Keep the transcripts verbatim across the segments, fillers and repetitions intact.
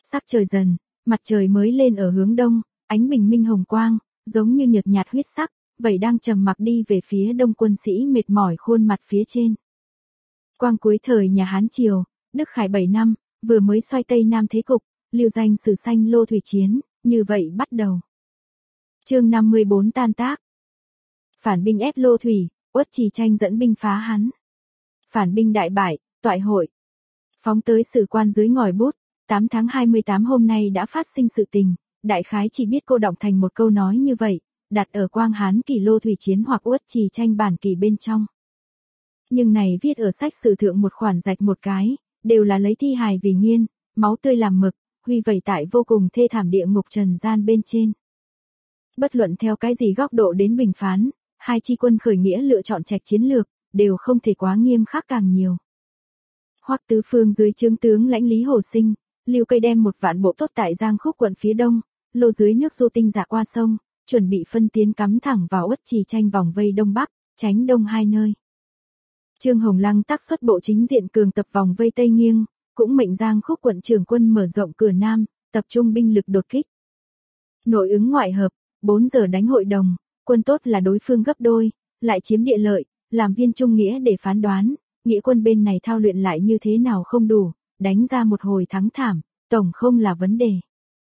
Sắc trời dần, mặt trời mới lên ở hướng đông, ánh bình minh hồng quang, giống như nhợt nhạt huyết sắc, vậy đang trầm mặc đi về phía đông. Quân sĩ mệt mỏi khuôn mặt phía trên. Quang cuối thời nhà Hán Triều, Đức Khải bảy năm, vừa mới xoay Tây Nam thế cục, lưu danh sử xanh Lô Thủy chiến, như vậy bắt đầu. Chương năm mươi bốn tan tác. Phản binh ép Lô Thủy, Uất Trì Tranh dẫn binh phá hắn. Phản binh đại bại, toại hội. Phóng tới sử quan dưới ngòi bút, tám tháng hai mươi tám hôm nay đã phát sinh sự tình, đại khái chỉ biết cô đọng thành một câu nói như vậy, đặt ở Quang Hán kỳ Lô Thủy chiến hoặc Uất Trì Tranh bản kỳ bên trong. Nhưng này viết ở sách sử thượng một khoản rạch một cái, đều là lấy thi hài vì nghiên, máu tươi làm mực, huy vẩy tại vô cùng thê thảm địa ngục trần gian bên trên. Bất luận theo cái gì góc độ đến bình phán, hai chi quân khởi nghĩa lựa chọn trạch chiến lược, đều không thể quá nghiêm khắc càng nhiều. Hoắc Tứ Phương dưới trướng tướng lãnh Lý Hồ Sinh, Lưu Cây đem một vạn bộ tốt tại Giang Khúc quận phía đông, lô dưới nước Du Tinh dạ qua sông, chuẩn bị phân tiến cắm thẳng vào Uất Trì Tranh vòng vây đông bắc, tránh đông hai nơi. Trương Hồng Lăng tác xuất bộ chính diện cường tập vòng vây tây nghiêng, cũng mệnh Giang Khúc quận trưởng quân mở rộng cửa nam, tập trung binh lực đột kích. Nội ứng ngoại hợp, bốn giờ đánh hội đồng, quân tốt là đối phương gấp đôi, lại chiếm địa lợi, làm viên trung nghĩa để phán đoán, nghĩa quân bên này thao luyện lại như thế nào không đủ, đánh ra một hồi thắng thảm, tổng không là vấn đề.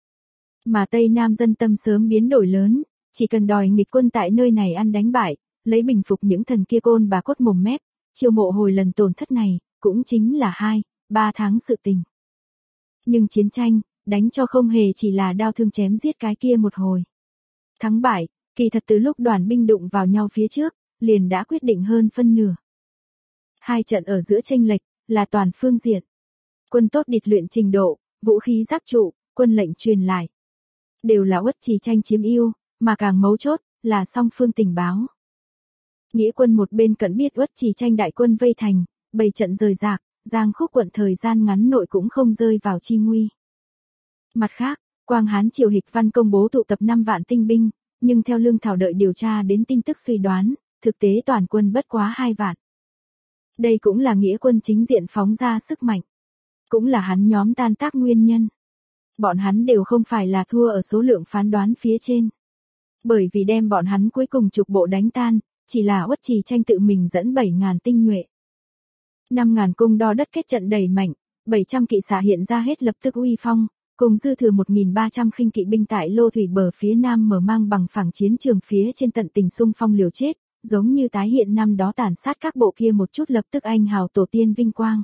Mà Tây Nam dân tâm sớm biến đổi lớn, chỉ cần đòi nghịch quân tại nơi này ăn đánh bại, lấy bình phục những thần kia côn bà cốt mồm mép, chiêu mộ hồi lần tổn thất này, cũng chính là hai, ba tháng sự tình. Nhưng chiến tranh, đánh cho không hề chỉ là đao thương chém giết cái kia một hồi. Thắng bại, kỳ thật từ lúc đoàn binh đụng vào nhau phía trước, liền đã quyết định hơn phân nửa. Hai trận ở giữa chênh lệch, là toàn phương diện. Quân tốt địch luyện trình độ, vũ khí giáp trụ, quân lệnh truyền lại. Đều là Uất Trì Tranh chiếm ưu, mà càng mấu chốt, là song phương tình báo. Nghĩa quân một bên cận biết Uất Trì Tranh đại quân vây thành, bày trận rời rạc, Giang Khúc quận thời gian ngắn nội cũng không rơi vào chi nguy. Mặt khác, Quang Hán Triều Hịch Văn công bố tụ tập năm vạn tinh binh, nhưng theo Lương Thảo đợi điều tra đến tin tức suy đoán, thực tế toàn quân bất quá hai vạn. Đây cũng là nghĩa quân chính diện phóng ra sức mạnh. Cũng là hắn nhóm tan tác nguyên nhân. Bọn hắn đều không phải là thua ở số lượng phán đoán phía trên. Bởi vì đem bọn hắn cuối cùng trục bộ đánh tan, chỉ là Uất Trì Tranh tự mình dẫn bảy ngàn tinh nhuệ. năm ngàn cung đo đất kết trận đầy mạnh, bảy trăm kỵ xạ hiện ra hết lập tức uy phong, cùng dư thừa một nghìn ba trăm khinh kỵ binh tại Lô Thủy bờ phía nam mở mang bằng phẳng chiến trường phía trên tận tình xung phong liều chết, giống như tái hiện năm đó tàn sát các bộ kia một chút lập tức anh hào tổ tiên vinh quang.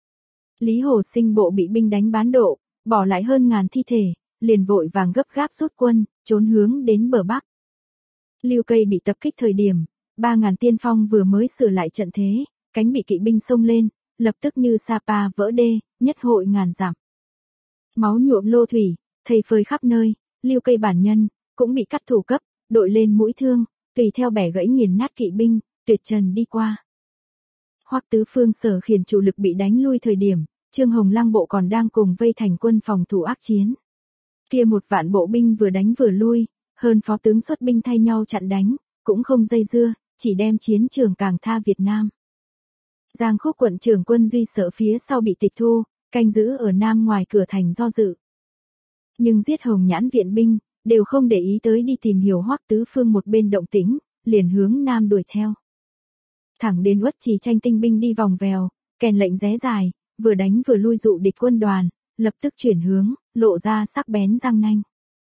Lý Hồ Sinh bộ bị binh đánh bán độ, bỏ lại hơn ngàn thi thể, liền vội vàng gấp gáp rút quân, trốn hướng đến bờ bắc. Lưu Cây bị tập kích thời điểm, ba ngàn tiên phong vừa mới sửa lại trận thế, cánh bị kỵ binh xông lên, lập tức như Sapa vỡ đê, nhất hội ngàn dặm. Máu nhuộm Lô Thủy, thây phơi khắp nơi, Lưu Cây bản nhân, cũng bị cắt thủ cấp, đội lên mũi thương, tùy theo bẻ gãy nghiền nát kỵ binh, tuyệt trần đi qua. Hoắc Tứ Phương sở khiển chủ lực bị đánh lui thời điểm, Trương Hồng Lăng bộ còn đang cùng vây thành quân phòng thủ ác chiến. Kia một vạn bộ binh vừa đánh vừa lui, hơn phó tướng xuất binh thay nhau chặn đánh, cũng không dây dưa, chỉ đem chiến trường càng tha Việt Nam. Giang Khúc quận trưởng quân Duy sợ phía sau bị tịch thu, canh giữ ở nam ngoài cửa thành do dự. Nhưng giết Hồng Nhãn viện binh, đều không để ý tới đi tìm hiểu Hoắc Tứ Phương một bên động tĩnh, liền hướng nam đuổi theo. Thẳng đến Uất Trì Tranh tinh binh đi vòng vèo, kèn lệnh ré dài, vừa đánh vừa lui dụ địch quân đoàn, lập tức chuyển hướng, lộ ra sắc bén răng nanh.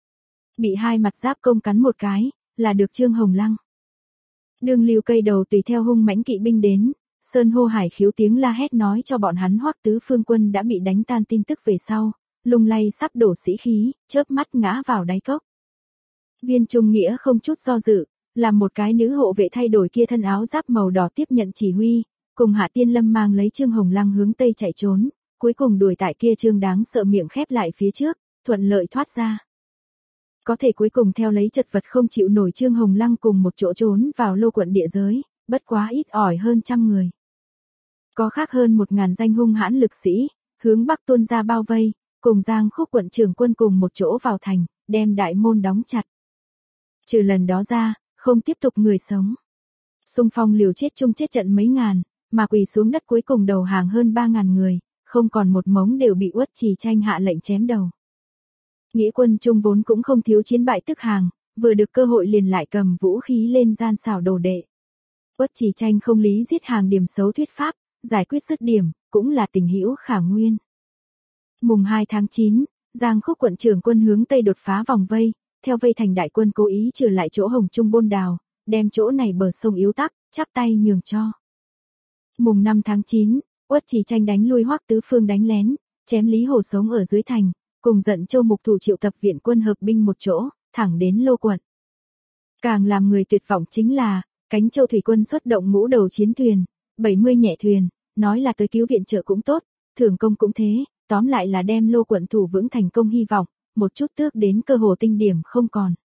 Bị hai mặt giáp công cắn một cái, là được Trương Hồng Lăng. Đương Lưu Cây đầu tùy theo hung mãnh kỵ binh đến, Sơn hô hải khiếu tiếng la hét nói cho bọn hắn Hoắc Tứ Phương quân đã bị đánh tan tin tức về sau, lung lay sắp đổ sĩ khí, chớp mắt ngã vào đáy cốc. Viên Trung Nghĩa không chút do dự, làm một cái nữ hộ vệ thay đổi kia thân áo giáp màu đỏ tiếp nhận chỉ huy, cùng Hạ Tiên Lâm mang lấy Trương Hồng Lăng hướng tây chạy trốn, cuối cùng đuổi tại kia Trương đáng sợ miệng khép lại phía trước, thuận lợi thoát ra. Có thể cuối cùng theo lấy chật vật không chịu nổi Trương Hồng Lăng cùng một chỗ trốn vào Lô quận địa giới, bất quá ít ỏi hơn trăm người. Có khác hơn một ngàn danh hung hãn lực sĩ, hướng bắc tuôn ra bao vây, cùng Giang Khúc quận trưởng quân cùng một chỗ vào thành, đem đại môn đóng chặt. Trừ lần đó ra, không tiếp tục người sống. Xung phong liều chết chung chết trận mấy ngàn, mà quỳ xuống đất cuối cùng đầu hàng hơn ba ngàn người, không còn một mống đều bị Uất Trì Tranh hạ lệnh chém đầu. Nghĩa quân Trung vốn cũng không thiếu chiến bại tức hàng, vừa được cơ hội liền lại cầm vũ khí lên gian xảo đồ đệ. Uất Trì Tranh không lý giết hàng điểm xấu thuyết pháp, giải quyết dứt điểm, cũng là tình hữu khả nguyên. Mùng hai tháng chín, Giang Khúc quận trưởng quân hướng Tây đột phá vòng vây, theo vây thành đại quân cố ý trừ lại chỗ Hồng Trung Bôn Đào, đem chỗ này bờ sông yếu tắc, chắp tay nhường cho. Mùng năm tháng chín, Uất Trì Tranh đánh lui Hoắc Tứ Phương đánh lén, chém Lý Hổ sống ở dưới thành, cùng giận Châu Mục Thủ triệu tập viện quân hợp binh một chỗ, thẳng đến Lô quận. Càng làm người tuyệt vọng chính là, Cánh Châu thủy quân xuất động ngũ đầu chiến thuyền, bảy mươi nhẹ thuyền, nói là tới cứu viện trợ cũng tốt, thưởng công cũng thế, tóm lại là đem Lô quận thủ vững thành công hy vọng, một chút tước đến cơ hồ tinh điểm không còn.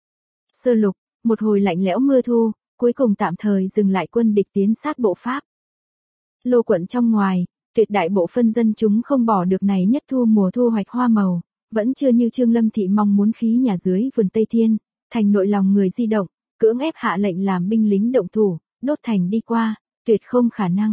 Sơ lục, một hồi lạnh lẽo mưa thu, cuối cùng tạm thời dừng lại quân địch tiến sát bộ Pháp. Lô quận trong ngoài, tuyệt đại bộ phân dân chúng không bỏ được này nhất thu mùa thu hoạch hoa màu, vẫn chưa như Trương Lâm Thị mong muốn khí nhà dưới vườn Tây Thiên, thành nội lòng người di động, cưỡng ép hạ lệnh làm binh lính động thủ, đốt thành đi qua, tuyệt không khả năng.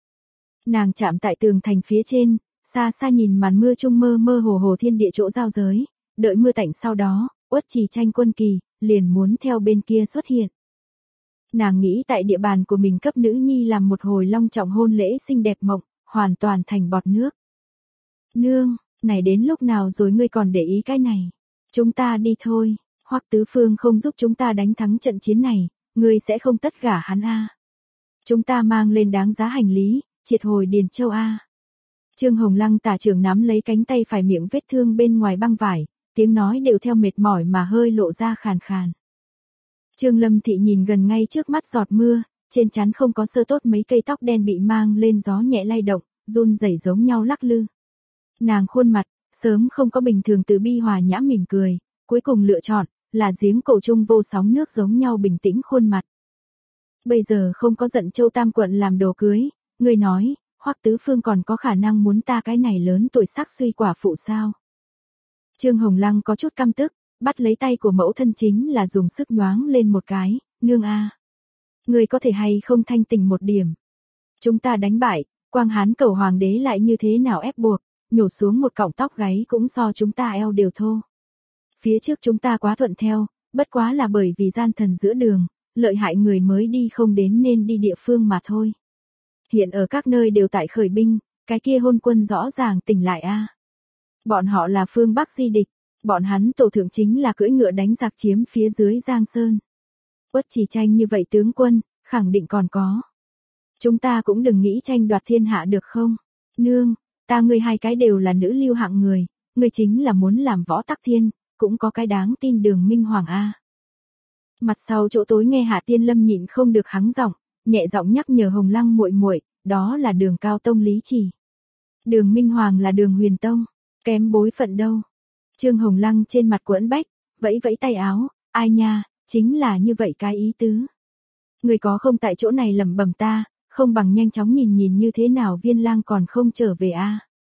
Nàng chạm tại tường thành phía trên, xa xa nhìn màn mưa trung mơ mơ hồ hồ thiên địa chỗ giao giới, đợi mưa tạnh sau đó, Uất Trì Tranh quân kỳ, liền muốn theo bên kia xuất hiện. Nàng nghĩ tại địa bàn của mình cấp nữ nhi làm một hồi long trọng hôn lễ xinh đẹp mộng, hoàn toàn thành bọt nước. Nương, này đến lúc nào rồi ngươi còn để ý cái này? Chúng ta đi thôi, Hoắc Tứ Phương không giúp chúng ta đánh thắng trận chiến này, ngươi sẽ không tất gả hắn a. Chúng ta mang lên đáng giá hành lý, triệt hồi Điền Châu a. Trương Hồng Lăng tả trưởng nắm lấy cánh tay phải miệng vết thương bên ngoài băng vải, tiếng nói đều theo mệt mỏi mà hơi lộ ra khàn khàn. Trương Lâm Thị nhìn gần ngay trước mắt giọt mưa, trên trán không có sơ tốt mấy cây tóc đen bị mang lên gió nhẹ lay động, run rẩy giống nhau lắc lư. Nàng khuôn mặt, sớm không có bình thường từ bi hòa nhã mỉm cười, cuối cùng lựa chọn, là giếng cổ trung vô sóng nước giống nhau bình tĩnh khuôn mặt. Bây giờ không có giận Châu Tam quận làm đồ cưới, người nói, Hoắc Tứ Phương còn có khả năng muốn ta cái này lớn tuổi sắc suy quả phụ sao? Trương Hồng Lăng có chút căm tức, bắt lấy tay của mẫu thân chính là dùng sức nhoáng lên một cái, nương a. Người có thể hay không thanh tình một điểm. Chúng ta đánh bại, Quang Hán cầu hoàng đế lại như thế nào ép buộc, nhổ xuống một cọng tóc gáy cũng so chúng ta eo đều thô. Phía trước chúng ta quá thuận theo, bất quá là bởi vì gian thần giữa đường, lợi hại người mới đi không đến nên đi địa phương mà thôi. Hiện ở các nơi đều tại khởi binh, cái kia hôn quân rõ ràng tỉnh lại a. Bọn họ là phương Bắc di địch, bọn hắn tổ thượng chính là cưỡi ngựa đánh giặc chiếm phía dưới Giang Sơn. Uất Trì Tranh như vậy tướng quân, khẳng định còn có. Chúng ta cũng đừng nghĩ tranh đoạt thiên hạ được không? Nương, ta ngươi hai cái đều là nữ lưu hạng người, ngươi chính là muốn làm võ tắc thiên, cũng có cái đáng tin Đường Minh Hoàng a. Mặt sau chỗ tối nghe Hạ Tiên Lâm nhịn không được hắng giọng, nhẹ giọng nhắc nhở Hồng Lăng muội muội, đó là Đường Cao Tông Lý Trì. Đường Minh Hoàng là Đường Huyền Tông, kém bối phận đâu. Trương Hồng Lăng trên mặt quẫn bách, vẫy vẫy tay áo, ai nha, chính là như vậy cái ý tứ. Người có không tại chỗ này lẩm bẩm ta, không bằng nhanh chóng nhìn nhìn như thế nào Viên Lang còn không trở về a.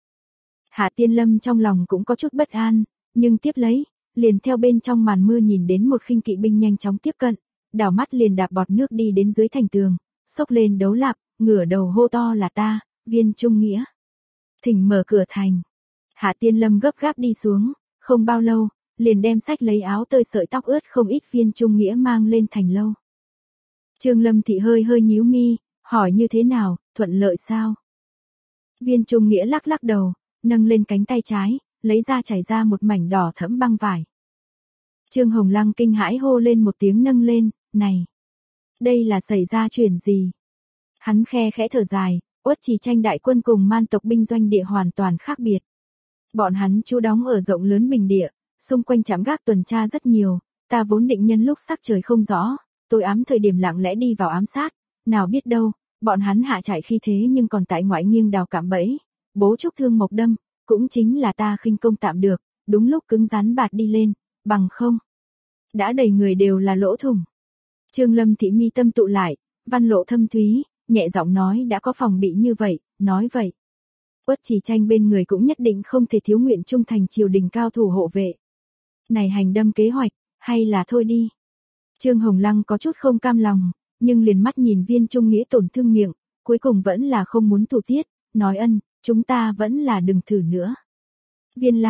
Hạ Tiên Lâm trong lòng cũng có chút bất an, nhưng tiếp lấy, liền theo bên trong màn mưa nhìn đến một khinh kỵ binh nhanh chóng tiếp cận, đảo mắt liền đạp bọt nước đi đến dưới thành tường, xốc lên đấu lạp, ngửa đầu hô to là ta, Viên Trung Nghĩa. Thỉnh mở cửa thành. Hạ Tiên Lâm gấp gáp đi xuống, không bao lâu, liền đem sách lấy áo tơi sợi tóc ướt không ít Viên Trung Nghĩa mang lên thành lâu. Trương Lâm Thị hơi hơi nhíu mi, hỏi như thế nào, thuận lợi sao? Viên Trung Nghĩa lắc lắc đầu, nâng lên cánh tay trái, lấy ra chảy ra một mảnh đỏ thẫm băng vải. Trương Hồng Lăng kinh hãi hô lên một tiếng nâng lên, này, đây là xảy ra chuyện gì? Hắn khe khẽ thở dài, Uất Trì Tranh đại quân cùng man tộc binh doanh địa hoàn toàn khác biệt. Bọn hắn trú đóng ở rộng lớn bình địa, xung quanh trạm gác tuần tra rất nhiều, ta vốn định nhân lúc sắc trời không rõ, tối ám thời điểm lặng lẽ đi vào ám sát, nào biết đâu, bọn hắn hạ chạy khi thế nhưng còn tại ngoại nghiêng đào cạm bẫy, bố trúc thương mộc đâm, cũng chính là ta khinh công tạm được, đúng lúc cứng rắn bạt đi lên, bằng không. Đã đầy người đều là lỗ thủng. Trương Lâm Thị mi tâm tụ lại, văn lộ thâm thúy, nhẹ giọng nói đã có phòng bị như vậy, nói vậy. Uất Trì Tranh bên người cũng nhất định không thể thiếu nguyện trung thành triều đình cao thủ hộ vệ. Này hành đâm kế hoạch, hay là thôi đi. Trương Hồng Lăng có chút không cam lòng, nhưng liền mắt nhìn Viên Trung Nghĩa tổn thương miệng, cuối cùng vẫn là không muốn thủ tiết, nói ân, chúng ta vẫn là đừng thử nữa. Viên Lang,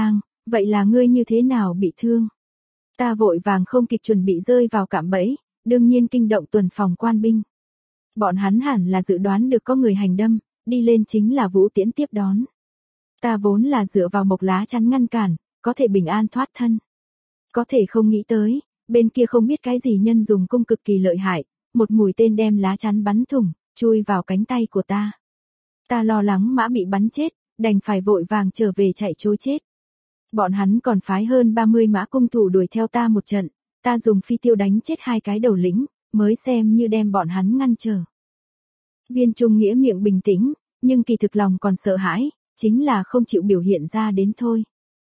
Vậy là ngươi như thế nào bị thương? Ta vội vàng không kịp chuẩn bị rơi vào cạm bẫy, đương nhiên kinh động tuần phòng quan binh. Bọn hắn hẳn là dự đoán được có người hành đâm, đi lên chính là Vũ Tiễn tiếp đón. Ta vốn là dựa vào một lá chắn ngăn cản, có thể bình an thoát thân. Có thể không nghĩ tới, bên kia không biết cái gì nhân dùng cung cực kỳ lợi hại, một mũi tên đem lá chắn bắn thủng, chui vào cánh tay của ta. Ta lo lắng mã bị bắn chết, đành phải vội vàng trở về chạy trối chết. Bọn hắn còn phái hơn ba mươi mã cung thủ đuổi theo ta một trận, ta dùng phi tiêu đánh chết hai cái đầu lĩnh, mới xem như đem bọn hắn ngăn trở. Viên Trung Nghĩa miệng bình tĩnh, nhưng kỳ thực lòng còn sợ hãi, chính là không chịu biểu hiện ra đến thôi.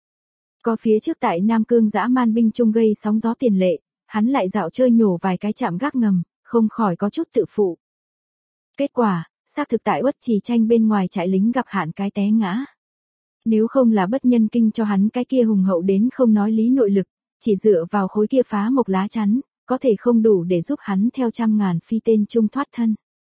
Có phía trước tại Nam Cương dã man binh Trung gây sóng gió tiền lệ, hắn lại dạo chơi nhổ vài cái chạm gác ngầm, không khỏi có chút tự phụ. Kết quả, xác thực tại Uất Trì Tranh bên ngoài trại lính gặp hạn cái té ngã. Nếu không là bất nhân kinh cho hắn cái kia hùng hậu đến không nói lý nội lực, chỉ dựa vào khối kia phá một lá chắn, có thể không đủ để giúp hắn theo trăm ngàn phi tên trung thoát thân.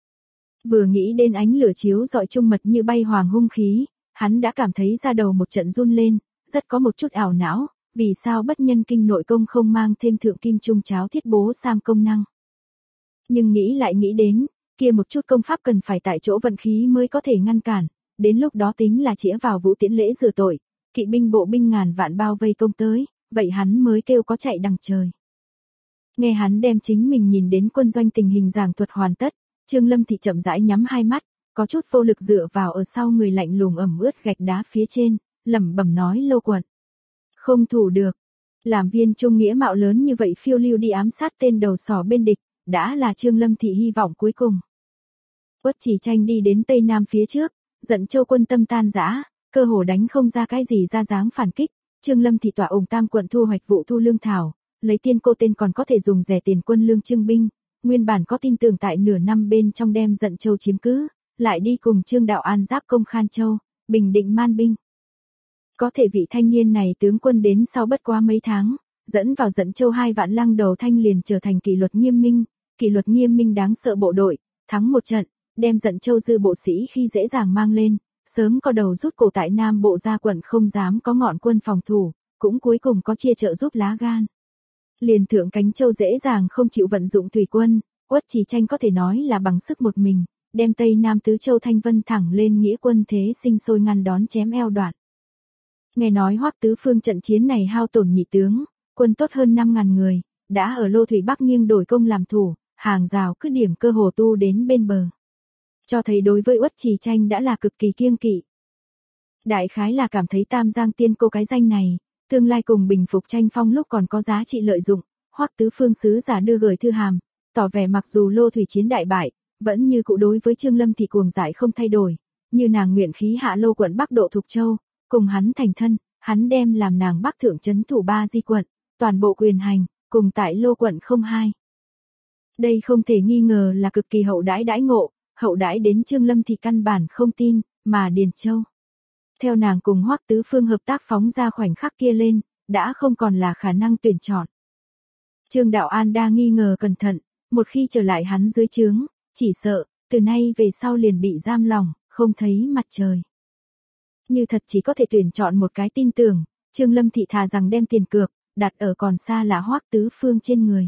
Vừa nghĩ đến ánh lửa chiếu rọi trung mật như bay hoàng hung khí, hắn đã cảm thấy da đầu một trận run lên, rất có một chút ảo não, vì sao bất nhân kinh nội công không mang thêm thượng kim trung cháo thiết bố sam công năng. Nhưng nghĩ lại nghĩ đến, kia một chút công pháp cần phải tại chỗ vận khí mới có thể ngăn cản, đến lúc đó tính là chĩa vào Vũ Tiễn lễ rửa tội, kỵ binh bộ binh ngàn vạn bao vây công tới, vậy hắn mới kêu có chạy đằng trời. Nghe hắn đem chính mình nhìn đến quân doanh tình hình giảng thuật hoàn tất, Trương Lâm Thị chậm rãi nhắm hai mắt, có chút vô lực dựa vào ở sau người lạnh lùng ẩm ướt gạch đá phía trên, lẩm bẩm nói lô quận. Không thủ được. Làm Viên Trung Nghĩa mạo lớn như vậy phiêu lưu đi ám sát tên đầu sỏ bên địch, đã là Trương Lâm Thị hy vọng cuối cùng. Uất Trì Tranh đi đến Tây Nam phía trước, Dận Châu quân tâm tan rã, cơ hồ đánh không ra cái gì ra dáng phản kích, Trương Lâm Thị tỏa ủng tam quận thu hoạch vụ thu lương thảo, lấy tiên cô tên còn có thể dùng rẻ tiền quân lương trưng binh, nguyên bản có tin tưởng tại nửa năm bên trong đem Dận Châu chiếm cứ, lại đi cùng Trương Đạo An giáp công Khan Châu, bình định man binh. Có thể vị thanh niên này tướng quân đến sau bất quá mấy tháng, dẫn vào Dận Châu hai vạn lăng đầu thanh liền trở thành kỷ luật nghiêm minh, kỷ luật nghiêm minh đáng sợ bộ đội, thắng một trận, đem Dận Châu dư bộ sĩ khi dễ dàng mang lên, sớm có đầu rút cổ tại Nam Bộ gia quận không dám có ngọn quân phòng thủ, cũng cuối cùng có chia trợ giúp lá gan. Liền thượng Cánh Châu dễ dàng không chịu vận dụng thủy quân, Uất Trì Tranh có thể nói là bằng sức một mình, đem Tây Nam Tứ Châu Thanh Vân thẳng lên nghĩa quân thế sinh sôi ngăn đón chém eo đoạn. Nghe nói Hoắc Tứ Phương trận chiến này hao tổn nhị tướng, quân tốt hơn năm ngàn người, đã ở Lô Thủy Bắc nghiêng đổi công làm thủ, hàng rào cứ điểm cơ hồ tu đến bên bờ. Cho thấy đối với Uất Trì Tranh đã là cực kỳ kiêng kỵ. Đại khái là cảm thấy Tam Giang Tiên Cô cái danh này, tương lai cùng bình phục tranh phong lúc còn có giá trị lợi dụng, Hoắc Tứ Phương sứ giả đưa gửi thư hàm, tỏ vẻ mặc dù Lô Thủy chiến đại bại, vẫn như cũ đối với Trương Lâm Thị cuồng dại không thay đổi, như nàng nguyện khí hạ Lô quận Bắc độ Thục Châu, cùng hắn thành thân, hắn đem làm nàng Bắc thượng trấn thủ ba di quận, toàn bộ quyền hành, cùng tại Lô quận không hai. Đây không thể nghi ngờ là cực kỳ hậu đãi đãi ngộ, hậu đãi đến Trương Lâm Thị căn bản không tin, mà Điền Châu. Theo nàng cùng Hoắc Tứ Phương hợp tác phóng ra khoảnh khắc kia lên, đã không còn là khả năng tuyển chọn. Trương Đạo An đa nghi ngờ cẩn thận, một khi trở lại hắn dưới trướng, chỉ sợ, từ nay về sau liền bị giam lòng, không thấy mặt trời. Như thật chỉ có thể tuyển chọn một cái tin tưởng, Trương Lâm Thị thà rằng đem tiền cược, đặt ở còn xa là Hoắc Tứ Phương trên người.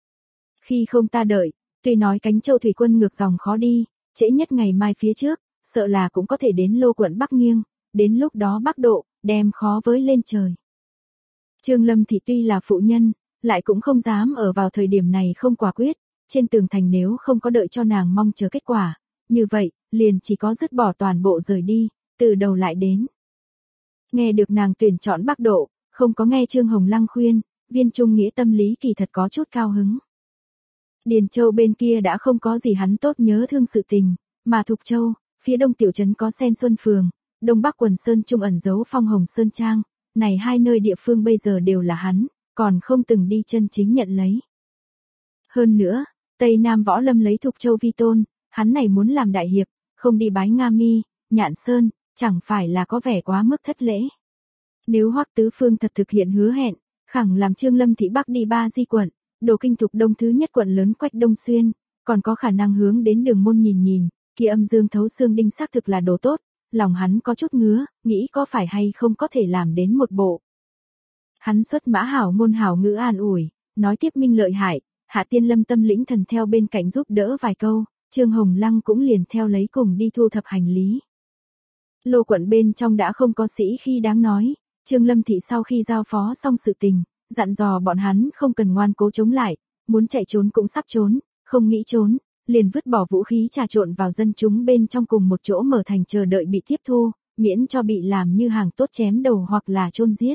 Khi không ta đợi, tuy nói Cánh Châu thủy quân ngược dòng khó đi, trễ nhất ngày mai phía trước, sợ là cũng có thể đến Lô quận Bắc nghiêng, đến lúc đó Bắc độ, đem khó với lên trời. Trương Lâm Thị tuy là phụ nhân, lại cũng không dám ở vào thời điểm này không quả quyết, trên tường thành nếu không có đợi cho nàng mong chờ kết quả, như vậy, liền chỉ có dứt bỏ toàn bộ rời đi, từ đầu lại đến. Nghe được nàng tuyển chọn Bắc độ, không có nghe Trương Hồng Lăng khuyên, Viên Trung Nghĩa tâm lý kỳ thật có chút cao hứng. Điền Châu bên kia đã không có gì hắn tốt nhớ thương sự tình, mà Thục Châu, phía đông tiểu trấn có Sen Xuân Phường, đông bắc Quần Sơn Trung ẩn giấu Phong Hồng Sơn Trang, này hai nơi địa phương bây giờ đều là hắn, còn không từng đi chân chính nhận lấy. Hơn nữa, Tây Nam Võ Lâm lấy Thục Châu vi tôn, hắn này muốn làm đại hiệp, không đi bái Nga Mi, Nhạn Sơn, chẳng phải là có vẻ quá mức thất lễ. Nếu Hoắc Tứ Phương thật thực hiện hứa hẹn, khẳng làm Trương Lâm Thị Bắc đi ba di quận, đồ kinh Thục Đông thứ nhất quận lớn Quách Đông Xuyên, còn có khả năng hướng đến Đường Môn nhìn nhìn, kia âm dương thấu xương đinh xác thực là đồ tốt, lòng hắn có chút ngứa, nghĩ có phải hay không có thể làm đến một bộ, Hắn xuất mã hảo ngôn hảo ngữ an ủi, nói tiếp minh lợi hại, Hạ Tiên Lâm tâm lĩnh thần theo bên cạnh giúp đỡ vài câu, Trương Hồng Lăng cũng liền theo lấy cùng đi thu thập hành lý. Lô quận bên trong đã không có sĩ khi đáng nói, Trương Lâm Thị sau khi giao phó xong sự tình, dặn dò bọn hắn không cần ngoan cố chống lại, muốn chạy trốn cũng sắp trốn, không nghĩ trốn, liền vứt bỏ vũ khí trà trộn vào dân chúng bên trong cùng một chỗ mở thành chờ đợi bị tiếp thu, miễn cho bị làm như hàng tốt chém đầu hoặc là chôn giết.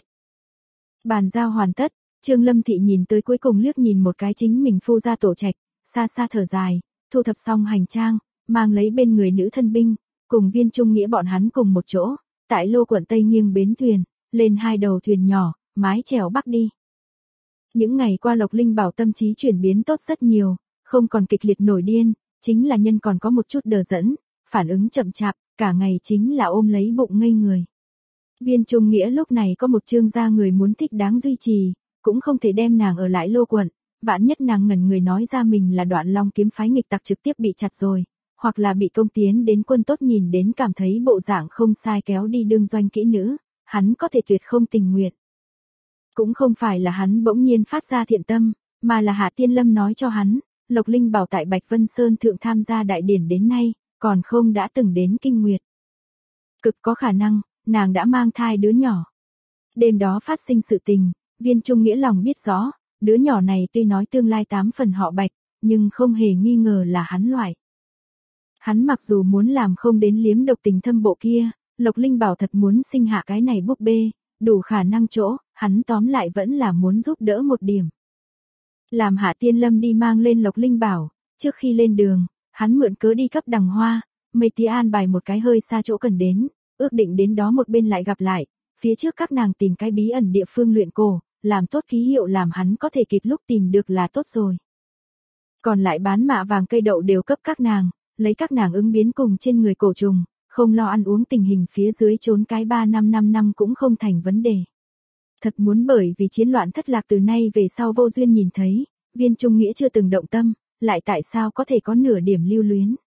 Bàn giao hoàn tất, Trương Lâm Thị nhìn tới cuối cùng liếc nhìn một cái chính mình phu ra tổ trạch, xa xa thở dài, thu thập xong hành trang, mang lấy bên người nữ thân binh, cùng Viên Trung Nghĩa bọn hắn cùng một chỗ, tại Lô quận Tây nghiêng bến thuyền, lên hai đầu thuyền nhỏ, mái chèo bắc đi. Những ngày qua Lộc Linh Bảo tâm trí chuyển biến tốt rất nhiều, không còn kịch liệt nổi điên, chính là nhân còn có một chút đờ dẫn, phản ứng chậm chạp, cả ngày chính là ôm lấy bụng ngây người. Viên Trung Nghĩa lúc này có một trương gia người muốn thích đáng duy trì, cũng không thể đem nàng ở lại Lô quận, vạn nhất nàng ngẩn người nói ra mình là Đoạn Long kiếm phái nghịch tặc trực tiếp bị chặt rồi, hoặc là bị công tiến đến quân tốt nhìn đến cảm thấy bộ dạng không sai kéo đi đương doanh kỹ nữ, hắn có thể tuyệt không tình nguyện. Cũng không phải là hắn bỗng nhiên phát ra thiện tâm, mà là Hạ Tiên Lâm nói cho hắn, Lộc Linh Bảo tại Bạch Vân Sơn thượng tham gia đại điển đến nay, còn không đã từng đến kinh nguyệt. Cực có khả năng, nàng đã mang thai đứa nhỏ. Đêm đó phát sinh sự tình, Viên Trung Nghĩa lòng biết rõ, đứa nhỏ này tuy nói tương lai tám phần họ Bạch, nhưng không hề nghi ngờ là hắn loại. Hắn mặc dù muốn làm không đến liếm độc tình thâm bộ kia, Lộc Linh Bảo thật muốn sinh hạ cái này búp bê, đủ khả năng chỗ, hắn tóm lại vẫn là muốn giúp đỡ một điểm. Làm Hạ Tiên Lâm đi mang lên Lộc Linh Bảo, trước khi lên đường, hắn mượn cớ đi cấp Đằng Hoa, mây tía an bài một cái hơi xa chỗ cần đến, ước định đến đó một bên lại gặp lại, phía trước các nàng tìm cái bí ẩn địa phương luyện cổ, làm tốt ký hiệu làm hắn có thể kịp lúc tìm được là tốt rồi. Còn lại bán mạ vàng cây đậu đều cấp các nàng, lấy các nàng ứng biến cùng trên người cổ trùng, không lo ăn uống tình hình phía dưới trốn cái ba năm năm năm cũng không thành vấn đề. Thật muốn bởi vì chiến loạn thất lạc từ nay về sau vô duyên nhìn thấy, Viên Trung Nghĩa chưa từng động tâm, lại tại sao có thể có nửa điểm lưu luyến.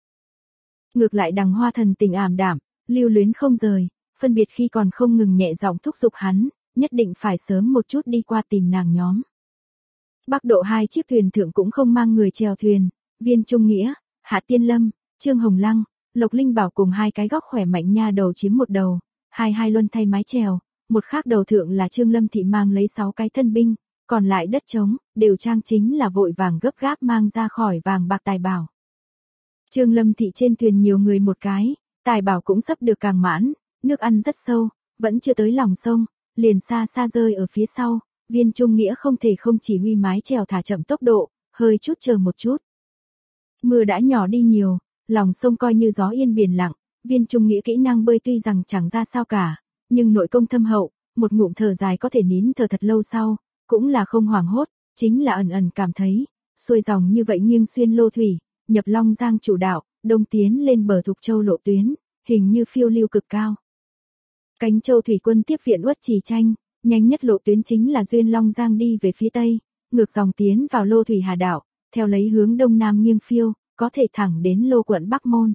Ngược lại Đằng Hoa thần tình ảm đạm, lưu luyến không rời, phân biệt khi còn không ngừng nhẹ giọng thúc giục hắn, nhất định phải sớm một chút đi qua tìm nàng nhóm. Bắc độ hai chiếc thuyền thượng cũng không mang người chèo thuyền, Viên Trung Nghĩa, Hạ Tiên Lâm, Trương Hồng Lăng, Lộc Linh Bảo cùng hai cái góc khỏe mạnh nha đầu chiếm một đầu, hai hai luân thay mái chèo, một khác đầu thượng là Trương Lâm Thị mang lấy sáu cái thân binh, còn lại đất trống, đều trang chính là vội vàng gấp gáp mang ra khỏi vàng bạc tài bảo. Trương Lâm Thị trên thuyền nhiều người một cái, tài bảo cũng sắp được càng mãn, nước ăn rất sâu, vẫn chưa tới lòng sông, liền xa xa rơi ở phía sau, Viên Trung Nghĩa không thể không chỉ huy mái chèo thả chậm tốc độ, hơi chút chờ một chút. Mưa đã nhỏ đi nhiều, lòng sông coi như gió yên biển lặng, Viên Trung Nghĩa kỹ năng bơi tuy rằng chẳng ra sao cả, nhưng nội công thâm hậu, một ngụm thở dài có thể nín thở thật lâu sau, cũng là không hoảng hốt, chính là ẩn ẩn cảm thấy, xuôi dòng như vậy nghiêng xuyên lô thủy, nhập Long Giang chủ đạo, đông tiến lên bờ Thục Châu lộ tuyến, hình như phiêu lưu cực cao. Cánh Châu thủy quân tiếp viện Uất Trì Tranh, nhanh nhất lộ tuyến chính là duyên Long Giang đi về phía tây, ngược dòng tiến vào Lô Thủy Hà đảo, theo lấy hướng đông nam nghiêng phiêu, có thể thẳng đến Lô quận Bắc Môn.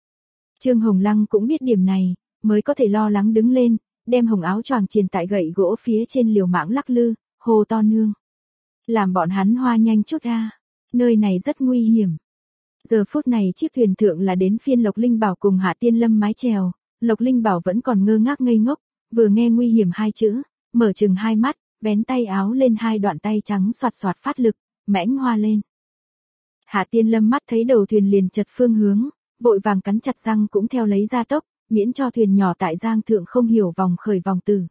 Trương Hồng Lăng cũng biết điểm này, mới có thể lo lắng đứng lên, đem hồng áo choàng triền tại gậy gỗ phía trên liều mãng lắc lư, hô to nương. Làm bọn hắn hoa nhanh chút ra, nơi này rất nguy hiểm. Giờ phút này chiếc thuyền thượng là đến phiên Lộc Linh Bảo cùng Hạ Tiên Lâm mái chèo, Lộc Linh Bảo vẫn còn ngơ ngác ngây ngốc, vừa nghe nguy hiểm hai chữ, mở chừng hai mắt, vén tay áo lên hai đoạn tay trắng xoạt xoạt phát lực, mãnh hoa lên. Hạ Tiên Lâm mắt thấy đầu thuyền liền chật phương hướng, vội vàng cắn chặt răng cũng theo lấy ra tốc, miễn cho thuyền nhỏ tại giang thượng không hiểu vòng khởi vòng tử.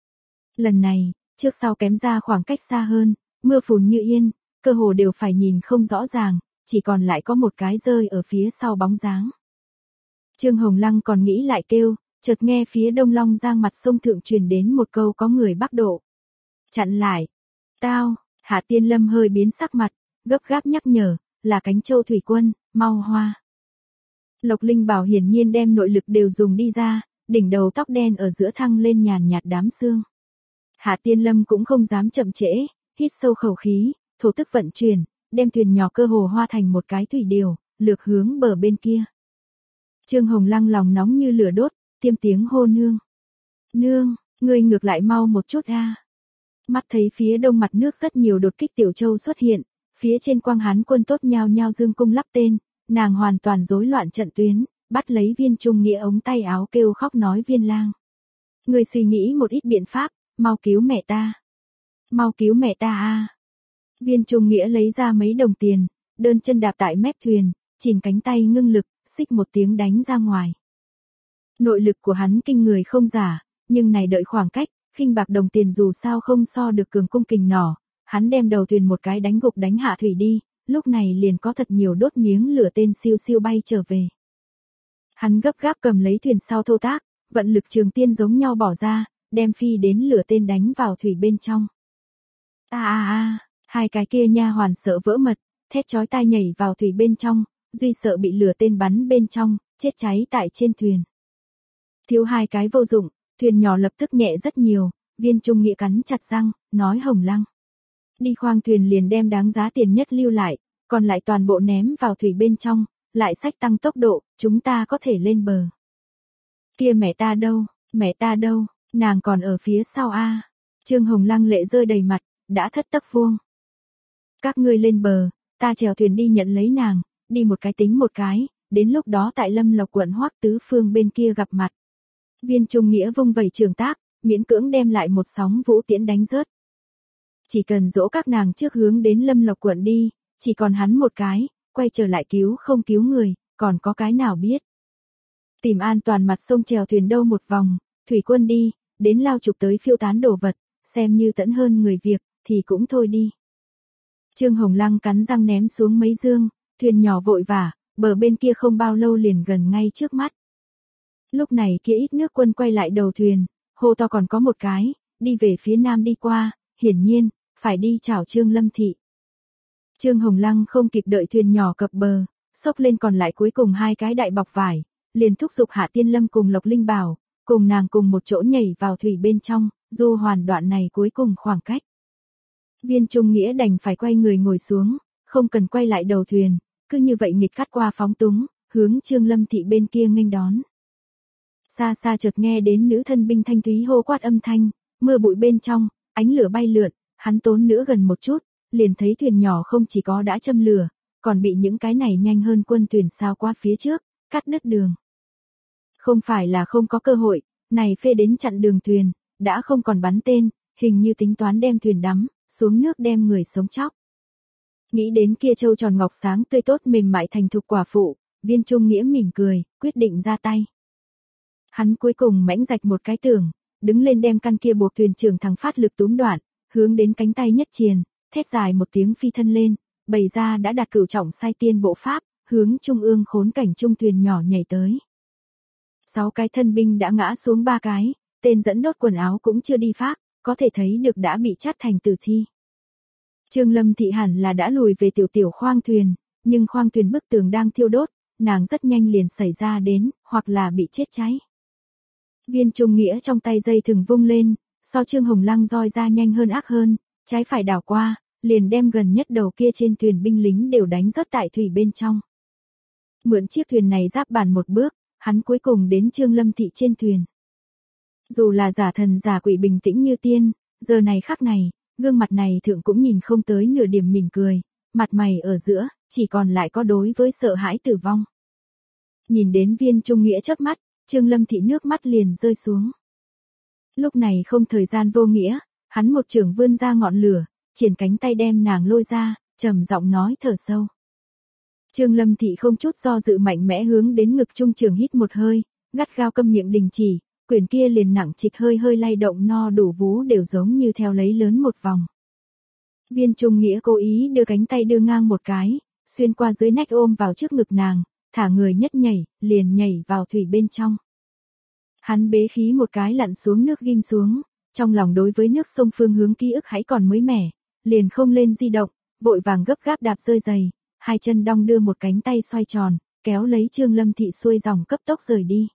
Lần này, trước sau kém ra khoảng cách xa hơn, mưa phùn như yên, cơ hồ đều phải nhìn không rõ ràng, chỉ còn lại có một cái rơi ở phía sau bóng dáng. Trương Hồng Lăng còn nghĩ lại kêu, chợt nghe phía đông Long Giang mặt sông thượng truyền đến một câu có người Bắc độ. Chặn lại. Tao, Hạ Tiên Lâm hơi biến sắc mặt, gấp gáp nhắc nhở, là Cánh Châu thủy quân, mau hoa. Lộc Linh Bảo hiển nhiên đem nội lực đều dùng đi ra, đỉnh đầu tóc đen ở giữa thăng lên nhàn nhạt đám sương. Hạ Tiên Lâm cũng không dám chậm trễ, hít sâu khẩu khí, thổ tức vận chuyển, đem thuyền nhỏ cơ hồ hoa thành một cái thủy điều, lược hướng bờ bên kia. Trương Hồng Lăng lòng nóng như lửa đốt, tiêm tiếng hô nương. Nương, ngươi ngược lại mau một chút a. Mắt thấy phía đông mặt nước rất nhiều đột kích tiểu châu xuất hiện, phía trên quang Hán quân tốt nhao nhao dương cung lắp tên, nàng hoàn toàn rối loạn trận tuyến, bắt lấy Viên Trung Nghĩa ống tay áo kêu khóc nói Viên lang. Người suy nghĩ một ít biện pháp, mau cứu mẹ ta. Mau cứu mẹ ta a. Viên Trung Nghĩa lấy ra mấy đồng tiền, đơn chân đạp tại mép thuyền, chìm cánh tay ngưng lực, xích một tiếng đánh ra ngoài. Nội lực của hắn kinh người không giả, nhưng này đợi khoảng cách, khinh bạc đồng tiền dù sao không so được cường cung kình nỏ, hắn đem đầu thuyền một cái đánh gục đánh hạ thủy đi, lúc này liền có thật nhiều đốt miếng lửa tên siêu siêu bay trở về. Hắn gấp gáp cầm lấy thuyền sau thô tác, vận lực trường tiên giống nhau bỏ ra, đem phi đến lửa tên đánh vào thủy bên trong. A a a, hai cái kia nha hoàn sợ vỡ mật, thét chói tai nhảy vào thủy bên trong, duy sợ bị lửa tên bắn bên trong, chết cháy tại trên thuyền. Thiếu hai cái vô dụng, thuyền nhỏ lập tức nhẹ rất nhiều, Viên Trung Nghĩa cắn chặt răng, nói Hồng Lăng. Đi khoang thuyền liền đem đáng giá tiền nhất lưu lại, còn lại toàn bộ ném vào thủy bên trong, lại xách tăng tốc độ, chúng ta có thể lên bờ. Kia mẹ ta đâu, mẹ ta đâu, nàng còn ở phía sau a. Trương Hồng Lăng lệ rơi đầy mặt, đã thất tấc vuông. Các ngươi lên bờ, ta chèo thuyền đi nhận lấy nàng, đi một cái tính một cái, đến lúc đó tại Lâm Lộc quận Hoắc Tứ Phương bên kia gặp mặt. Viên Trung Nghĩa vung vẩy trường tác, miễn cưỡng đem lại một sóng vũ tiễn đánh rớt. Chỉ cần dỗ các nàng trước hướng đến Lâm Lộc quận đi, chỉ còn hắn một cái, quay trở lại cứu không cứu người, còn có cái nào biết. Tìm an toàn mặt sông chèo thuyền đâu một vòng, thủy quân đi, đến lao trục tới phiêu tán đồ vật, xem như tẫn hơn người việc, thì cũng thôi đi. Trương Hồng Lăng cắn răng ném xuống mấy dương, thuyền nhỏ vội vã, bờ bên kia không bao lâu liền gần ngay trước mắt. Lúc này kia ít nước quân quay lại đầu thuyền, hô to còn có một cái, đi về phía nam đi qua, hiển nhiên, phải đi chào Trương Lâm Thị. Trương Hồng Lăng không kịp đợi thuyền nhỏ cập bờ, xốc lên còn lại cuối cùng hai cái đại bọc vải, liền thúc giục Hạ Tiên Lâm cùng Lộc Linh Bảo, cùng nàng cùng một chỗ nhảy vào thủy bên trong, du hoàn đoạn này cuối cùng khoảng cách. Viên Trung Nghĩa đành phải quay người ngồi xuống, không cần quay lại đầu thuyền, cứ như vậy nghịch cắt qua phóng túng, hướng Trương Lâm Thị bên kia nghênh đón. Xa xa chợt nghe đến nữ thân binh thanh thúy hô quát âm thanh, mưa bụi bên trong, ánh lửa bay lượn, hắn tốn nữa gần một chút, liền thấy thuyền nhỏ không chỉ có đã châm lửa, còn bị những cái này nhanh hơn quân thuyền sao qua phía trước, cắt đứt đường. Không phải là không có cơ hội, này phê đến chặn đường thuyền, đã không còn bắn tên, hình như tính toán đem thuyền đắm, xuống nước đem người sống chóc. Nghĩ đến kia châu tròn ngọc sáng tươi tốt mềm mại thành thục quả phụ, Viên Trung Nghĩa mỉm cười, quyết định ra tay. Hắn cuối cùng mãnh rạch một cái tường, đứng lên đem căn kia buộc thuyền trưởng thẳng phát lực túm đoạn, hướng đến cánh tay nhất triền, thét dài một tiếng phi thân lên, bày ra đã đạt cửu trọng sai tiên bộ pháp, hướng trung ương khốn cảnh trung thuyền nhỏ nhảy tới. Sáu cái thân binh đã ngã xuống ba cái, tên dẫn đốt quần áo cũng chưa đi phát, có thể thấy được đã bị chát thành tử thi. Trương Lâm Thị hẳn là đã lùi về tiểu tiểu khoang thuyền, nhưng khoang thuyền bức tường đang thiêu đốt, nàng rất nhanh liền xảy ra đến, hoặc là bị chết cháy. Viên Trung Nghĩa trong tay dây thừng vung lên, so Trương Hồng Lăng roi ra nhanh hơn ác hơn, trái phải đảo qua, liền đem gần nhất đầu kia trên thuyền binh lính đều đánh rớt tại thủy bên trong. Mượn chiếc thuyền này giáp bàn một bước, hắn cuối cùng đến Trương Lâm Thị trên thuyền. Dù là giả thần giả quỷ bình tĩnh như tiên, giờ này khắc này, gương mặt này thượng cũng nhìn không tới nửa điểm mỉm cười, mặt mày ở giữa, chỉ còn lại có đối với sợ hãi tử vong. Nhìn đến Viên Trung Nghĩa chớp mắt, Trương Lâm Thị nước mắt liền rơi xuống. Lúc này không thời gian vô nghĩa, hắn một trường vươn ra ngọn lửa, triển cánh tay đem nàng lôi ra, trầm giọng nói thở sâu. Trương Lâm Thị không chút do dự mạnh mẽ hướng đến ngực trung trường hít một hơi, gắt gao câm miệng đình chỉ, quyển kia liền nặng trịch hơi hơi lay động no đủ vú đều giống như theo lấy lớn một vòng. Viên Trung Nghĩa cố ý đưa cánh tay đưa ngang một cái, xuyên qua dưới nách ôm vào trước ngực nàng, thả người nhất nhảy, liền nhảy vào thủy bên trong. Hắn bế khí một cái lặn xuống nước ghim xuống, trong lòng đối với nước sông phương hướng ký ức hãy còn mới mẻ, liền không lên di động, vội vàng gấp gáp đạp rơi giày, hai chân đong đưa một cánh tay xoay tròn, kéo lấy Trương Lâm Thị xuôi dòng cấp tốc rời đi.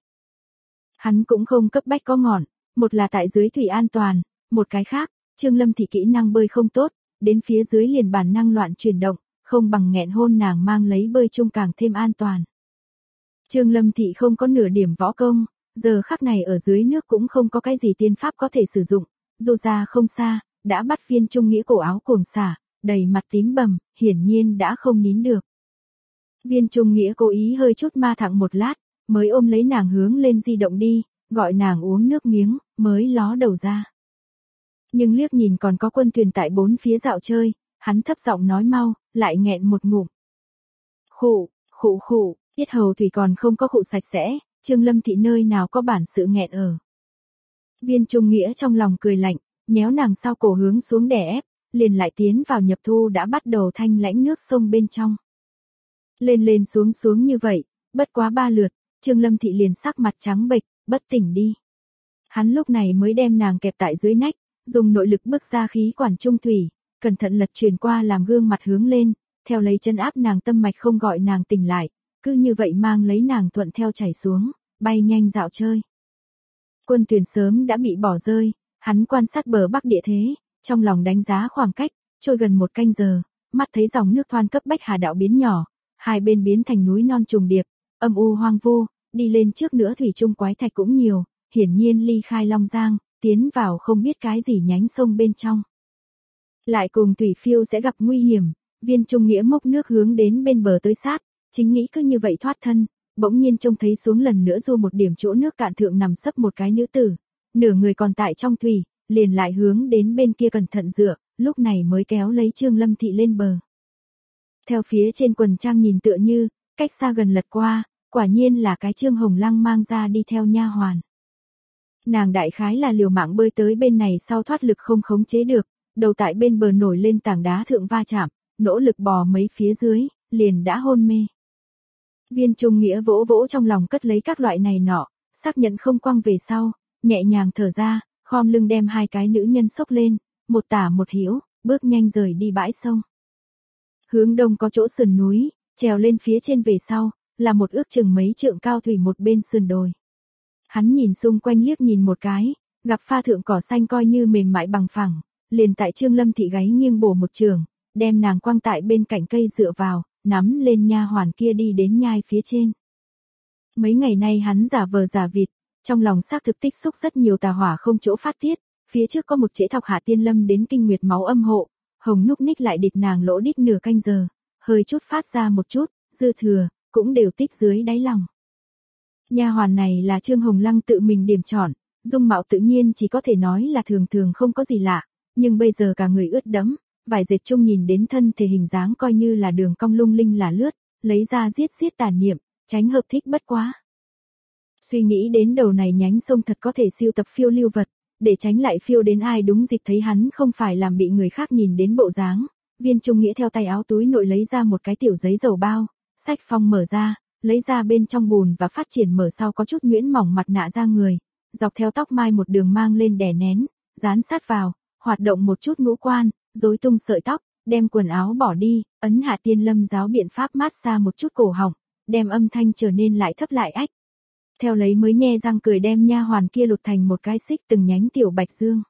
Hắn cũng không cấp bách có ngọn, một là tại dưới thủy an toàn, một cái khác, Trương Lâm Thị kỹ năng bơi không tốt, đến phía dưới liền bản năng loạn chuyển động, không bằng nghẹn hôn nàng mang lấy bơi chung càng thêm an toàn. Trương Lâm Thị không có nửa điểm võ công, giờ khắc này ở dưới nước cũng không có cái gì tiên pháp có thể sử dụng, dù ra không xa, đã bắt Viên Trung Nghĩa cổ áo cuồng xả, đầy mặt tím bầm, hiển nhiên đã không nín được. Viên Trung Nghĩa cố ý hơi chút ma thẳng một lát, mới ôm lấy nàng hướng lên di động đi, gọi nàng uống nước miếng, mới ló đầu ra. Nhưng liếc nhìn còn có Quân Tuyền tại bốn phía dạo chơi, hắn thấp giọng nói mau, lại nghẹn một ngụm. Khụ, khụ khụ, yết hầu thủy còn không có khụ sạch sẽ, Trương Lâm Thị nơi nào có bản sự nghẹn ở. Viên Trung Nghĩa trong lòng cười lạnh, nhéo nàng sau cổ hướng xuống đè ép, liền lại tiến vào nhập thu đã bắt đầu thanh lãnh nước sông bên trong. Lên lên xuống xuống như vậy, bất quá ba lượt, Trương Lâm Thị liền sắc mặt trắng bệch, bất tỉnh đi. Hắn lúc này mới đem nàng kẹp tại dưới nách, dùng nội lực bức ra khí quản trung thủy, cẩn thận lật truyền qua làm gương mặt hướng lên, theo lấy chân áp nàng tâm mạch không gọi nàng tỉnh lại, cứ như vậy mang lấy nàng thuận theo chảy xuống, bay nhanh dạo chơi. Quân Tuyền sớm đã bị bỏ rơi, hắn quan sát bờ bắc địa thế, trong lòng đánh giá khoảng cách, trôi gần một canh giờ, mắt thấy dòng nước thoan cấp bách hà đạo biến nhỏ, hai bên biến thành núi non trùng điệp, âm u hoang vu, đi lên trước nữa thủy chung quái thạch cũng nhiều, hiển nhiên ly khai Long Giang, tiến vào không biết cái gì nhánh sông bên trong. Lại cùng thủy phiêu sẽ gặp nguy hiểm, Viên Trung Nghĩa mốc nước hướng đến bên bờ tới sát, chính nghĩ cứ như vậy thoát thân, bỗng nhiên trông thấy xuống lần nữa du một điểm chỗ nước cạn thượng nằm sấp một cái nữ tử, nửa người còn tại trong thủy, liền lại hướng đến bên kia cẩn thận dựa, lúc này mới kéo lấy Trương Lâm Thị lên bờ. Theo phía trên quần trang nhìn tựa như, cách xa gần lật qua, quả nhiên là cái Trương Hồng Lăng mang ra đi theo nha hoàn. Nàng đại khái là liều mạng bơi tới bên này sau thoát lực không khống chế được, đầu tại bên bờ nổi lên tảng đá thượng va chạm, nỗ lực bò mấy phía dưới, liền đã hôn mê. Viên Trung Nghĩa vỗ vỗ trong lòng cất lấy các loại này nọ, xác nhận không quăng về sau, nhẹ nhàng thở ra, khom lưng đem hai cái nữ nhân xốc lên, một tả một hữu, bước nhanh rời đi bãi sông. Hướng đông có chỗ sườn núi, trèo lên phía trên về sau, là một ước chừng mấy trượng cao thủy một bên sườn đồi. Hắn nhìn xung quanh liếc nhìn một cái, gặp pha thượng cỏ xanh coi như mềm mại bằng phẳng, liền tại Trương Lâm Thị gáy nghiêng bổ một trường, đem nàng quăng tại bên cạnh cây dựa vào, nắm lên nha hoàn kia đi đến nhai phía trên. Mấy ngày nay hắn giả vờ giả vịt, trong lòng xác thực tích xúc rất nhiều tà hỏa không chỗ phát tiết, phía trước có một trễ thọc Hạ Tiên Lâm đến kinh nguyệt máu âm hộ, hồng núc ních lại địch nàng lỗ đít nửa canh giờ, hơi chút phát ra một chút, dư thừa, cũng đều tích dưới đáy lòng. Nha hoàn này là Trương Hồng Lăng tự mình điểm chọn, dung mạo tự nhiên chỉ có thể nói là thường thường không có gì lạ, nhưng bây giờ cả người ướt đẫm, vải dệt chung nhìn đến thân thể hình dáng coi như là đường cong lung linh là lướt, lấy ra giết giết tà niệm, tránh hợp thích bất quá. Suy nghĩ đến đầu này nhánh sông thật có thể siêu tập phiêu lưu vật, để tránh lại phiêu đến ai đúng dịp thấy hắn không phải làm bị người khác nhìn đến bộ dáng, Viên Trung Nghĩa theo tay áo túi nội lấy ra một cái tiểu giấy dầu bao, sách phong mở ra, lấy ra bên trong bùn và phát triển mở sau có chút nhuyễn mỏng mặt nạ ra người, dọc theo tóc mai một đường mang lên đè nén, dán sát vào, hoạt động một chút ngũ quan, rối tung sợi tóc, đem quần áo bỏ đi, ấn Hạ Tiên Lâm giáo biện pháp mát xa một chút cổ họng, đem âm thanh trở nên lại thấp lại ách. Theo lấy mới nhe răng cười đem nha hoàn kia lột thành một cái xích từng nhánh tiểu bạch dương.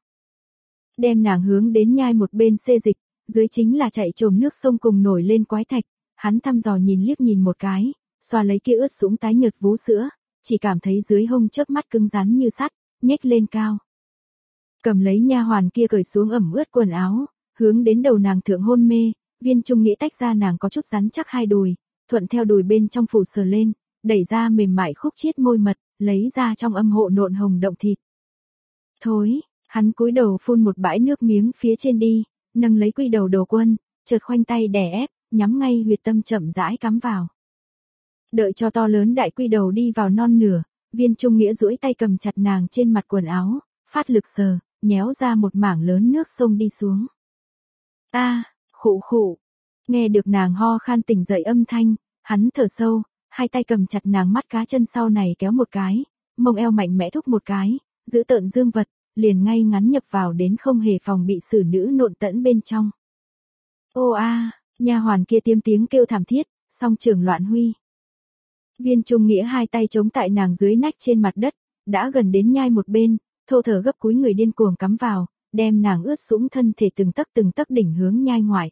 Đem nàng hướng đến nhai một bên xê dịch, dưới chính là chạy trồm nước sông cùng nổi lên quái thạch, hắn thăm dò nhìn liếc nhìn một cái, xoa lấy kia ướt sũng tái nhợt vú sữa, chỉ cảm thấy dưới hông chớp mắt cứng rắn như sắt, nhếch lên cao. Cầm lấy nha hoàn kia cởi xuống ẩm ướt quần áo, hướng đến đầu nàng thượng hôn mê, Viên Trung Nghĩa tách ra nàng có chút rắn chắc hai đùi, thuận theo đùi bên trong phủ sờ lên, đẩy ra mềm mại khúc chiết môi mật, lấy ra trong âm hộ nộn hồng động thịt. Thối, hắn cúi đầu phun một bãi nước miếng phía trên đi, nâng lấy quy đầu đầu quân, chợt khoanh tay đè ép, nhắm ngay huyệt tâm chậm rãi cắm vào. Đợi cho to lớn đại quy đầu đi vào non nửa, Viên Trung Nghĩa duỗi tay cầm chặt nàng trên mặt quần áo, phát lực sờ, nhéo ra một mảng lớn nước sông đi xuống. A, à, khụ khụ. Nghe được nàng ho khan tỉnh dậy âm thanh, hắn thở sâu, hai tay cầm chặt nàng mắt cá chân sau này kéo một cái, mông eo mạnh mẽ thúc một cái, giữ tợn dương vật, liền ngay ngắn nhập vào đến không hề phòng bị xử nữ nộn tẫn bên trong. Ô a, à, nha hoàn kia tiêm tiếng kêu thảm thiết, song trưởng loạn huy. Viên Trung Nghĩa hai tay chống tại nàng dưới nách trên mặt đất, đã gần đến nhai một bên, thô thở gấp cúi người điên cuồng cắm vào, đem nàng ướt sũng thân thể từng tấc từng tấc đỉnh hướng nhai ngoại.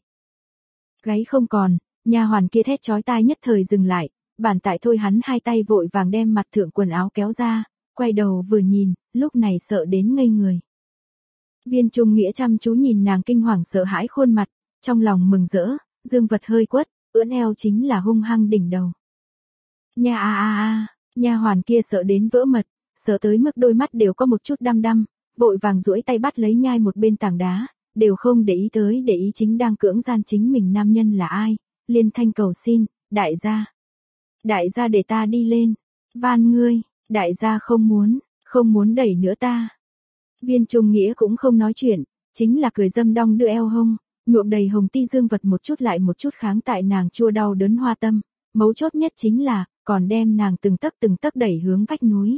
Gáy không còn, nha hoàn kia thét chói tai nhất thời dừng lại, bản tại thôi hắn hai tay vội vàng đem mặt thượng quần áo kéo ra, quay đầu vừa nhìn, lúc này sợ đến ngây người. Viên Trung Nghĩa chăm chú nhìn nàng kinh hoàng sợ hãi khuôn mặt, trong lòng mừng rỡ, dương vật hơi quất, ưỡn eo chính là hung hăng đỉnh đầu. Nha a a a, nha hoàn kia sợ đến vỡ mật, sợ tới mức đôi mắt đều có một chút đăm đăm, vội vàng duỗi tay bắt lấy nhai một bên tảng đá, đều không để ý tới để ý chính đang cưỡng gian chính mình nam nhân là ai, liên thanh cầu xin, đại gia. Đại gia để ta đi lên, van ngươi, đại gia không muốn, không muốn đẩy nữa ta. Viên Trung Nghĩa cũng không nói chuyện, chính là cười dâm đong đưa eo hông, nhuộm đầy hồng ti dương vật một chút lại một chút kháng tại nàng chua đau đớn hoa tâm, mấu chốt nhất chính là, còn đem nàng từng tấc từng tấc đẩy hướng vách núi.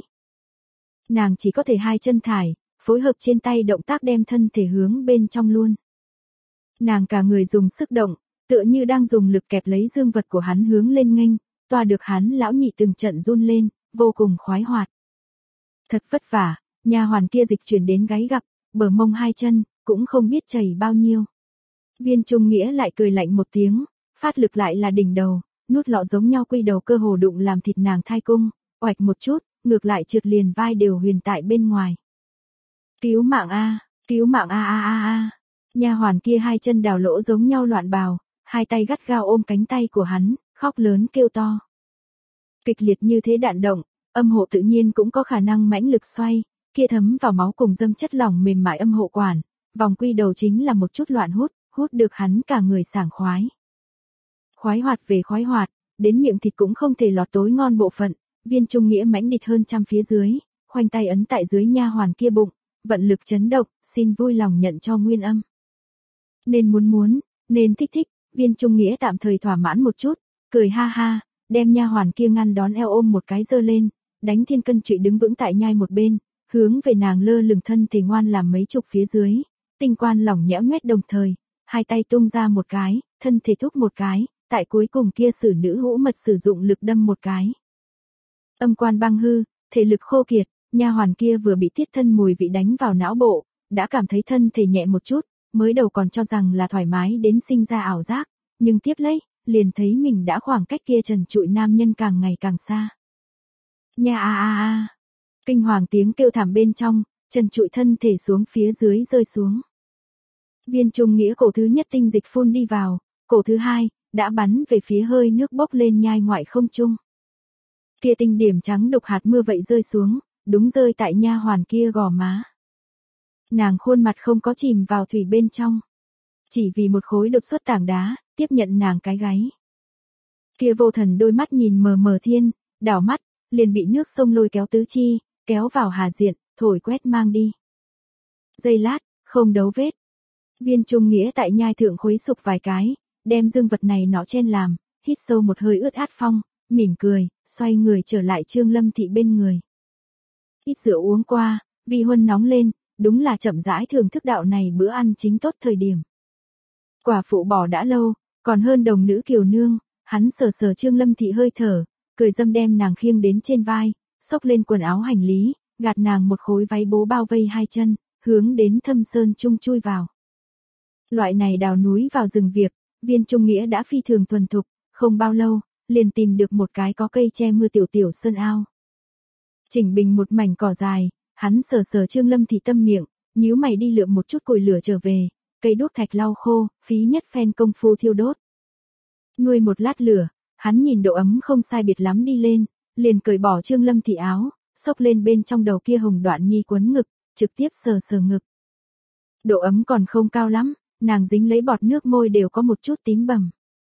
Nàng chỉ có thể hai chân thải, phối hợp trên tay động tác đem thân thể hướng bên trong luôn. Nàng cả người dùng sức động, tựa như đang dùng lực kẹp lấy dương vật của hắn hướng lên nghênh, toa được hắn lão nhị từng trận run lên, vô cùng khoái hoạt. Thật vất vả, nha hoàn kia dịch chuyển đến gáy gặp, bờ mông hai chân, cũng không biết chảy bao nhiêu. Viên Trung Nghĩa lại cười lạnh một tiếng, phát lực lại là đỉnh đầu, nút lọ giống nhau quy đầu cơ hồ đụng làm thịt nàng thai cung, oạch một chút, ngược lại trượt liền vai đều huyền tại bên ngoài. Cứu mạng a, cứu mạng a a a a. Nha hoàn kia hai chân đào lỗ giống nhau loạn bào, hai tay gắt gao ôm cánh tay của hắn, khóc lớn kêu to. Kịch liệt như thế đạn động, âm hộ tự nhiên cũng có khả năng mãnh lực xoay, kia thấm vào máu cùng dâm chất lỏng mềm mại âm hộ quản, vòng quy đầu chính là một chút loạn hút, hút được hắn cả người sảng khoái. Khoái hoạt về khoái hoạt, đến miệng thịt cũng không thể lọt tối ngon bộ phận, Viên Trung Nghĩa mãnh địch hơn trăm phía dưới, khoanh tay ấn tại dưới nha hoàn kia bụng, vận lực chấn động, xin vui lòng nhận cho nguyên âm. Nên muốn muốn, nên thích thích, Viên Trung Nghĩa tạm thời thỏa mãn một chút, cười ha ha, đem nha hoàn kia ngăn đón eo ôm một cái giơ lên, đánh thiên cân trụy đứng vững tại nhai một bên, hướng về nàng lơ lửng thân thể ngoan làm mấy chục phía dưới, tinh quan lỏng nhẽo nhoét đồng thời, hai tay tung ra một cái, thân thể thúc một cái, tại cuối cùng kia sử nữ hữu mật sử dụng lực đâm một cái. Âm quan băng hư, thể lực khô kiệt, nha hoàn kia vừa bị tiết thân mùi vị đánh vào não bộ, đã cảm thấy thân thể nhẹ một chút, mới đầu còn cho rằng là thoải mái đến sinh ra ảo giác, nhưng tiếp lấy, liền thấy mình đã khoảng cách kia trần trụi nam nhân càng ngày càng xa. Nha a a a, kinh hoàng tiếng kêu thảm bên trong, trần trụi thân thể xuống phía dưới rơi xuống. Viên Trung Nghĩa cổ thứ nhất tinh dịch phun đi vào, cổ thứ hai, đã bắn về phía hơi nước bốc lên nhai ngoại không trung. Kia tinh điểm trắng đục hạt mưa vậy rơi xuống, đúng rơi tại nha hoàn kia gò má. Nàng khuôn mặt không có chìm vào thủy bên trong, chỉ vì một khối đột xuất tảng đá, tiếp nhận nàng cái gáy. Kia vô thần đôi mắt nhìn mờ mờ thiên, đảo mắt, liền bị nước sông lôi kéo tứ chi, kéo vào hà diện, thổi quét mang đi. Giây lát, không đấu vết. Viên Trung Nghĩa tại nhai thượng khuấy sục vài cái, đem dương vật này nọ chen làm, hít sâu một hơi ướt át phong, mỉm cười, xoay người trở lại Trương Lâm Thị bên người. Ít rượu uống qua, vi huân nóng lên, đúng là chậm rãi thưởng thức đạo này bữa ăn chính tốt thời điểm. Quả phụ bỏ đã lâu, còn hơn đồng nữ kiều nương, hắn sờ sờ Trương Lâm Thị hơi thở, cười dâm đem nàng khiêng đến trên vai, xốc lên quần áo hành lý, gạt nàng một khối váy bố bao vây hai chân, hướng đến Thâm Sơn Trung chui vào. Loại này đào núi vào rừng việc, Viên Trung Nghĩa đã phi thường thuần thục, không bao lâu, liền tìm được một cái có cây che mưa tiểu tiểu sơn ao. Chỉnh bình một mảnh cỏ dài, hắn sờ sờ Trương Lâm Thị tâm miệng, nhíu mày đi lượm một chút củi lửa trở về, cây đốt thạch lau khô, phí nhất phen công phu thiêu đốt. Nuôi một lát lửa, hắn nhìn độ ấm không sai biệt lắm đi lên, liền cởi bỏ Trương Lâm Thị áo, xốc lên bên trong đầu kia hồng đoạn nhi quấn ngực, trực tiếp sờ sờ ngực. Độ ấm còn không cao lắm, nàng dính lấy bọt nước môi đều có một chút tím bầm.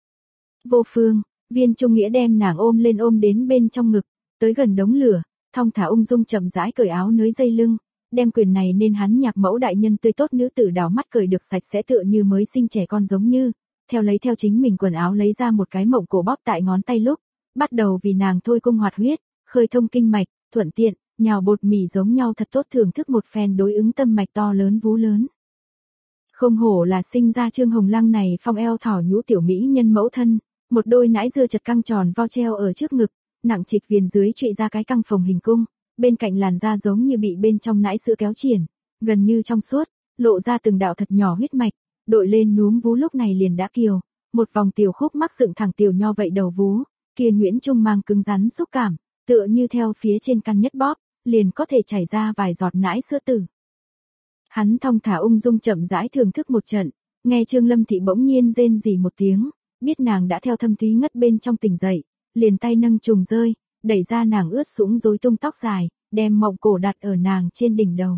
Vô phương, Viên Trung Nghĩa đem nàng ôm lên ôm đến bên trong ngực, tới gần đống lửa, thong thả ung dung chậm rãi cởi áo nới dây lưng, đem quyền này nên hắn nhạc mẫu đại nhân tươi tốt nữ tử đào mắt cởi được sạch sẽ tựa như mới sinh trẻ con giống như, theo lấy theo chính mình quần áo lấy ra một cái mộng cổ bóp tại ngón tay lúc, bắt đầu vì nàng thôi cung hoạt huyết, khơi thông kinh mạch, thuận tiện, nhào bột mì giống nhau thật tốt thưởng thức một phen đối ứng tâm mạch to lớn vú lớn. Không hổ là sinh ra Trương Hồng Lăng này phong eo thỏ nhũ tiểu mỹ nhân mẫu thân, một đôi nãi dưa chật căng tròn vo treo ở trước ngực, nặng trịch viền dưới trụy ra cái căng phồng hình cung, bên cạnh làn da giống như bị bên trong nãi sữa kéo triển, gần như trong suốt, lộ ra từng đạo thật nhỏ huyết mạch, đội lên núm vú lúc này liền đã kiều, một vòng tiểu khúc mắc dựng thẳng tiểu nho vậy đầu vú, kia nhuyễn trung mang cứng rắn xúc cảm, tựa như theo phía trên căn nhất bóp, liền có thể chảy ra vài giọt nãi sữa tử. Hắn thong thả ung dung chậm rãi thưởng thức một trận, nghe Trương Lâm Thị bỗng nhiên rên rỉ một tiếng, biết nàng đã theo Thâm Thúy ngất bên trong tỉnh dậy, liền tay nâng trùng rơi, đẩy ra nàng ướt sũng rối tung tóc dài, đem mộng cổ đặt ở nàng trên đỉnh đầu.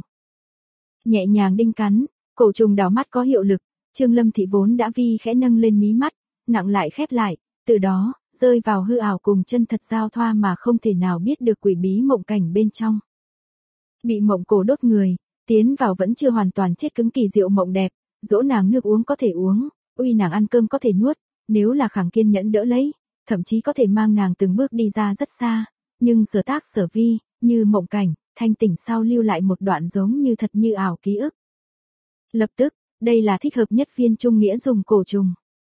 Nhẹ nhàng đinh cắn, cổ trùng đảo mắt có hiệu lực, Trương Lâm Thị vốn đã vi khẽ nâng lên mí mắt, nặng lại khép lại, từ đó, rơi vào hư ảo cùng chân thật giao thoa mà không thể nào biết được quỷ bí mộng cảnh bên trong. Bị mộng cổ đốt người, tiến vào vẫn chưa hoàn toàn chết cứng kỳ diệu mộng đẹp, dỗ nàng nước uống có thể uống, uy nàng ăn cơm có thể nuốt, nếu là khẳng kiên nhẫn đỡ lấy, thậm chí có thể mang nàng từng bước đi ra rất xa, nhưng sở tác sở vi, như mộng cảnh, thanh tỉnh sau lưu lại một đoạn giống như thật như ảo ký ức. Lập tức, đây là thích hợp nhất Viên Trung Nghĩa dùng cổ trùng.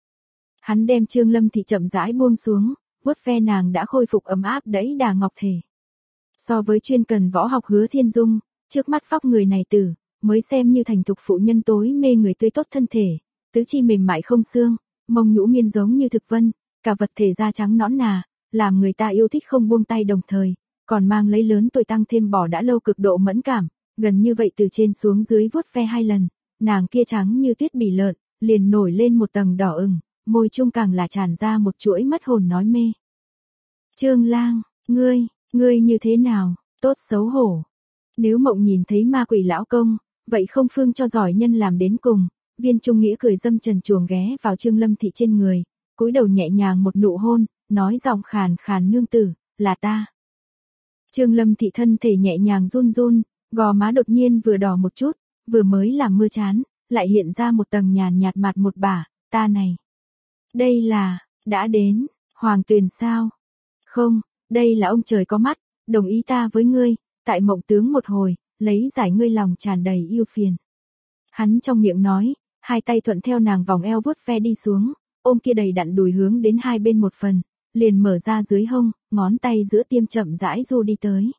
Hắn đem Trương Lâm Thị chậm rãi buông xuống, vuốt ve nàng đã khôi phục ấm áp đẫy đà ngọc thể. So với chuyên cần võ học Hứa Thiên Dung, trước mắt vóc người này tử, mới xem như thành thục phụ nhân tối mê người tươi tốt thân thể, tứ chi mềm mại không xương, mông nhũ miên giống như thực vân, cả vật thể da trắng nõn nà, làm người ta yêu thích không buông tay đồng thời, còn mang lấy lớn tuổi tăng thêm bỏ đã lâu cực độ mẫn cảm, gần như vậy từ trên xuống dưới vuốt ve hai lần, nàng kia trắng như tuyết bỉ lợn, liền nổi lên một tầng đỏ ửng, môi trung càng là tràn ra một chuỗi mất hồn nói mê. Trương Lang, ngươi, ngươi như thế nào, tốt xấu hổ. Nếu mộng nhìn thấy ma quỷ lão công, vậy không phương cho giỏi nhân làm đến cùng. Viên Trung Nghĩa cười dâm trần chuồng ghé vào Trương Lâm Thị trên người, cúi đầu nhẹ nhàng một nụ hôn, nói giọng khàn khàn nương tử, là ta. Trương Lâm Thị thân thể nhẹ nhàng run run, gò má đột nhiên vừa đỏ một chút, vừa mới làm mưa chán, lại hiện ra một tầng nhàn nhạt mặt một bả, ta này. Đây là, đã đến, Hoàng Tuyền sao? Không, đây là ông trời có mắt, đồng ý ta với ngươi, tại mộng tướng một hồi, lấy giải ngươi lòng tràn đầy yêu phiền. Hắn trong miệng nói, hai tay thuận theo nàng vòng eo vuốt ve đi xuống, ôm kia đầy đặn đùi hướng đến hai bên một phần, liền mở ra dưới hông, ngón tay giữa tiêm chậm rãi du đi tới.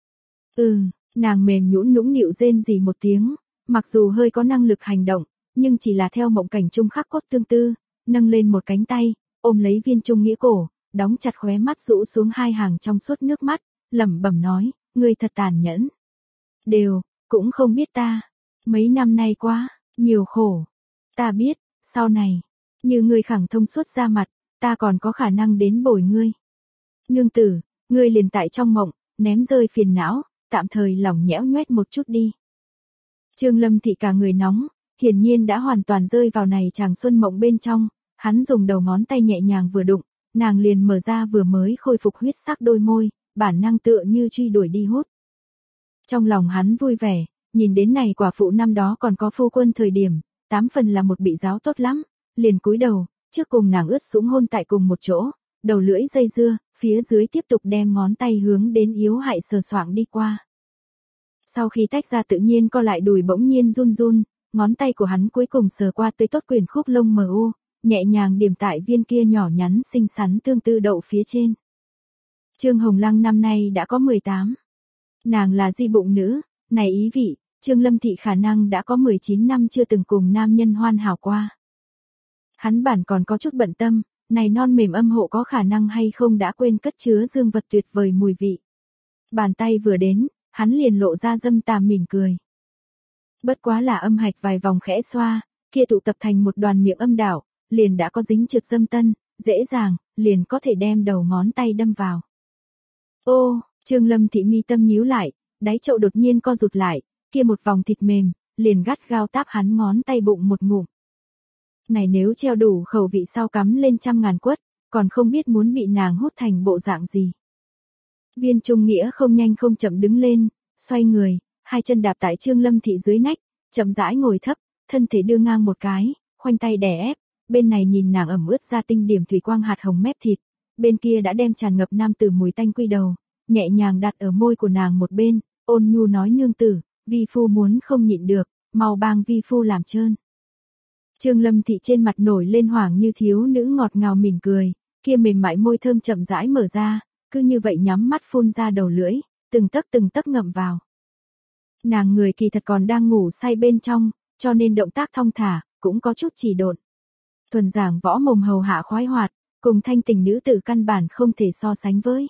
Ừ, nàng mềm nhũn nũng nịu rên rỉ một tiếng, mặc dù hơi có năng lực hành động, nhưng chỉ là theo mộng cảnh trung khắc cốt tương tư, nâng lên một cánh tay, ôm lấy Viên Trung Nghĩa cổ, đóng chặt khóe mắt rũ xuống hai hàng trong suốt nước mắt, lẩm bẩm nói, ngươi thật tàn nhẫn. Đều, cũng không biết ta, mấy năm nay quá, nhiều khổ. Ta biết, sau này, như ngươi khẳng thông suốt ra mặt, ta còn có khả năng đến bồi ngươi. Nương tử, ngươi liền tại trong mộng, ném rơi phiền não, tạm thời lòng nhẽo nhoét một chút đi. Trương Lâm Thị cả người nóng, hiển nhiên đã hoàn toàn rơi vào này chàng xuân mộng bên trong, hắn dùng đầu ngón tay nhẹ nhàng vừa đụng, nàng liền mở ra vừa mới khôi phục huyết sắc đôi môi, bản năng tựa như truy đuổi đi hút. Trong lòng hắn vui vẻ, nhìn đến này quả phụ năm đó còn có phu quân thời điểm, tám phần là một bị giáo tốt lắm, liền cúi đầu, trước cùng nàng ướt sũng hôn tại cùng một chỗ, đầu lưỡi dây dưa, phía dưới tiếp tục đem ngón tay hướng đến yếu hại sờ soạng đi qua. Sau khi tách ra tự nhiên co lại đùi bỗng nhiên run run, ngón tay của hắn cuối cùng sờ qua tới tốt quyền khúc lông mờ u, nhẹ nhàng điểm tại viên kia nhỏ nhắn xinh xắn tương tư đậu phía trên. Trương Hồng Lăng năm nay đã có mười tám. Nàng là di bụng nữ, này ý vị, Trương Lâm Thị khả năng đã có mười chín năm chưa từng cùng nam nhân hoan hảo qua. Hắn bản còn có chút bận tâm, này non mềm âm hộ có khả năng hay không đã quên cất chứa dương vật tuyệt vời mùi vị. Bàn tay vừa đến, hắn liền lộ ra dâm tà mỉm cười. Bất quá là âm hạch vài vòng khẽ xoa, kia tụ tập thành một đoàn miệng âm đảo, liền đã có dính trượt dâm tân, dễ dàng, liền có thể đem đầu ngón tay đâm vào. Ô, Trương Lâm Thị mi tâm nhíu lại, đáy chậu đột nhiên co rụt lại, kia một vòng thịt mềm, liền gắt gao táp hắn ngón tay bụng một ngụm. Này nếu treo đủ khẩu vị sau cắm lên trăm ngàn quất, còn không biết muốn bị nàng hút thành bộ dạng gì. Viên Trung Nghĩa không nhanh không chậm đứng lên, xoay người, hai chân đạp tại Trương Lâm Thị dưới nách, chậm rãi ngồi thấp, thân thể đưa ngang một cái, khoanh tay đè ép, bên này nhìn nàng ẩm ướt ra tinh điểm thủy quang hạt hồng mép thịt, bên kia đã đem tràn ngập nam tử mùi tanh quy đầu, nhẹ nhàng đặt ở môi của nàng một bên, ôn nhu nói nương tử, vi phu muốn không nhịn được, mau bang vi phu làm trơn. Trương Lâm Thị trên mặt nổi lên hoảng như thiếu nữ ngọt ngào mỉm cười, kia mềm mại môi thơm chậm rãi mở ra, cứ như vậy nhắm mắt phun ra đầu lưỡi, từng tấc từng tấc ngậm vào. Nàng người kỳ thật còn đang ngủ say bên trong, cho nên động tác thong thả, cũng có chút chỉ độn. Thuần giảng võ mồm hầu hạ khoái hoạt, cùng thanh tình nữ tử căn bản không thể so sánh với.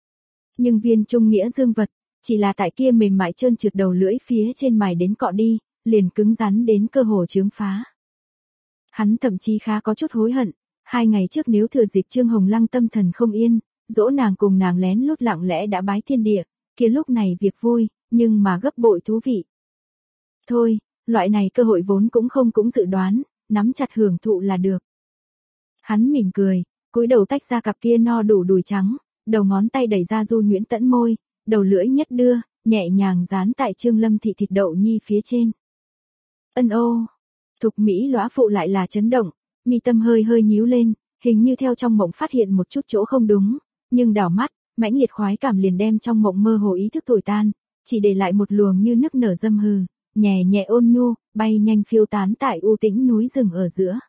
Nhưng Viên Trung Nghĩa dương vật, chỉ là tại kia mềm mại trơn trượt đầu lưỡi phía trên mài đến cọ đi, liền cứng rắn đến cơ hồ chướng phá. Hắn thậm chí khá có chút hối hận, hai ngày trước nếu thừa dịp Trương Hồng Lăng tâm thần không yên, dỗ nàng cùng nàng lén lút lặng lẽ đã bái thiên địa, kia lúc này việc vui, nhưng mà gấp bội thú vị. Thôi, loại này cơ hội vốn cũng không cũng dự đoán, nắm chặt hưởng thụ là được. Hắn mỉm cười, cúi đầu tách ra cặp kia no đủ đùi trắng, đầu ngón tay đẩy ra Du Nhuyễn tẫn môi, đầu lưỡi nhất đưa, nhẹ nhàng dán tại Trương Lâm thị thịt đậu nhi phía trên. Ân ô, thục mỹ lõa phụ lại là chấn động, mi tâm hơi hơi nhíu lên, hình như theo trong mộng phát hiện một chút chỗ không đúng, nhưng đảo mắt, mãnh liệt khoái cảm liền đem trong mộng mơ hồ ý thức thổi tan, chỉ để lại một luồng như nức nở dâm hừ, nhẹ nhẹ ôn nhu, bay nhanh phiêu tán tại u tĩnh núi rừng ở giữa.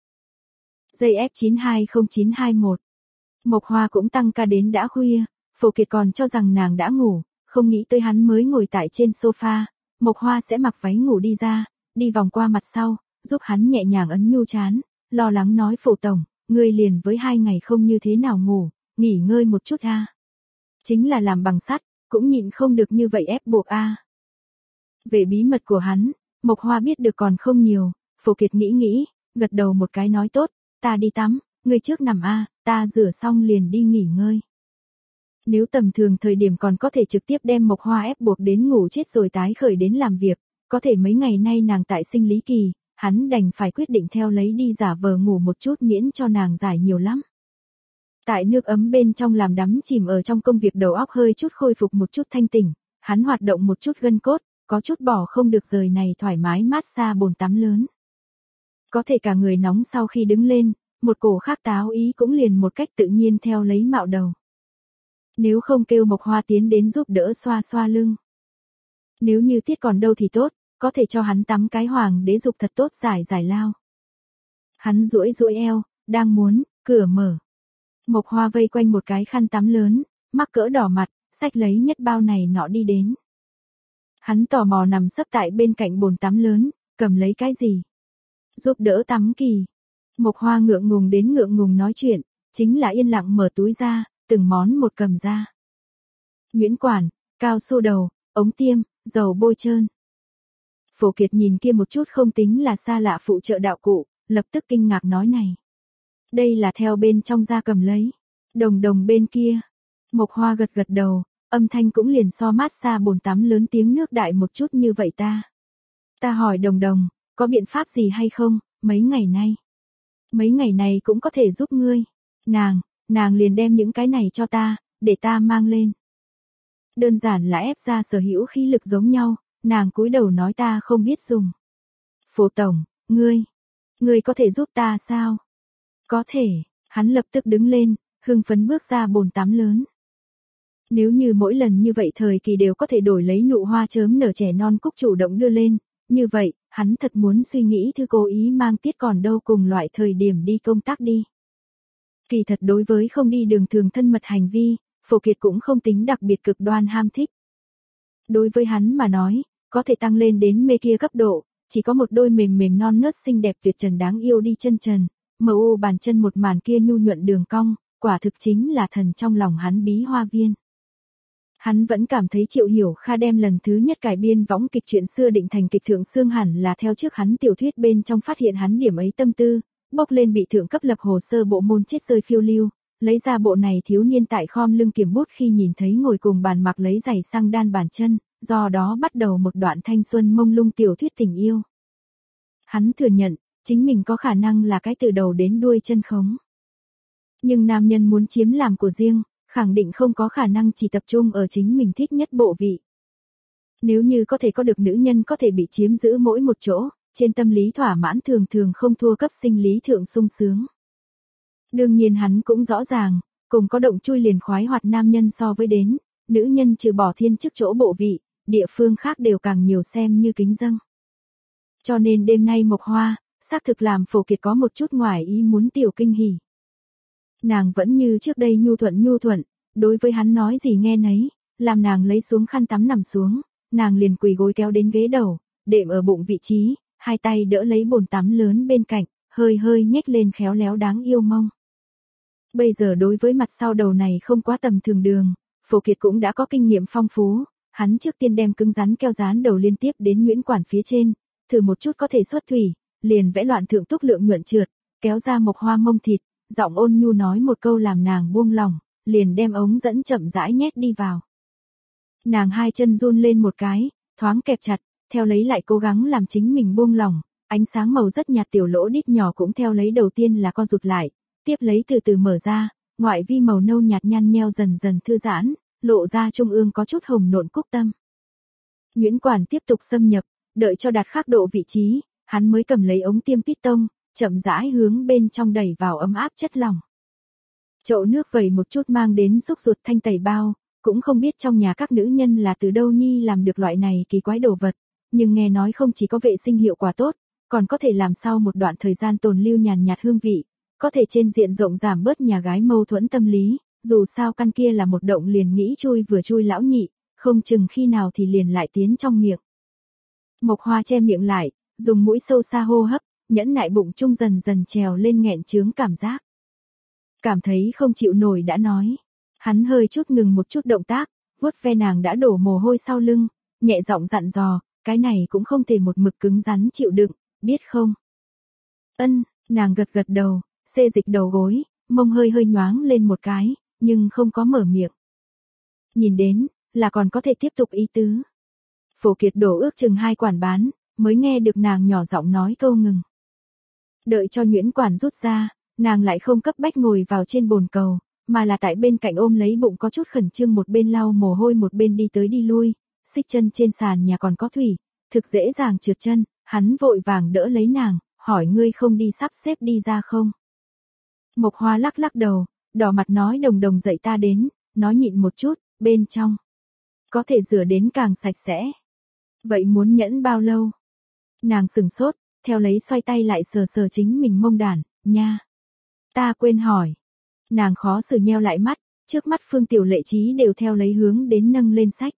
Dây ép chín hai không chín hai mốt. Mộc Hoa cũng tăng ca đến đã khuya, Phổ Kiệt còn cho rằng nàng đã ngủ, không nghĩ tới hắn mới ngồi tại trên sofa, Mộc Hoa sẽ mặc váy ngủ đi ra, đi vòng qua mặt sau, giúp hắn nhẹ nhàng ấn nhu trán, lo lắng nói Phổ tổng, ngươi liền với hai ngày không như thế nào ngủ, nghỉ ngơi một chút a. Chính là làm bằng sắt, cũng nhịn không được như vậy ép buộc a. Về bí mật của hắn, Mộc Hoa biết được còn không nhiều, Phổ Kiệt nghĩ nghĩ, gật đầu một cái nói tốt, ta đi tắm, ngươi trước nằm a, ta rửa xong liền đi nghỉ ngơi. Nếu tầm thường thời điểm còn có thể trực tiếp đem Mộc Hoa ép buộc đến ngủ chết rồi tái khởi đến làm việc, có thể mấy ngày nay nàng tại sinh lý kỳ, hắn đành phải quyết định theo lấy đi giả vờ ngủ một chút miễn cho nàng giải nhiều lắm. Tại nước ấm bên trong làm đắm chìm ở trong công việc đầu óc hơi chút khôi phục một chút thanh tỉnh, hắn hoạt động một chút gân cốt, có chút bỏ không được rời này thoải mái mát xa bồn tắm lớn. Có thể cả người nóng sau khi đứng lên, một cổ khác táo ý cũng liền một cách tự nhiên theo lấy mạo đầu. Nếu không kêu Mộc Hoa tiến đến giúp đỡ xoa xoa lưng. Nếu như tiết còn đâu thì tốt, có thể cho hắn tắm cái hoàng đế dục thật tốt giải giải lao. Hắn duỗi duỗi eo, đang muốn, cửa mở. Mộc Hoa vây quanh một cái khăn tắm lớn, mắc cỡ đỏ mặt, xách lấy nhất bao này nọ đi đến. Hắn tò mò nằm sấp tại bên cạnh bồn tắm lớn, cầm lấy cái gì? Giúp đỡ tắm kỳ. Mộc Hoa ngượng ngùng đến ngượng ngùng nói chuyện, chính là yên lặng mở túi ra, từng món một cầm ra. Nhuyễn quản, cao su đầu, ống tiêm, dầu bôi trơn. Phổ Kiệt nhìn kia một chút không tính là xa lạ phụ trợ đạo cụ, lập tức kinh ngạc nói này. Đây là theo bên trong ra cầm lấy. Đồng đồng bên kia. Mộc Hoa gật gật đầu, âm thanh cũng liền so mát xa bồn tắm lớn tiếng nước đại một chút như vậy ta. Ta hỏi đồng đồng, có biện pháp gì hay không, mấy ngày nay. Mấy ngày này cũng có thể giúp ngươi. Nàng, nàng liền đem những cái này cho ta, để ta mang lên. Đơn giản là ép ra sở hữu khí lực giống nhau, nàng cúi đầu nói ta không biết dùng. Phổ tổng, ngươi, ngươi có thể giúp ta sao? Có thể, hắn lập tức đứng lên, hưng phấn bước ra bồn tắm lớn. Nếu như mỗi lần như vậy thời kỳ đều có thể đổi lấy nụ hoa chớm nở trẻ non cúc chủ động đưa lên, như vậy, hắn thật muốn suy nghĩ thư cố ý mang tiết còn đâu cùng loại thời điểm đi công tác đi. Kỳ thật đối với không đi đường thường thân mật hành vi, Phổ Kiệt cũng không tính đặc biệt cực đoan ham thích. Đối với hắn mà nói, có thể tăng lên đến mê kia cấp độ, chỉ có một đôi mềm mềm non nớt xinh đẹp tuyệt trần đáng yêu đi chân trần, mờ u bàn chân một màn kia nhu nhuận đường cong, quả thực chính là thần trong lòng hắn bí hoa viên. Hắn vẫn cảm thấy Triệu Hiểu Kha đem lần thứ nhất cải biên võng kịch chuyện xưa định thành kịch thượng xương hẳn là theo trước hắn tiểu thuyết bên trong phát hiện hắn điểm ấy tâm tư, bốc lên bị thượng cấp lập hồ sơ bộ môn chết rơi phiêu lưu, lấy ra bộ này thiếu niên tại khom lưng kiểm bút khi nhìn thấy ngồi cùng bàn mặc lấy giày sang đan bàn chân, do đó bắt đầu một đoạn thanh xuân mông lung tiểu thuyết tình yêu. Hắn thừa nhận, chính mình có khả năng là cái từ đầu đến đuôi chân khống. Nhưng nam nhân muốn chiếm làm của riêng, khẳng định không có khả năng chỉ tập trung ở chính mình thích nhất bộ vị. Nếu như có thể có được nữ nhân có thể bị chiếm giữ mỗi một chỗ, trên tâm lý thỏa mãn thường thường không thua cấp sinh lý thượng sung sướng. Đương nhiên hắn cũng rõ ràng, cùng có động chui liền khoái hoạt nam nhân so với đến, nữ nhân trừ bỏ thiên chức chỗ bộ vị, địa phương khác đều càng nhiều xem như kính dâng. Cho nên đêm nay Mộc Hoa, xác thực làm Phổ Kiệt có một chút ngoài ý muốn tiểu kinh hỉ. Nàng vẫn như trước đây nhu thuận nhu thuận, đối với hắn nói gì nghe nấy, làm nàng lấy xuống khăn tắm nằm xuống, nàng liền quỳ gối kéo đến ghế đầu, đệm ở bụng vị trí, hai tay đỡ lấy bồn tắm lớn bên cạnh, hơi hơi nhếch lên khéo léo đáng yêu mông. Bây giờ đối với mặt sau đầu này không quá tầm thường đường, Phổ Kiệt cũng đã có kinh nghiệm phong phú, hắn trước tiên đem cứng rắn keo dán đầu liên tiếp đến nhuyễn quản phía trên, thử một chút có thể xuất thủy, liền vẽ loạn thượng túc lượng nhuận trượt, kéo ra Mộc Hoa mông thịt, giọng ôn nhu nói một câu làm nàng buông lòng, liền đem ống dẫn chậm rãi nhét đi vào. Nàng hai chân run lên một cái, thoáng kẹp chặt, theo lấy lại cố gắng làm chính mình buông lòng, ánh sáng màu rất nhạt tiểu lỗ đít nhỏ cũng theo lấy đầu tiên là co rụt lại, tiếp lấy từ từ mở ra, ngoại vi màu nâu nhạt nhăn nheo dần dần thư giãn, lộ ra trung ương có chút hồng nộn cúc tâm. Nhuyễn quản tiếp tục xâm nhập, đợi cho đạt khắc độ vị trí, hắn mới cầm lấy ống tiêm piston, chậm rãi hướng bên trong đẩy vào ấm áp chất lỏng. Chậu nước vẩy một chút mang đến xúc ruột thanh tẩy bao, cũng không biết trong nhà các nữ nhân là từ đâu nhi làm được loại này kỳ quái đồ vật, nhưng nghe nói không chỉ có vệ sinh hiệu quả tốt, còn có thể làm sau một đoạn thời gian tồn lưu nhàn nhạt hương vị, có thể trên diện rộng giảm bớt nhà gái mâu thuẫn tâm lý, dù sao căn kia là một động liền nghĩ chui vừa chui lão nhị, không chừng khi nào thì liền lại tiến trong miệng. Mộc Hoa che miệng lại, dùng mũi sâu xa hô hấp, nhẫn nại bụng trung dần dần trèo lên nghẹn chướng cảm giác. Cảm thấy không chịu nổi đã nói. Hắn hơi chút ngừng một chút động tác, vuốt ve nàng đã đổ mồ hôi sau lưng, nhẹ giọng dặn dò, cái này cũng không thể một mực cứng rắn chịu đựng, biết không? Ân, nàng gật gật đầu, xê dịch đầu gối, mông hơi hơi nhoáng lên một cái, nhưng không có mở miệng. Nhìn đến, là còn có thể tiếp tục ý tứ. Phổ Kiệt đổ ước chừng hai quản bán, mới nghe được nàng nhỏ giọng nói câu ngừng. Đợi cho nhuyễn quản rút ra, nàng lại không cấp bách ngồi vào trên bồn cầu, mà là tại bên cạnh ôm lấy bụng có chút khẩn trương một bên lau mồ hôi một bên đi tới đi lui, xích chân trên sàn nhà còn có thủy, thực dễ dàng trượt chân, hắn vội vàng đỡ lấy nàng, hỏi ngươi không đi sắp xếp đi ra không? Mộc Hoa lắc lắc đầu, đỏ mặt nói đồng đồng dậy ta đến, nói nhịn một chút, bên trong. Có thể rửa đến càng sạch sẽ. Vậy muốn nhẫn bao lâu? Nàng sừng sốt, theo lấy xoay tay lại sờ sờ chính mình mông đàn, nha. Ta quên hỏi. Nàng khó xử nheo lại mắt, trước mắt Phương Tiểu Lệ Trí đều theo lấy hướng đến nâng lên sách.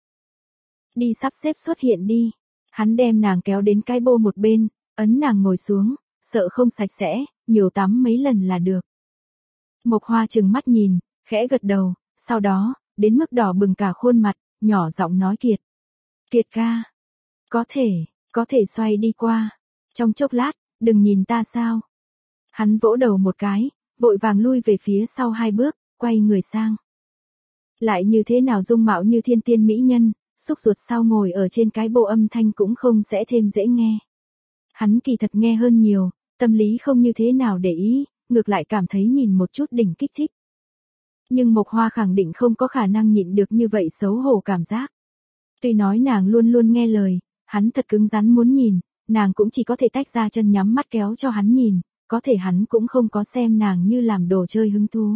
Đi sắp xếp xuất hiện đi. Hắn đem nàng kéo đến cái bô một bên, ấn nàng ngồi xuống, sợ không sạch sẽ, nhiều tắm mấy lần là được. Mộc Hoa trừng mắt nhìn, khẽ gật đầu, sau đó, đến mức đỏ bừng cả khuôn mặt, nhỏ giọng nói Kiệt. Kiệt ca. Có thể, có thể xoay đi qua. Trong chốc lát, đừng nhìn ta sao. Hắn vỗ đầu một cái, vội vàng lui về phía sau hai bước, quay người sang. Lại như thế nào dung mạo như thiên tiên mỹ nhân, xúc ruột sao ngồi ở trên cái bộ âm thanh cũng không sẽ thêm dễ nghe. Hắn kỳ thật nghe hơn nhiều, tâm lý không như thế nào để ý, ngược lại cảm thấy nhìn một chút đỉnh kích thích. Nhưng Mộc Hoa khẳng định không có khả năng nhịn được như vậy xấu hổ cảm giác. Tuy nói nàng luôn luôn nghe lời, hắn thật cứng rắn muốn nhìn, nàng cũng chỉ có thể tách ra chân nhắm mắt kéo cho hắn nhìn, có thể hắn cũng không có xem nàng như làm đồ chơi hứng thú.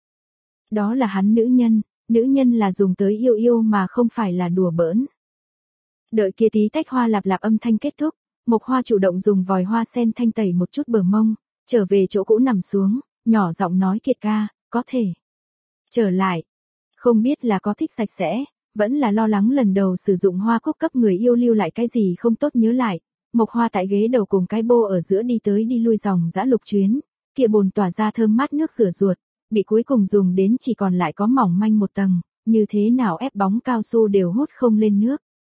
Đó là hắn nữ nhân, nữ nhân là dùng tới yêu yêu mà không phải là đùa bỡn. Đợi kia tí tách hoa lạp lạp âm thanh kết thúc, Mộc Hoa chủ động dùng vòi hoa sen thanh tẩy một chút bờ mông, trở về chỗ cũ nằm xuống, nhỏ giọng nói Kiệt ca, có thể. Trở lại. Không biết là có thích sạch sẽ, vẫn là lo lắng lần đầu sử dụng hoa cúc cấp người yêu lưu lại cái gì không tốt nhớ lại. Mộc Hoa tại ghế đầu cùng cái bô ở giữa đi tới đi lui dòng dã lục chuyến, kia bồn tỏa ra thơm mát nước rửa ruột, bị cuối cùng dùng đến chỉ còn lại có mỏng manh một tầng, như thế nào ép bóng cao su đều hút không lên nước.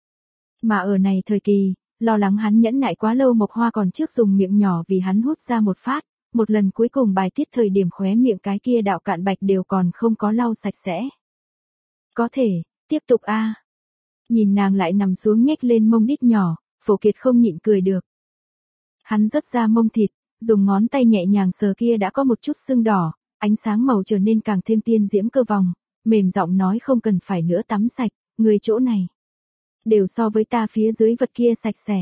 Mà ở này thời kỳ, lo lắng hắn nhẫn nại quá lâu Mộc Hoa còn trước dùng miệng nhỏ vì hắn hút ra một phát, một lần cuối cùng bài tiết thời điểm khóe miệng cái kia đạo cạn bạch đều còn không có lau sạch sẽ. Có thể, tiếp tục a. Nhìn nàng lại nằm xuống nhếch lên mông đít nhỏ, Phổ Kiệt không nhịn cười được. Hắn rớt ra mông thịt, dùng ngón tay nhẹ nhàng sờ kia đã có một chút sưng đỏ, ánh sáng màu trở nên càng thêm tiên diễm cơ vòng, mềm giọng nói không cần phải nữa tắm sạch, người chỗ này. Đều so với ta phía dưới vật kia sạch sẽ.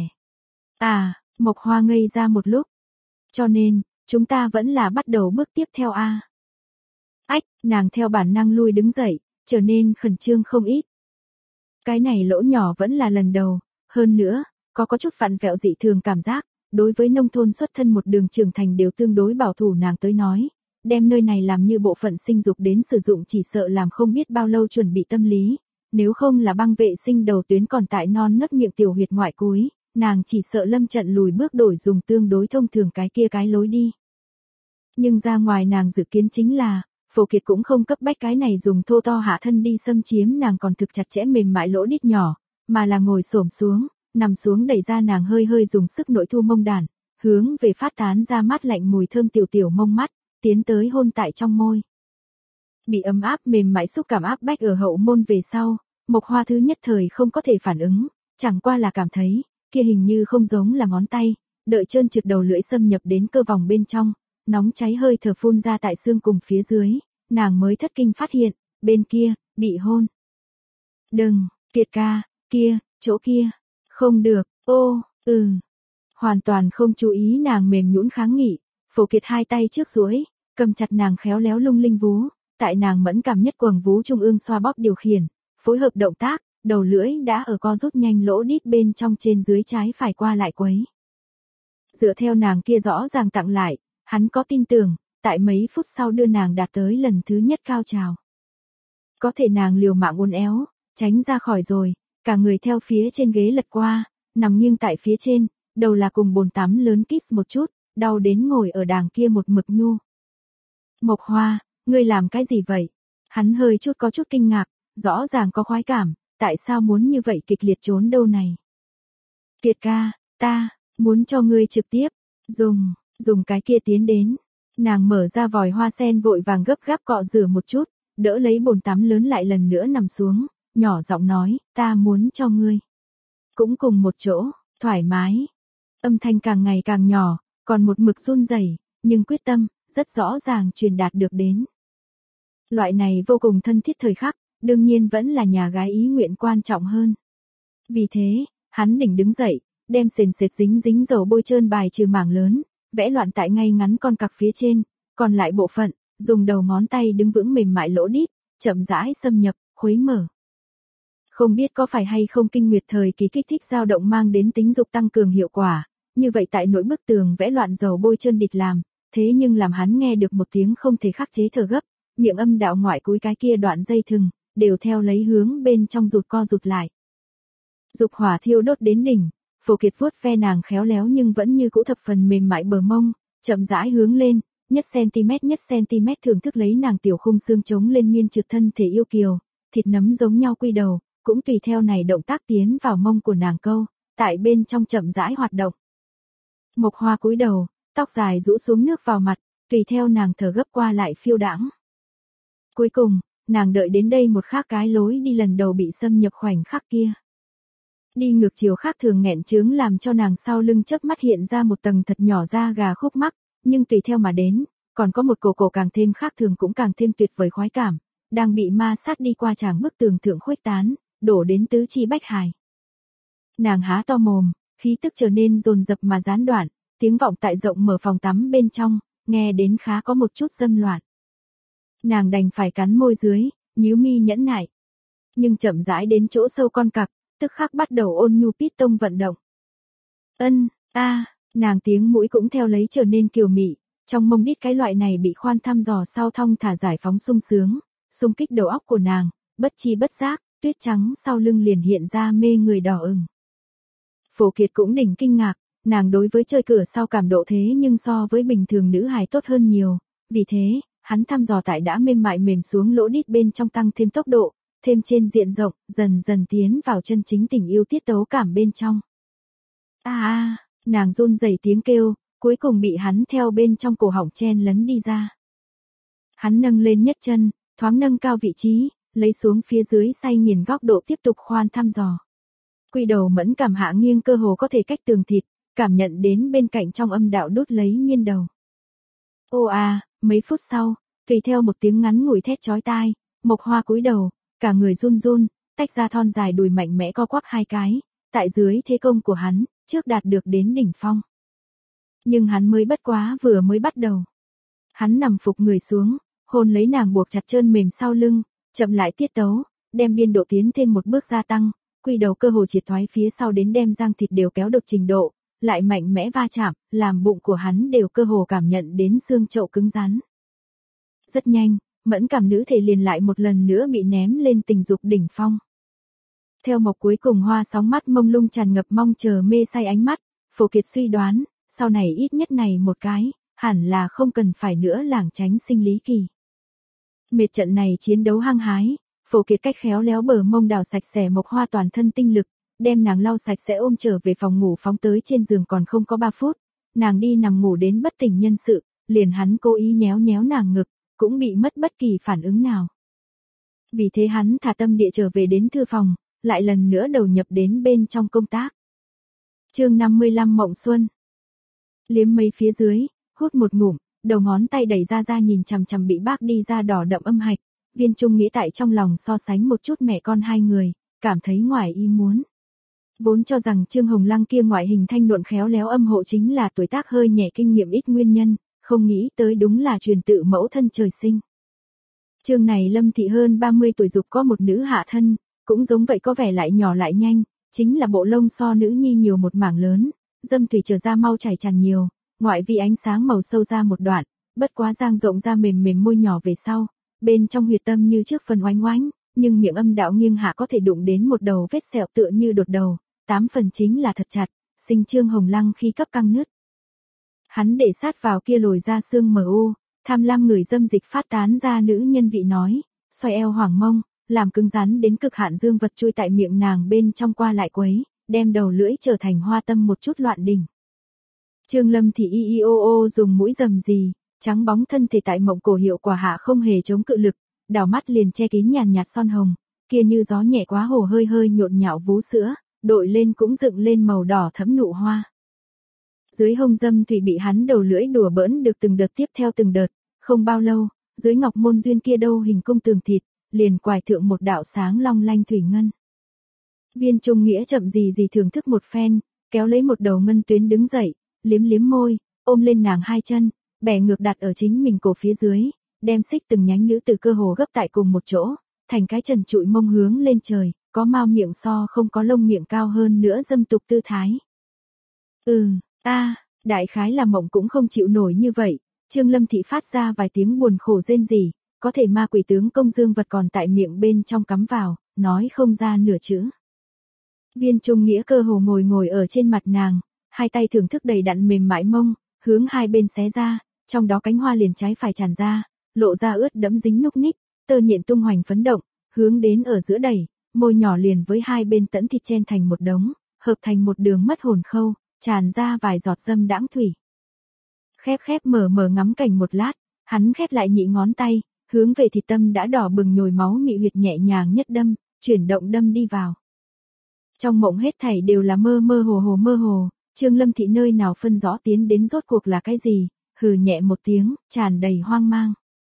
À, Mộc Hoa ngây ra một lúc. Cho nên, chúng ta vẫn là bắt đầu bước tiếp theo a. À. Ách, nàng theo bản năng lui đứng dậy, trở nên khẩn trương không ít. Cái này lỗ nhỏ vẫn là lần đầu, hơn nữa, có có chút vặn vẹo dị thường cảm giác, đối với nông thôn xuất thân một đường trưởng thành đều tương đối bảo thủ nàng tới nói, đem nơi này làm như bộ phận sinh dục đến sử dụng chỉ sợ làm không biết bao lâu chuẩn bị tâm lý, nếu không là băng vệ sinh đầu tuyến còn tại non nớt miệng tiểu huyệt ngoại cuối, nàng chỉ sợ lâm trận lùi bước đổi dùng tương đối thông thường cái kia cái lối đi. Nhưng ra ngoài nàng dự kiến chính là, Phổ Kiệt cũng không cấp bách cái này dùng thô to hạ thân đi xâm chiếm nàng còn thực chặt chẽ mềm mại lỗ đít nhỏ, mà là ngồi xổm xuống, nằm xuống đẩy ra nàng hơi hơi dùng sức nội thu mông đàn, hướng về phát tán ra mát lạnh mùi thơm tiểu tiểu mông mắt, tiến tới hôn tại trong môi. Bị ấm áp mềm mại xúc cảm áp bách ở hậu môn về sau, Mộc Hoa thứ nhất thời không có thể phản ứng, chẳng qua là cảm thấy, kia hình như không giống là ngón tay, đợi trơn trượt đầu lưỡi xâm nhập đến cơ vòng bên trong, nóng cháy hơi thở phun ra tại xương cùng phía dưới, nàng mới thất kinh phát hiện, bên kia, bị hôn. Đừng, Kiệt ca, kia, chỗ kia, không được, ô, ừ. Hoàn toàn không chú ý nàng mềm nhũn kháng nghị, Phổ Kiệt hai tay trước duỗi, cầm chặt nàng khéo léo lung linh vú, tại nàng mẫn cảm nhất quầng vú trung ương xoa bóp điều khiển, phối hợp động tác, đầu lưỡi đã ở co rút nhanh lỗ đít bên trong trên dưới trái phải qua lại quấy. Dựa theo nàng kia rõ ràng tặng lại, hắn có tin tưởng, tại mấy phút sau đưa nàng đạt tới lần thứ nhất cao trào. Có thể nàng liều mạng uốn éo, tránh ra khỏi rồi, cả người theo phía trên ghế lật qua, nằm nghiêng tại phía trên, đầu là cùng bồn tắm lớn kiss một chút, đau đến ngồi ở đàng kia một mực nhu. Mộc Hoa, ngươi làm cái gì vậy? Hắn hơi chút có chút kinh ngạc, rõ ràng có khoái cảm, tại sao muốn như vậy kịch liệt trốn đâu này? Kiệt ca, ta, muốn cho ngươi trực tiếp, dùng, dùng cái kia tiến đến. Nàng mở ra vòi hoa sen vội vàng gấp gáp cọ rửa một chút, đỡ lấy bồn tắm lớn lại lần nữa nằm xuống, nhỏ giọng nói, ta muốn cho ngươi. Cũng cùng một chỗ, thoải mái. Âm thanh càng ngày càng nhỏ, còn một mực run rẩy, nhưng quyết tâm, rất rõ ràng truyền đạt được đến. Loại này vô cùng thân thiết thời khắc, đương nhiên vẫn là nhà gái ý nguyện quan trọng hơn. Vì thế, hắn đỉnh đứng dậy, đem sền sệt dính dính dầu bôi trơn bài trừ mảng lớn, vẽ loạn tại ngay ngắn con cặc phía trên, còn lại bộ phận, dùng đầu ngón tay đứng vững mềm mại lỗ đít, chậm rãi xâm nhập, khuấy mở. Không biết có phải hay không kinh nguyệt thời kỳ kích thích dao động mang đến tính dục tăng cường hiệu quả, như vậy tại nỗi bức tường vẽ loạn dầu bôi trơn địch làm, thế nhưng làm hắn nghe được một tiếng không thể khắc chế thở gấp, miệng âm đạo ngoại cúi cái kia đoạn dây thừng, đều theo lấy hướng bên trong rụt co rụt lại. Dục hỏa thiêu đốt đến đỉnh, Phổ Kiệt vuốt ve nàng khéo léo nhưng vẫn như cũ thập phần mềm mại bờ mông, chậm rãi hướng lên, nhất cm nhất cm thưởng thức lấy nàng tiểu khung xương trống lên miên trượt thân thể yêu kiều, thịt nấm giống nhau quy đầu, cũng tùy theo này động tác tiến vào mông của nàng câu, tại bên trong chậm rãi hoạt động. Mộc Hoa cúi đầu, tóc dài rũ xuống nước vào mặt, tùy theo nàng thở gấp qua lại phiêu đãng. Cuối cùng, nàng đợi đến đây một khác cái lối đi lần đầu bị xâm nhập khoảnh khắc kia. Đi ngược chiều khác thường nghẹn chướng làm cho nàng sau lưng chớp mắt hiện ra một tầng thật nhỏ da gà khúc mắc, nhưng tùy theo mà đến, còn có một cổ cổ càng thêm khác thường cũng càng thêm tuyệt vời khoái cảm, đang bị ma sát đi qua tràng bức tường thượng khuếch tán, đổ đến tứ chi bách hài. Nàng há to mồm, khí tức trở nên dồn dập mà gián đoạn, tiếng vọng tại rộng mở phòng tắm bên trong, nghe đến khá có một chút dâm loạn. Nàng đành phải cắn môi dưới, nhíu mi nhẫn nại. Nhưng chậm rãi đến chỗ sâu con cặc, tức khắc bắt đầu ôn nhu pít tông vận động. Ân, a, nàng tiếng mũi cũng theo lấy trở nên kiều mị, trong mông đít cái loại này bị khoan thăm dò sau thong thả giải phóng sung sướng, xung kích đầu óc của nàng, bất chi bất giác, tuyết trắng sau lưng liền hiện ra mê người đỏ ửng. Phổ Kiệt cũng đỉnh kinh ngạc, nàng đối với chơi cửa sau cảm độ thế nhưng so với bình thường nữ hài tốt hơn nhiều, vì thế, hắn thăm dò tại đã mềm mại mềm xuống lỗ đít bên trong tăng thêm tốc độ, thêm trên diện rộng, dần dần tiến vào chân chính tình yêu tiết tấu cảm bên trong. A a, nàng run rẩy tiếng kêu, cuối cùng bị hắn theo bên trong cổ họng chen lấn đi ra. Hắn nâng lên nhất chân, thoáng nâng cao vị trí, lấy xuống phía dưới say nghiền góc độ tiếp tục khoan thăm dò. Quy đầu mẫn cảm hạ nghiêng cơ hồ có thể cách tường thịt, cảm nhận đến bên cạnh trong âm đạo đút lấy miên đầu. Ô a, mấy phút sau, tùy theo một tiếng ngắn ngủi thét chói tai, Mộc Hoa cúi đầu, cả người run run, tách ra thon dài đùi mạnh mẽ co quắp hai cái, tại dưới thế công của hắn, trước đạt được đến đỉnh phong. Nhưng hắn mới bất quá vừa mới bắt đầu. Hắn nằm phục người xuống, hôn lấy nàng buộc chặt chân mềm sau lưng, chậm lại tiết tấu, đem biên độ tiến thêm một bước gia tăng, quy đầu cơ hồ triệt thoái phía sau đến đem răng thịt đều kéo được trình độ, lại mạnh mẽ va chạm, làm bụng của hắn đều cơ hồ cảm nhận đến xương chậu cứng rắn. Rất nhanh, mẫn cảm nữ thể liền lại một lần nữa bị ném lên tình dục đỉnh phong. Theo một cuối cùng hoa sóng mắt mông lung tràn ngập mong chờ mê say ánh mắt, Phổ Kiệt suy đoán, sau này ít nhất này một cái, hẳn là không cần phải nữa lảng tránh sinh lý kỳ. Mệt trận này chiến đấu hăng hái, Phổ Kiệt cách khéo léo bờ mông đào sạch sẽ Mộc Hoa toàn thân tinh lực, đem nàng lau sạch sẽ ôm trở về phòng ngủ phóng tới trên giường còn không có ba phút, nàng đi nằm ngủ đến bất tỉnh nhân sự, liền hắn cố ý nhéo nhéo nàng ngực, cũng bị mất bất kỳ phản ứng nào. Vì thế hắn thả tâm địa trở về đến thư phòng, lại lần nữa đầu nhập đến bên trong công tác. Chương năm mươi lăm Mộng Xuân. Liếm mấy phía dưới, hút một ngụm, đầu ngón tay đẩy ra ra nhìn chằm chằm bị bác đi ra đỏ đậm âm hạch, Viên Trung Nghĩa tại trong lòng so sánh một chút mẹ con hai người, cảm thấy ngoài ý muốn. Vốn cho rằng Trương Hồng Lăng kia ngoại hình thanh nhuận khéo léo âm hộ chính là tuổi tác hơi nhẹ kinh nghiệm ít nguyên nhân, không nghĩ tới đúng là truyền tự mẫu thân trời sinh. Trương này Lâm thị hơn ba mươi tuổi dục có một nữ hạ thân, cũng giống vậy có vẻ lại nhỏ lại nhanh, chính là bộ lông so nữ nhi nhiều một mảng lớn, dâm thủy trở ra mau chảy tràn nhiều, ngoại vi ánh sáng màu sâu ra một đoạn, bất quá dang rộng ra mềm mềm môi nhỏ về sau, bên trong huyệt tâm như trước phần oánh oánh, nhưng miệng âm đạo nghiêng hạ có thể đụng đến một đầu vết sẹo tựa như đột đầu, tám phần chính là thật chặt, sinh Trương Hồng Lăng khi cấp căng nứt. Hắn để sát vào kia lồi ra xương mờ u, tham lam người dâm dịch phát tán ra nữ nhân vị nói, xoay eo hoảng mông, làm cứng rắn đến cực hạn dương vật chui tại miệng nàng bên trong qua lại quấy, đem đầu lưỡi trở thành hoa tâm một chút loạn đỉnh. Trương Lâm thị y y ô ô dùng mũi rầm gì, trắng bóng thân thể tại mộng cổ hiệu quả hạ không hề chống cự lực, đảo mắt liền che kín nhàn nhạt son hồng, kia như gió nhẹ quá hồ hơi hơi nhộn nhạo vú sữa, đội lên cũng dựng lên màu đỏ thẫm nụ hoa. Dưới hông dâm thủy bị hắn đầu lưỡi đùa bỡn được từng đợt tiếp theo từng đợt, không bao lâu, dưới ngọc môn duyên kia đâu hình cung tường thịt, liền quải thượng một đạo sáng long lanh thủy ngân. Viên Trung Nghĩa chậm gì gì thưởng thức một phen, kéo lấy một đầu ngân tuyến đứng dậy, liếm liếm môi, ôm lên nàng hai chân, bẻ ngược đặt ở chính mình cổ phía dưới, đem xích từng nhánh nữ từ cơ hồ gấp tại cùng một chỗ, thành cái trần trụi mông hướng lên trời, có mao miệng so không có lông miệng cao hơn nữa dâm tục tư thái. Ừ, ta, đại khái là mộng cũng không chịu nổi như vậy, Trương Lâm thị phát ra vài tiếng buồn khổ rên rỉ, có thể ma quỷ tướng công dương vật còn tại miệng bên trong cắm vào, nói không ra nửa chữ. Viên Trung Nghĩa cơ hồ ngồi ngồi ở trên mặt nàng, hai tay thưởng thức đầy đặn mềm mại mông, hướng hai bên xé ra, trong đó cánh hoa liền trái phải tràn ra, lộ ra ướt đẫm dính núc ních, tơ nhện tung hoành phấn động, hướng đến ở giữa đẩy, môi nhỏ liền với hai bên tẫn thịt chen thành một đống, hợp thành một đường mất hồn khâu, tràn ra vài giọt dâm đãng thủy. Khép khép mở mở ngắm cảnh một lát, hắn khép lại nhị ngón tay, hướng về thịt tâm đã đỏ bừng nhồi máu mị huyệt nhẹ nhàng nhất đâm, chuyển động đâm đi vào. Trong mộng hết thảy đều là mơ mơ hồ hồ mơ hồ, Trương Lâm thị nơi nào phân rõ tiến đến rốt cuộc là cái gì, hừ nhẹ một tiếng, tràn đầy hoang mang.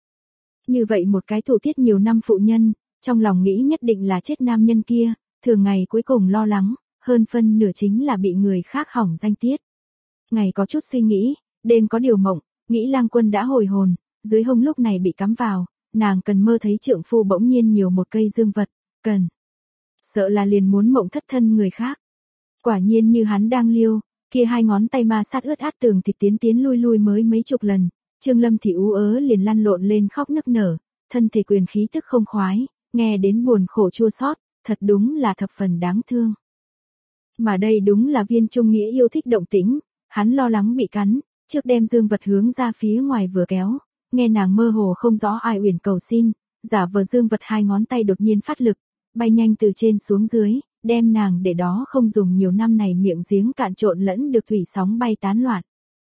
Như vậy một cái thủ tiết nhiều năm phụ nhân, trong lòng nghĩ nhất định là chết nam nhân kia, thường ngày cuối cùng lo lắng, hơn phân nửa chính là bị người khác hỏng danh tiết. Ngày có chút suy nghĩ, đêm có điều mộng, nghĩ Lang Quân đã hồi hồn, dưới hông lúc này bị cắm vào, nàng cần mơ thấy trượng phu bỗng nhiên nhiều một cây dương vật, cần. Sợ là liền muốn mộng thất thân người khác. Quả nhiên như hắn đang liêu, kia hai ngón tay ma sát ướt át tường thịt tiến tiến lui lui mới mấy chục lần, Trương Lâm thị ú ớ liền lăn lộn lên khóc nức nở, thân thể quyền khí tức không khoái, nghe đến buồn khổ chua xót, thật đúng là thập phần đáng thương. Mà đây đúng là Viên Trung Nghĩa yêu thích động tĩnh, hắn lo lắng bị cắn, trước đem dương vật hướng ra phía ngoài vừa kéo, nghe nàng mơ hồ không rõ ai uyển cầu xin, giả vờ dương vật hai ngón tay đột nhiên phát lực, bay nhanh từ trên xuống dưới, đem nàng để đó không dùng nhiều năm này miệng giếng cạn trộn lẫn được thủy sóng bay tán loạn.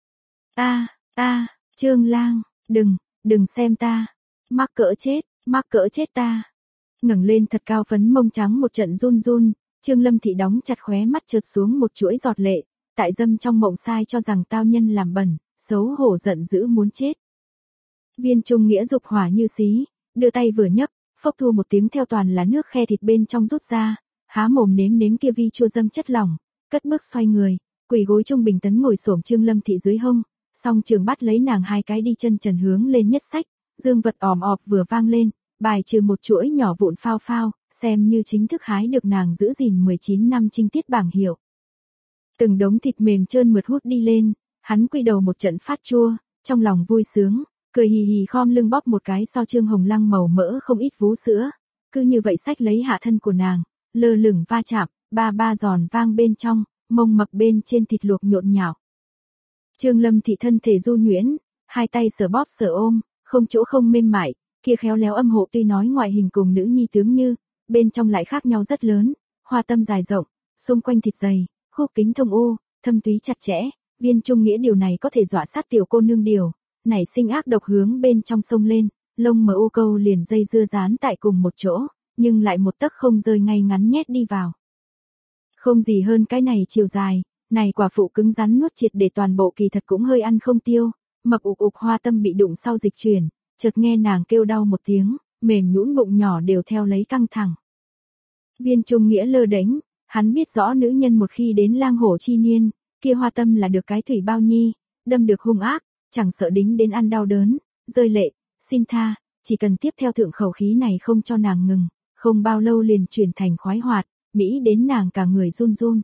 A, a, Trương Lang, đừng, đừng xem ta, mắc cỡ chết, mắc cỡ chết ta. Ngẩng lên thật cao phấn mông trắng một trận run run, Trương Lâm thị đóng chặt khóe mắt trượt xuống một chuỗi giọt lệ, tại dâm trong mộng sai cho rằng tao nhân làm bẩn, xấu hổ giận dữ muốn chết. Viên Trung Nghĩa dục hỏa như xí, đưa tay vừa nhấc, phốc thu một tiếng theo toàn là nước khe thịt bên trong rút ra, há mồm nếm nếm kia vi chua dâm chất lỏng, cất bước xoay người, quỳ gối trung bình tấn ngồi xổm Trương Lâm thị dưới hông, song trường bắt lấy nàng hai cái đi chân trần hướng lên nhất sách, dương vật òm ọp vừa vang lên, bài trừ một chuỗi nhỏ vụn phao phao, xem như chính thức hái được nàng giữ gìn mười chín năm trinh tiết bảng hiệu. Từng đống thịt mềm trơn mượt hút đi lên, hắn quy đầu một trận phát chua, trong lòng vui sướng, cười hì hì khom lưng bóp một cái so Trương Hồng Lăng màu mỡ không ít vú sữa, cứ như vậy xách lấy hạ thân của nàng, lơ lửng va chạm, ba ba giòn vang bên trong, mông mập bên trên thịt luộc nhộn nhạo. Trương Lâm thị thân thể du nhuyễn, hai tay sờ bóp sờ ôm, không chỗ không mềm mại, kia khéo léo âm hộ tuy nói ngoại hình cùng nữ nhi tướng như, bên trong lại khác nhau rất lớn, hoa tâm dài rộng, xung quanh thịt dày, khúc kính thông ô, thâm túy chặt chẽ, Viên Trung Nghĩa điều này có thể dọa sát tiểu cô nương điều, nảy sinh ác độc hướng bên trong sông lên, lông mờ ô câu liền dây dưa dán tại cùng một chỗ, nhưng lại một tấc không rơi ngay ngắn nhét đi vào. Không gì hơn cái này chiều dài, này quả phụ cứng rắn nuốt triệt để toàn bộ kỳ thật cũng hơi ăn không tiêu, mập ục ục Hoa Tâm bị đụng sau dịch chuyển, chợt nghe nàng kêu đau một tiếng, mềm nhũn bụng nhỏ đều theo lấy căng thẳng. Viên Trung Nghĩa lơ đễnh, hắn biết rõ nữ nhân một khi đến lang hổ chi niên, kia Hoa Tâm là được cái thủy bao nhi, đâm được hung ác, chẳng sợ đính đến ăn đau đớn, rơi lệ, xin tha, chỉ cần tiếp theo thượng khẩu khí này không cho nàng ngừng, không bao lâu liền chuyển thành khoái hoạt, mỹ đến nàng cả người run run.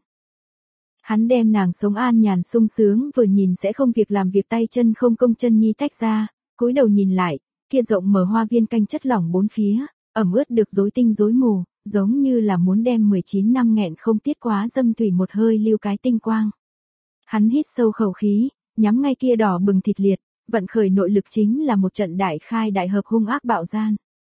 Hắn đem nàng sống an nhàn sung sướng vừa nhìn sẽ không việc làm việc tay chân không công chân nhi tách ra, cúi đầu nhìn lại, kia rộng mở hoa viên canh chất lỏng bốn phía, ẩm ướt được rối tinh rối mù, giống như là muốn đem mười chín năm nghẹn không tiết quá dâm thủy một hơi lưu cái tinh quang. Hắn hít sâu khẩu khí, nhắm ngay kia đỏ bừng thịt liệt, vận khởi nội lực chính là một trận đại khai đại hợp hung ác bạo gian.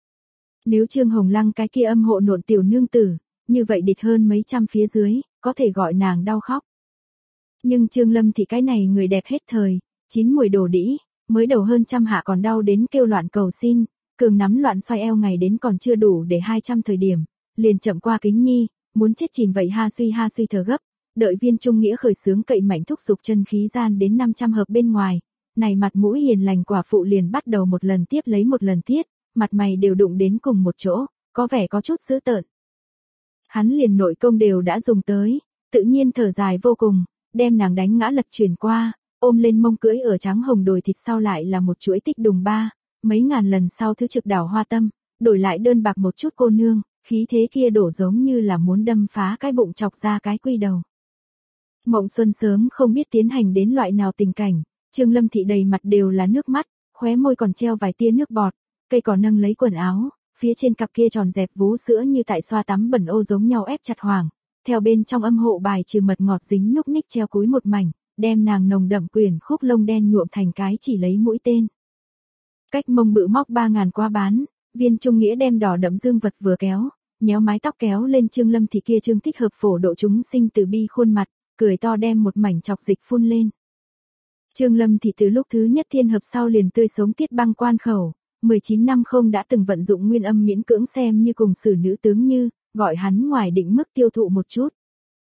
Nếu Trương Hồng Lăng cái kia âm hộ nộn tiểu nương tử, như vậy địch hơn mấy trăm phía dưới, có thể gọi nàng đau khóc. Nhưng Trương Lâm thì cái này người đẹp hết thời, chín mùi đổ đĩ, mới đầu hơn trăm hạ còn đau đến kêu loạn cầu xin, cường nắm loạn xoay eo ngày đến còn chưa đủ để hai trăm thời điểm, liền chậm qua kính nhi, muốn chết chìm vậy ha suy ha suy thở gấp, đợi Viên Trung Nghĩa khởi sướng cậy mạnh thúc dục chân khí gian đến năm trăm hợp bên ngoài, này mặt mũi hiền lành quả phụ liền bắt đầu một lần tiếp lấy một lần tiết, mặt mày đều đụng đến cùng một chỗ, có vẻ có chút dữ tợn. Hắn liền nội công đều đã dùng tới, tự nhiên thở dài vô cùng, đem nàng đánh ngã lật chuyển qua, ôm lên mông cưỡi ở trắng hồng đồi thịt sau lại là một chuỗi tích đùng ba, mấy ngàn lần sau thứ trực đảo Hoa Tâm, đổi lại đơn bạc một chút cô nương, khí thế kia đổ giống như là muốn đâm phá cái bụng chọc ra cái quy đầu. Mộng xuân sớm không biết tiến hành đến loại nào tình cảnh, Trương Lâm Thị đầy mặt đều là nước mắt, khóe môi còn treo vài tia nước bọt, cây cỏ nâng lấy quần áo, phía trên cặp kia tròn dẹp vú sữa như tại xoa tắm bẩn ô giống nhau ép chặt hoàng, theo bên trong âm hộ bài trừ mật ngọt dính núc ních treo cúi một mảnh, đem nàng nồng đậm quyển khúc lông đen nhuộm thành cái chỉ lấy mũi tên. Cách mông bự móc ba ngàn qua bán, Viên Trung Nghĩa đem đỏ đậm dương vật vừa kéo, nhéo mái tóc kéo lên Trương Lâm Thị kia trương thích hợp phổ độ chúng sinh từ bi khuôn mặt, cười to đem một mảnh chọc dịch phun lên. Trương Lâm Thị từ lúc thứ nhất thiên hợp sau liền tươi sống tiết băng quan khẩu, mười chín năm không đã từng vận dụng nguyên âm miễn cưỡng xem như cùng xử nữ tướng như, gọi hắn ngoài định mức tiêu thụ một chút.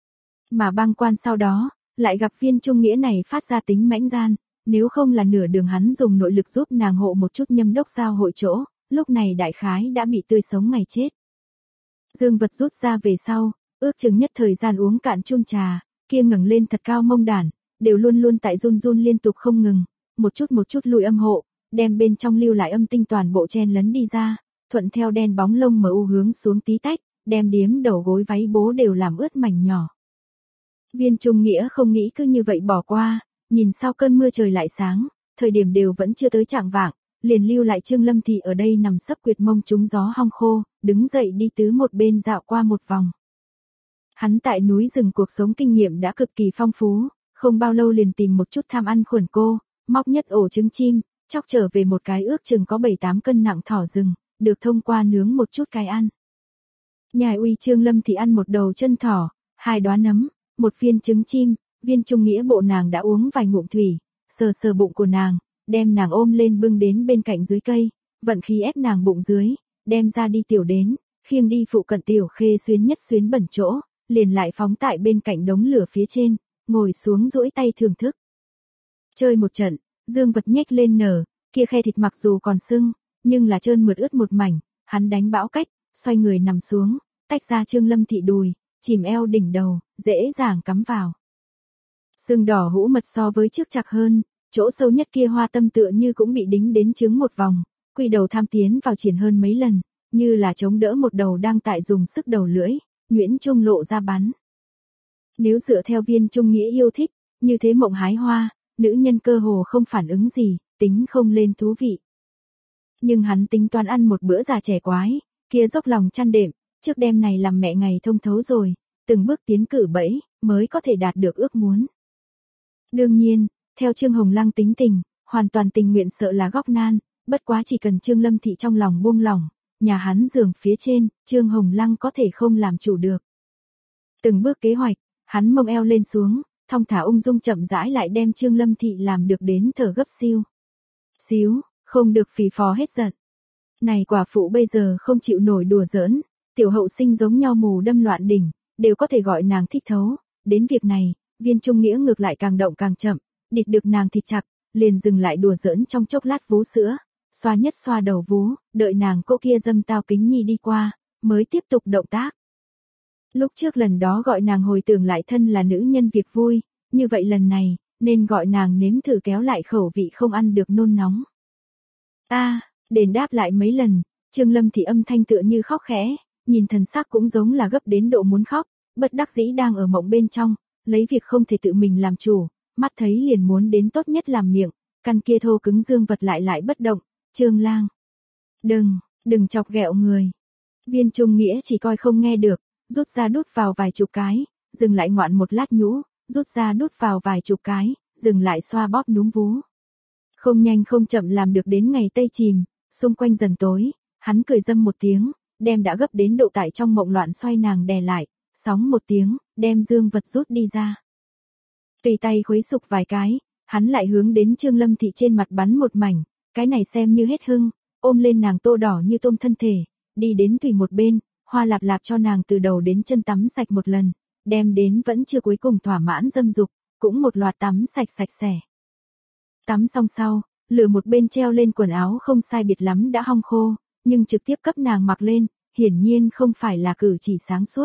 Mà băng quan sau đó, lại gặp Viên Trung Nghĩa này phát ra tính mãnh gian, nếu không là nửa đường hắn dùng nội lực giúp nàng hộ một chút nhâm đốc giao hội chỗ, lúc này đại khái đã bị tươi sống ngày chết. Dương vật rút ra về sau, ước chừng nhất thời gian uống cạn chun trà, kia ngẩng lên thật cao mông đàn, đều luôn luôn tại run run liên tục không ngừng, một chút một chút lùi âm hộ, đem bên trong lưu lại âm tinh toàn bộ chen lấn đi ra, thuận theo đen bóng lông mờ u hướng xuống tí tách, đem điếm đầu gối váy bố đều làm ướt mảnh nhỏ. Viên Trung Nghĩa không nghĩ cứ như vậy bỏ qua, nhìn sau cơn mưa trời lại sáng, thời điểm đều vẫn chưa tới trạng vạng, liền lưu lại Trương Lâm Thị ở đây nằm sấp quyệt mông trúng gió hong khô, đứng dậy đi tứ một bên dạo qua một vòng. Hắn tại núi rừng cuộc sống kinh nghiệm đã cực kỳ phong phú, không bao lâu liền tìm một chút tham ăn khuẩn cô, móc nhất ổ trứng chim, chóc trở về một cái ước chừng có bảy tám cân nặng thỏ rừng, được thông qua nướng một chút cái ăn. Nhài uy Trương Lâm Thị ăn một đầu chân thỏ, hai đóa nấm, một viên trứng chim, Viên Trung Nghĩa bộ nàng đã uống vài ngụm thủy, sờ sờ bụng của nàng, đem nàng ôm lên bưng đến bên cạnh dưới cây, vận khí ép nàng bụng dưới, đem ra đi tiểu đến, khiêng đi phụ cận tiểu khê xuyến nhất xuyến bẩn chỗ, liền lại phóng tại bên cạnh đống lửa phía trên, ngồi xuống duỗi tay thưởng thức. Chơi một trận, dương vật nhếch lên nở, kia khe thịt mặc dù còn sưng, nhưng là trơn mượt ướt một mảnh, hắn đánh bão cách, xoay người nằm xuống, tách ra Trương Lâm Thị đùi, chìm eo đỉnh đầu, dễ dàng cắm vào. Sưng đỏ hũ mật so với trước chặt hơn, chỗ sâu nhất kia Hoa Tâm tựa như cũng bị đính đến trứng một vòng, quy đầu tham tiến vào triển hơn mấy lần, như là chống đỡ một đầu đang tại dùng sức đầu lưỡi, nhuyễn trung lộ ra bắn. Nếu dựa theo Viên Trung Nghĩa yêu thích, như thế mộng hái hoa, nữ nhân cơ hồ không phản ứng gì, tính không lên thú vị. Nhưng hắn tính toán ăn một bữa già trẻ quái, kia dốc lòng chăn đệm, trước đêm này làm mẹ ngày thông thấu rồi, từng bước tiến cử bẫy, mới có thể đạt được ước muốn. Đương nhiên, theo Trương Hồng Lăng tính tình, hoàn toàn tình nguyện sợ là góc nan, bất quá chỉ cần Trương Lâm Thị trong lòng buông lỏng, nhà hắn giường phía trên, Trương Hồng Lăng có thể không làm chủ được. Từng bước kế hoạch, hắn mông eo lên xuống, thong thả ung dung chậm rãi lại đem Trương Lâm Thị làm được đến thở gấp siêu. Xíu, không được phì phò hết giận. Này quả phụ bây giờ không chịu nổi đùa giỡn, tiểu hậu sinh giống nhau mù đâm loạn đỉnh, đều có thể gọi nàng thích thấu. Đến việc này, Viên Trung Nghĩa ngược lại càng động càng chậm, địt được nàng thịt chặt, liền dừng lại đùa giỡn trong chốc lát vú sữa, xoa nhất xoa đầu vú, đợi nàng cô kia dâm tao kính nhi đi qua, mới tiếp tục động tác. Lúc trước lần đó gọi nàng hồi tưởng lại thân là nữ nhân việc vui, như vậy lần này, nên gọi nàng nếm thử kéo lại khẩu vị không ăn được nôn nóng. Ta, đền đáp lại mấy lần, Trương Lâm Thị âm thanh tựa như khóc khẽ, nhìn thần sắc cũng giống là gấp đến độ muốn khóc, bất đắc dĩ đang ở mộng bên trong, lấy việc không thể tự mình làm chủ, mắt thấy liền muốn đến tốt nhất làm miệng, căn kia thô cứng dương vật lại lại bất động, Trương Lang. Đừng, đừng chọc ghẹo người. Viên Trung Nghĩa chỉ coi không nghe được, rút ra đút vào vài chục cái, dừng lại ngoạn một lát nhũ, rút ra đút vào vài chục cái, dừng lại xoa bóp núm vú. Không nhanh không chậm làm được đến ngày tây chìm, xung quanh dần tối, hắn cười dâm một tiếng, đem đã gấp đến độ tại trong mộng loạn xoay nàng đè lại, sóng một tiếng, đem dương vật rút đi ra. Tùy tay khuấy sục vài cái, hắn lại hướng đến Trương Lâm Thị trên mặt bắn một mảnh, cái này xem như hết hưng, ôm lên nàng tô đỏ như tôm thân thể, đi đến tùy một bên, hoa lạp lạp cho nàng từ đầu đến chân tắm sạch một lần, đem đến vẫn chưa cuối cùng thỏa mãn dâm dục, cũng một loạt tắm sạch sạch sẽ. Tắm xong sau, lửa một bên treo lên quần áo không sai biệt lắm đã hong khô, nhưng trực tiếp cấp nàng mặc lên, hiển nhiên không phải là cử chỉ sáng suốt.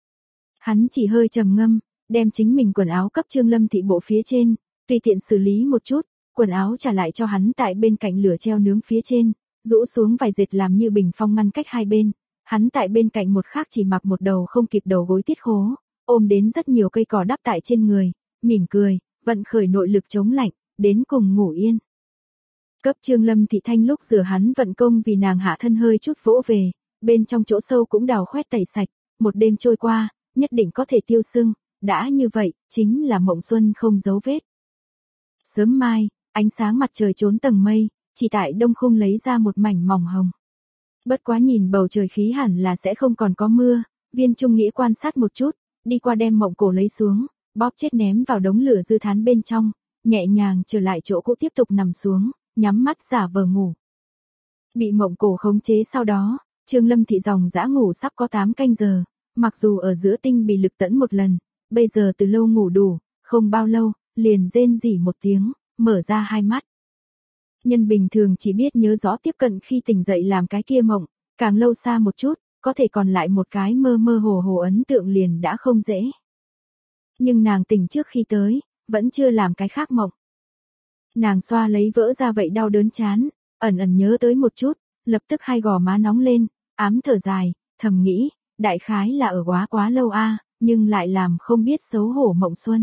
Hắn chỉ hơi trầm ngâm, đem chính mình quần áo cấp Trương Lâm Thị bộ phía trên, tùy tiện xử lý một chút, quần áo trả lại cho hắn tại bên cạnh lửa treo nướng phía trên, rũ xuống vài dệt làm như bình phong ngăn cách hai bên, hắn tại bên cạnh một khác chỉ mặc một đầu không kịp đầu gối tiết khố, ôm đến rất nhiều cây cỏ đắp tại trên người, mỉm cười, vận khởi nội lực chống lạnh, đến cùng ngủ yên. Cấp Trương Lâm Thị thanh lúc rửa hắn vận công vì nàng hạ thân hơi chút vỗ về, bên trong chỗ sâu cũng đào khoét tẩy sạch, một đêm trôi qua, nhất định có thể tiêu sưng, đã như vậy, chính là mộng xuân không dấu vết. Sớm mai, ánh sáng mặt trời trốn tầng mây, chỉ tại đông khung lấy ra một mảnh mỏng hồng. Bất quá nhìn bầu trời khí hẳn là sẽ không còn có mưa, Viên Trung Nghĩa quan sát một chút, đi qua đem mộng cổ lấy xuống, bóp chết ném vào đống lửa dư thán bên trong, nhẹ nhàng trở lại chỗ cũ tiếp tục nằm xuống, nhắm mắt giả vờ ngủ. Bị mộng cổ khống chế sau đó, Trương Lâm Thị dòng dã ngủ sắp có tám canh giờ, mặc dù ở giữa tinh bị lực tẫn một lần, bây giờ từ lâu ngủ đủ, không bao lâu, liền rên rỉ một tiếng, mở ra hai mắt. Nhân bình thường chỉ biết nhớ rõ tiếp cận khi tỉnh dậy làm cái kia mộng, càng lâu xa một chút, có thể còn lại một cái mơ mơ hồ hồ ấn tượng liền đã không dễ. Nhưng nàng tỉnh trước khi tới, vẫn chưa làm cái khác mộng. Nàng xoa lấy vỡ ra vậy đau đớn chán, ẩn ẩn nhớ tới một chút, lập tức hai gò má nóng lên, ám thở dài, thầm nghĩ, đại khái là ở quá quá lâu a, nhưng lại làm không biết xấu hổ mộng xuân.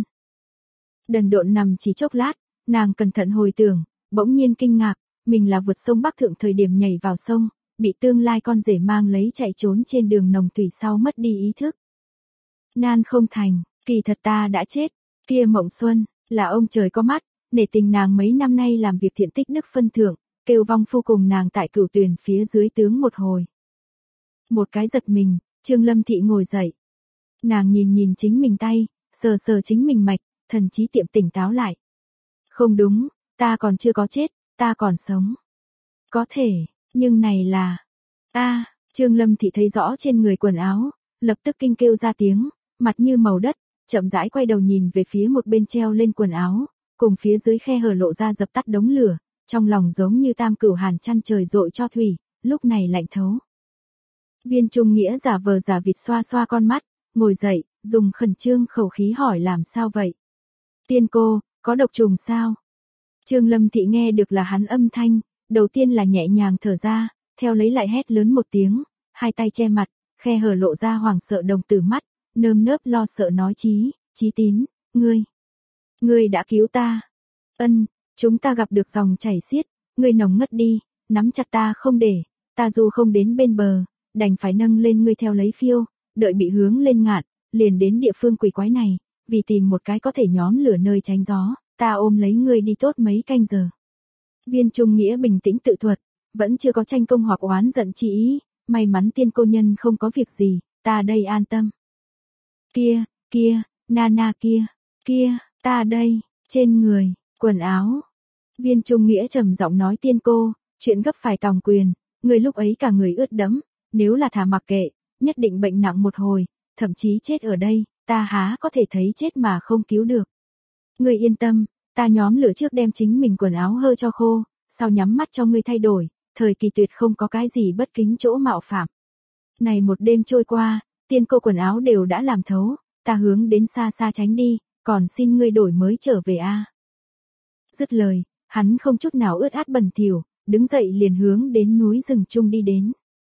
Đần độn nằm chỉ chốc lát, nàng cẩn thận hồi tưởng, bỗng nhiên kinh ngạc, mình là vượt sông Bắc Thượng thời điểm nhảy vào sông, bị tương lai con rể mang lấy chạy trốn trên đường nồng thủy sau mất đi ý thức. Nan không thành, kỳ thật ta đã chết, kia mộng xuân, là ông trời có mắt, nể tình nàng mấy năm nay làm việc thiện tích đức phân thưởng, kêu vong phu cùng nàng tại cửu tuyền phía dưới tướng một hồi. Một cái giật mình, Trương Lâm Thị ngồi dậy. Nàng nhìn nhìn chính mình tay, sờ sờ chính mình mạch, thần trí tiệm tỉnh táo lại. Không đúng, ta còn chưa có chết, ta còn sống. Có thể, nhưng này là... Ta, Trương Lâm Thị thấy rõ trên người quần áo, lập tức kinh kêu ra tiếng, mặt như màu đất, chậm rãi quay đầu nhìn về phía một bên treo lên quần áo, cùng phía dưới khe hở lộ ra dập tắt đống lửa, trong lòng giống như tam cửu hàn chăn trời dội cho thủy, lúc này lạnh thấu. Viên Trung Nghĩa giả vờ giả vịt xoa xoa con mắt, ngồi dậy, dùng khẩn trương khẩu khí hỏi làm sao vậy? Tiên cô, có độc trùng sao? Trương Lâm Thị nghe được là hắn âm thanh, đầu tiên là nhẹ nhàng thở ra, theo lấy lại hét lớn một tiếng, hai tay che mặt, khe hở lộ ra hoảng sợ đồng tử mắt, nơm nớp lo sợ nói Chí, Chí Tín, ngươi, ngươi đã cứu ta. Ân, chúng ta gặp được dòng chảy xiết, ngươi nồng ngất đi, nắm chặt ta không để, ta dù không đến bên bờ, đành phải nâng lên ngươi theo lấy phiêu, đợi bị hướng lên ngạn, liền đến địa phương quỷ quái này, vì tìm một cái có thể nhóm lửa nơi tránh gió, ta ôm lấy ngươi đi tốt mấy canh giờ. Viên Trung Nghĩa bình tĩnh tự thuật, vẫn chưa có tranh công hoặc oán giận chỉ ý, may mắn tiên cô nhân không có việc gì, ta đây an tâm. Kia, kia, Nana kia, kia, ta đây, trên người, quần áo. Viên Trung Nghĩa trầm giọng nói tiên cô, chuyện gấp phải tòng quyền, người lúc ấy cả người ướt đẫm, nếu là thả mặc kệ, nhất định bệnh nặng một hồi, thậm chí chết ở đây, ta há có thể thấy chết mà không cứu được. Ngươi yên tâm, ta nhóm lửa trước đem chính mình quần áo hơ cho khô, sau nhắm mắt cho ngươi thay đổi, thời kỳ tuyệt không có cái gì bất kính chỗ mạo phạm. Này một đêm trôi qua, tiên cô quần áo đều đã làm thấu, ta hướng đến xa xa tránh đi, còn xin ngươi đổi mới trở về a. Dứt lời, hắn không chút nào ướt át bẩn thỉu, đứng dậy liền hướng đến núi rừng chung đi đến.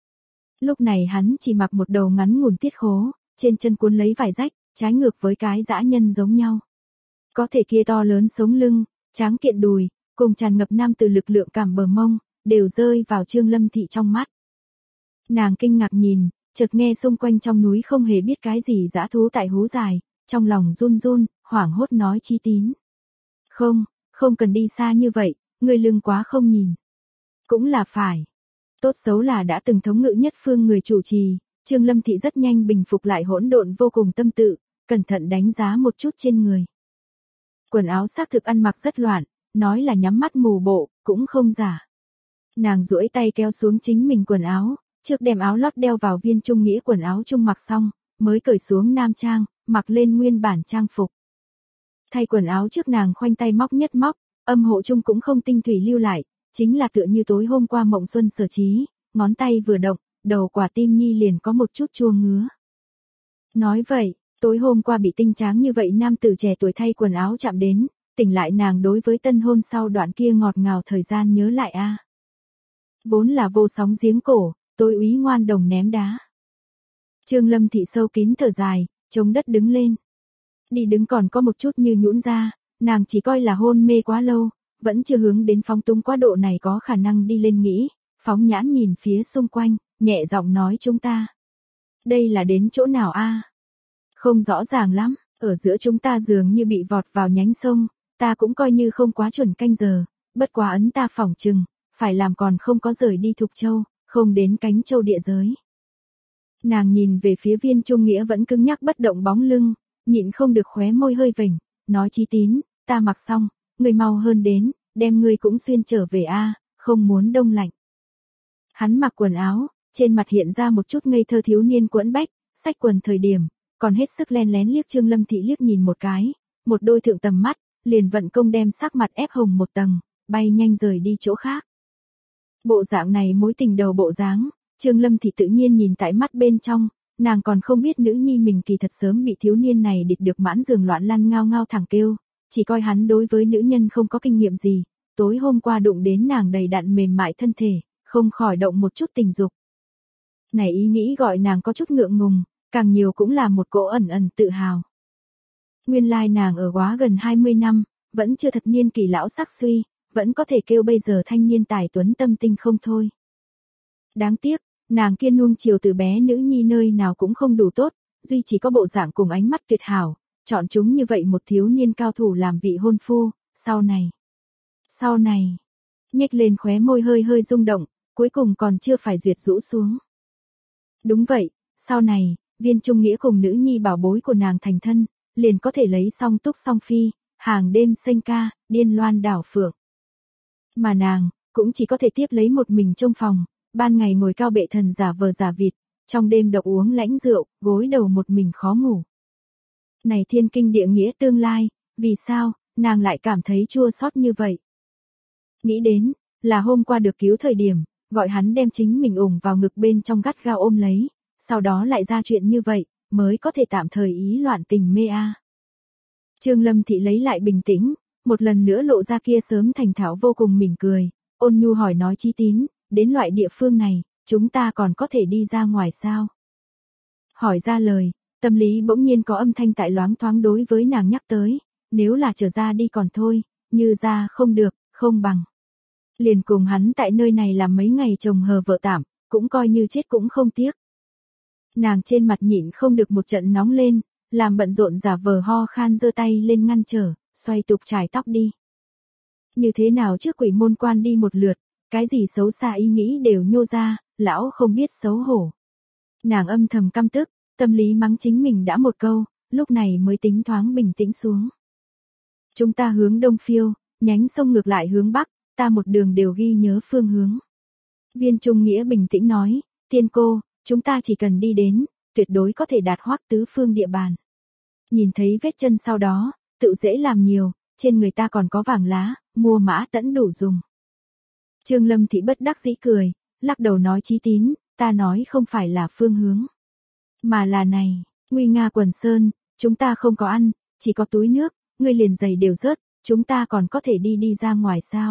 Lúc này hắn chỉ mặc một đầu ngắn ngủn tiết khố, trên chân cuốn lấy vải rách, trái ngược với cái dã nhân giống nhau. Có thể kia to lớn sống lưng, tráng kiện đùi, cùng tràn ngập nam từ lực lượng cảm bờ mông, đều rơi vào Trương Lâm Thị trong mắt. Nàng kinh ngạc nhìn, chợt nghe xung quanh trong núi không hề biết cái gì dã thú tại hú dài, trong lòng run run, hoảng hốt nói Chí Tín. Không, không cần đi xa như vậy, người lưng quá không nhìn. Cũng là phải. Tốt xấu là đã từng thống ngự nhất phương người chủ trì, Trương Lâm Thị rất nhanh bình phục lại hỗn độn vô cùng tâm tự, cẩn thận đánh giá một chút trên người. Quần áo xác thực ăn mặc rất loạn, nói là nhắm mắt mù bộ, cũng không giả. Nàng duỗi tay kéo xuống chính mình quần áo, trước đem áo lót đeo vào Viên Trung Nghĩa quần áo chung mặc xong, mới cởi xuống nam trang, mặc lên nguyên bản trang phục. Thay quần áo trước nàng khoanh tay móc nhất móc, âm hộ chung cũng không tinh thủy lưu lại, chính là tựa như tối hôm qua mộng xuân sở trí, ngón tay vừa động, đầu quả tim nhi liền có một chút chua ngứa. Nói vậy, tối hôm qua bị tinh tráng như vậy nam tử trẻ tuổi thay quần áo chạm đến, tỉnh lại nàng đối với tân hôn sau đoạn kia ngọt ngào thời gian nhớ lại a. Vốn là vô sóng giếng cổ, tôi úy ngoan đồng ném đá. Trương Lâm Thị sâu kín thở dài, chống đất đứng lên. Đi đứng còn có một chút như nhũn ra, nàng chỉ coi là hôn mê quá lâu, vẫn chưa hướng đến phóng túng quá độ này có khả năng đi lên nghĩ, phóng nhãn nhìn phía xung quanh, nhẹ giọng nói chúng ta. Đây là đến chỗ nào a? Không rõ ràng lắm, ở giữa chúng ta dường như bị vọt vào nhánh sông, ta cũng coi như không quá chuẩn canh giờ, bất quá ấn ta phỏng chừng, phải làm còn không có rời đi Thục Châu, không đến Cánh Châu địa giới. Nàng nhìn về phía Viên Trung Nghĩa vẫn cứng nhắc bất động bóng lưng, nhịn không được khóe môi hơi vểnh, nói Chí Tín, ta mặc xong, người mau hơn đến, đem ngươi cũng xuyên trở về a, không muốn đông lạnh. Hắn mặc quần áo, trên mặt hiện ra một chút ngây thơ thiếu niên quẫn bách, xách quần thời điểm, còn hết sức len lén liếc Trương Lâm Thị liếc nhìn một cái, một đôi thượng tầm mắt, liền vận công đem sắc mặt ép hồng một tầng, bay nhanh rời đi chỗ khác. Bộ dạng này mối tình đầu bộ dáng, Trương Lâm Thị tự nhiên nhìn tại mắt bên trong, nàng còn không biết nữ nhi mình kỳ thật sớm bị thiếu niên này địch được mãn giường loạn lăn ngao ngao thẳng kêu, chỉ coi hắn đối với nữ nhân không có kinh nghiệm gì, tối hôm qua đụng đến nàng đầy đặn mềm mại thân thể, không khỏi động một chút tình dục. Này ý nghĩ gọi nàng có chút ngượng ngùng, càng nhiều cũng là một cỗ ẩn ẩn tự hào. Nguyên lai nàng ở quá gần hai mươi năm, vẫn chưa thật niên kỳ lão sắc suy, vẫn có thể kêu bây giờ thanh niên tài tuấn tâm tinh không thôi. Đáng tiếc, nàng kia nuông chiều từ bé nữ nhi nơi nào cũng không đủ tốt, duy chỉ có bộ dạng cùng ánh mắt tuyệt hảo, chọn chúng như vậy một thiếu niên cao thủ làm vị hôn phu, sau này. Sau này, nhếch lên khóe môi hơi hơi rung động, cuối cùng còn chưa phải duyệt rũ xuống. Đúng vậy, sau này, Viên Trung Nghĩa cùng nữ nhi bảo bối của nàng thành thân, liền có thể lấy song túc song phi, hàng đêm xanh ca, điên loan đảo phượng. Mà nàng, cũng chỉ có thể tiếp lấy một mình trong phòng, ban ngày ngồi cao bệ thần giả vờ giả vịt, trong đêm độc uống lãnh rượu, gối đầu một mình khó ngủ. Này thiên kinh địa nghĩa tương lai, vì sao, nàng lại cảm thấy chua xót như vậy? Nghĩ đến, là hôm qua được cứu thời điểm, gọi hắn đem chính mình ủng vào ngực bên trong gắt gao ôm lấy, sau đó lại ra chuyện như vậy, mới có thể tạm thời ý loạn tình mê a. Trương Lâm Thị lấy lại bình tĩnh, một lần nữa lộ ra kia sớm thành thạo vô cùng mỉm cười, ôn nhu hỏi nói Chí Tín, đến loại địa phương này, chúng ta còn có thể đi ra ngoài sao? Hỏi ra lời, tâm lý bỗng nhiên có âm thanh tại loáng thoáng đối với nàng nhắc tới, nếu là trở ra đi còn thôi, như ra không được, không bằng. Liền cùng hắn tại nơi này làm mấy ngày chồng hờ vợ tạm, cũng coi như chết cũng không tiếc. Nàng trên mặt nhịn không được một trận nóng lên, làm bận rộn giả vờ ho khan giơ tay lên ngăn trở, xoay tục trải tóc đi. Như thế nào trước quỷ môn quan đi một lượt, cái gì xấu xa ý nghĩ đều nhô ra, lão không biết xấu hổ. Nàng âm thầm căm tức, tâm lý mắng chính mình đã một câu, lúc này mới tính thoáng bình tĩnh xuống. Chúng ta hướng đông phiêu, nhánh sông ngược lại hướng bắc, ta một đường đều ghi nhớ phương hướng. Viên Trung Nghĩa bình tĩnh nói, tiên cô, chúng ta chỉ cần đi đến, tuyệt đối có thể đạt Hoắc tứ phương địa bàn. Nhìn thấy vết chân sau đó, tự dễ làm nhiều, trên người ta còn có vàng lá, mua mã tẫn đủ dùng. Trương Lâm Thị bất đắc dĩ cười, lắc đầu nói Chí Tín, ta nói không phải là phương hướng, mà là này, nguy nga quần sơn, chúng ta không có ăn, chỉ có túi nước, ngươi liền giày đều rớt, chúng ta còn có thể đi đi ra ngoài sao?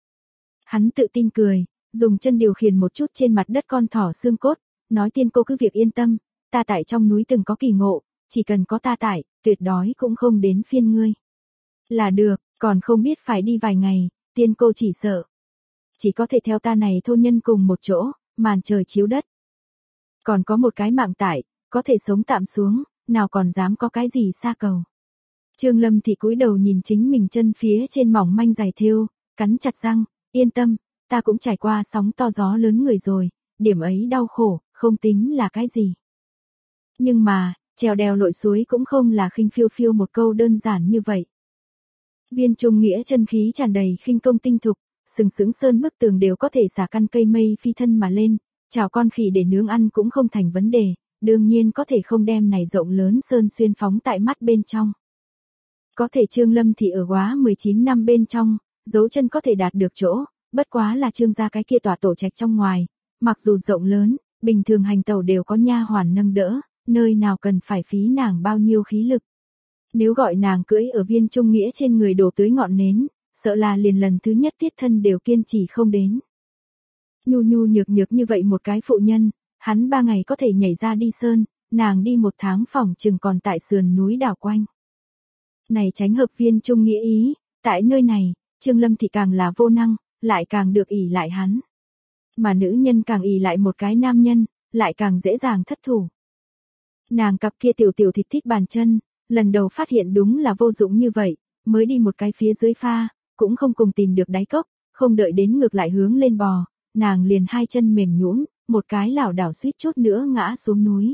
Hắn tự tin cười, dùng chân điều khiển một chút trên mặt đất con thỏ xương cốt, nói tiên cô cứ việc yên tâm, ta tại trong núi từng có kỳ ngộ, chỉ cần có ta tại, tuyệt đói cũng không đến phiên ngươi. Là được, còn không biết phải đi vài ngày, tiên cô chỉ sợ. Chỉ có thể theo ta này thôn nhân cùng một chỗ, màn trời chiếu đất. Còn có một cái mạng tại, có thể sống tạm xuống, nào còn dám có cái gì xa cầu. Trương Lâm Thị cúi đầu nhìn chính mình chân phía trên mỏng manh dài thêu, cắn chặt răng, yên tâm, ta cũng trải qua sóng to gió lớn người rồi, điểm ấy đau khổ, không tính là cái gì. Nhưng mà, trèo đèo lội suối cũng không là khinh phiêu phiêu một câu đơn giản như vậy. Viên Trung Nghĩa chân khí tràn đầy khinh công tinh thục, sừng sững sơn bức tường đều có thể xả căn cây mây phi thân mà lên, chào con khỉ để nướng ăn cũng không thành vấn đề, đương nhiên có thể không đem này rộng lớn sơn xuyên phóng tại mắt bên trong. Có thể Trương Lâm Thị ở quá mười chín năm bên trong, dấu chân có thể đạt được chỗ, bất quá là Trương gia cái kia tòa tổ trạch trong ngoài, mặc dù rộng lớn, bình thường hành tẩu đều có nha hoàn nâng đỡ, nơi nào cần phải phí nàng bao nhiêu khí lực. Nếu gọi nàng cưỡi ở Viên Trung Nghĩa trên người đổ tưới ngọn nến, sợ là liền lần thứ nhất tiết thân đều kiên trì không đến. Nhu nhu nhược nhược như vậy một cái phụ nhân, hắn ba ngày có thể nhảy ra đi sơn, nàng đi một tháng phòng chừng còn tại sườn núi đảo quanh. Này tránh hợp Viên Trung Nghĩa ý, tại nơi này, Trương Lâm Thị càng là vô năng, lại càng được ỷ lại hắn. Mà nữ nhân càng ỷ lại một cái nam nhân, lại càng dễ dàng thất thủ. Nàng cặp kia tiểu tiểu thịt thít bàn chân, lần đầu phát hiện đúng là vô dụng như vậy, mới đi một cái phía dưới pha, cũng không cùng tìm được đáy cốc, không đợi đến ngược lại hướng lên bò, nàng liền hai chân mềm nhũn, một cái lảo đảo suýt chút nữa ngã xuống núi.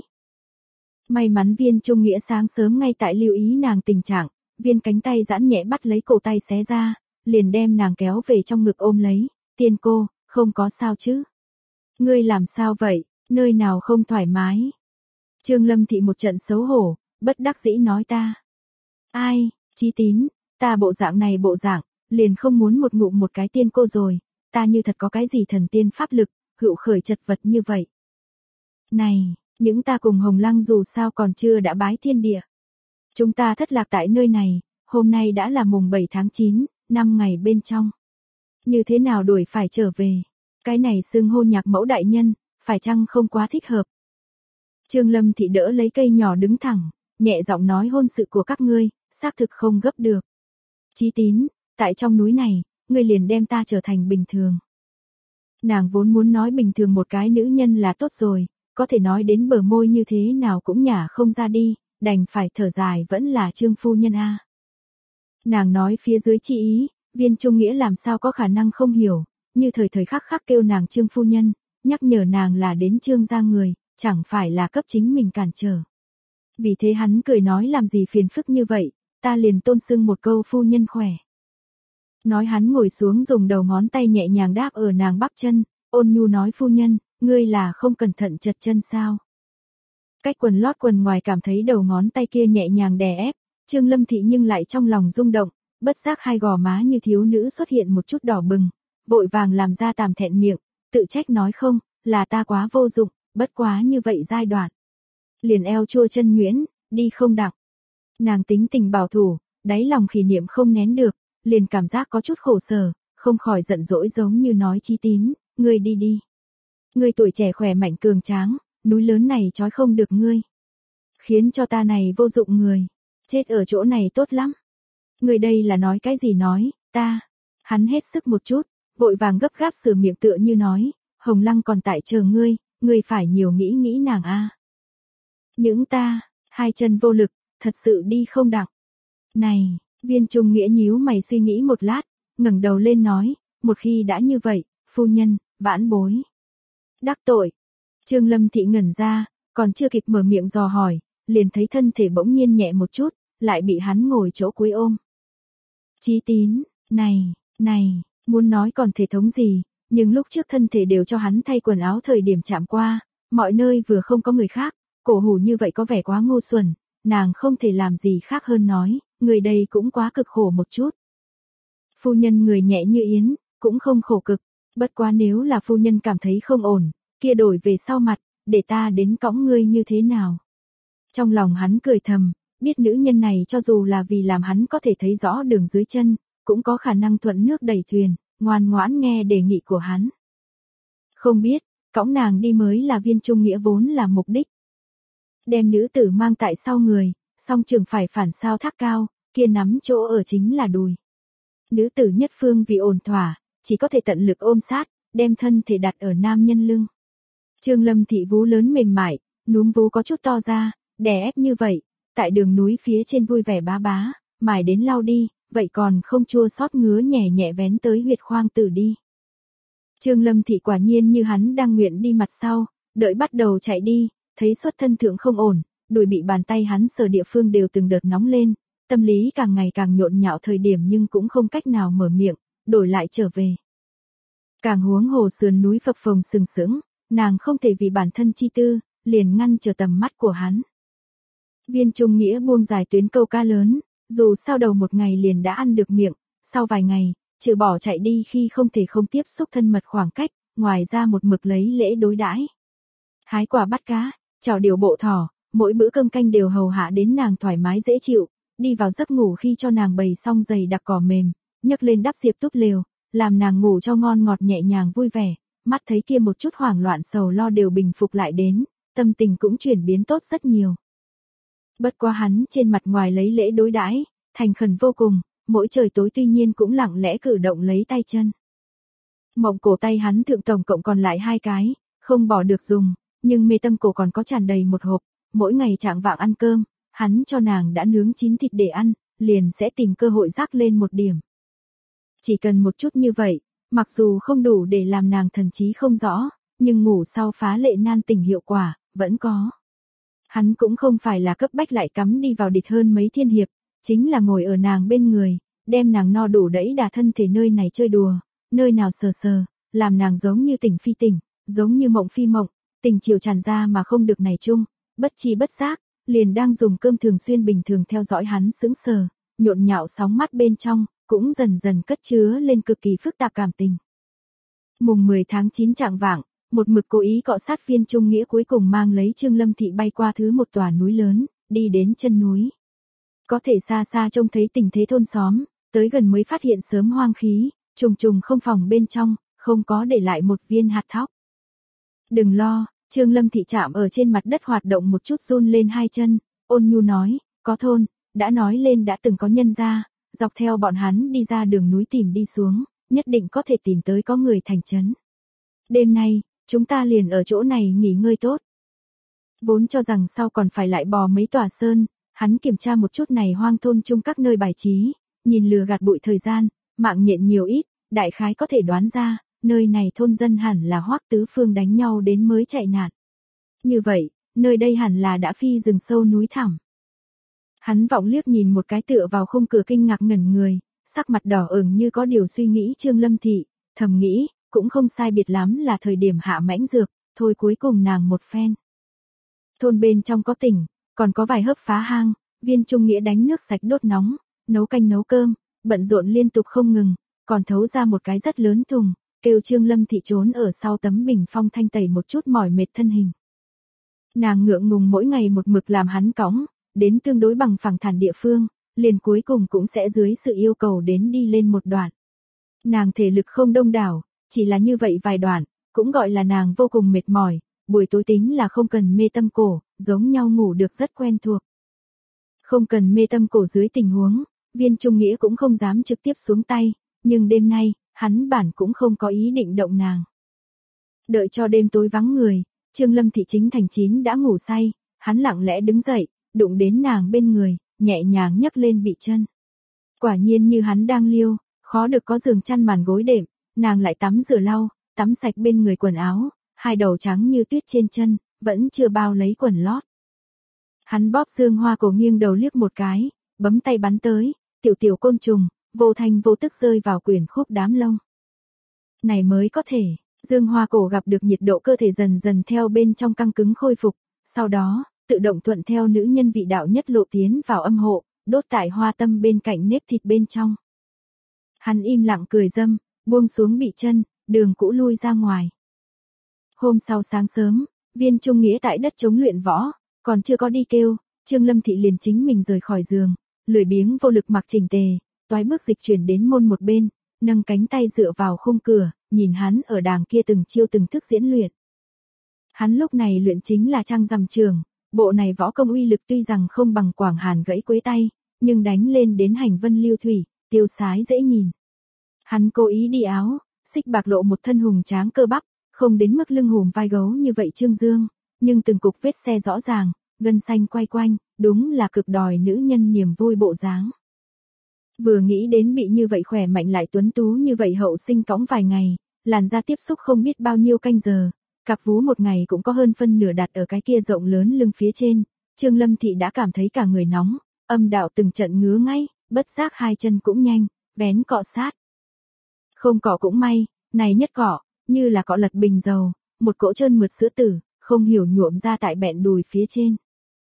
May mắn Viên Trung Nghĩa sáng sớm ngay tại lưu ý nàng tình trạng, viên cánh tay giãn nhẹ bắt lấy cổ tay xé ra, liền đem nàng kéo về trong ngực ôm lấy, tiên cô, không có sao chứ? Ngươi làm sao vậy, nơi nào không thoải mái? Trương Lâm Thị một trận xấu hổ, bất đắc dĩ nói ta. Ai, Chí Tín, ta bộ dạng này bộ dạng, liền không muốn một ngụm một cái tiên cô rồi, ta như thật có cái gì thần tiên pháp lực, hữu khởi chật vật như vậy. Này, những ta cùng Hồng Lăng dù sao còn chưa đã bái thiên địa. Chúng ta thất lạc tại nơi này, hôm nay đã là mùng bảy tháng chín, năm ngày bên trong. Như thế nào đuổi phải trở về? Cái này xưng hô nhạc mẫu đại nhân, phải chăng không quá thích hợp? Trương Lâm Thị đỡ lấy cây nhỏ đứng thẳng, nhẹ giọng nói hôn sự của các ngươi, xác thực không gấp được. Chí Tín, tại trong núi này, ngươi liền đem ta trở thành bình thường. Nàng vốn muốn nói bình thường một cái nữ nhân là tốt rồi, có thể nói đến bờ môi như thế nào cũng nhả không ra đi, đành phải thở dài vẫn là Trương phu nhân a. Nàng nói phía dưới chi ý, Viên Trung Nghĩa làm sao có khả năng không hiểu, như thời thời khắc khắc kêu nàng Trương phu nhân, nhắc nhở nàng là đến Trương gia người, chẳng phải là cấp chính mình cản trở. Vì thế hắn cười nói làm gì phiền phức như vậy, ta liền tôn xưng một câu phu nhân khỏe. Nói hắn ngồi xuống dùng đầu ngón tay nhẹ nhàng đáp ở nàng bắp chân, ôn nhu nói phu nhân, ngươi là không cẩn thận chật chân sao? Cách quần lót quần ngoài cảm thấy đầu ngón tay kia nhẹ nhàng đè ép, Trương Lâm Thị nhưng lại trong lòng rung động, bất giác hai gò má như thiếu nữ xuất hiện một chút đỏ bừng, vội vàng làm ra tàm thẹn miệng, tự trách nói không, là ta quá vô dụng, bất quá như vậy giai đoạn. Liền eo chua chân nhuyễn, đi không đặng. Nàng tính tình bảo thủ, đáy lòng khỉ niệm không nén được, liền cảm giác có chút khổ sở, không khỏi giận dỗi giống như nói Chí Tín, ngươi đi đi. Ngươi tuổi trẻ khỏe mạnh cường tráng, núi lớn này trói không được ngươi. Khiến cho ta này vô dụng người, chết ở chỗ này tốt lắm. Ngươi đây là nói cái gì nói, ta. Hắn hết sức một chút, vội vàng gấp gáp sửa miệng tựa như nói, Hồng Lăng còn tại chờ ngươi, ngươi phải nhiều nghĩ nghĩ nàng a. Những ta, hai chân vô lực, thật sự đi không đặng. Này, Viên Trung Nghĩa nhíu mày suy nghĩ một lát, ngẩng đầu lên nói, một khi đã như vậy, phu nhân, vãn bối. Đắc tội. Trương Lâm Thị ngẩn ra, Còn chưa kịp mở miệng dò hỏi, liền thấy thân thể bỗng nhiên nhẹ một chút, lại bị hắn ngồi chỗ cuối ôm. Chí Tín, này, này, muốn nói còn thể thống gì, nhưng lúc trước thân thể đều cho hắn thay quần áo thời điểm chạm qua, mọi nơi vừa không có người khác, cổ hủ như vậy có vẻ quá ngu xuẩn, nàng không thể làm gì khác hơn nói, người đây cũng quá cực khổ một chút. Phu nhân người nhẹ như yến, cũng không khổ cực, bất quá nếu là phu nhân cảm thấy không ổn, kia đổi về sau mặt, để ta đến cõng ngươi như thế nào. Trong lòng hắn cười thầm, biết nữ nhân này cho dù là vì làm hắn có thể thấy rõ đường dưới chân, cũng có khả năng thuận nước đẩy thuyền, ngoan ngoãn nghe đề nghị của hắn. Không biết, cõng nàng đi mới là Viên Trung Nghĩa vốn là mục đích. Đem nữ tử mang tại sau người, song trường phải phản sao thác cao, kia nắm chỗ ở chính là đùi. Nữ tử nhất phương vì ổn thỏa, chỉ có thể tận lực ôm sát, đem thân thể đặt ở nam nhân lưng. Trương Lâm thị vú lớn mềm mại, núm vú có chút to ra, đè ép như vậy, tại đường núi phía trên vui vẻ bá bá, mài đến lau đi, vậy còn không chua xót ngứa nhẹ nhẹ vén tới huyệt khoang tử đi. Trương Lâm thị quả nhiên như hắn đang nguyện đi mặt sau, đợi bắt đầu chạy đi, thấy xuất thân thượng không ổn, đùi bị bàn tay hắn sờ địa phương đều từng đợt nóng lên, tâm lý càng ngày càng nhộn nhạo thời điểm nhưng cũng không cách nào mở miệng, đổi lại trở về. Càng huống hồ sườn núi phập phồng sừng sững, nàng không thể vì bản thân chi tư, liền ngăn trở tầm mắt của hắn. Viên Trung Nghĩa buông dài tuyến câu ca lớn, dù sao đầu một ngày liền đã ăn được miệng, sau vài ngày, trừ bỏ chạy đi khi không thể không tiếp xúc thân mật khoảng cách, ngoài ra một mực lấy lễ đối đãi. Hái quả bắt cá, chào điều bộ thỏ, mỗi bữa cơm canh đều hầu hạ đến nàng thoải mái dễ chịu, đi vào giấc ngủ khi cho nàng bày xong giày đặc cỏ mềm, nhấc lên đắp diệp túp lều, làm nàng ngủ cho ngon ngọt nhẹ nhàng vui vẻ, mắt thấy kia một chút hoảng loạn sầu lo đều bình phục lại đến, tâm tình cũng chuyển biến tốt rất nhiều. Bất quá hắn trên mặt ngoài lấy lễ đối đãi, thành khẩn vô cùng, mỗi trời tối tuy nhiên cũng lặng lẽ cử động lấy tay chân. Mộng cổ tay hắn thượng tổng cộng còn lại hai cái, không bỏ được dùng, nhưng mê tâm cổ còn có tràn đầy một hộp, mỗi ngày trạng vạng ăn cơm, hắn cho nàng đã nướng chín thịt để ăn, liền sẽ tìm cơ hội rắc lên một điểm. Chỉ cần một chút như vậy, mặc dù không đủ để làm nàng thần trí không rõ, nhưng ngủ sau phá lệ nan tỉnh hiệu quả, vẫn có. Hắn cũng không phải là cấp bách lại cắm đi vào địch hơn mấy thiên hiệp, chính là ngồi ở nàng bên người, đem nàng no đủ đẩy đà thân thể nơi này chơi đùa, nơi nào sờ sờ, làm nàng giống như tỉnh phi tỉnh, giống như mộng phi mộng, tình chiều tràn ra mà không được này chung, bất chi bất giác, liền đang dùng cơm thường xuyên bình thường theo dõi hắn sững sờ, nhộn nhạo sóng mắt bên trong, cũng dần dần cất chứa lên cực kỳ phức tạp cảm tình. Mùng mười tháng chín trạng vạng, một mực cố ý cọ sát Viên Trung Nghĩa cuối cùng mang lấy Trương Lâm thị bay qua thứ một tòa núi lớn, đi đến chân núi. Có thể xa xa trông thấy tình thế thôn xóm, tới gần mới phát hiện sớm hoang khí, trùng trùng không phòng bên trong, không có để lại một viên hạt thóc. Đừng lo, Trương Lâm thị chạm ở trên mặt đất hoạt động một chút run lên hai chân, ôn nhu nói, có thôn, đã nói lên đã từng có nhân gia, dọc theo bọn hắn đi ra đường núi tìm đi xuống, nhất định có thể tìm tới có người thành trấn. Đêm nay, chúng ta liền ở chỗ này nghỉ ngơi tốt. Vốn cho rằng sau còn phải lại bò mấy tòa sơn, hắn kiểm tra một chút này hoang thôn chung các nơi bài trí, nhìn lừa gạt bụi thời gian, mạng nhện nhiều ít, đại khái có thể đoán ra, nơi này thôn dân hẳn là Hoắc tứ phương đánh nhau đến mới chạy nạn. Như vậy, nơi đây hẳn là đã phi rừng sâu núi thẳm. Hắn vọng liếc nhìn một cái tựa vào khung cửa kinh ngạc ngẩn người, sắc mặt đỏ ửng như có điều suy nghĩ Trương Lâm thị, thầm nghĩ, cũng không sai biệt lắm là thời điểm hạ mãnh dược, thôi cuối cùng nàng một phen. Thôn bên trong có tỉnh, còn có vài hớp phá hang, Viên Trung Nghĩa đánh nước sạch đốt nóng, nấu canh nấu cơm, bận rộn liên tục không ngừng, còn thấu ra một cái rất lớn thùng, kêu Trương Lâm thị trốn ở sau tấm bình phong thanh tẩy một chút mỏi mệt thân hình. Nàng ngượng ngùng mỗi ngày một mực làm hắn cõng, đến tương đối bằng phẳng thản địa phương, liền cuối cùng cũng sẽ dưới sự yêu cầu đến đi lên một đoạn. Nàng thể lực không đông đảo, chỉ là như vậy vài đoạn, cũng gọi là nàng vô cùng mệt mỏi, buổi tối tính là không cần mê tâm cổ, giống nhau ngủ được rất quen thuộc. Không cần mê tâm cổ dưới tình huống, Viên Trung Nghĩa cũng không dám trực tiếp xuống tay, nhưng đêm nay, hắn bản cũng không có ý định động nàng. Đợi cho đêm tối vắng người, Trương Lâm thị chính thành chín đã ngủ say, hắn lặng lẽ đứng dậy, đụng đến nàng bên người, nhẹ nhàng nhấc lên bị chân. Quả nhiên như hắn đang liêu, khó được có giường chăn màn gối đệm, nàng lại tắm rửa lau, tắm sạch bên người quần áo, hai đầu trắng như tuyết trên chân, vẫn chưa bao lấy quần lót. Hắn bóp Dương Hoa cổ nghiêng đầu liếc một cái, bấm tay bắn tới, tiểu tiểu côn trùng, vô thanh vô tức rơi vào quyển khúc đám lông. Này mới có thể, Dương Hoa cổ gặp được nhiệt độ cơ thể dần dần theo bên trong căng cứng khôi phục, sau đó, tự động thuận theo nữ nhân vị đạo nhất lộ tiến vào âm hộ, đốt tại hoa tâm bên cạnh nếp thịt bên trong. Hắn im lặng cười dâm, buông xuống bị chân, đường cũ lui ra ngoài. Hôm sau sáng sớm, Viên Trung Nghĩa tại đất chống luyện võ, còn chưa có đi kêu, Trương Lâm Thị liền chính mình rời khỏi giường, lười biếng vô lực mặc chỉnh tề, toái bước dịch chuyển đến môn một bên, nâng cánh tay dựa vào khung cửa, nhìn hắn ở đàng kia từng chiêu từng thức diễn luyện. Hắn lúc này luyện chính là Trăng Rằm Trường, bộ này võ công uy lực tuy rằng không bằng Quảng Hàn gãy quế tay, nhưng đánh lên đến hành vân lưu thủy, tiêu sái dễ nhìn. Hắn cố ý đi áo, xích bạc lộ một thân hùng tráng cơ bắp, không đến mức lưng hùm vai gấu như vậy Trương Dương, nhưng từng cục vết xe rõ ràng, gân xanh quay quanh, đúng là cực đòi nữ nhân niềm vui bộ dáng. Vừa nghĩ đến bị như vậy khỏe mạnh lại tuấn tú như vậy hậu sinh cõng vài ngày, làn da tiếp xúc không biết bao nhiêu canh giờ, cặp vú một ngày cũng có hơn phân nửa đặt ở cái kia rộng lớn lưng phía trên, Trương Lâm Thị đã cảm thấy cả người nóng, âm đạo từng trận ngứa ngay, bất giác hai chân cũng nhanh, vén cọ sát. Không cọ cũng may, này nhất cọ, như là cọ lật bình dầu, một cỗ trơn mượt sữa tử, không hiểu nhuộm ra tại bẹn đùi phía trên.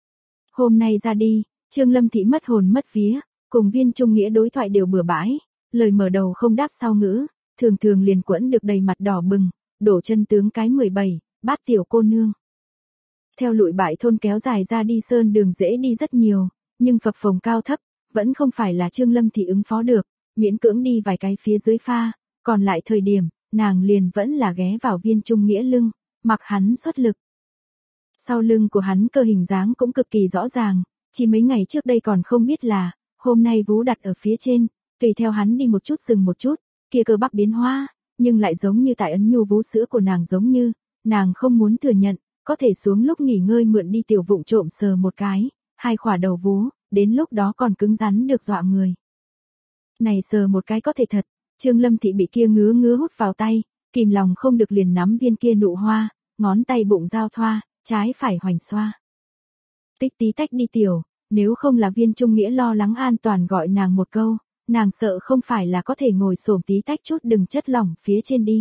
Hôm nay ra đi, Trương Lâm Thị mất hồn mất vía, cùng Viên Trung Nghĩa đối thoại đều bừa bãi, lời mở đầu không đáp sau ngữ, thường thường liền quẫn được đầy mặt đỏ bừng, đổ chân tướng cái mười bảy, bát tiểu cô nương. Theo lụi bại thôn kéo dài ra đi sơn đường dễ đi rất nhiều, nhưng phập phồng cao thấp, vẫn không phải là Trương Lâm Thị ứng phó được, miễn cưỡng đi vài cái phía dưới pha, còn lại thời điểm, nàng liền vẫn là ghé vào Viên Trung Nghĩa lưng, mặc hắn xuất lực. Sau lưng của hắn cơ hình dáng cũng cực kỳ rõ ràng, chỉ mấy ngày trước đây còn không biết là, hôm nay vú đặt ở phía trên, tùy theo hắn đi một chút dừng một chút, kia cơ bắp biến hóa, nhưng lại giống như tại ấn nhu vú sữa của nàng giống như, nàng không muốn thừa nhận, có thể xuống lúc nghỉ ngơi mượn đi tiểu vụng trộm sờ một cái, hai khỏa đầu vú, đến lúc đó còn cứng rắn được dọa người. Này sờ một cái có thể thật, Trương Lâm Thị bị kia ngứa ngứa hút vào tay, kìm lòng không được liền nắm viên kia nụ hoa, ngón tay bụng giao thoa, trái phải hoành xoa. Tích tí tách đi tiểu, nếu không là Viên Trung Nghĩa lo lắng an toàn gọi nàng một câu, nàng sợ không phải là có thể ngồi xổm tí tách chút đừng chất lỏng phía trên đi.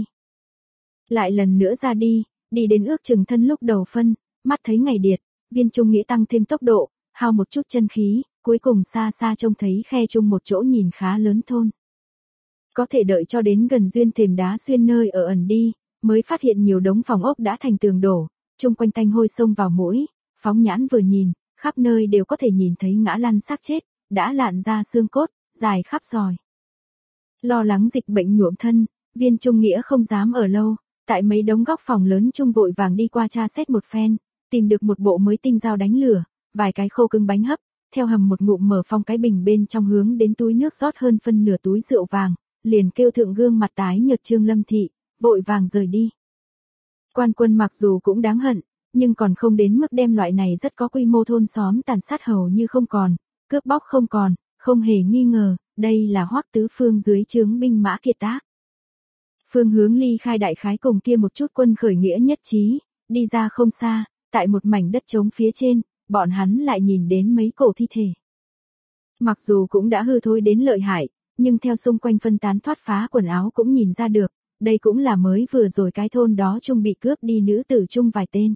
Lại lần nữa ra đi, đi đến ước chừng thân lúc đầu phân, mắt thấy ngày điệt, Viên Trung Nghĩa tăng thêm tốc độ, hao một chút chân khí, cuối cùng xa xa trông thấy khe chung một chỗ nhìn khá lớn thôn. Có thể đợi cho đến gần duyên thềm đá xuyên nơi ở ẩn đi, mới phát hiện nhiều đống phòng ốc đã thành tường đổ, chung quanh tanh hôi xông vào mũi, phóng nhãn vừa nhìn, khắp nơi đều có thể nhìn thấy ngã lăn xác chết, đã lạn ra xương cốt, dài khắp giòi. Lo lắng dịch bệnh nhuộm thân, Viên Trung Nghĩa không dám ở lâu, tại mấy đống góc phòng lớn chung vội vàng đi qua tra xét một phen, tìm được một bộ mới tinh dao đánh lửa, vài cái khô cứng bánh hấp, theo hầm một ngụm mở phong cái bình bên trong hướng đến túi nước rót hơn phân nửa túi rượu vàng, liền kêu thượng gương mặt tái nhợt Trương Lâm Thị, vội vàng rời đi. Quan Quân mặc dù cũng đáng hận, nhưng còn không đến mức đem loại này rất có quy mô thôn xóm tàn sát hầu như không còn, cướp bóc không còn, không hề nghi ngờ, đây là Hoắc Tứ Phương dưới trướng binh mã kiệt tác. Phương Hướng ly khai đại khái cùng kia một chút quân khởi nghĩa nhất trí, đi ra không xa, tại một mảnh đất trống phía trên, bọn hắn lại nhìn đến mấy cổ thi thể. Mặc dù cũng đã hư thối đến lợi hại, nhưng theo xung quanh phân tán thoát phá quần áo cũng nhìn ra được, đây cũng là mới vừa rồi cái thôn đó chung bị cướp đi nữ tử chung vài tên.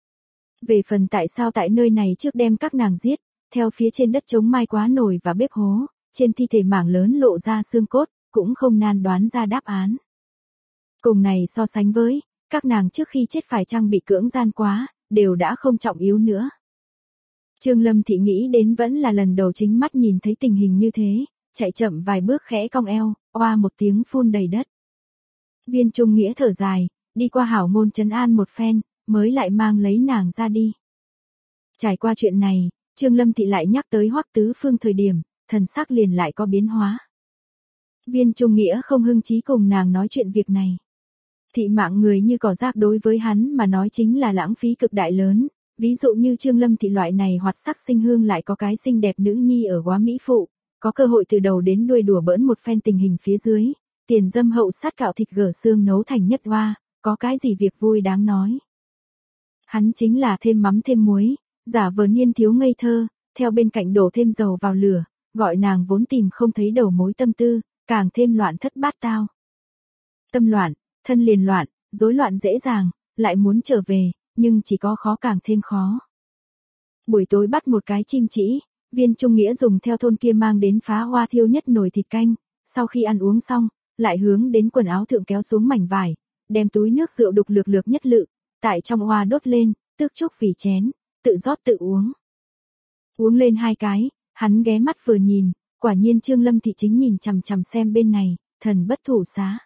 Về phần tại sao tại nơi này trước đem các nàng giết, theo phía trên đất trống mai quá nồi và bếp hố, trên thi thể mảng lớn lộ ra xương cốt, cũng không nan đoán ra đáp án. Cùng này so sánh với, các nàng trước khi chết phải chăng bị cưỡng gian quá, đều đã không trọng yếu nữa. Trương Lâm Thị nghĩ đến vẫn là lần đầu chính mắt nhìn thấy tình hình như thế, chạy chậm vài bước khẽ cong eo, oa một tiếng phun đầy đất. Viên Trung Nghĩa thở dài, đi qua hảo môn trấn an một phen, mới lại mang lấy nàng ra đi. Trải qua chuyện này, Trương Lâm Thị lại nhắc tới Hoắc Tứ Phương thời điểm, thần sắc liền lại có biến hóa. Viên Trung Nghĩa không hưng chí cùng nàng nói chuyện việc này. Thị mạng người như cỏ rác đối với hắn mà nói chính là lãng phí cực đại lớn, ví dụ như Trương Lâm Thị loại này hoạt sắc sinh hương lại có cái xinh đẹp nữ nhi ở Góa Mỹ Phụ, có cơ hội từ đầu đến đuôi đùa bỡn một phen tình hình phía dưới, tiền dâm hậu sát cạo thịt gở xương nấu thành nhất hoa, có cái gì việc vui đáng nói. Hắn chính là thêm mắm thêm muối, giả vờ niên thiếu ngây thơ, theo bên cạnh đổ thêm dầu vào lửa, gọi nàng vốn tìm không thấy đầu mối tâm tư, càng thêm loạn thất bát tao. Tâm loạn, thân liền loạn, rối loạn dễ dàng, lại muốn trở về, nhưng chỉ có khó càng thêm khó. Buổi tối bắt một cái chim chỉ, Viên Trung Nghĩa dùng theo thôn kia mang đến phá hoa thiêu nhất nồi thịt canh, sau khi ăn uống xong, lại hướng đến quần áo thượng kéo xuống mảnh vải, đem túi nước rượu đục lược lược nhất lự, tại trong hoa đốt lên, tước chúc vì chén, tự rót tự uống. Uống lên hai cái, hắn ghé mắt vừa nhìn, quả nhiên Trương Lâm Thị chính nhìn chằm chằm xem bên này, thần bất thủ xá.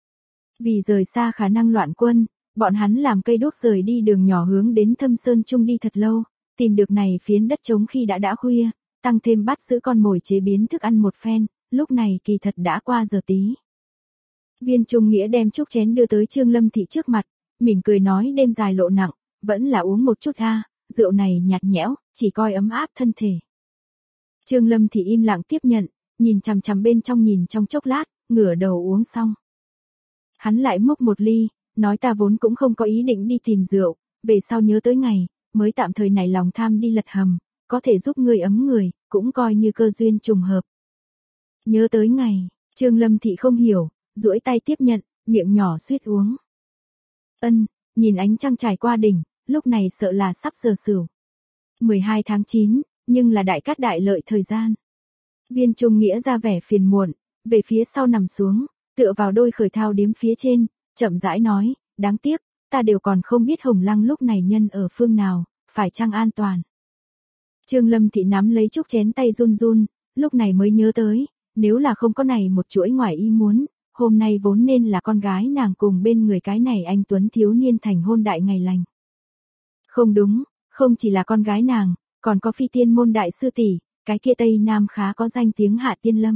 Vì rời xa khả năng loạn quân, bọn hắn làm cây đuốc rời đi đường nhỏ hướng đến Thâm Sơn Trung đi thật lâu, tìm được này phiến đất trống khi đã đã khuya, tăng thêm bắt giữ con mồi chế biến thức ăn một phen, lúc này kỳ thật đã qua giờ tí. Viên Trung Nghĩa đem chúc chén đưa tới Trương Lâm Thị trước mặt, mỉm cười nói đêm dài lộ nặng, vẫn là uống một chút a, rượu này nhạt nhẽo, chỉ coi ấm áp thân thể. Trương Lâm Thị im lặng tiếp nhận, nhìn chằm chằm bên trong nhìn trong chốc lát, ngửa đầu uống xong. Hắn lại múc một ly, nói ta vốn cũng không có ý định đi tìm rượu, về sau nhớ tới ngày, mới tạm thời này lòng tham đi lật hầm, có thể giúp người ấm người, cũng coi như cơ duyên trùng hợp. Nhớ tới ngày, Trương Lâm Thị không hiểu, duỗi tay tiếp nhận, miệng nhỏ suýt uống. Ân, nhìn ánh trăng trải qua đỉnh, lúc này sợ là sắp giờ sửu. mười hai tháng chín, nhưng là đại cát đại lợi thời gian. Viên Trung Nghĩa ra vẻ phiền muộn, về phía sau nằm xuống, tựa vào đôi khởi thao điếm phía trên, chậm rãi nói, đáng tiếc, ta đều còn không biết Hồng Lăng lúc này nhân ở phương nào, phải chăng an toàn. Trương Lâm Thị nắm lấy chúc chén tay run run, lúc này mới nhớ tới, nếu là không có này một chuỗi ngoài ý muốn, hôm nay vốn nên là con gái nàng cùng bên người cái này anh Tuấn thiếu niên thành hôn đại ngày lành. Không đúng, không chỉ là con gái nàng, còn có phi tiên môn đại sư tỷ, cái kia Tây Nam khá có danh tiếng Hạ Tiên Lâm.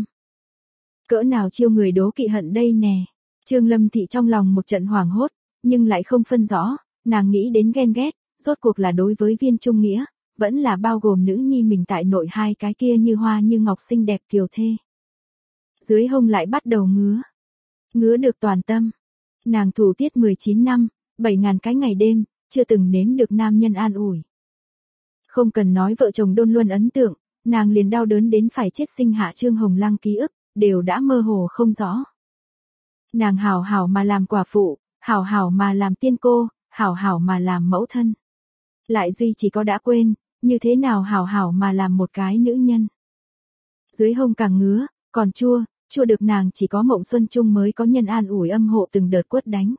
Cỡ nào chiêu người đố kỵ hận đây nè. Trương Lâm Thị trong lòng một trận hoảng hốt, nhưng lại không phân rõ, nàng nghĩ đến ghen ghét, rốt cuộc là đối với Viên Trung Nghĩa, vẫn là bao gồm nữ nhi mình tại nội hai cái kia như hoa như ngọc xinh đẹp kiều thê. Dưới hông lại bắt đầu ngứa. Ngứa được toàn tâm. Nàng thủ tiết mười chín năm, bảy ngàn cái ngày đêm, chưa từng nếm được nam nhân an ủi. Không cần nói vợ chồng đôn luôn ấn tượng, nàng liền đau đớn đến phải chết sinh hạ Trương Hồng Lăng ký ức, đều đã mơ hồ không rõ. Nàng hảo hảo mà làm quả phụ, hảo hảo mà làm tiên cô, hảo hảo mà làm mẫu thân. Lại duy chỉ có đã quên, như thế nào hảo hảo mà làm một cái nữ nhân. Dưới hông càng ngứa, còn chua, chua được nàng chỉ có Mộng Xuân Trung mới có nhân an ủi âm hộ từng đợt quất đánh.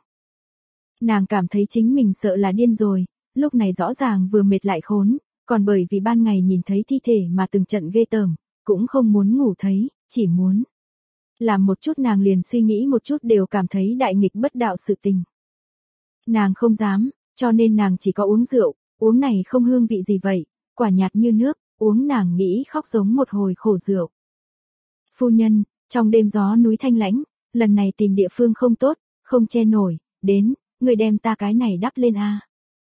Nàng cảm thấy chính mình sợ là điên rồi, lúc này rõ ràng vừa mệt lại khốn, còn bởi vì ban ngày nhìn thấy thi thể mà từng trận ghê tởm, cũng không muốn ngủ thấy, chỉ muốn làm một chút nàng liền suy nghĩ một chút đều cảm thấy đại nghịch bất đạo sự tình. Nàng không dám, cho nên nàng chỉ có uống rượu, uống này không hương vị gì vậy, quả nhạt như nước, uống nàng nghĩ khóc giống một hồi khổ rượu. Phu nhân, trong đêm gió núi thanh lãnh, lần này tìm địa phương không tốt, không che nổi, đến, người đem ta cái này đắp lên a.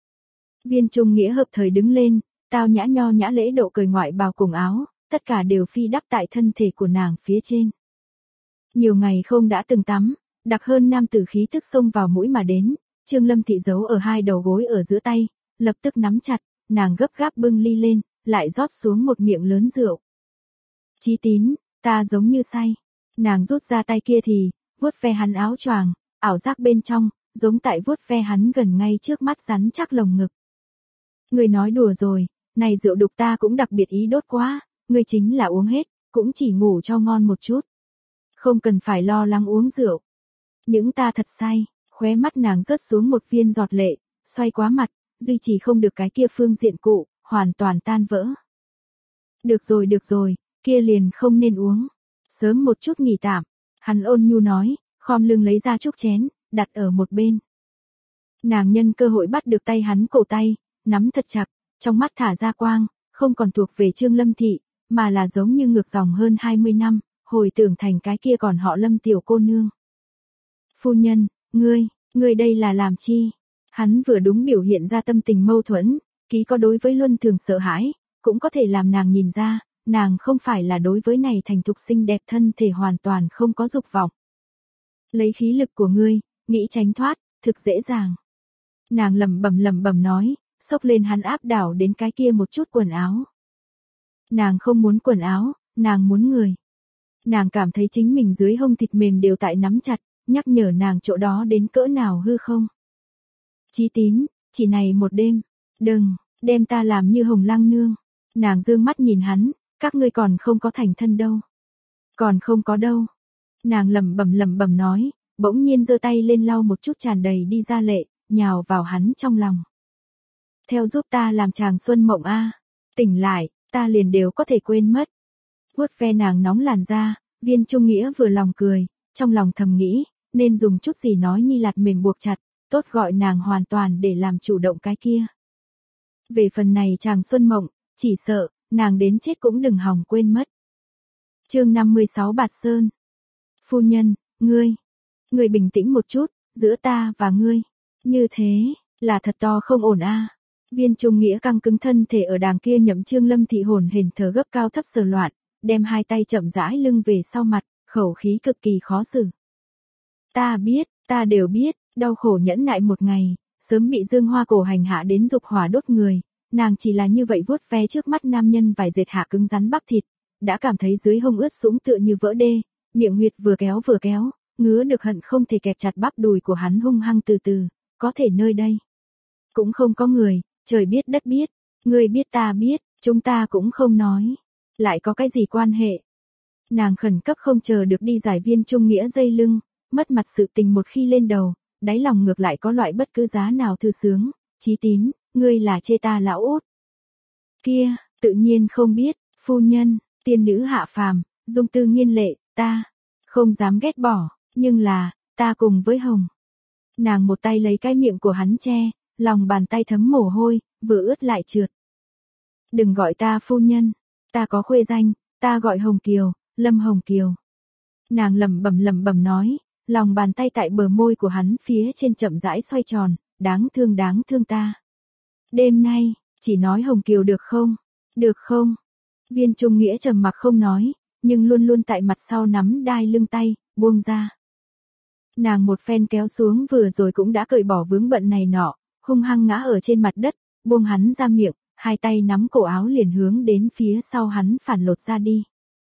Viên Trung Nghĩa hợp thời đứng lên, tao nhã nho nhã lễ độ cởi ngoại bào cùng áo, tất cả đều phi đắp tại thân thể của nàng phía trên. Nhiều ngày không đã từng tắm, đặc hơn nam tử khí tức xông vào mũi mà đến, Trương Lâm Thị giấu ở hai đầu gối ở giữa tay, lập tức nắm chặt, nàng gấp gáp bưng ly lên, lại rót xuống một miệng lớn rượu. Chí Tín, ta giống như say. Nàng rút ra tay kia thì, vuốt ve hắn áo choàng, ảo giác bên trong, giống tại vuốt ve hắn gần ngay trước mắt rắn chắc lồng ngực. Người nói đùa rồi, này rượu đục ta cũng đặc biệt ý đốt quá, người chính là uống hết, cũng chỉ ngủ cho ngon một chút. Không cần phải lo lắng uống rượu. Những ta thật say, khóe mắt nàng rớt xuống một viên giọt lệ, xoay quá mặt, duy trì không được cái kia phương diện cụ, hoàn toàn tan vỡ. Được rồi được rồi, kia liền không nên uống. Sớm một chút nghỉ tạm, hắn ôn nhu nói, khom lưng lấy ra chúc chén, đặt ở một bên. Nàng nhân cơ hội bắt được tay hắn cổ tay, nắm thật chặt, trong mắt thả ra quang, không còn thuộc về Trương Lâm Thị, mà là giống như ngược dòng hơn hai mươi năm, hồi tưởng thành cái kia còn họ Lâm tiểu cô nương. Phu nhân, ngươi, ngươi đây là làm chi? Hắn vừa đúng biểu hiện ra tâm tình mâu thuẫn, ký có đối với luân thường sợ hãi, cũng có thể làm nàng nhìn ra, nàng không phải là đối với này thành thục xinh đẹp thân thể hoàn toàn không có dục vọng. Lấy khí lực của ngươi, nghĩ tránh thoát, thực dễ dàng. Nàng lẩm bẩm lẩm bẩm nói, xốc lên hắn áp đảo đến cái kia một chút quần áo. Nàng không muốn quần áo, nàng muốn người. Nàng cảm thấy chính mình dưới hông thịt mềm đều tại nắm chặt, nhắc nhở nàng chỗ đó đến cỡ nào hư không. Chí Tín, chỉ này một đêm, đừng, đem ta làm như Hồng Lăng nương. Nàng dương mắt nhìn hắn, các ngươi còn không có thành thân đâu. Còn không có đâu. Nàng lẩm bẩm lẩm bẩm nói, bỗng nhiên giơ tay lên lau một chút tràn đầy đi ra lệ, nhào vào hắn trong lòng. Theo giúp ta làm chàng xuân mộng a, tỉnh lại, ta liền đều có thể quên mất. Vuốt ve nàng nóng làn da, Viên Trung Nghĩa vừa lòng cười, trong lòng thầm nghĩ, nên dùng chút gì nói nhi lạt mềm buộc chặt, tốt gọi nàng hoàn toàn để làm chủ động cái kia. Về phần này chàng xuân mộng, chỉ sợ, nàng đến chết cũng đừng hòng quên mất. Chương năm mươi sáu Bạt Sơn. Phu nhân, ngươi, ngươi bình tĩnh một chút, giữa ta và ngươi, như thế, là thật to không ổn a. Viên Trung Nghĩa căng cứng thân thể ở đàng kia nhậm Trương Lâm thị hồn hển thở gấp cao thấp sờ loạn, đem hai tay chậm rãi lưng về sau mặt, khẩu khí cực kỳ khó xử. Ta biết, ta đều biết, đau khổ nhẫn nại một ngày, sớm bị Dương Hoa cổ hành hạ đến dục hỏa đốt người, nàng chỉ là như vậy vuốt ve trước mắt nam nhân vài dệt hạ cứng rắn bắp thịt, đã cảm thấy dưới hông ướt sũng tựa như vỡ đê, miệng huyệt vừa kéo vừa kéo, ngứa được hận không thể kẹp chặt bắp đùi của hắn hung hăng từ từ, có thể nơi đây cũng không có người, trời biết đất biết, ngươi biết ta biết, chúng ta cũng không nói, lại có cái gì quan hệ. Nàng khẩn cấp không chờ được đi giải Viên Trung Nghĩa dây lưng, mất mặt sự tình một khi lên đầu, đáy lòng ngược lại có loại bất cứ giá nào thư sướng. Chí Tín, ngươi là chê ta lão út. Kia, tự nhiên không biết, phu nhân, tiên nữ hạ phàm, dung tư nghiên lệ, ta không dám ghét bỏ, nhưng là, ta cùng với Hồng. Nàng một tay lấy cái miệng của hắn che, lòng bàn tay thấm mồ hôi, vừa ướt lại trượt. Đừng gọi ta phu nhân, ta có khuê danh, ta gọi Hồng Kiều, Lâm Hồng Kiều. Nàng lẩm bẩm lẩm bẩm nói, lòng bàn tay tại bờ môi của hắn phía trên chậm rãi xoay tròn, đáng thương đáng thương ta. Đêm nay, chỉ nói Hồng Kiều được không? Được không? Viên Trung Nghĩa trầm mặc không nói, nhưng luôn luôn tại mặt sau nắm đai lưng tay, buông ra. Nàng một phen kéo xuống vừa rồi cũng đã cởi bỏ vướng bận này nọ, hung hăng ngã ở trên mặt đất, buông hắn ra miệng, hai tay nắm cổ áo liền hướng đến phía sau hắn phản lột ra đi.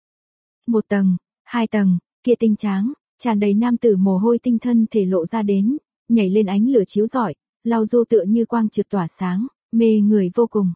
Một tầng, hai tầng, kia tinh tráng, tràn đầy nam tử mồ hôi tinh thân thể lộ ra đến, nhảy lên ánh lửa chiếu rọi, lau du tựa như quang trượt tỏa sáng, mê người vô cùng.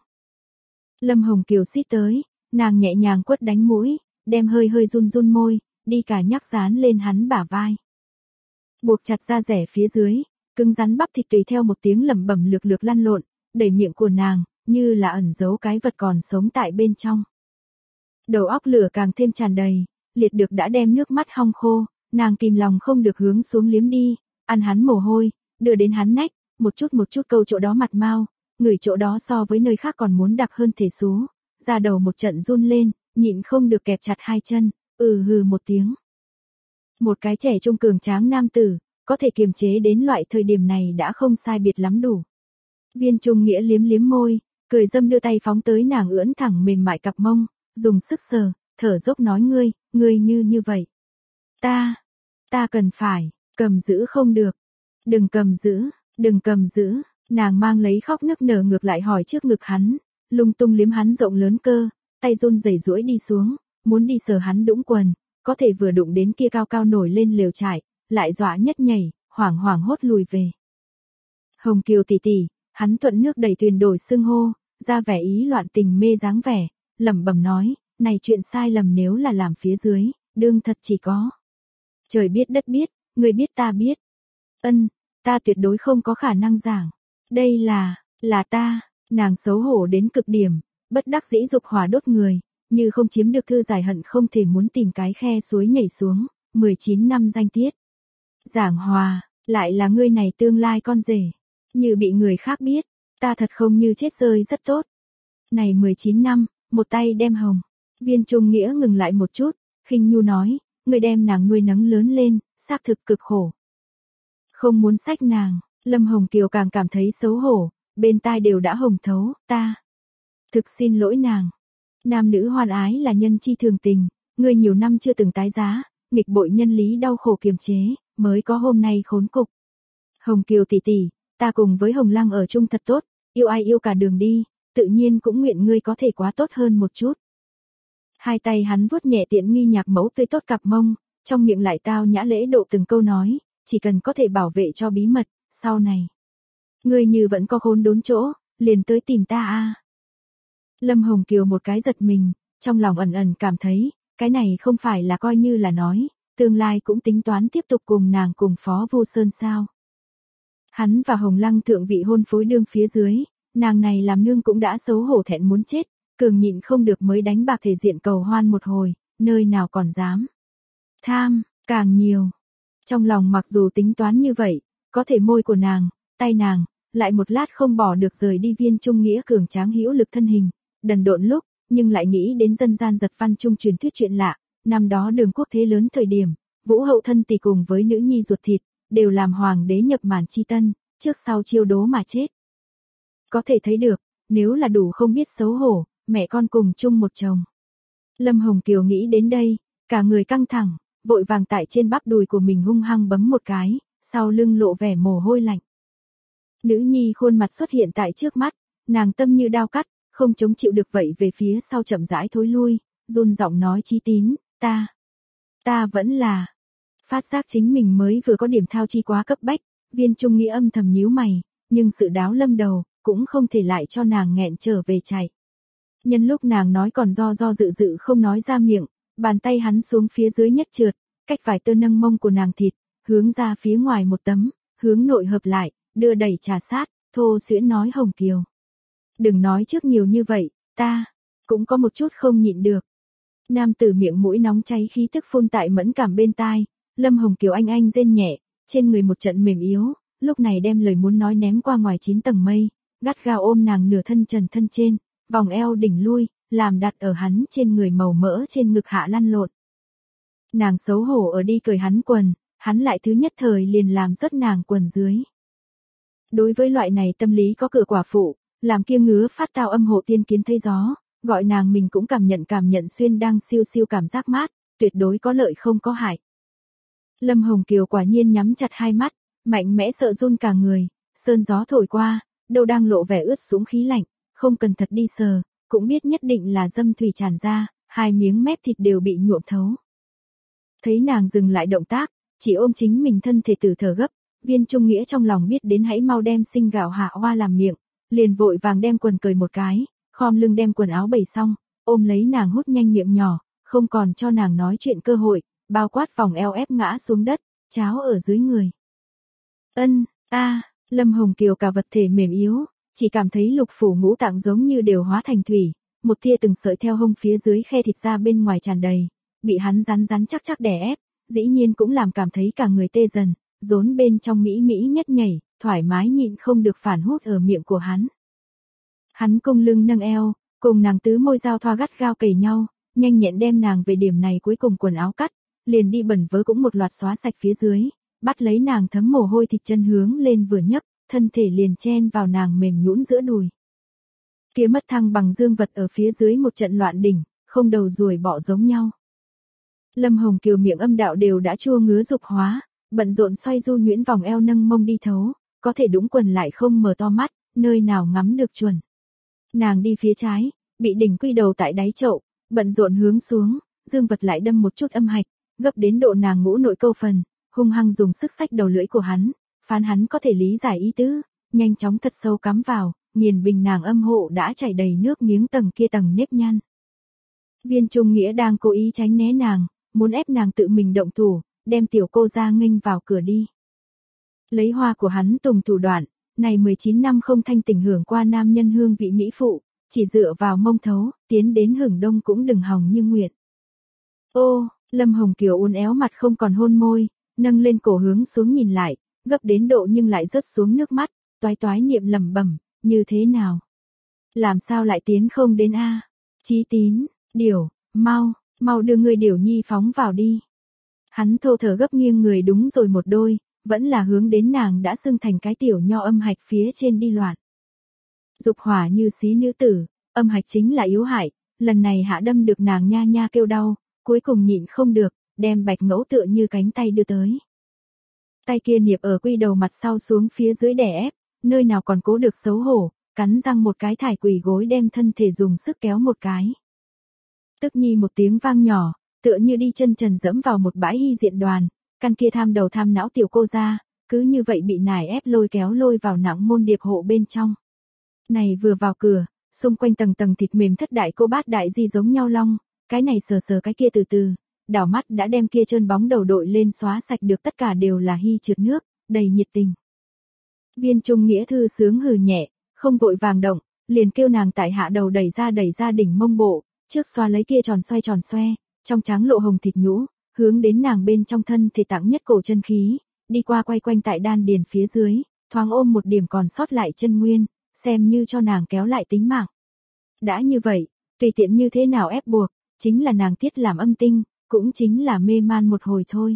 Lâm Hồng Kiều xít tới, nàng nhẹ nhàng quất đánh mũi, đem hơi hơi run run môi, đi cả nhắc dán lên hắn bả vai. Buộc chặt ra rẻ phía dưới, cứng rắn bắp thịt tùy theo một tiếng lẩm bẩm lược lược lăn lộn, đẩy miệng của nàng, như là ẩn giấu cái vật còn sống tại bên trong. Đầu óc lửa càng thêm tràn đầy, liệt được đã đem nước mắt hong khô, nàng kìm lòng không được hướng xuống liếm đi, ăn hắn mồ hôi, đưa đến hắn nách, một chút một chút câu chỗ đó mặt mau, người chỗ đó so với nơi khác còn muốn đặc hơn thể số, ra đầu một trận run lên, nhịn không được kẹp chặt hai chân, ừ hừ một tiếng. Một cái trẻ trung cường tráng nam tử, có thể kiềm chế đến loại thời điểm này đã không sai biệt lắm đủ. Viên Trung Nghĩa liếm liếm môi, cười dâm đưa tay phóng tới nàng ưỡn thẳng mềm mại cặp mông, dùng sức sờ, thở dốc nói ngươi, ngươi như như vậy. Ta, ta cần phải, cầm giữ không được. Đừng cầm giữ, đừng cầm giữ, nàng mang lấy khóc nức nở ngược lại hỏi trước ngực hắn, lung tung liếm hắn rộng lớn cơ, tay run rẩy duỗi đi xuống, muốn đi sờ hắn đũng quần, có thể vừa đụng đến kia cao cao nổi lên lều trại, lại dọa nhất nhảy, hoảng hoảng hốt lùi về. Hồng Kiều tỷ tỷ, hắn thuận nước đẩy thuyền đổi xưng hô, ra vẻ ý loạn tình mê dáng vẻ, lẩm bẩm nói, này chuyện sai lầm nếu là làm phía dưới, đương thật chỉ có. Trời biết đất biết, người biết ta biết. Ân, ta tuyệt đối không có khả năng giảng. Đây là, là ta, nàng xấu hổ đến cực điểm, bất đắc dĩ dục hỏa đốt người, như không chiếm được thư giải hận không thể muốn tìm cái khe suối nhảy xuống, mười chín năm danh tiết. Giảng hòa, lại là ngươi này tương lai con rể, như bị người khác biết, ta thật không như chết rơi rất tốt. Này mười chín năm, một tay đem Hồng. Viên Trung Nghĩa ngừng lại một chút, khinh nhu nói, người đem nàng nuôi nấng lớn lên, xác thực cực khổ. Không muốn xách nàng, Lâm Hồng Kiều càng cảm thấy xấu hổ, bên tai đều đã hồng thấu, ta. Thực xin lỗi nàng. Nam nữ hoan ái là nhân chi thường tình, người nhiều năm chưa từng tái giá, nghịch bội nhân lý đau khổ kiềm chế, mới có hôm nay khốn cục. Hồng Kiều tỷ tỷ, ta cùng với Hồng Lăng ở chung thật tốt, yêu ai yêu cả đường đi, tự nhiên cũng nguyện ngươi có thể quá tốt hơn một chút. Hai tay hắn vuốt nhẹ tiện nghi nhạc mẫu tươi tốt cặp mông, trong miệng lại tao nhã lễ độ từng câu nói, chỉ cần có thể bảo vệ cho bí mật, sau này. Ngươi như vẫn có khốn đốn chỗ, liền tới tìm ta a. Lâm Hồng Kiều một cái giật mình, trong lòng ẩn ẩn cảm thấy, cái này không phải là coi như là nói, tương lai cũng tính toán tiếp tục cùng nàng cùng Phó Vu Sơn sao. Hắn và Hồng Lăng thượng vị hôn phối đương phía dưới, nàng này làm nương cũng đã xấu hổ thẹn muốn chết, cường nhịn không được mới đánh bạc thể diện cầu hoan một hồi, nơi nào còn dám. Tham, càng nhiều. Trong lòng mặc dù tính toán như vậy, có thể môi của nàng, tay nàng, lại một lát không bỏ được rời đi Viên Trung Nghĩa cường tráng hữu lực thân hình, đần độn lúc, nhưng lại nghĩ đến dân gian giật văn trung truyền thuyết chuyện lạ, năm đó Đường quốc thế lớn thời điểm, Vũ hậu thân tỷ cùng với nữ nhi ruột thịt, đều làm hoàng đế nhập màn chi tân, trước sau chiêu đố mà chết. Có thể thấy được, nếu là đủ không biết xấu hổ, mẹ con cùng chung một chồng. Lâm Hồng Kiều nghĩ đến đây, cả người căng thẳng, vội vàng tại trên bắp đùi của mình hung hăng bấm một cái, sau lưng lộ vẻ mồ hôi lạnh. Nữ nhi khuôn mặt xuất hiện tại trước mắt, nàng tâm như đao cắt, không chống chịu được vậy về phía sau chậm rãi thối lui, run giọng nói Chí Tín, ta, ta vẫn là, phát giác chính mình mới vừa có điểm thao chi quá cấp bách, Viên Trung Nghĩa âm thầm nhíu mày, nhưng sự đáo lâm đầu, cũng không thể lại cho nàng nghẹn trở về chạy. Nhân lúc nàng nói còn do do dự dự không nói ra miệng, bàn tay hắn xuống phía dưới nhất trượt, cách vài tơ nâng mông của nàng thịt, hướng ra phía ngoài một tấm, hướng nội hợp lại, đưa đẩy trà sát, thô xuyễn nói Hồng Kiều. Đừng nói trước nhiều như vậy, ta, cũng có một chút không nhịn được. Nam tử miệng mũi nóng cháy khí tức phun tại mẫn cảm bên tai, Lâm Hồng Kiều anh anh rên nhẹ, trên người một trận mềm yếu, lúc này đem lời muốn nói ném qua ngoài chín tầng mây, gắt gao ôm nàng nửa thân trần thân trên, vòng eo đỉnh lui, làm đặt ở hắn trên người màu mỡ trên ngực hạ lăn lộn. Nàng xấu hổ ở đi cởi hắn quần, hắn lại thứ nhất thời liền làm rớt nàng quần dưới. Đối với loại này tâm lý có cửa quả phụ, làm kia ngứa phát tao âm hộ tiên kiến thấy gió, gọi nàng mình cũng cảm nhận cảm nhận xuyên đang siêu siêu cảm giác mát, tuyệt đối có lợi không có hại. Lâm Hồng Kiều quả nhiên nhắm chặt hai mắt, mạnh mẽ sợ run cả người, sơn gió thổi qua, đâu đang lộ vẻ ướt sũng khí lạnh, không cần thật đi sờ, cũng biết nhất định là dâm thủy tràn ra, hai miếng mép thịt đều bị nhuộm thấu. Thấy nàng dừng lại động tác, chỉ ôm chính mình thân thể tử thở gấp, Viên Trung Nghĩa trong lòng biết đến hãy mau đem sinh gạo hạ hoa làm miệng, liền vội vàng đem quần cởi một cái, khom lưng đem quần áo bày xong, ôm lấy nàng hút nhanh miệng nhỏ, không còn cho nàng nói chuyện cơ hội, bao quát vòng eo ép ngã xuống đất, cháo ở dưới người. Ân, a, Lâm Hồng Kiều cả vật thể mềm yếu, chỉ cảm thấy lục phủ ngũ tạng giống như đều hóa thành thủy, một tia từng sợi theo hông phía dưới khe thịt ra bên ngoài tràn đầy, bị hắn rắn rắn chắc chắc đè ép, dĩ nhiên cũng làm cảm thấy cả người tê dần, rốn bên trong mỹ mỹ nhất nhảy, thoải mái nhịn không được phản hút ở miệng của hắn. Hắn cong lưng nâng eo, cùng nàng tứ môi giao thoa gắt gao kề nhau, nhanh nhẹn đem nàng về điểm này cuối cùng quần áo cắt, liền đi bẩn vớ cũng một loạt xóa sạch phía dưới, bắt lấy nàng thấm mồ hôi thịt chân hướng lên vừa nhấp, thân thể liền chen vào nàng mềm nhũn giữa đùi. Kia mất thăng bằng dương vật ở phía dưới một trận loạn đỉnh, không đầu ruồi bọ giống nhau. Lâm Hồng Kiều miệng âm đạo đều đã chua ngứa dục hóa, bận rộn xoay du nhuyễn vòng eo nâng mông đi thấu, có thể đũng quần lại không mở to mắt, nơi nào ngắm được chuẩn. Nàng đi phía trái, bị đỉnh quy đầu tại đáy chậu, bận rộn hướng xuống, dương vật lại đâm một chút âm hạch, gấp đến độ nàng ngũ nội câu phần, hung hăng dùng sức xách đầu lưỡi của hắn, phán hắn có thể lý giải ý tứ, nhanh chóng thật sâu cắm vào, nghiền bình nàng âm hộ đã chảy đầy nước miếng tầng kia tầng nếp nhăn. Viên Trung Nghĩa đang cố ý tránh né nàng, muốn ép nàng tự mình động thủ, đem tiểu cô ra nghênh vào cửa đi. Lấy hoa của hắn tùng thủ đoạn, này mười chín năm không thanh tình hưởng qua nam nhân hương vị mỹ phụ, chỉ dựa vào mông thấu, tiến đến hưởng đông cũng đừng hòng như nguyện. Ô, Lâm Hồng Kiều uốn éo mặt không còn hôn môi, nâng lên cổ hướng xuống nhìn lại, gấp đến độ nhưng lại rớt xuống nước mắt, toái toái niệm lẩm bẩm, như thế nào? Làm sao lại tiến không đến a? Chí Tín, điểu, mau, mau đưa người điểu nhi phóng vào đi. Hắn thô thở gấp nghiêng người đúng rồi một đôi, vẫn là hướng đến nàng đã sưng thành cái tiểu nho âm hạch phía trên đi loạn. Dục hỏa như xí nữ tử, âm hạch chính là yếu hại, lần này hạ đâm được nàng nha nha kêu đau, cuối cùng nhịn không được, đem bạch ngẫu tựa như cánh tay đưa tới. Tay kia niệp ở quy đầu mặt sau xuống phía dưới đè ép, nơi nào còn cố được xấu hổ, cắn răng một cái thải quỳ gối đem thân thể dùng sức kéo một cái. Tức nhi một tiếng vang nhỏ, tựa như đi chân trần dẫm vào một bãi hy diện đoàn, căn kia tham đầu tham não tiểu cô ra, cứ như vậy bị nải ép lôi kéo lôi vào nặng môn điệp hộ bên trong. Này vừa vào cửa, xung quanh tầng tầng thịt mềm thất đại cô bát đại di giống nhau long, cái này sờ sờ cái kia từ từ, đảo mắt đã đem kia trơn bóng đầu đội lên xóa sạch được tất cả đều là hy trượt nước, đầy nhiệt tình. Viên Trung Nghĩa thư sướng hừ nhẹ, không vội vàng động, liền kêu nàng tại hạ đầu đẩy ra đẩy ra đỉnh mông bộ, trước xoa lấy kia tròn xoay tròn xoe, trong trắng lộ hồng thịt nhũ, hướng đến nàng bên trong thân thể tặng nhất cổ chân khí, đi qua quay quanh tại đan điền phía dưới, thoáng ôm một điểm còn sót lại chân nguyên, xem như cho nàng kéo lại tính mạng. Đã như vậy, tùy tiện như thế nào ép buộc, chính là nàng tiết làm âm tinh, cũng chính là mê man một hồi thôi.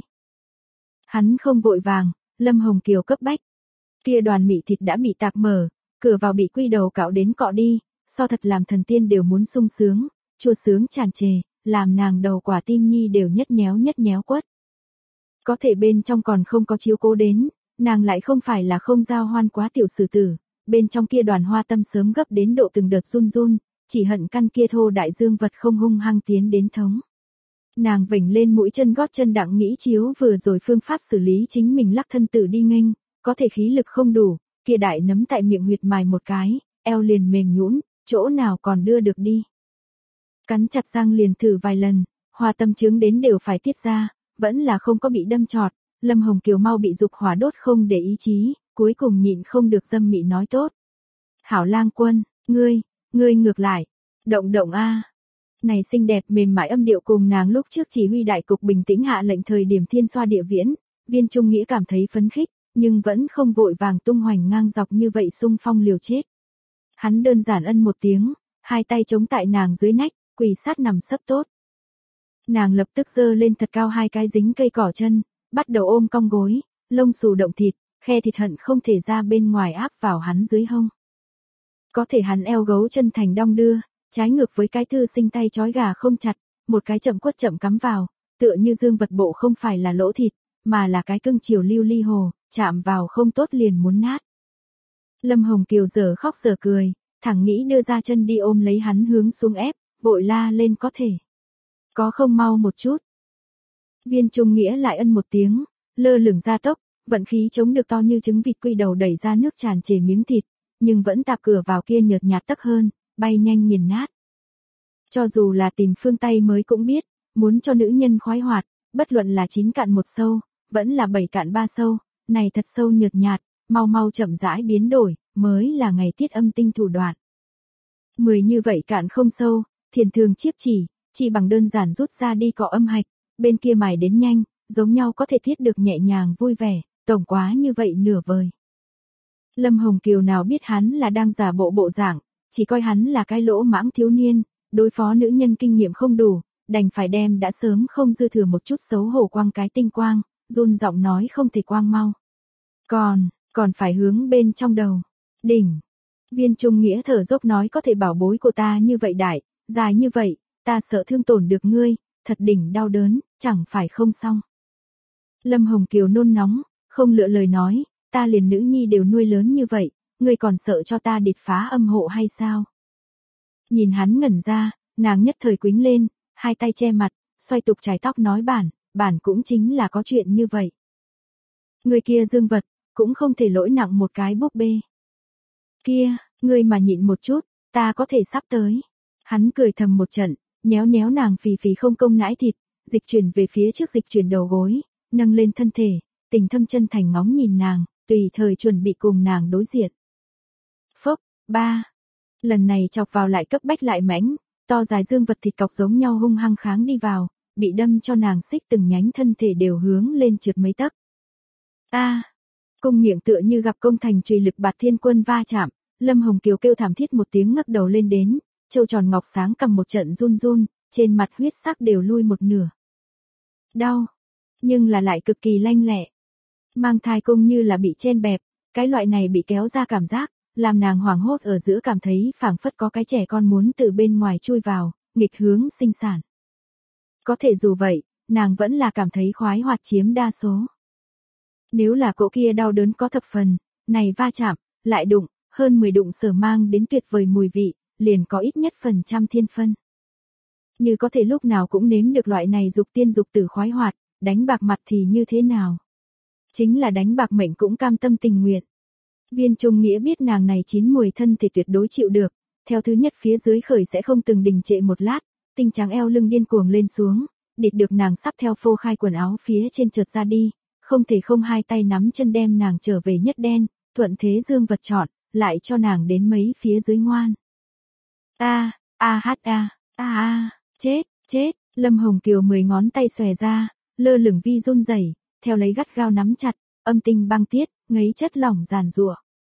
Hắn không vội vàng, Lâm Hồng Kiều cấp bách. Kia đoàn mị thịt đã bị tạc mở, cửa vào bị quy đầu cạo đến cọ đi, so thật làm thần tiên đều muốn sung sướng, chua sướng tràn trề, làm nàng đầu quả tim nhi đều nhất nhéo nhất nhéo quất. Có thể bên trong còn không có chiếu cố đến, nàng lại không phải là không giao hoan quá tiểu sử tử, bên trong kia đoàn hoa tâm sớm gấp đến độ từng đợt run run, chỉ hận căn kia thô đại dương vật không hung hăng tiến đến thống. Nàng vểnh lên mũi chân gót chân đặng nghĩ chiếu vừa rồi phương pháp xử lý chính mình lắc thân tử đi nghênh, có thể khí lực không đủ, kia đại nấm tại miệng huyệt mài một cái, eo liền mềm nhũn, chỗ nào còn đưa được đi. Cắn chặt răng liền thử vài lần, hoa tâm chướng đến đều phải tiết ra, vẫn là không có bị đâm trọt, Lâm Hồng Kiều mau bị dục hỏa đốt không để ý chí, cuối cùng nhịn không được dâm mị nói tốt. Hảo lang quân, ngươi, ngươi ngược lại, động động a. Này xinh đẹp mềm mại âm điệu cùng nàng lúc trước chỉ huy đại cục bình tĩnh hạ lệnh thời điểm thiên xoa địa viễn, Viên Trung Nghĩa cảm thấy phấn khích, nhưng vẫn không vội vàng tung hoành ngang dọc như vậy xung phong liều chết. Hắn đơn giản ân một tiếng, hai tay chống tại nàng dưới nách, quỳ sát nằm sấp tốt. Nàng lập tức giơ lên thật cao hai cái dính cây cỏ chân, bắt đầu ôm cong gối, lông xù động thịt, khe thịt hận không thể ra bên ngoài áp vào hắn dưới hông. Có thể hắn eo gấu chân thành đong đưa, trái ngược với cái thư sinh tay trói gà không chặt, một cái chậm quất chậm cắm vào, tựa như dương vật bộ không phải là lỗ thịt, mà là cái cưng chiều lưu ly hồ, chạm vào không tốt liền muốn nát. Lâm Hồng Kiều giờ khóc giờ cười, thẳng nghĩ đưa ra chân đi ôm lấy hắn hướng xuống ép, vội la lên có thể. Có không mau một chút. Viên Trung Nghĩa lại ân một tiếng, lơ lửng ra tốc, vận khí chống được to như trứng vịt quy đầu đẩy ra nước tràn trề miếng thịt, nhưng vẫn tạp cửa vào kia nhợt nhạt tắc hơn, bay nhanh nghiền nát. Cho dù là tìm phương Tây mới cũng biết, muốn cho nữ nhân khoái hoạt, bất luận là chín cạn một sâu, vẫn là bảy cạn ba sâu, này thật sâu nhợt nhạt, mau mau chậm rãi biến đổi, mới là ngày tiết âm tinh thủ đoạn. Mười như vậy cạn không sâu, thiền thường chiếp chỉ, chỉ bằng đơn giản rút ra đi cọ âm hạch, bên kia mài đến nhanh, giống nhau có thể thiết được nhẹ nhàng vui vẻ, tổng quá như vậy nửa vời. Lâm Hồng Kiều nào biết hắn là đang giả bộ bộ dạng, chỉ coi hắn là cái lỗ mãng thiếu niên, đối phó nữ nhân kinh nghiệm không đủ, đành phải đem đã sớm không dư thừa một chút xấu hổ quang cái tinh quang, run giọng nói không thể quang mau. Còn, còn phải hướng bên trong đầu. Đỉnh. Viên Trung Nghĩa thở dốc nói có thể bảo bối của ta như vậy đại, dài như vậy, ta sợ thương tổn được ngươi, thật đỉnh đau đớn, chẳng phải không xong. Lâm Hồng Kiều nôn nóng, không lựa lời nói, ta liền nữ nhi đều nuôi lớn như vậy, ngươi còn sợ cho ta địch phá âm hộ hay sao? Nhìn hắn ngẩn ra, nàng nhất thời quĩnh lên, hai tay che mặt, xoay tục chải tóc nói bản, bản cũng chính là có chuyện như vậy. Người kia dương vật, cũng không thể lỗi nặng một cái búp bê. Kia, ngươi mà nhịn một chút, ta có thể sắp tới. Hắn cười thầm một trận, nhéo nhéo nàng phì phì không công nãi thịt, dịch chuyển về phía trước dịch chuyển đầu gối, nâng lên thân thể, tình thâm chân thành ngóng nhìn nàng, tùy thời chuẩn bị cùng nàng đối diện. Phốc, ba. Lần này chọc vào lại cấp bách lại mãnh, to dài dương vật thịt cọc giống nhau hung hăng kháng đi vào, bị đâm cho nàng xích từng nhánh thân thể đều hướng lên trượt mấy tấc. A, à, cung miệng tựa như gặp công thành chùy lực bạt thiên quân va chạm, Lâm Hồng Kiều kêu thảm thiết một tiếng ngấp đầu lên đến, châu tròn ngọc sáng cầm một trận run run, trên mặt huyết sắc đều lui một nửa. Đau, nhưng là lại cực kỳ lanh lẹ. Mang thai cung như là bị chen bẹp, cái loại này bị kéo ra cảm giác, làm nàng hoảng hốt ở giữa cảm thấy phảng phất có cái trẻ con muốn từ bên ngoài chui vào, nghịch hướng sinh sản. Có thể dù vậy, nàng vẫn là cảm thấy khoái hoạt chiếm đa số. Nếu là cỗ kia đau đớn có thập phần, này va chạm, lại đụng, hơn mười đụng sở mang đến tuyệt vời mùi vị, liền có ít nhất phần trăm thiên phân. Như có thể lúc nào cũng nếm được loại này dục tiên dục tử khoái hoạt, đánh bạc mặt thì như thế nào? Chính là đánh bạc mệnh cũng cam tâm tình nguyện. Viên Trung Nghĩa biết nàng này chín mùi thân thì tuyệt đối chịu được, theo thứ nhất phía dưới khởi sẽ không từng đình trệ một lát, tinh trắng eo lưng điên cuồng lên xuống, địt được nàng sắp theo phô khai quần áo phía trên trượt ra đi, không thể không hai tay nắm chân đem nàng trở về nhất đen, thuận thế dương vật chọn, lại cho nàng đến mấy phía dưới ngoan. A, a hát a, a a, chết, chết, Lâm Hồng Kiều mười ngón tay xòe ra, lơ lửng vi run rẩy, theo lấy gắt gao nắm chặt, âm tinh băng tiết, ngấy chất lỏng giàn giụa.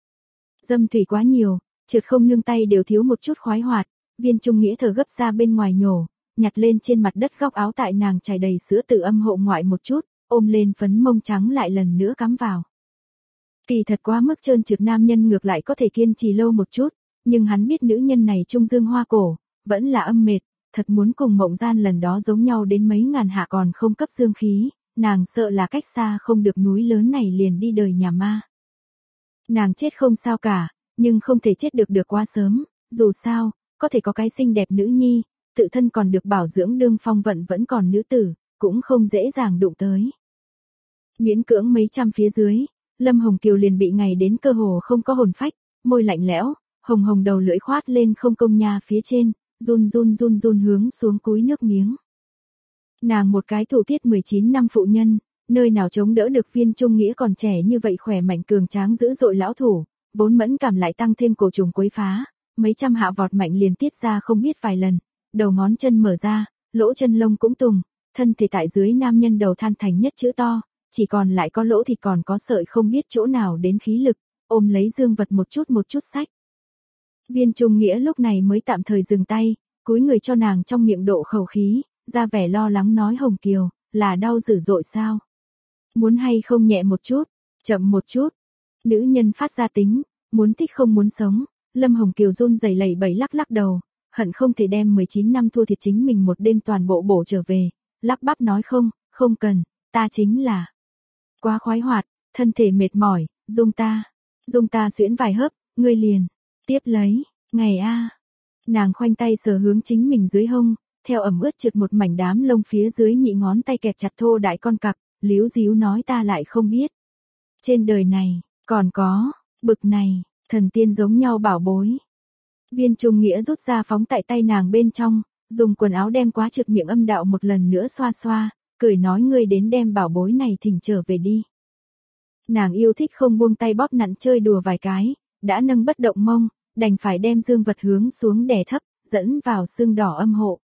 Dâm thủy quá nhiều, trượt không nương tay đều thiếu một chút khoái hoạt, Viên Trung Nghĩa thở gấp ra bên ngoài nhổ, nhặt lên trên mặt đất góc áo tại nàng trải đầy sữa từ âm hộ ngoại một chút, ôm lên phấn mông trắng lại lần nữa cắm vào. Kỳ thật quá mức trơn trượt nam nhân ngược lại có thể kiên trì lâu một chút, nhưng hắn biết nữ nhân này trung dương hoa cổ, vẫn là âm mệt, thật muốn cùng Mộng Gian lần đó giống nhau đến mấy ngàn hạ còn không cấp dương khí, nàng sợ là cách xa không được núi lớn này liền đi đời nhà ma. Nàng chết không sao cả, nhưng không thể chết được được quá sớm, dù sao, có thể có cái xinh đẹp nữ nhi, tự thân còn được bảo dưỡng đương phong vận vẫn còn nữ tử, cũng không dễ dàng đụng tới. Miễn cưỡng mấy trăm phía dưới, Lâm Hồng Kiều liền bị ngày đến cơ hồ không có hồn phách, môi lạnh lẽo, hồng hồng đầu lưỡi khoát lên không công nha phía trên, run run run run hướng xuống cúi nước miếng. Nàng một cái thủ tiết mười chín năm phụ nhân, nơi nào chống đỡ được Viên Trung Nghĩa còn trẻ như vậy khỏe mạnh cường tráng dữ dội lão thủ, vốn mẫn cảm lại tăng thêm cổ trùng quấy phá, mấy trăm hạ vọt mạnh liền tiết ra không biết vài lần, đầu ngón chân mở ra, lỗ chân lông cũng tùng, thân thể tại dưới nam nhân đầu than thành nhất chữ to, chỉ còn lại có lỗ thịt còn có sợi không biết chỗ nào đến khí lực, ôm lấy dương vật một chút một chút sách. Viên Trung Nghĩa lúc này mới tạm thời dừng tay, cúi người cho nàng trong miệng độ khẩu khí, ra vẻ lo lắng nói Hồng Kiều, là đau dữ dội sao? Muốn hay không nhẹ một chút, chậm một chút. Nữ nhân phát ra tính, muốn thích không muốn sống, Lâm Hồng Kiều run rẩy lẩy bẩy lắc lắc đầu, hận không thể đem mười chín năm thua thiệt chính mình một đêm toàn bộ bổ trở về, lắp bắp nói không, không cần, ta chính là quá khoái hoạt, thân thể mệt mỏi, dung ta, dung ta xuyễn vài hớp, ngươi liền, tiếp lấy, ngày a. Nàng khoanh tay sờ hướng chính mình dưới hông, theo ẩm ướt trượt một mảnh đám lông phía dưới nhị ngón tay kẹp chặt thô đại con cặc, líu díu nói ta lại không biết. Trên đời này, còn có, bực này, thần tiên giống nhau bảo bối. Viên Trung Nghĩa rút ra phóng tại tay nàng bên trong, dùng quần áo đem quá trượt miệng âm đạo một lần nữa xoa xoa, cười nói ngươi đến đem bảo bối này thỉnh trở về đi. Nàng yêu thích không buông tay bóp nặn chơi đùa vài cái, đã nâng bất động mông, đành phải đem dương vật hướng xuống đè thấp, dẫn vào xương đỏ âm hộ.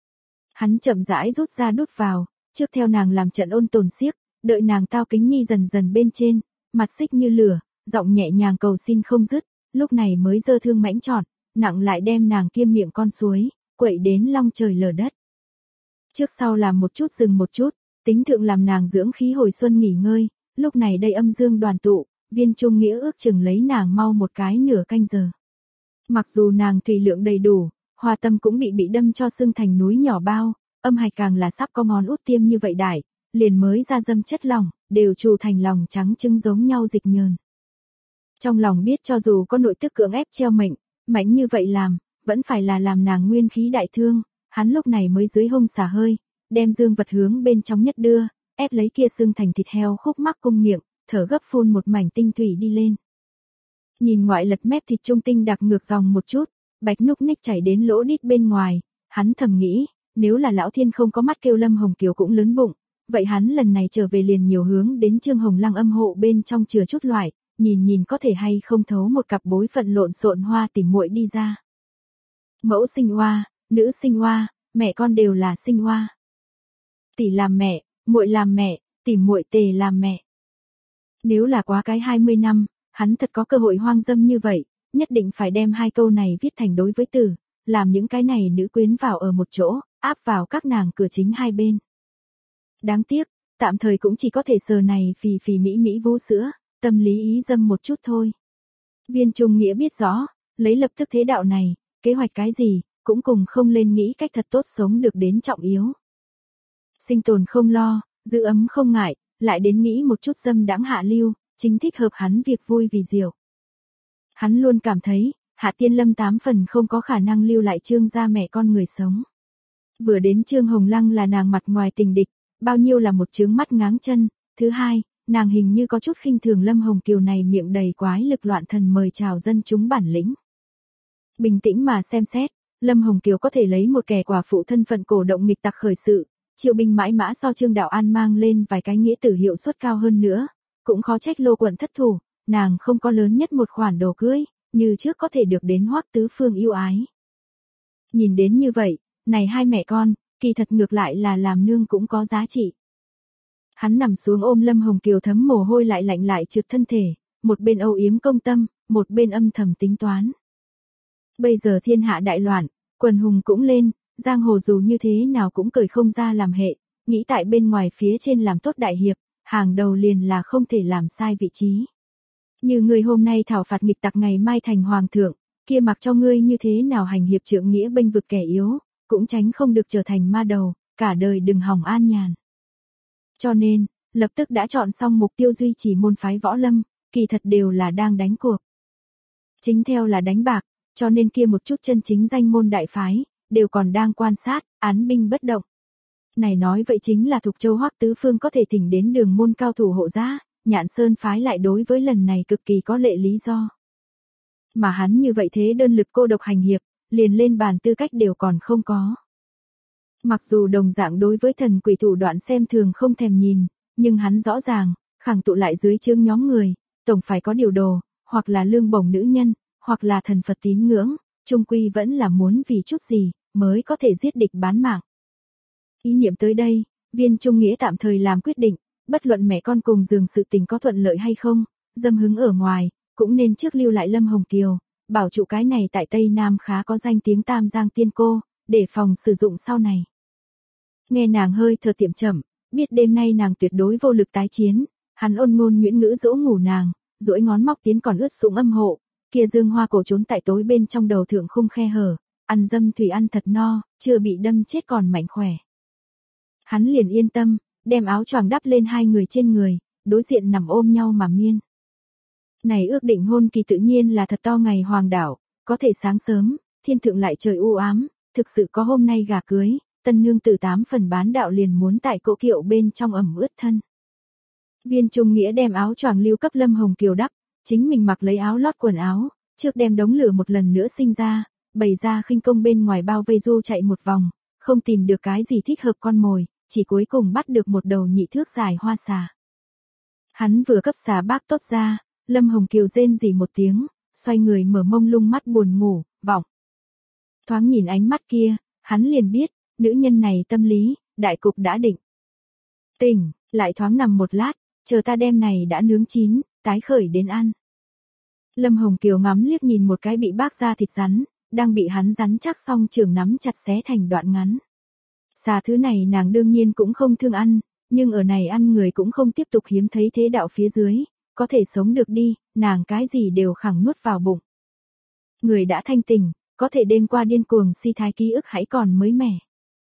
Hắn chậm rãi rút ra đút vào, trước theo nàng làm trận ôn tồn xiếc, đợi nàng tao kính nhi dần dần bên trên, mặt xích như lửa, giọng nhẹ nhàng cầu xin không dứt, lúc này mới dơ thương mãnh trọn, nặng lại đem nàng kiêm miệng con suối, quậy đến long trời lở đất. Trước sau làm một chút dừng một chút, tính thượng làm nàng dưỡng khí hồi xuân nghỉ ngơi, lúc này đây âm dương đoàn tụ, Viên Trung Nghĩa ước chừng lấy nàng mau một cái nửa canh giờ. Mặc dù nàng thủy lượng đầy đủ, hoa tâm cũng bị bị đâm cho sưng thành núi nhỏ bao, âm hạch càng là sắp có ngón út tiêm như vậy đại, liền mới ra dâm chất lỏng, đều trù thành lòng trắng trứng giống nhau dịch nhờn. Trong lòng biết cho dù có nội tức cưỡng ép treo mệnh, mãnh như vậy làm, vẫn phải là làm nàng nguyên khí đại thương, hắn lúc này mới dưới hông xả hơi, đem dương vật hướng bên trong nhất đưa, ép lấy kia sưng thành thịt heo khúc mắc cung miệng, thở gấp phun một mảnh tinh thủy đi lên. Nhìn ngoại lật mép thịt trung tinh đặc ngược dòng một chút, bạch núc ních chảy đến lỗ đít bên ngoài, hắn thầm nghĩ, nếu là lão thiên không có mắt kêu Lâm Hồng Kiều cũng lớn bụng, vậy hắn lần này trở về liền nhiều hướng đến Trương Hồng Lăng âm hộ bên trong chừa chút loại, nhìn nhìn có thể hay không thấu một cặp bối phận lộn xộn hoa tìm muội đi ra. Mẫu sinh hoa, nữ sinh hoa, mẹ con đều là sinh hoa. Tỷ làm mẹ, muội làm mẹ, tỷ muội tề làm mẹ. Nếu là quá cái hai mươi năm, hắn thật có cơ hội hoang dâm như vậy, nhất định phải đem hai câu này viết thành đối với từ, làm những cái này nữ quyến vào ở một chỗ, áp vào các nàng cửa chính hai bên. Đáng tiếc, tạm thời cũng chỉ có thể sờ này phì phì mỹ mỹ vú sữa, tâm lý ý dâm một chút thôi. Viên Trung Nghĩa biết rõ, lấy lập tức thế đạo này, kế hoạch cái gì, cũng cùng không lên nghĩ cách thật tốt sống được đến trọng yếu. Sinh tồn không lo, giữ ấm không ngại, lại đến nghĩ một chút dâm đãng hạ lưu, chính thích hợp hắn việc vui vì diệu. Hắn luôn cảm thấy, Hạ Tiên Lâm tám phần không có khả năng lưu lại Trương gia mẹ con người sống. Vừa đến Trương Hồng Lăng là nàng mặt ngoài tình địch, bao nhiêu là một chướng mắt ngáng chân. Thứ hai, nàng hình như có chút khinh thường Lâm Hồng Kiều này miệng đầy quái lực loạn thần mời chào dân chúng bản lĩnh. Bình tĩnh mà xem xét, Lâm Hồng Kiều có thể lấy một kẻ quả phụ thân phận cổ động nghịch tặc khởi sự, triệu binh mãi mã so Trương Đạo An mang lên vài cái nghĩa tử hiệu suất cao hơn nữa, cũng khó trách Lô quận thất thủ, nàng không có lớn nhất một khoản đồ cưới, như trước có thể được đến Hoắc tứ phương yêu ái. Nhìn đến như vậy, này hai mẹ con, kỳ thật ngược lại là làm nương cũng có giá trị. Hắn nằm xuống ôm Lâm Hồng Kiều thấm mồ hôi lại lạnh lại trượt thân thể, một bên âu yếm công tâm, một bên âm thầm tính toán. Bây giờ thiên hạ đại loạn, quần hùng cũng lên, giang hồ dù như thế nào cũng cởi không ra làm hệ, nghĩ tại bên ngoài phía trên làm tốt đại hiệp, hàng đầu liền là không thể làm sai vị trí. Như người hôm nay thảo phạt nghịch tặc ngày mai thành hoàng thượng, kia mặc cho ngươi như thế nào hành hiệp trượng nghĩa bênh vực kẻ yếu, cũng tránh không được trở thành ma đầu, cả đời đừng hỏng an nhàn. Cho nên, lập tức đã chọn xong mục tiêu duy trì môn phái võ lâm, kỳ thật đều là đang đánh cuộc. Chính theo là đánh bạc, cho nên kia một chút chân chính danh môn đại phái, đều còn đang quan sát, án binh bất động. Này nói vậy chính là Thục Châu Hoắc tứ phương có thể thỉnh đến đường môn cao thủ hộ giá, Nhạn Sơn phái lại đối với lần này cực kỳ có lệ lý do. Mà hắn như vậy thế đơn lực cô độc hành hiệp, liền lên bàn tư cách đều còn không có. Mặc dù đồng dạng đối với thần quỷ thủ đoạn xem thường không thèm nhìn, nhưng hắn rõ ràng, khẳng tụ lại dưới chương nhóm người, tổng phải có điều đồ, hoặc là lương bổng nữ nhân, hoặc là thần Phật tín ngưỡng, chung quy vẫn là muốn vì chút gì, mới có thể giết địch bán mạng. Ý niệm tới đây, Viên Trung Nghĩa tạm thời làm quyết định, bất luận mẹ con cùng giường sự tình có thuận lợi hay không, dâm hứng ở ngoài, cũng nên trước lưu lại Lâm Hồng Kiều, bảo trụ cái này tại Tây Nam khá có danh tiếng Tam Giang tiên cô, để phòng sử dụng sau này. Nghe nàng hơi thở tiệm chậm, biết đêm nay nàng tuyệt đối vô lực tái chiến, hắn ôn ngôn nhuyễn ngữ dỗ ngủ nàng, duỗi ngón móc tiến còn ướt sũng âm hộ, kia dương hoa cổ trốn tại tối bên trong đầu thượng khung khe hở, ăn dâm thủy ăn thật no, chưa bị đâm chết còn mạnh khỏe. Hắn liền yên tâm, đem áo choàng đắp lên hai người trên người, đối diện nằm ôm nhau mà miên. Này ước định hôn kỳ tự nhiên là thật to ngày hoàng đảo, có thể sáng sớm, thiên thượng lại trời u ám, thực sự có hôm nay gà cưới, tân nương tử tám phần bán đạo liền muốn tại cỗ kiệu bên trong ẩm ướt thân. Viên Trung Nghĩa đem áo choàng lưu cấp Lâm Hồng Kiều đắp, chính mình mặc lấy áo lót quần áo, trước đem đống lửa một lần nữa sinh ra, bày ra khinh công bên ngoài bao vây du chạy một vòng, không tìm được cái gì thích hợp con mồi, chỉ cuối cùng bắt được một đầu nhị thước dài hoa xà. Hắn vừa cấp xà bác tốt ra, Lâm Hồng Kiều rên rỉ một tiếng, xoay người mở mông lung mắt buồn ngủ, vọng. Thoáng nhìn ánh mắt kia, hắn liền biết, nữ nhân này tâm lý, đại cục đã định. Tỉnh, lại thoáng nằm một lát, chờ ta đem này đã nướng chín, tái khởi đến ăn. Lâm Hồng Kiều ngắm liếc nhìn một cái bị bác ra thịt rắn, đang bị hắn rắn chắc xong trường nắm chặt xé thành đoạn ngắn. Xà thứ này nàng đương nhiên cũng không thương ăn, nhưng ở này ăn người cũng không tiếp tục hiếm thấy thế đạo phía dưới, có thể sống được đi, nàng cái gì đều khẳng nuốt vào bụng. Người đã thanh tỉnh, có thể đêm qua điên cuồng si thái ký ức hãy còn mới mẻ.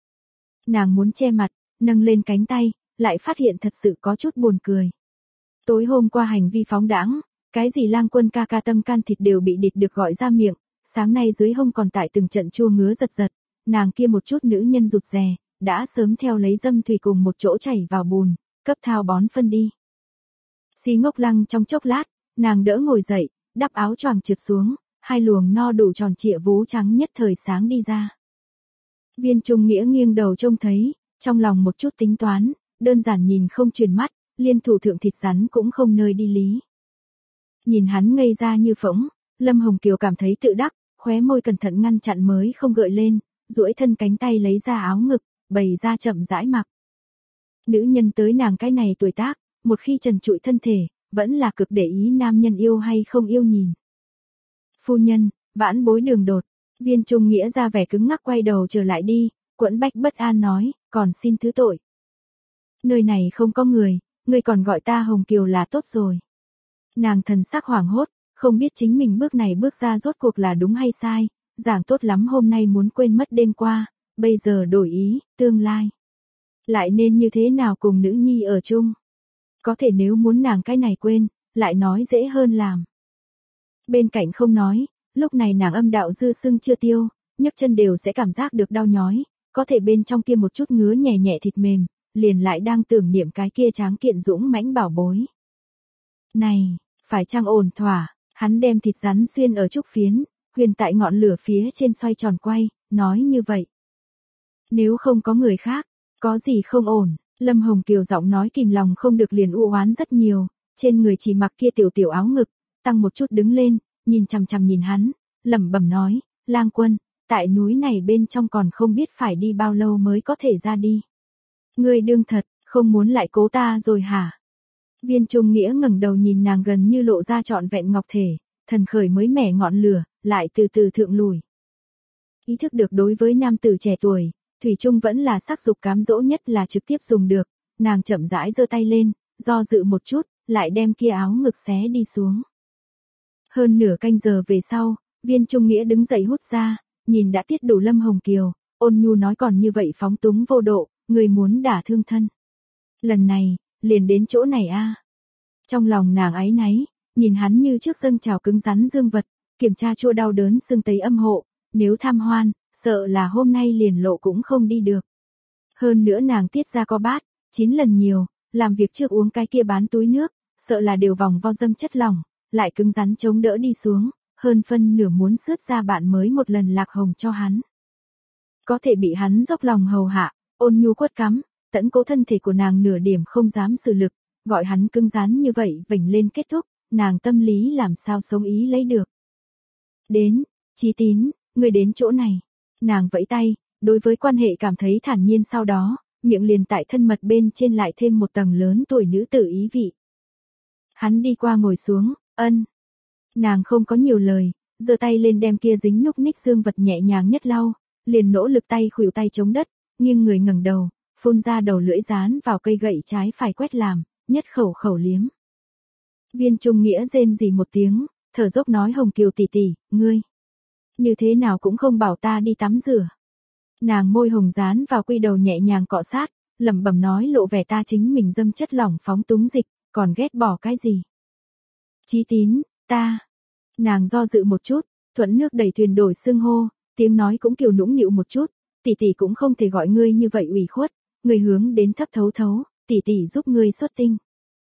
Nàng muốn che mặt, nâng lên cánh tay, lại phát hiện thật sự có chút buồn cười. Tối hôm qua hành vi phóng đãng, cái gì lang quân ca ca tâm can thịt đều bị địch được gọi ra miệng, sáng nay dưới hông còn tại từng trận chua ngứa giật giật, nàng kia một chút nữ nhân rụt rè, đã sớm theo lấy dâm thủy cùng một chỗ chảy vào bùn, cấp thao bón phân đi. Xí ngốc lăng trong chốc lát, nàng đỡ ngồi dậy, đắp áo choàng trượt xuống, hai luồng no đủ tròn trịa vú trắng nhất thời sáng đi ra. Viên Trung Nghĩa nghiêng đầu trông thấy, trong lòng một chút tính toán, đơn giản nhìn không chuyển mắt, liên thủ thượng thịt rắn cũng không nơi đi lý. Nhìn hắn ngây ra như phỗng, Lâm Hồng Kiều cảm thấy tự đắc, khóe môi cẩn thận ngăn chặn mới không gợi lên, duỗi thân cánh tay lấy ra áo ngực, bày ra chậm rãi mặc. Nữ nhân tới nàng cái này tuổi tác, một khi trần trụi thân thể, vẫn là cực để ý nam nhân yêu hay không yêu nhìn. Phu nhân, vãn bối đường đột, Viên Trung Nghĩa ra vẻ cứng ngắc quay đầu trở lại đi, quẫn bách bất an nói, còn xin thứ tội. Nơi này không có người, người còn gọi ta Hồng Kiều là tốt rồi. Nàng thần sắc hoảng hốt, không biết chính mình bước này bước ra rốt cuộc là đúng hay sai, giảng tốt lắm hôm nay muốn quên mất đêm qua, bây giờ đổi ý, tương lai. Lại nên như thế nào cùng nữ nhi ở chung? Có thể nếu muốn nàng cái này quên, lại nói dễ hơn làm. Bên cạnh không nói, lúc này nàng âm đạo dư sưng chưa tiêu, nhấc chân đều sẽ cảm giác được đau nhói, có thể bên trong kia một chút ngứa nhẹ nhẹ thịt mềm, liền lại đang tưởng niệm cái kia tráng kiện dũng mãnh bảo bối. Này, phải chăng ổn thỏa, hắn đem thịt rắn xuyên ở trúc phiến, huyền tại ngọn lửa phía trên xoay tròn quay, nói như vậy. Nếu không có người khác, có gì không ổn, Lâm Hồng Kiều giọng nói kìm lòng không được liền u oán rất nhiều, trên người chỉ mặc kia tiểu tiểu áo ngực, tăng một chút đứng lên, nhìn chằm chằm nhìn hắn, lẩm bẩm nói, lang quân, tại núi này bên trong còn không biết phải đi bao lâu mới có thể ra đi. Ngươi đương thật, không muốn lại cố ta rồi hả? Viên Trung Nghĩa ngẩng đầu nhìn nàng gần như lộ ra trọn vẹn ngọc thể, thần khởi mới mẻ ngọn lửa, lại từ từ thượng lùi. Ý thức được đối với nam tử trẻ tuổi, thủy chung vẫn là sắc dục cám dỗ nhất là trực tiếp dùng được, nàng chậm rãi giơ tay lên, do dự một chút, lại đem kia áo ngực xé đi xuống. Hơn nửa canh giờ về sau, Viên Trung Nghĩa đứng dậy hút ra, nhìn đã tiết đủ Lâm Hồng Kiều, ôn nhu nói còn như vậy phóng túng vô độ, người muốn đả thương thân. Lần này, liền đến chỗ này a. Trong lòng nàng áy náy, nhìn hắn như trước dâng trào cứng rắn dương vật, kiểm tra chỗ đau đớn xương tấy âm hộ, nếu tham hoan, sợ là hôm nay liền lộ cũng không đi được. Hơn nữa nàng tiết ra có bát, chín lần nhiều, làm việc trước uống cái kia bán túi nước, sợ là đều vòng vo dâm chất lỏng, lại cứng rắn chống đỡ đi xuống, hơn phân nửa muốn sướt ra bạn mới một lần lạc hồng cho hắn. Có thể bị hắn dốc lòng hầu hạ, ôn nhu quất cắm, tẫn cố thân thể của nàng nửa điểm không dám sử lực, gọi hắn cứng rắn như vậy vểnh lên kết thúc, nàng tâm lý làm sao sống ý lấy được. Đến, Chí Tín, người đến chỗ này. Nàng vẫy tay, đối với quan hệ cảm thấy thản nhiên sau đó, miệng liền tại thân mật bên trên lại thêm một tầng lớn tuổi nữ tử ý vị. Hắn đi qua ngồi xuống, ân. Nàng không có nhiều lời, giơ tay lên đem kia dính núc ních dương vật nhẹ nhàng nhất lau, liền nỗ lực tay khuỷu tay chống đất, nghiêng người ngẩng đầu, phun ra đầu lưỡi dán vào cây gậy trái phải quét làm, nhất khẩu khẩu liếm. Viên Trung Nghĩa rên rỉ một tiếng, thở dốc nói Hồng Kiều tỷ tỷ, ngươi như thế nào cũng không bảo ta đi tắm rửa. Nàng môi hồng dán vào quy đầu nhẹ nhàng cọ sát, lẩm bẩm nói lộ vẻ ta chính mình dâm chất lỏng phóng túng dịch, còn ghét bỏ cái gì. Chí Tín, ta. Nàng do dự một chút, thuận nước đẩy thuyền đổi xương hô, tiếng nói cũng kiều nũng nịu một chút, tỷ tỷ cũng không thể gọi ngươi như vậy ủy khuất, người hướng đến thấp thấu thấu, tỷ tỷ giúp ngươi xuất tinh.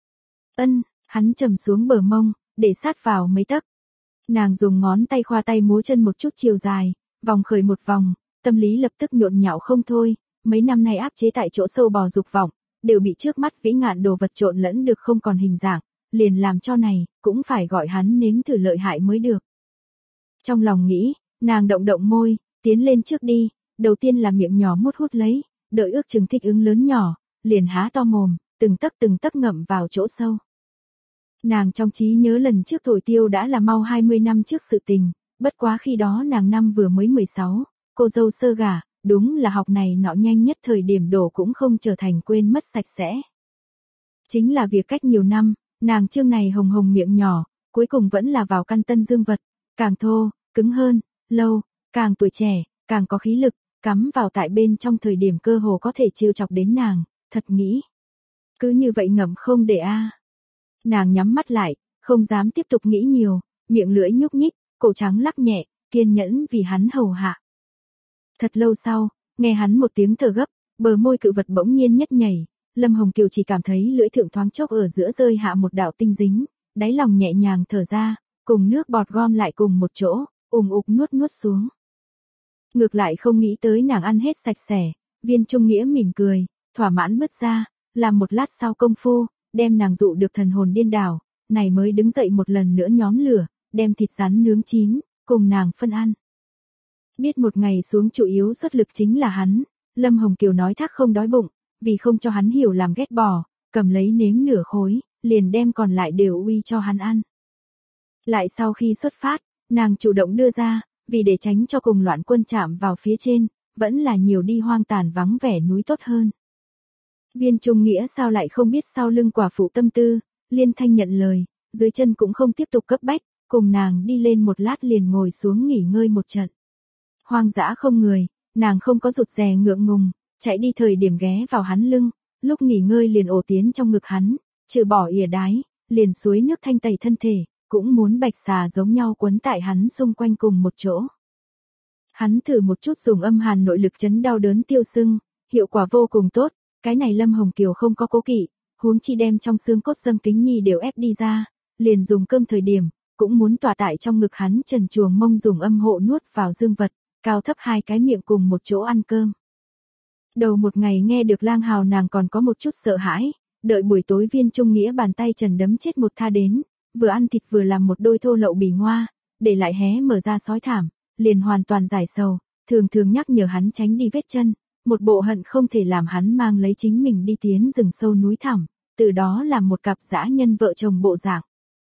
Ân, hắn trầm xuống bờ mông, để sát vào mấy tấc. Nàng dùng ngón tay khoa tay múa chân một chút chiều dài, vòng khởi một vòng, tâm lý lập tức nhộn nhạo không thôi, mấy năm nay áp chế tại chỗ sâu bò dục vọng, đều bị trước mắt vĩ ngạn đồ vật trộn lẫn được không còn hình dạng, liền làm cho này, cũng phải gọi hắn nếm thử lợi hại mới được. Trong lòng nghĩ, nàng động động môi, tiến lên trước đi, đầu tiên là miệng nhỏ mút hút lấy, đợi ước chừng thích ứng lớn nhỏ, liền há to mồm, từng tấc từng tấc ngậm vào chỗ sâu. Nàng trong trí nhớ lần trước thổi tiêu đã là mau hai mươi năm trước sự tình, bất quá khi đó nàng năm vừa mới mười sáu, cô dâu sơ gả, đúng là học này nọ nhanh nhất thời điểm đổ cũng không trở thành quên mất sạch sẽ. Chính là việc cách nhiều năm, nàng chương này hồng hồng miệng nhỏ, cuối cùng vẫn là vào căn tân dương vật, càng thô, cứng hơn, lâu, càng tuổi trẻ, càng có khí lực, cắm vào tại bên trong thời điểm cơ hồ có thể trêu chọc đến nàng, thật nghĩ. Cứ như vậy ngậm không để a. Nàng nhắm mắt lại, không dám tiếp tục nghĩ nhiều, miệng lưỡi nhúc nhích, cổ trắng lắc nhẹ, kiên nhẫn vì hắn hầu hạ. Thật lâu sau, nghe hắn một tiếng thở gấp, bờ môi cự vật bỗng nhiên nhất nhảy, Lâm Hồng Kiều chỉ cảm thấy lưỡi thượng thoáng chốc ở giữa rơi hạ một đạo tinh dính, đáy lòng nhẹ nhàng thở ra, cùng nước bọt gom lại cùng một chỗ, ùm ụp nuốt nuốt xuống. Ngược lại không nghĩ tới nàng ăn hết sạch sẽ, Viên Trung Nghĩa mỉm cười, thỏa mãn bứt ra, làm một lát sau công phu, đem nàng dụ được thần hồn điên đảo, này mới đứng dậy một lần nữa nhóm lửa, đem thịt rắn nướng chín, cùng nàng phân ăn. Biết một ngày xuống chủ yếu xuất lực chính là hắn, Lâm Hồng Kiều nói thác không đói bụng, vì không cho hắn hiểu làm ghét bỏ, cầm lấy nếm nửa khối, liền đem còn lại đều uy cho hắn ăn. Lại sau khi xuất phát, nàng chủ động đưa ra, vì để tránh cho cùng loạn quân chạm vào phía trên, vẫn là nhiều đi hoang tàn vắng vẻ núi tốt hơn. Viên Trung Nghĩa sao lại không biết sau lưng quả phụ tâm tư, liên thanh nhận lời, dưới chân cũng không tiếp tục cấp bách, cùng nàng đi lên một lát liền ngồi xuống nghỉ ngơi một trận. Hoang dã không người, nàng không có rụt rè ngượng ngùng, chạy đi thời điểm ghé vào hắn lưng, lúc nghỉ ngơi liền ổ tiến trong ngực hắn, trừ bỏ ỉa đái, liền suối nước thanh tẩy thân thể, cũng muốn bạch xà giống nhau quấn tại hắn xung quanh cùng một chỗ. Hắn thử một chút dùng âm hàn nội lực chấn đau đớn tiêu sưng, hiệu quả vô cùng tốt, cái này Lâm Hồng Kiều không có cố kỵ, huống chi đem trong xương cốt dâm kính nhi đều ép đi ra, liền dùng cơm thời điểm, cũng muốn tỏa tại trong ngực hắn trần chuồng mông dùng âm hộ nuốt vào dương vật, cao thấp hai cái miệng cùng một chỗ ăn cơm. Đầu một ngày nghe được lang hào nàng còn có một chút sợ hãi, đợi buổi tối Viên Trung Nghĩa bàn tay trần đấm chết một tha đến, vừa ăn thịt vừa làm một đôi thô lậu bì ngoa, để lại hé mở ra sói thảm, liền hoàn toàn giải sầu, thường thường nhắc nhở hắn tránh đi vết chân, một bộ hận không thể làm hắn mang lấy chính mình đi tiến rừng sâu núi thẳm, từ đó làm một cặp dã nhân vợ chồng bộ dạng.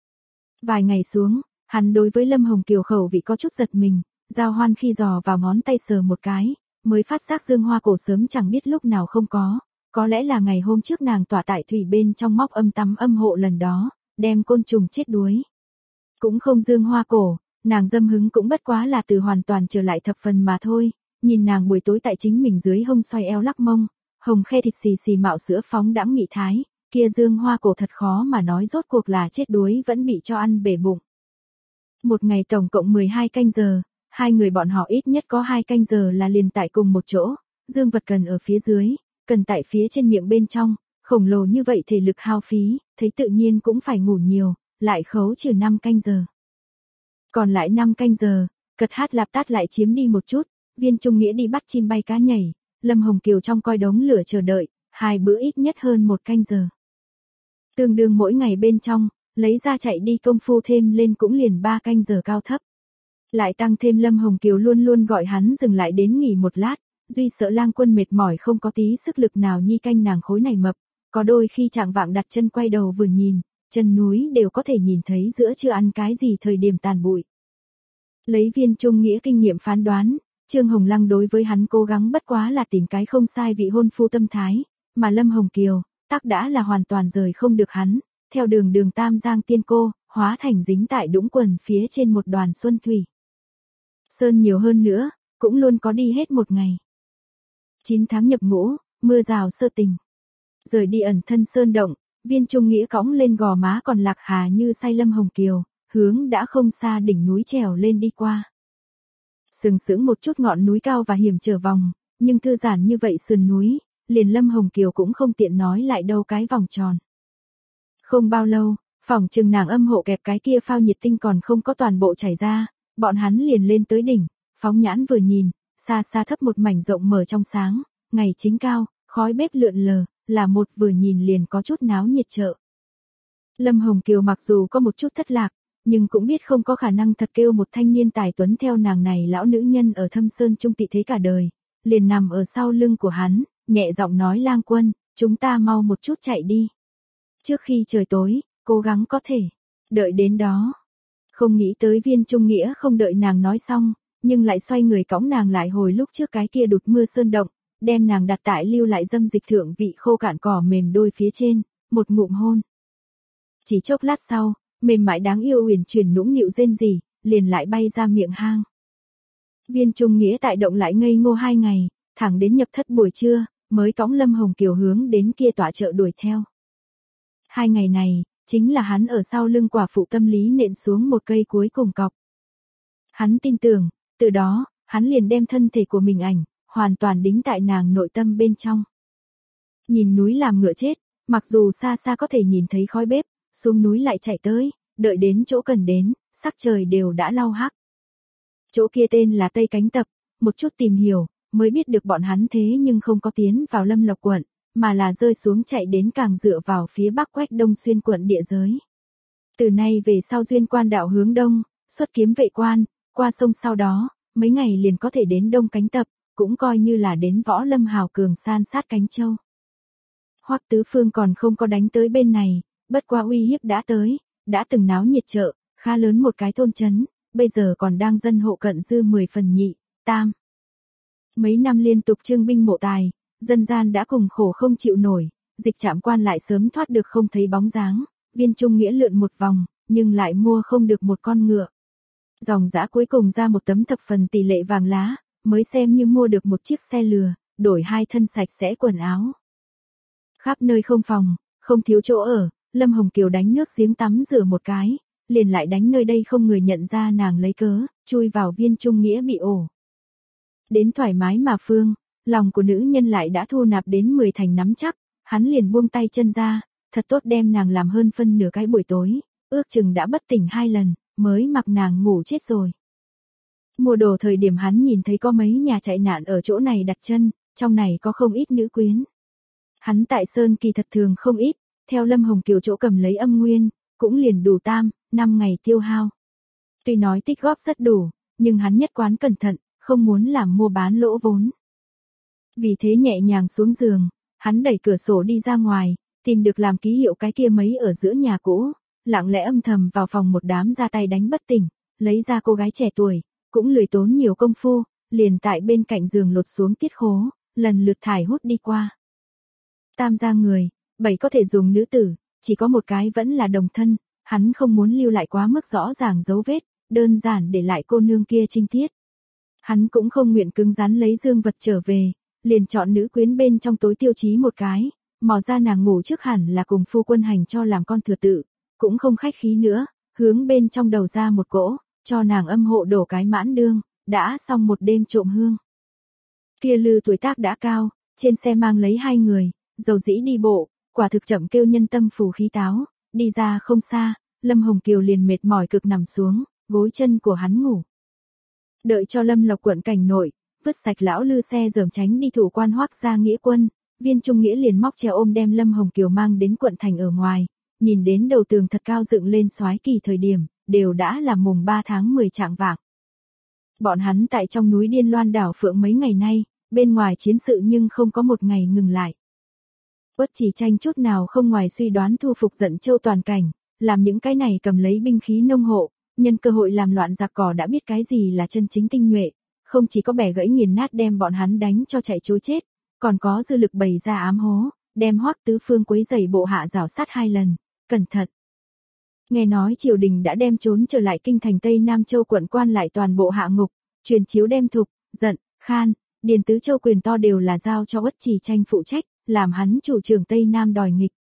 Vài ngày xuống, hắn đối với Lâm Hồng Kiều khẩu vị có chút giật mình, giao hoan khi dò vào ngón tay sờ một cái, mới phát giác dương hoa cổ sớm chẳng biết lúc nào không có, có lẽ là ngày hôm trước nàng tỏa tại thủy bên trong móc âm tắm âm hộ lần đó, đem côn trùng chết đuối. Cũng không dương hoa cổ, nàng dâm hứng cũng bất quá là từ hoàn toàn trở lại thập phần mà thôi, nhìn nàng buổi tối tại chính mình dưới hông xoay eo lắc mông, hồng khe thịt xì xì mạo sữa phóng đãng mị thái, kia dương hoa cổ thật khó mà nói rốt cuộc là chết đuối vẫn bị cho ăn bể bụng. Một ngày tổng cộng mười hai canh giờ, hai người bọn họ ít nhất có hai canh giờ là liền tại cùng một chỗ, dương vật cần ở phía dưới, cần tại phía trên miệng bên trong, khổng lồ như vậy thể lực hao phí, thấy tự nhiên cũng phải ngủ nhiều, lại khấu trừ năm canh giờ. Còn lại năm canh giờ, cật hát lạp tát lại chiếm đi một chút, Viên Trung Nghĩa đi bắt chim bay cá nhảy, Lâm Hồng Kiều trong coi đống lửa chờ đợi, hai bữa ít nhất hơn một canh giờ. Tương đương mỗi ngày bên trong, lấy ra chạy đi công phu thêm lên cũng liền ba canh giờ cao thấp. Lại tăng thêm Lâm Hồng Kiều luôn luôn gọi hắn dừng lại đến nghỉ một lát, duy sợ lang quân mệt mỏi không có tí sức lực nào nhi canh nàng khối này mập, có đôi khi chạng vạng đặt chân quay đầu vừa nhìn, chân núi đều có thể nhìn thấy giữa chưa ăn cái gì thời điểm tàn bụi. Lấy Viên Trung Nghĩa kinh nghiệm phán đoán, Trương Hồng Lăng đối với hắn cố gắng bất quá là tìm cái không sai vị hôn phu tâm thái, mà Lâm Hồng Kiều, tắc đã là hoàn toàn rời không được hắn, theo đường đường Tam Giang tiên cô, hóa thành dính tại đũng quần phía trên một đoàn xuân thủy. Sơn nhiều hơn nữa, cũng luôn có đi hết một ngày. chín tháng nhập ngũ, mưa rào sơ tình. Rời đi ẩn thân sơn động, Viên Trung Nghĩa cõng lên gò má còn lạc hà như say Lâm Hồng Kiều, hướng đã không xa đỉnh núi trèo lên đi qua. Sừng sững một chút ngọn núi cao và hiểm trở vòng, nhưng thư giãn như vậy sườn núi, liền Lâm Hồng Kiều cũng không tiện nói lại đâu cái vòng tròn. Không bao lâu, phỏng chừng nàng âm hộ kẹp cái kia phao nhiệt tinh còn không có toàn bộ chảy ra, bọn hắn liền lên tới đỉnh, phóng nhãn vừa nhìn, xa xa thấp một mảnh rộng mở trong sáng, ngày chính cao, khói bếp lượn lờ, là một vừa nhìn liền có chút náo nhiệt chợ. Lâm Hồng Kiều mặc dù có một chút thất lạc, nhưng cũng biết không có khả năng thật kêu một thanh niên tài tuấn theo nàng này lão nữ nhân ở thâm sơn trung tị thế cả đời, liền nằm ở sau lưng của hắn, nhẹ giọng nói lang quân, chúng ta mau một chút chạy đi. Trước khi trời tối, cố gắng có thể, đợi đến đó. Không nghĩ tới Viên Trung Nghĩa không đợi nàng nói xong, nhưng lại xoay người cõng nàng lại hồi lúc trước cái kia đụt mưa sơn động, đem nàng đặt tại lưu lại dâm dịch thượng vị khô cạn cỏ mềm đôi phía trên, một ngụm hôn. Chỉ chốc lát sau, mềm mại đáng yêu uyển chuyển nũng nịu rên rỉ, liền lại bay ra miệng hang. Viên Trung Nghĩa tại động lại ngây ngô hai ngày, thẳng đến nhập thất buổi trưa, mới cõng Lâm Hồng Kiều hướng đến kia tọa chợ đuổi theo. Hai ngày này, chính là hắn ở sau lưng quả phụ tâm lý nện xuống một cây cuối cùng cọc. Hắn tin tưởng, từ đó, hắn liền đem thân thể của mình ảnh, hoàn toàn đính tại nàng nội tâm bên trong. Nhìn núi làm ngựa chết, mặc dù xa xa có thể nhìn thấy khói bếp, xuống núi lại chạy tới, đợi đến chỗ cần đến, sắc trời đều đã lau hắc. Chỗ kia tên là Tây Cánh Tập, một chút tìm hiểu, mới biết được bọn hắn thế nhưng không có tiến vào Lâm Lộc quận, mà là rơi xuống chạy đến càng dựa vào phía bắc Quách Đông Xuyên quận địa giới. Từ nay về sau duyên quan đạo hướng đông, xuất kiếm vệ quan, qua sông sau đó, mấy ngày liền có thể đến Đông Cánh Tập, cũng coi như là đến Võ Lâm hào cường san sát Cánh Châu. Hoắc Tứ Phương còn không có đánh tới bên này, bất qua uy hiếp đã tới, đã từng náo nhiệt chợ, khá lớn một cái thôn trấn, bây giờ còn đang dân hộ cận dư mười phần nhị, tam. Mấy năm liên tục trương binh mộ tài, dân gian đã cùng khổ không chịu nổi, dịch trạm quan lại sớm thoát được không thấy bóng dáng, Viên Trung Nghĩa lượn một vòng, nhưng lại mua không được một con ngựa. Dòng dã cuối cùng ra một tấm thập phần tỷ lệ vàng lá, mới xem như mua được một chiếc xe lừa, đổi hai thân sạch sẽ quần áo. Khắp nơi không phòng, không thiếu chỗ ở, Lâm Hồng Kiều đánh nước giếng tắm rửa một cái, liền lại đánh nơi đây không người nhận ra nàng lấy cớ, chui vào Viên Trung Nghĩa bị ổ. Đến thoải mái mà phương, lòng của nữ nhân lại đã thu nạp đến mười thành nắm chắc, hắn liền buông tay chân ra, thật tốt đem nàng làm hơn phân nửa cái buổi tối, ước chừng đã bất tỉnh hai lần, mới mặc nàng ngủ chết rồi. Mua đồ thời điểm hắn nhìn thấy có mấy nhà chạy nạn ở chỗ này đặt chân, trong này có không ít nữ quyến. Hắn tại Sơn Kỳ thật thường không ít, theo Lâm Hồng Kiều chỗ cầm lấy âm nguyên, cũng liền đủ tam, năm ngày tiêu hao. Tuy nói tích góp rất đủ, nhưng hắn nhất quán cẩn thận, không muốn làm mua bán lỗ vốn. Vì thế nhẹ nhàng xuống giường, hắn đẩy cửa sổ đi ra ngoài, tìm được làm ký hiệu cái kia mấy ở giữa nhà cũ, lặng lẽ âm thầm vào phòng một đám ra tay đánh bất tỉnh, lấy ra cô gái trẻ tuổi, cũng lười tốn nhiều công phu, liền tại bên cạnh giường lột xuống tiết khố, lần lượt thải hút đi qua. Tam gia người, bảy có thể dùng nữ tử, chỉ có một cái vẫn là đồng thân, hắn không muốn lưu lại quá mức rõ ràng dấu vết, đơn giản để lại cô nương kia trinh tiết. Hắn cũng không nguyện cứng rắn lấy dương vật trở về, liền chọn nữ quyến bên trong tối tiêu chí một cái, mò ra nàng ngủ trước hẳn là cùng phu quân hành cho làm con thừa tự, cũng không khách khí nữa, hướng bên trong đầu ra một cỗ, cho nàng âm hộ đổ cái mãn đương, đã xong một đêm trộm hương. Kia Lư tuổi tác đã cao, trên xe mang lấy hai người, dầu dĩ đi bộ, quả thực chậm kêu nhân tâm phù khí táo, đi ra không xa, Lâm Hồng Kiều liền mệt mỏi cực nằm xuống, gối chân của hắn ngủ. Đợi cho Lâm Lộc quận cảnh nội, vứt sạch lão Lư xe dởm tránh đi thủ quan Hoắc gia nghĩa quân, Viên Trung Nghĩa liền móc treo ôm đem Lâm Hồng Kiều mang đến quận thành ở ngoài, nhìn đến đầu tường thật cao dựng lên soái kỳ thời điểm, đều đã là mùng ba tháng mười trạng vạng. Bọn hắn tại trong núi Điên Loan đảo Phượng mấy ngày nay, bên ngoài chiến sự nhưng không có một ngày ngừng lại. Uất Chỉ Tranh chút nào không ngoài suy đoán thu phục Dận Châu toàn cảnh, làm những cái này cầm lấy binh khí nông hộ, nhân cơ hội làm loạn giặc cỏ đã biết cái gì là chân chính tinh nhuệ, không chỉ có bẻ gãy nghiền nát đem bọn hắn đánh cho chạy trối chết, còn có dư lực bày ra ám hố, đem Hoắc Tứ Phương quấy rầy bộ hạ rảo sát hai lần, cẩn thận. Nghe nói triều đình đã đem trốn trở lại kinh thành Tây Nam Châu quận quan lại toàn bộ hạ ngục, truyền chiếu đem Thục, Dận, Khan, Điền tứ châu quyền to đều là giao cho Uất Chỉ Tranh phụ trách, làm hắn chủ trưởng Tây Nam đòi nghịch.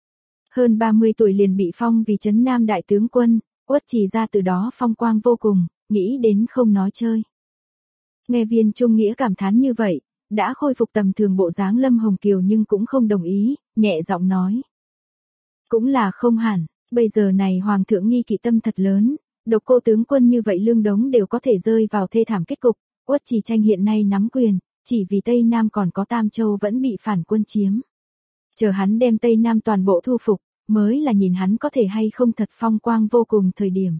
Hơn ba mươi tuổi liền bị phong vì trấn Nam đại tướng quân, Uất Chỉ ra từ đó phong quang vô cùng, nghĩ đến không nói chơi. Nghe Viên Trung Nghĩa cảm thán như vậy, đã khôi phục tầm thường bộ dáng Lâm Hồng Kiều nhưng cũng không đồng ý, nhẹ giọng nói. Cũng là không hẳn, bây giờ này hoàng thượng nghi kỵ tâm thật lớn, độc cô tướng quân như vậy lương đống đều có thể rơi vào thê thảm kết cục, Uất Chỉ Tranh hiện nay nắm quyền, chỉ vì Tây Nam còn có Tam Châu vẫn bị phản quân chiếm. Chờ hắn đem Tây Nam toàn bộ thu phục, mới là nhìn hắn có thể hay không thật phong quang vô cùng thời điểm.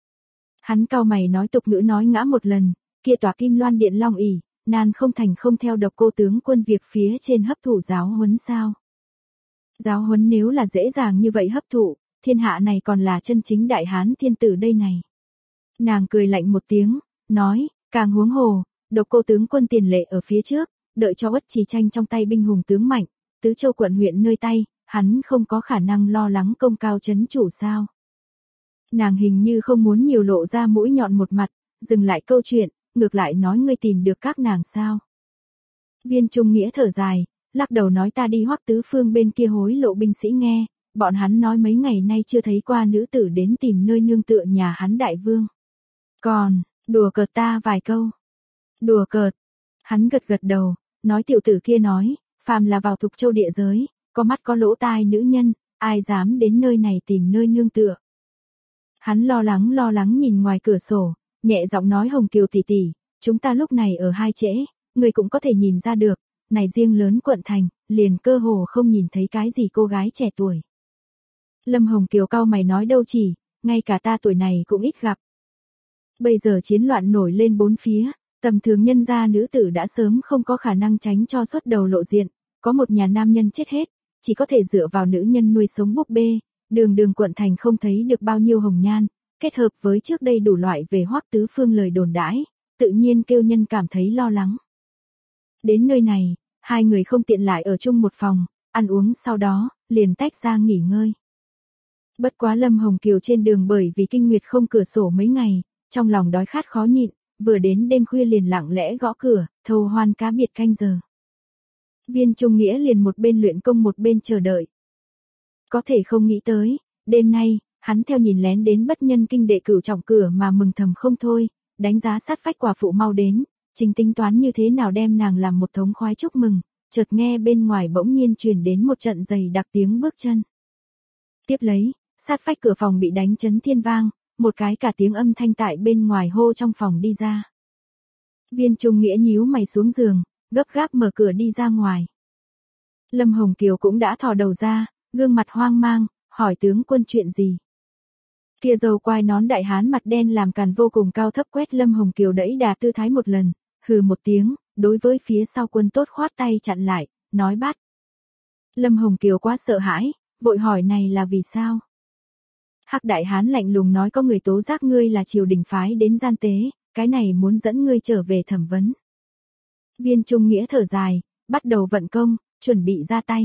Hắn cao mày nói tục ngữ nói ngã một lần, kia tòa Kim Loan Điện Long ỷ, nan không thành không theo độc cô tướng quân việc phía trên hấp thụ giáo huấn sao. Giáo huấn nếu là dễ dàng như vậy hấp thụ, thiên hạ này còn là chân chính đại hán thiên tử đây này. Nàng cười lạnh một tiếng, nói, càng huống hồ, độc cô tướng quân tiền lệ ở phía trước, đợi cho Uất Chỉ Tranh trong tay binh hùng tướng mạnh, tứ châu quận huyện nơi tay, hắn không có khả năng lo lắng công cao chấn chủ sao. Nàng hình như không muốn nhiều lộ ra mũi nhọn một mặt, dừng lại câu chuyện, ngược lại nói ngươi tìm được các nàng sao. Viên Trung Nghĩa thở dài, lắc đầu nói ta đi Hoắc Tứ Phương bên kia hối lộ binh sĩ nghe, bọn hắn nói mấy ngày nay chưa thấy qua nữ tử đến tìm nơi nương tựa nhà hắn đại vương. Còn, đùa cợt ta vài câu. Đùa cợt. Hắn gật gật đầu, nói tiểu tử kia nói, phàm là vào Thục Châu địa giới, có mắt có lỗ tai nữ nhân, ai dám đến nơi này tìm nơi nương tựa. Hắn lo lắng lo lắng nhìn ngoài cửa sổ, nhẹ giọng nói Hồng Kiều tỷ tỷ, chúng ta lúc này ở hai trễ, người cũng có thể nhìn ra được, này riêng lớn quận thành, liền cơ hồ không nhìn thấy cái gì cô gái trẻ tuổi. Lâm Hồng Kiều cau mày nói đâu chỉ, ngay cả ta tuổi này cũng ít gặp. Bây giờ chiến loạn nổi lên bốn phía, tầm thường nhân gia nữ tử đã sớm không có khả năng tránh cho xuất đầu lộ diện, có một nhà nam nhân chết hết, chỉ có thể dựa vào nữ nhân nuôi sống búp bê, đường đường quận thành không thấy được bao nhiêu hồng nhan, kết hợp với trước đây đủ loại về Hoắc Tứ Phương lời đồn đãi, tự nhiên kêu nhân cảm thấy lo lắng. Đến nơi này, hai người không tiện lại ở chung một phòng, ăn uống sau đó, liền tách ra nghỉ ngơi. Bất quá Lâm Hồng Kiều trên đường bởi vì kinh nguyệt không cửa sổ mấy ngày, trong lòng đói khát khó nhịn, vừa đến đêm khuya liền lặng lẽ gõ cửa, thâu hoan cá biệt canh giờ. Viên Trung Nghĩa liền một bên luyện công một bên chờ đợi. Có thể không nghĩ tới, đêm nay, Hắn theo nhìn lén đến bất nhân kinh đệ cửu trọng cửa mà mừng thầm không thôi, đánh giá sát vách quả phụ mau đến, chính tính toán như thế nào đem nàng làm một thống khoái chúc mừng, chợt nghe bên ngoài bỗng nhiên truyền đến một trận dày đặc tiếng bước chân. Tiếp lấy, sát vách cửa phòng bị đánh chấn thiên vang, một cái cả tiếng âm thanh tại bên ngoài hô trong phòng đi ra. Viên Trung Nghĩa nhíu mày xuống giường, gấp gáp mở cửa đi ra ngoài. Lâm Hồng Kiều cũng đã thò đầu ra, gương mặt hoang mang, hỏi tướng quân chuyện gì. Kia dâu quai nón đại hán mặt đen làm càn vô cùng cao thấp quét Lâm Hồng Kiều đẫy đà tư thái một lần, hừ một tiếng, đối với phía sau quân tốt khoát tay chặn lại, nói bắt. Lâm Hồng Kiều quá sợ hãi, vội hỏi này là vì sao. Hắc đại hán lạnh lùng nói có người tố giác ngươi là triều đình phái đến gian tế, cái này muốn dẫn ngươi trở về thẩm vấn. Viên Trung Nghĩa thở dài, bắt đầu vận công, chuẩn bị ra tay.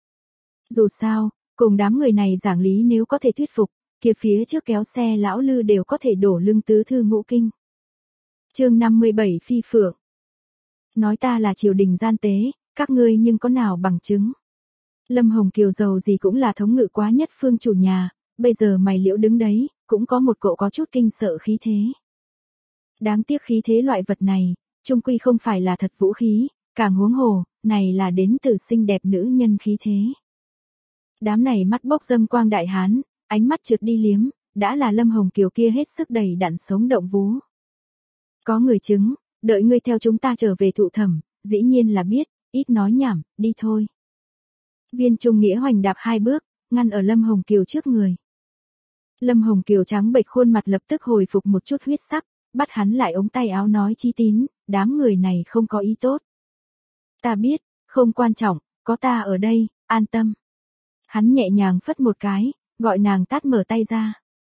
Dù sao, cùng đám người này giảng lý nếu có thể thuyết phục, kia phía trước kéo xe lão lư đều có thể đổ lưng tứ thư ngũ kinh. Chương năm mươi bảy Phi Phượng. Nói ta là triều đình gian tế, các ngươi nhưng có nào bằng chứng. Lâm Hồng Kiều giàu gì cũng là thống ngự quá nhất phương chủ nhà, bây giờ mày liễu đứng đấy, cũng có một cậu có chút kinh sợ khí thế. Đáng tiếc khí thế loại vật này, chung quy không phải là thật vũ khí, càng huống hồ, này là đến từ xinh đẹp nữ nhân khí thế. Đám này mắt bốc dâm quang đại hán, ánh mắt trượt đi liếm, đã là Lâm Hồng Kiều kia hết sức đầy đặn sống động vú. Có người chứng, đợi ngươi theo chúng ta trở về thụ thẩm, dĩ nhiên là biết, ít nói nhảm, đi thôi. Viên Trung Nghĩa hoành đạp hai bước, ngăn ở Lâm Hồng Kiều trước người. Lâm Hồng Kiều trắng bệch khuôn mặt lập tức hồi phục một chút huyết sắc, bắt hắn lại ống tay áo nói chi tín, đám người này không có ý tốt. Ta biết, không quan trọng, có ta ở đây, an tâm. Hắn nhẹ nhàng phất một cái, gọi nàng tát mở tay ra.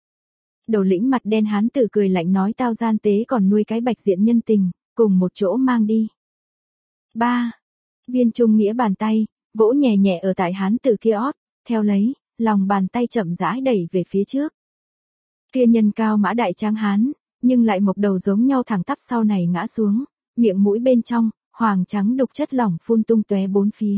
Đầu lĩnh mặt đen hán tử cười lạnh nói tao gian tế còn nuôi cái bạch diện nhân tình, cùng một chỗ mang đi. Ba. Viên Trung Nghĩa bàn tay, vỗ nhẹ nhẹ ở tại hán tử kia ót, theo lấy, lòng bàn tay chậm rãi đẩy về phía trước. Kia nhân cao mã đại tráng hán, nhưng lại một đầu giống nhau thẳng tắp sau này ngã xuống, miệng mũi bên trong, hoàng trắng đục chất lỏng phun tung tóe bốn phía.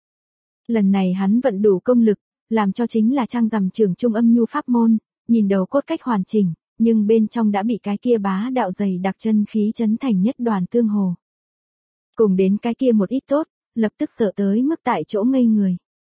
Lần này hắn vận đủ công lực, làm cho chính là trang rằm trường trung âm nhu pháp môn, nhìn đầu cốt cách hoàn chỉnh, nhưng bên trong đã bị cái kia bá đạo dày đặc chân khí chấn thành nhất đoàn tương hồ. Cùng đến cái kia một ít tốt, lập tức sợ tới mức tại chỗ ngây người.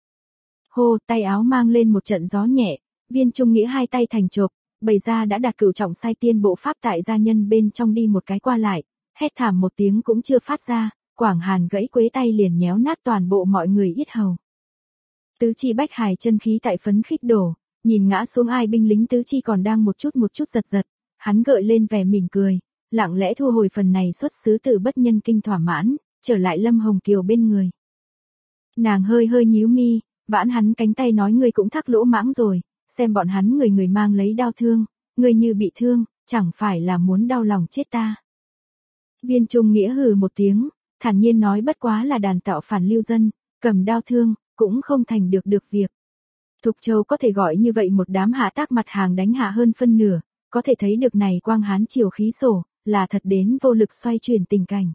Hô, tay áo mang lên một trận gió nhẹ, Viên Trung Nghĩa hai tay thành chộp, bày ra đã đạt cửu trọng sai tiên bộ pháp tại gia nhân bên trong đi một cái qua lại, hét thảm một tiếng cũng chưa phát ra, Quảng Hàn gãy quế tay liền nhéo nát toàn bộ mọi người yết hầu. Tứ chi bách hài chân khí tại phấn khích đổ, nhìn ngã xuống ai binh lính tứ chi còn đang một chút một chút giật giật, hắn gợi lên vẻ mỉm cười, lặng lẽ thu hồi phần này xuất xứ từ bất nhân kinh thỏa mãn, trở lại Lâm Hồng Kiều bên người. Nàng hơi hơi nhíu mi, vãn hắn cánh tay nói ngươi cũng thắc lỗ mãng rồi, xem bọn hắn người người mang lấy đao thương, ngươi như bị thương, chẳng phải là muốn đau lòng chết ta. Viên Trung Nghĩa hừ một tiếng, thản nhiên nói bất quá là đàn tạo phản lưu dân, cầm đao thương, cũng không thành được được việc. Thục Châu có thể gọi như vậy một đám hạ tác mặt hàng đánh hạ hơn phân nửa, có thể thấy được này quang hán triều khí sổ, là thật đến vô lực xoay chuyển tình cảnh.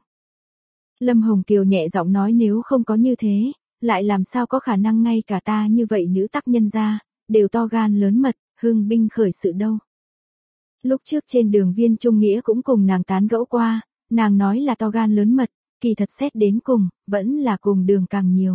Lâm Hồng Kiều nhẹ giọng nói nếu không có như thế, lại làm sao có khả năng ngay cả ta như vậy nữ tác nhân ra, đều to gan lớn mật, hưng binh khởi sự đâu. Lúc trước trên đường Viên Trung Nghĩa cũng cùng nàng tán gẫu qua, nàng nói là to gan lớn mật, kỳ thật xét đến cùng, vẫn là cùng đường càng nhiều.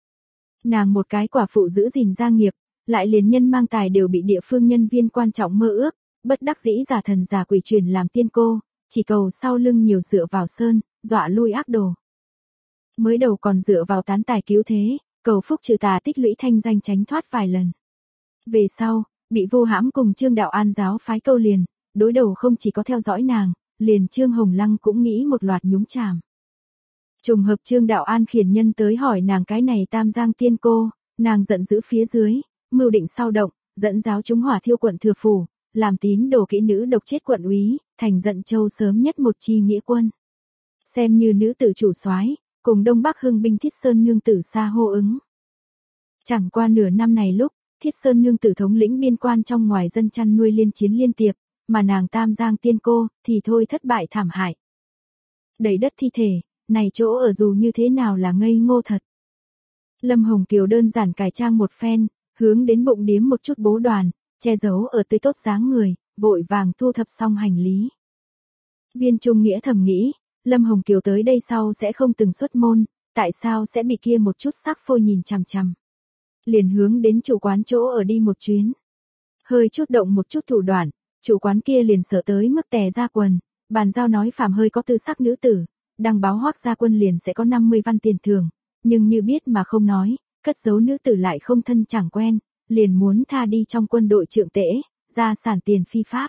Nàng một cái quả phụ giữ gìn gia nghiệp, lại liền nhân mang tài đều bị địa phương nhân viên quan trọng mơ ước, bất đắc dĩ giả thần giả quỷ truyền làm tiên cô, chỉ cầu sau lưng nhiều dựa vào sơn, dọa lui ác đồ. Mới đầu còn dựa vào tán tài cứu thế, cầu phúc trừ tà tích lũy thanh danh tránh thoát vài lần. Về sau, bị vô hãm cùng Trương Đạo An giáo phái câu liền, đối đầu không chỉ có theo dõi nàng, liền Trương Hồng Lăng cũng nghĩ một loạt nhúng chàm. Trùng hợp Trương Đạo An khiển nhân tới hỏi nàng cái này Tam Giang tiên cô, nàng giận dữ phía dưới, mưu định sau động, dẫn giáo chúng hỏa thiêu quận Thừa Phủ, làm tín đồ kỹ nữ độc chết quận úy, thành giận châu sớm nhất một chi nghĩa quân. Xem như nữ tử chủ soái, cùng Đông Bắc Hưng binh Thiết Sơn nương tử xa hô ứng. Chẳng qua nửa năm này lúc, Thiết Sơn nương tử thống lĩnh biên quan trong ngoài dân chăn nuôi liên chiến liên tiệp, mà nàng Tam Giang tiên cô thì thôi thất bại thảm hại. Đầy đất thi thể, này chỗ ở dù như thế nào là ngây ngô thật. Lâm Hồng Kiều đơn giản cải trang một phen, hướng đến bụng điếm một chút bố đoàn, che giấu ở tươi tốt dáng người, vội vàng thu thập xong hành lý. Viên Trung Nghĩa thầm nghĩ, Lâm Hồng Kiều tới đây sau sẽ không từng xuất môn, tại sao sẽ bị kia một chút sắc phôi nhìn chằm chằm. Liền hướng đến chủ quán chỗ ở đi một chuyến. Hơi chút động một chút thủ đoạn, chủ quán kia liền sợ tới mức tè ra quần, bàn giao nói phàm hơi có tư sắc nữ tử, đăng báo Hoắc gia quân liền sẽ có năm mươi văn tiền thưởng, nhưng như biết mà không nói, cất giấu nữ tử lại không thân chẳng quen, liền muốn tha đi trong quân đội trượng tễ, gia sản tiền phi pháp.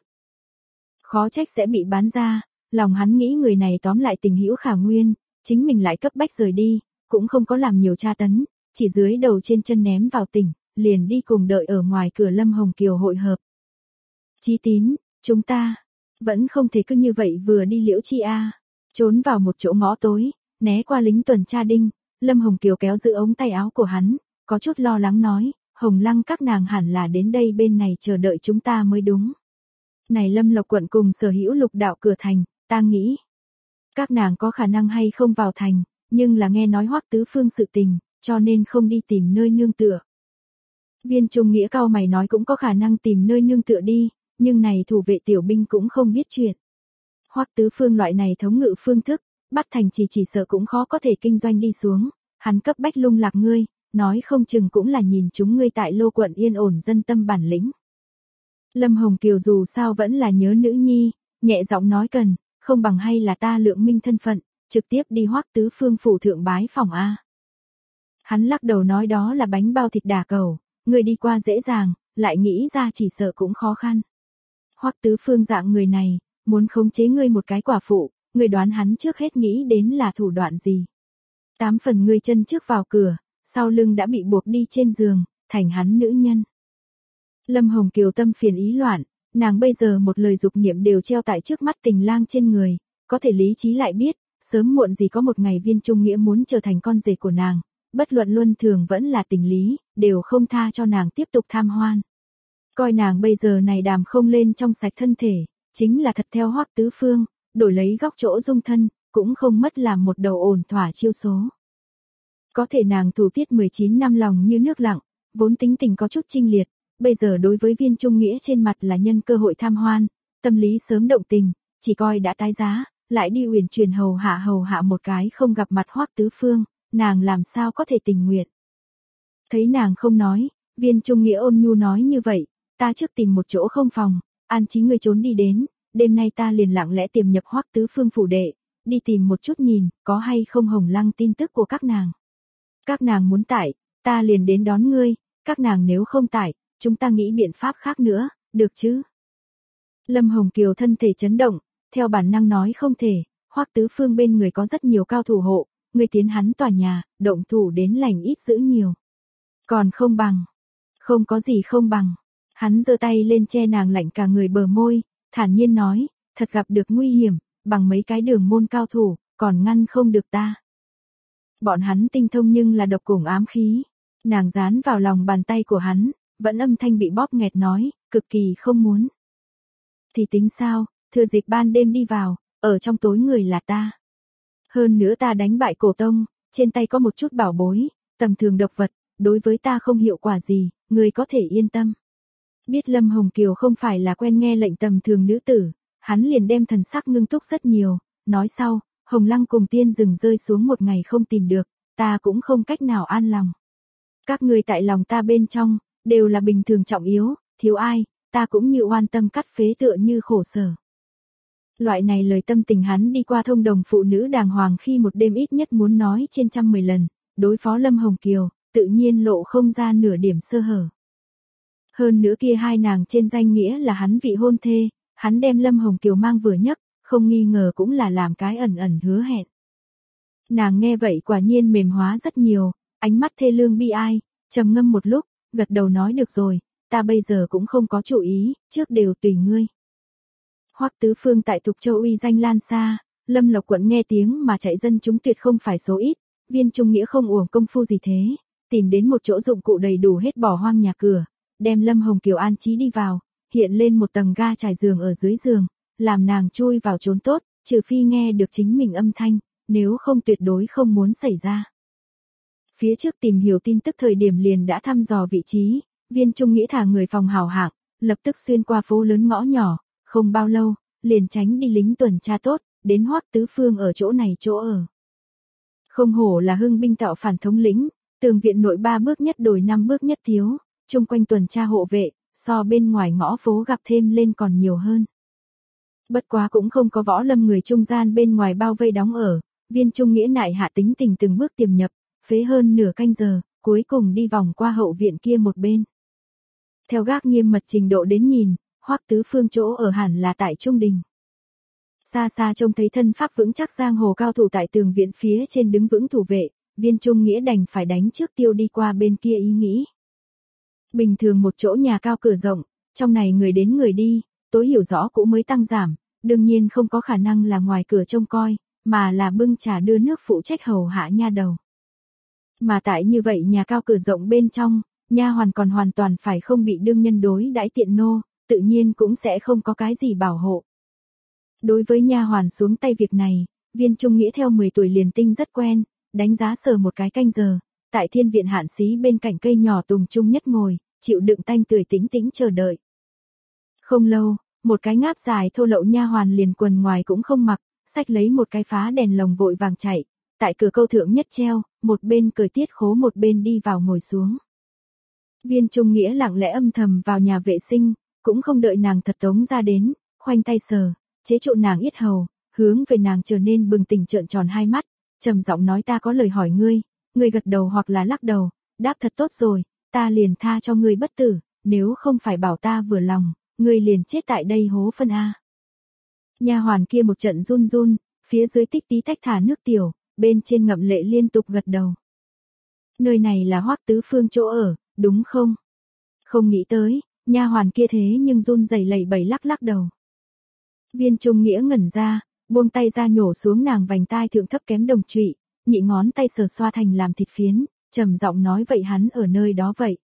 Khó trách sẽ bị bán ra, lòng hắn nghĩ người này tóm lại tình hữu khả nguyên, chính mình lại cấp bách rời đi, cũng không có làm nhiều tra tấn, chỉ dưới đầu trên chân ném vào tỉnh, liền đi cùng đợi ở ngoài cửa Lâm Hồng Kiều hội hợp. Chí Tín, chúng ta, vẫn không thể cứ như vậy vừa đi Liễu Chi a. Trốn vào một chỗ ngõ tối, né qua lính tuần tra đinh, Lâm Hồng Kiều kéo giữ ống tay áo của hắn, có chút lo lắng nói, Hồng Lăng các nàng hẳn là đến đây bên này chờ đợi chúng ta mới đúng. Này Lâm Lộc quận cùng sở hữu lục đạo cửa thành, ta nghĩ, các nàng có khả năng hay không vào thành, nhưng là nghe nói Hoắc Tứ Phương sự tình, cho nên không đi tìm nơi nương tựa. Viên Trung Nghĩa cao mày nói cũng có khả năng tìm nơi nương tựa đi, nhưng này thủ vệ tiểu binh cũng không biết chuyện. Hoắc Tứ Phương loại này thống ngự phương thức, bắt thành chỉ chỉ sợ cũng khó có thể kinh doanh đi xuống, hắn cấp bách lung lạc ngươi, nói không chừng cũng là nhìn chúng ngươi tại Lô quận yên ổn dân tâm bản lĩnh. Lâm Hồng Kiều dù sao vẫn là nhớ nữ nhi, nhẹ giọng nói cần, không bằng hay là ta lượng minh thân phận, trực tiếp đi Hoắc Tứ Phương phủ thượng bái phòng a. Hắn lắc đầu nói đó là bánh bao thịt đà cầu, người đi qua dễ dàng, lại nghĩ ra chỉ sợ cũng khó khăn. Hoắc Tứ Phương dạng người này, muốn khống chế ngươi một cái quả phụ, ngươi đoán hắn trước hết nghĩ đến là thủ đoạn gì. Tám phần ngươi chân trước vào cửa, sau lưng đã bị buộc đi trên giường, thành hắn nữ nhân. Lâm Hồng Kiều tâm phiền ý loạn, nàng bây giờ một lời dục niệm đều treo tại trước mắt tình lang trên người, có thể lý trí lại biết, sớm muộn gì có một ngày Viên Trung Nghĩa muốn trở thành con rể của nàng, bất luận luân thường vẫn là tình lý, đều không tha cho nàng tiếp tục tham hoan. Coi nàng bây giờ này đàm không lên trong sạch thân thể, chính là thật theo Hoắc Tứ Phương, đổi lấy góc chỗ dung thân, cũng không mất làm một đầu ổn thỏa chiêu số. Có thể nàng thủ tiết mười chín năm lòng như nước lặng, vốn tính tình có chút chinh liệt, bây giờ đối với Viên Trung Nghĩa trên mặt là nhân cơ hội tham hoan, tâm lý sớm động tình, chỉ coi đã tái giá, lại đi uyển chuyển hầu hạ hầu hạ một cái không gặp mặt Hoắc Tứ Phương, nàng làm sao có thể tình nguyện. Thấy nàng không nói, Viên Trung Nghĩa ôn nhu nói như vậy, ta trước tìm một chỗ không phòng, an trí người trốn đi đến, đêm nay ta liền lặng lẽ tiềm nhập Hoắc Tứ Phương phủ đệ, đi tìm một chút nhìn, có hay không Hồng Lăng tin tức của các nàng. Các nàng muốn tải, ta liền đến đón ngươi, các nàng nếu không tải, chúng ta nghĩ biện pháp khác nữa, được chứ? Lâm Hồng Kiều thân thể chấn động, theo bản năng nói không thể, Hoắc Tứ Phương bên người có rất nhiều cao thủ hộ, người tiến hắn tòa nhà, động thủ đến lành ít dữ nhiều. Còn không bằng, không có gì không bằng. Hắn giơ tay lên che nàng lạnh cả người bờ môi, thản nhiên nói, thật gặp được nguy hiểm, bằng mấy cái đường môn cao thủ, còn ngăn không được ta. Bọn hắn tinh thông nhưng là độc cùng ám khí. Nàng dán vào lòng bàn tay của hắn, vẫn âm thanh bị bóp nghẹt nói, cực kỳ không muốn. Thì tính sao, thừa dịp ban đêm đi vào, ở trong tối người là ta. Hơn nữa ta đánh bại cổ tông, trên tay có một chút bảo bối, tầm thường độc vật, đối với ta không hiệu quả gì, người có thể yên tâm. Biết Lâm Hồng Kiều không phải là quen nghe lệnh tầm thường nữ tử, hắn liền đem thần sắc ngưng túc rất nhiều, nói sau, Hồng Lăng cùng tiên rừng rơi xuống một ngày không tìm được, ta cũng không cách nào an lòng. Các người tại lòng ta bên trong, đều là bình thường trọng yếu, thiếu ai, ta cũng như oan tâm cắt phế tựa như khổ sở. Loại này lời tâm tình hắn đi qua thông đồng phụ nữ đàng hoàng khi một đêm ít nhất muốn nói trên trăm mười lần, đối phó Lâm Hồng Kiều, tự nhiên lộ không ra nửa điểm sơ hở. Hơn nữa kia hai nàng trên danh nghĩa là hắn vị hôn thê, hắn đem Lâm Hồng Kiều mang vừa nhấc, không nghi ngờ cũng là làm cái ẩn ẩn hứa hẹn. Nàng nghe vậy quả nhiên mềm hóa rất nhiều, ánh mắt thê lương bi ai, trầm ngâm một lúc, gật đầu nói được rồi, ta bây giờ cũng không có chủ ý, trước đều tùy ngươi. Hoắc Tứ Phương tại Thục Châu uy danh lan xa, Lâm Lộc quận nghe tiếng mà chạy dân chúng tuyệt không phải số ít, Viên Trung Nghĩa không uổng công phu gì thế, tìm đến một chỗ dụng cụ đầy đủ hết bỏ hoang nhà cửa, đem Lâm Hồng Kiều an trí đi vào, hiện lên một tầng ga trải giường ở dưới giường, làm nàng chui vào trốn tốt, trừ phi nghe được chính mình âm thanh, nếu không tuyệt đối không muốn xảy ra. Phía trước tìm hiểu tin tức thời điểm liền đã thăm dò vị trí, Viên Trung Nghĩa thả người phòng hảo hạng, lập tức xuyên qua phố lớn ngõ nhỏ, không bao lâu, liền tránh đi lính tuần tra tốt, đến Hoắc Tứ Phương ở chỗ này chỗ ở. Không hổ là hưng binh tạo phản thống lĩnh, tường viện nội ba bước nhất đổi năm bước nhất thiếu, chung quanh tuần tra hộ vệ, so bên ngoài ngõ phố gặp thêm lên còn nhiều hơn. Bất quá cũng không có võ lâm người trung gian bên ngoài bao vây đóng ở, Viên Trung Nghĩa nại hạ tính tình từng bước tiềm nhập, phế hơn nửa canh giờ, cuối cùng đi vòng qua hậu viện kia một bên. Theo gác nghiêm mật trình độ đến nhìn, Hoắc Tứ Phương chỗ ở hẳn là tại Trung Đình. Xa xa trông thấy thân pháp vững chắc giang hồ cao thủ tại tường viện phía trên đứng vững thủ vệ, Viên Trung Nghĩa đành phải đánh trước tiêu đi qua bên kia ý nghĩ. Bình thường một chỗ nhà cao cửa rộng, trong này người đến người đi, tối hiểu rõ cũ mới tăng giảm, đương nhiên không có khả năng là ngoài cửa trông coi, mà là bưng trà đưa nước phụ trách hầu hạ nha đầu. Mà tại như vậy nhà cao cửa rộng bên trong, nha hoàn còn hoàn toàn phải không bị đương nhân đối đãi tiện nô, tự nhiên cũng sẽ không có cái gì bảo hộ. Đối với nha hoàn xuống tay việc này, Viên Trung Nghĩa theo mười tuổi liền tinh rất quen, đánh giá sờ một cái canh giờ, tại thiên viện hạn xí bên cạnh cây nhỏ tùng trung nhất ngồi, chịu đựng tanh tươi tĩnh tĩnh chờ đợi. Không lâu, một cái ngáp dài thô lậu nha hoàn liền quần ngoài cũng không mặc, xách lấy một cái phá đèn lồng vội vàng chạy, tại cửa câu thượng nhất treo, một bên cởi tiết khố một bên đi vào ngồi xuống. Viên Trung Nghĩa lặng lẽ âm thầm vào nhà vệ sinh, cũng không đợi nàng thật tống ra đến, khoanh tay sờ, chế trụ nàng yết hầu, hướng về nàng trở nên bừng tỉnh trợn tròn hai mắt, trầm giọng nói ta có lời hỏi ngươi, ngươi gật đầu hoặc là lắc đầu, đáp thật tốt rồi, ta liền tha cho ngươi bất tử, nếu không phải bảo ta vừa lòng, ngươi liền chết tại đây hố phân a. Nha hoàn kia một trận run run, phía dưới tích tí tách thả nước tiểu, bên trên ngậm lệ liên tục gật đầu. Nơi này là Hoắc Tứ Phương chỗ ở, đúng không? Không nghĩ tới, nha hoàn kia thế nhưng run rẩy lẩy bẩy lắc lắc đầu. Viên Trung Nghĩa ngẩn ra, buông tay ra nhổ xuống nàng vành tai thượng thấp kém đồng trụy, nhị ngón tay sờ xoa thành làm thịt phiến, trầm giọng nói vậy hắn ở nơi đó vậy.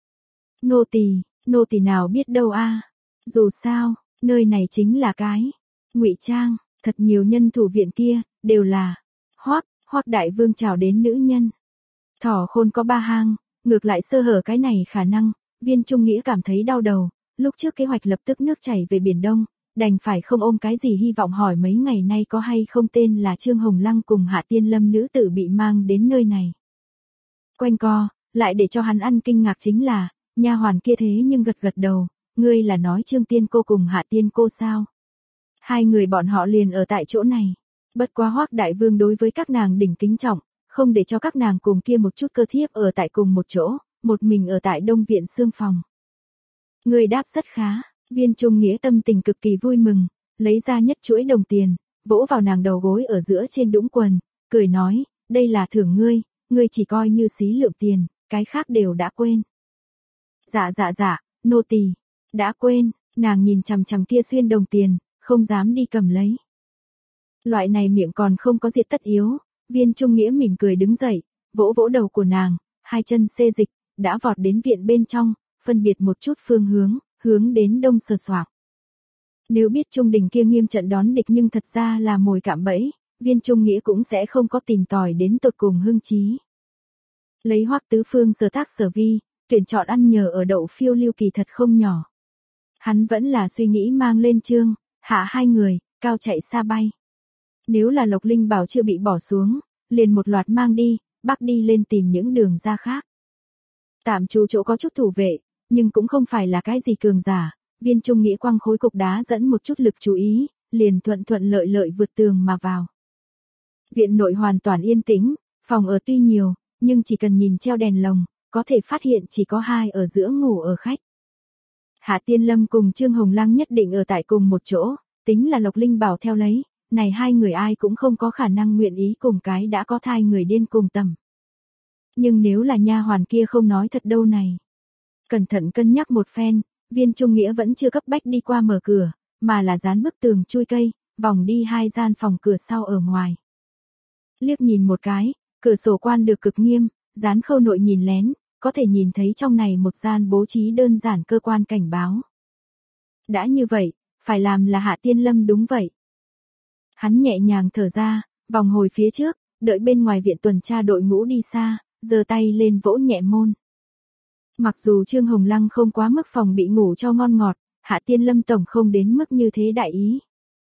Nô tỳ, nô tỳ nào biết đâu a. Dù sao, nơi này chính là cái ngụy trang, thật nhiều nhân thủ viện kia đều là Hoắc, Hoắc đại vương chào đến nữ nhân. Thỏ khôn có ba hang, ngược lại sơ hở cái này khả năng, Viên Trung Nghĩa cảm thấy đau đầu, lúc trước kế hoạch lập tức nước chảy về biển Đông, đành phải không ôm cái gì hy vọng hỏi mấy ngày nay có hay không tên là Trương Hồng Lăng cùng Hạ Tiên Lâm nữ tử bị mang đến nơi này. Quanh co, lại để cho hắn ăn kinh ngạc chính là, nha hoàn kia thế nhưng gật gật đầu, ngươi là nói Trương Tiên cô cùng Hạ Tiên cô sao? Hai người bọn họ liền ở tại chỗ này. Bất quá Hoắc đại vương đối với các nàng đỉnh kính trọng, không để cho các nàng cùng kia một chút cơ thiếp ở tại cùng một chỗ, một mình ở tại Đông viện xương phòng. Người đáp rất khá, Viên Trung Nghĩa tâm tình cực kỳ vui mừng, lấy ra nhất chuỗi đồng tiền, vỗ vào nàng đầu gối ở giữa trên đũng quần, cười nói, đây là thưởng ngươi, ngươi chỉ coi như xí lượng tiền, cái khác đều đã quên. Dạ dạ dạ, nô tỳ đã quên, nàng nhìn chằm chằm kia xuyên đồng tiền, không dám đi cầm lấy. Loại này miệng còn không có diệt tất yếu, Viên Trung Nghĩa mỉm cười đứng dậy, vỗ vỗ đầu của nàng, hai chân xê dịch, đã vọt đến viện bên trong, phân biệt một chút phương hướng, hướng đến đông sờ soạng. Nếu biết Trung Đình kia nghiêm trận đón địch nhưng thật ra là mồi cạm bẫy, Viên Trung Nghĩa cũng sẽ không có tìm tòi đến tột cùng hưng trí. Lấy Hoắc Tứ Phương sở tác sở vi, tuyển chọn ăn nhờ ở đậu phiêu lưu kỳ thật không nhỏ. Hắn vẫn là suy nghĩ mang lên Trương, Hạ hai người, cao chạy xa bay. Nếu là Lộc Linh Bảo chưa bị bỏ xuống, liền một loạt mang đi, bắc đi lên tìm những đường ra khác. Tạm trú chỗ có chút thủ vệ, nhưng cũng không phải là cái gì cường giả, Viên Trung Nghĩa quăng khối cục đá dẫn một chút lực chú ý, liền thuận thuận lợi lợi vượt tường mà vào. Viện nội hoàn toàn yên tĩnh, phòng ở tuy nhiều, nhưng chỉ cần nhìn treo đèn lồng, có thể phát hiện chỉ có hai ở giữa ngủ ở khách. Hạ Tiên Lâm cùng Trương Hồng Lăng nhất định ở tại cùng một chỗ, tính là Lộc Linh Bảo theo lấy, này hai người ai cũng không có khả năng nguyện ý cùng cái đã có thai người điên cùng tầm. Nhưng nếu là nha hoàn kia không nói thật đâu này. Cẩn thận cân nhắc một phen, Viên Trung Nghĩa vẫn chưa cấp bách đi qua mở cửa, mà là dán bức tường chui cây, vòng đi hai gian phòng cửa sau ở ngoài. Liếc nhìn một cái, cửa sổ quan được cực nghiêm, dán khâu nội nhìn lén, có thể nhìn thấy trong này một gian bố trí đơn giản cơ quan cảnh báo. Đã như vậy, phải làm là Hạ Tiên Lâm đúng vậy. Hắn nhẹ nhàng thở ra, vòng hồi phía trước, đợi bên ngoài viện tuần tra đội ngũ đi xa, giơ tay lên vỗ nhẹ môn. Mặc dù Trương Hồng Lăng không quá mức phòng bị ngủ cho ngon ngọt, Hạ Tiên Lâm tổng không đến mức như thế đại ý.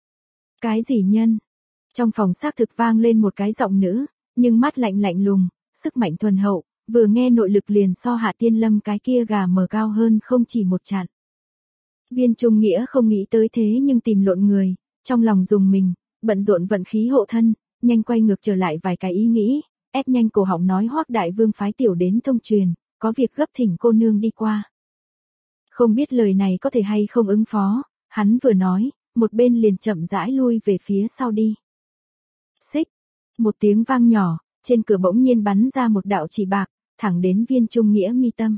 Cái gì nhân? Trong phòng xác thực vang lên một cái giọng nữ, nhưng mắt lạnh lạnh lùng, sức mạnh thuần hậu, vừa nghe nội lực liền so Hạ Tiên Lâm cái kia gà mờ cao hơn không chỉ một chặn. Viên Trung Nghĩa không nghĩ tới thế nhưng tìm lộn người, trong lòng dùng mình, bận rộn vận khí hộ thân, nhanh quay ngược trở lại vài cái ý nghĩ, ép nhanh cổ họng nói Hoắc đại vương phái tiểu đến thông truyền, có việc gấp thỉnh cô nương đi qua. Không biết lời này có thể hay không ứng phó, hắn vừa nói, một bên liền chậm rãi lui về phía sau đi. Xích, một tiếng vang nhỏ, trên cửa bỗng nhiên bắn ra một đạo chỉ bạc, thẳng đến Viên Trung Nghĩa mi tâm.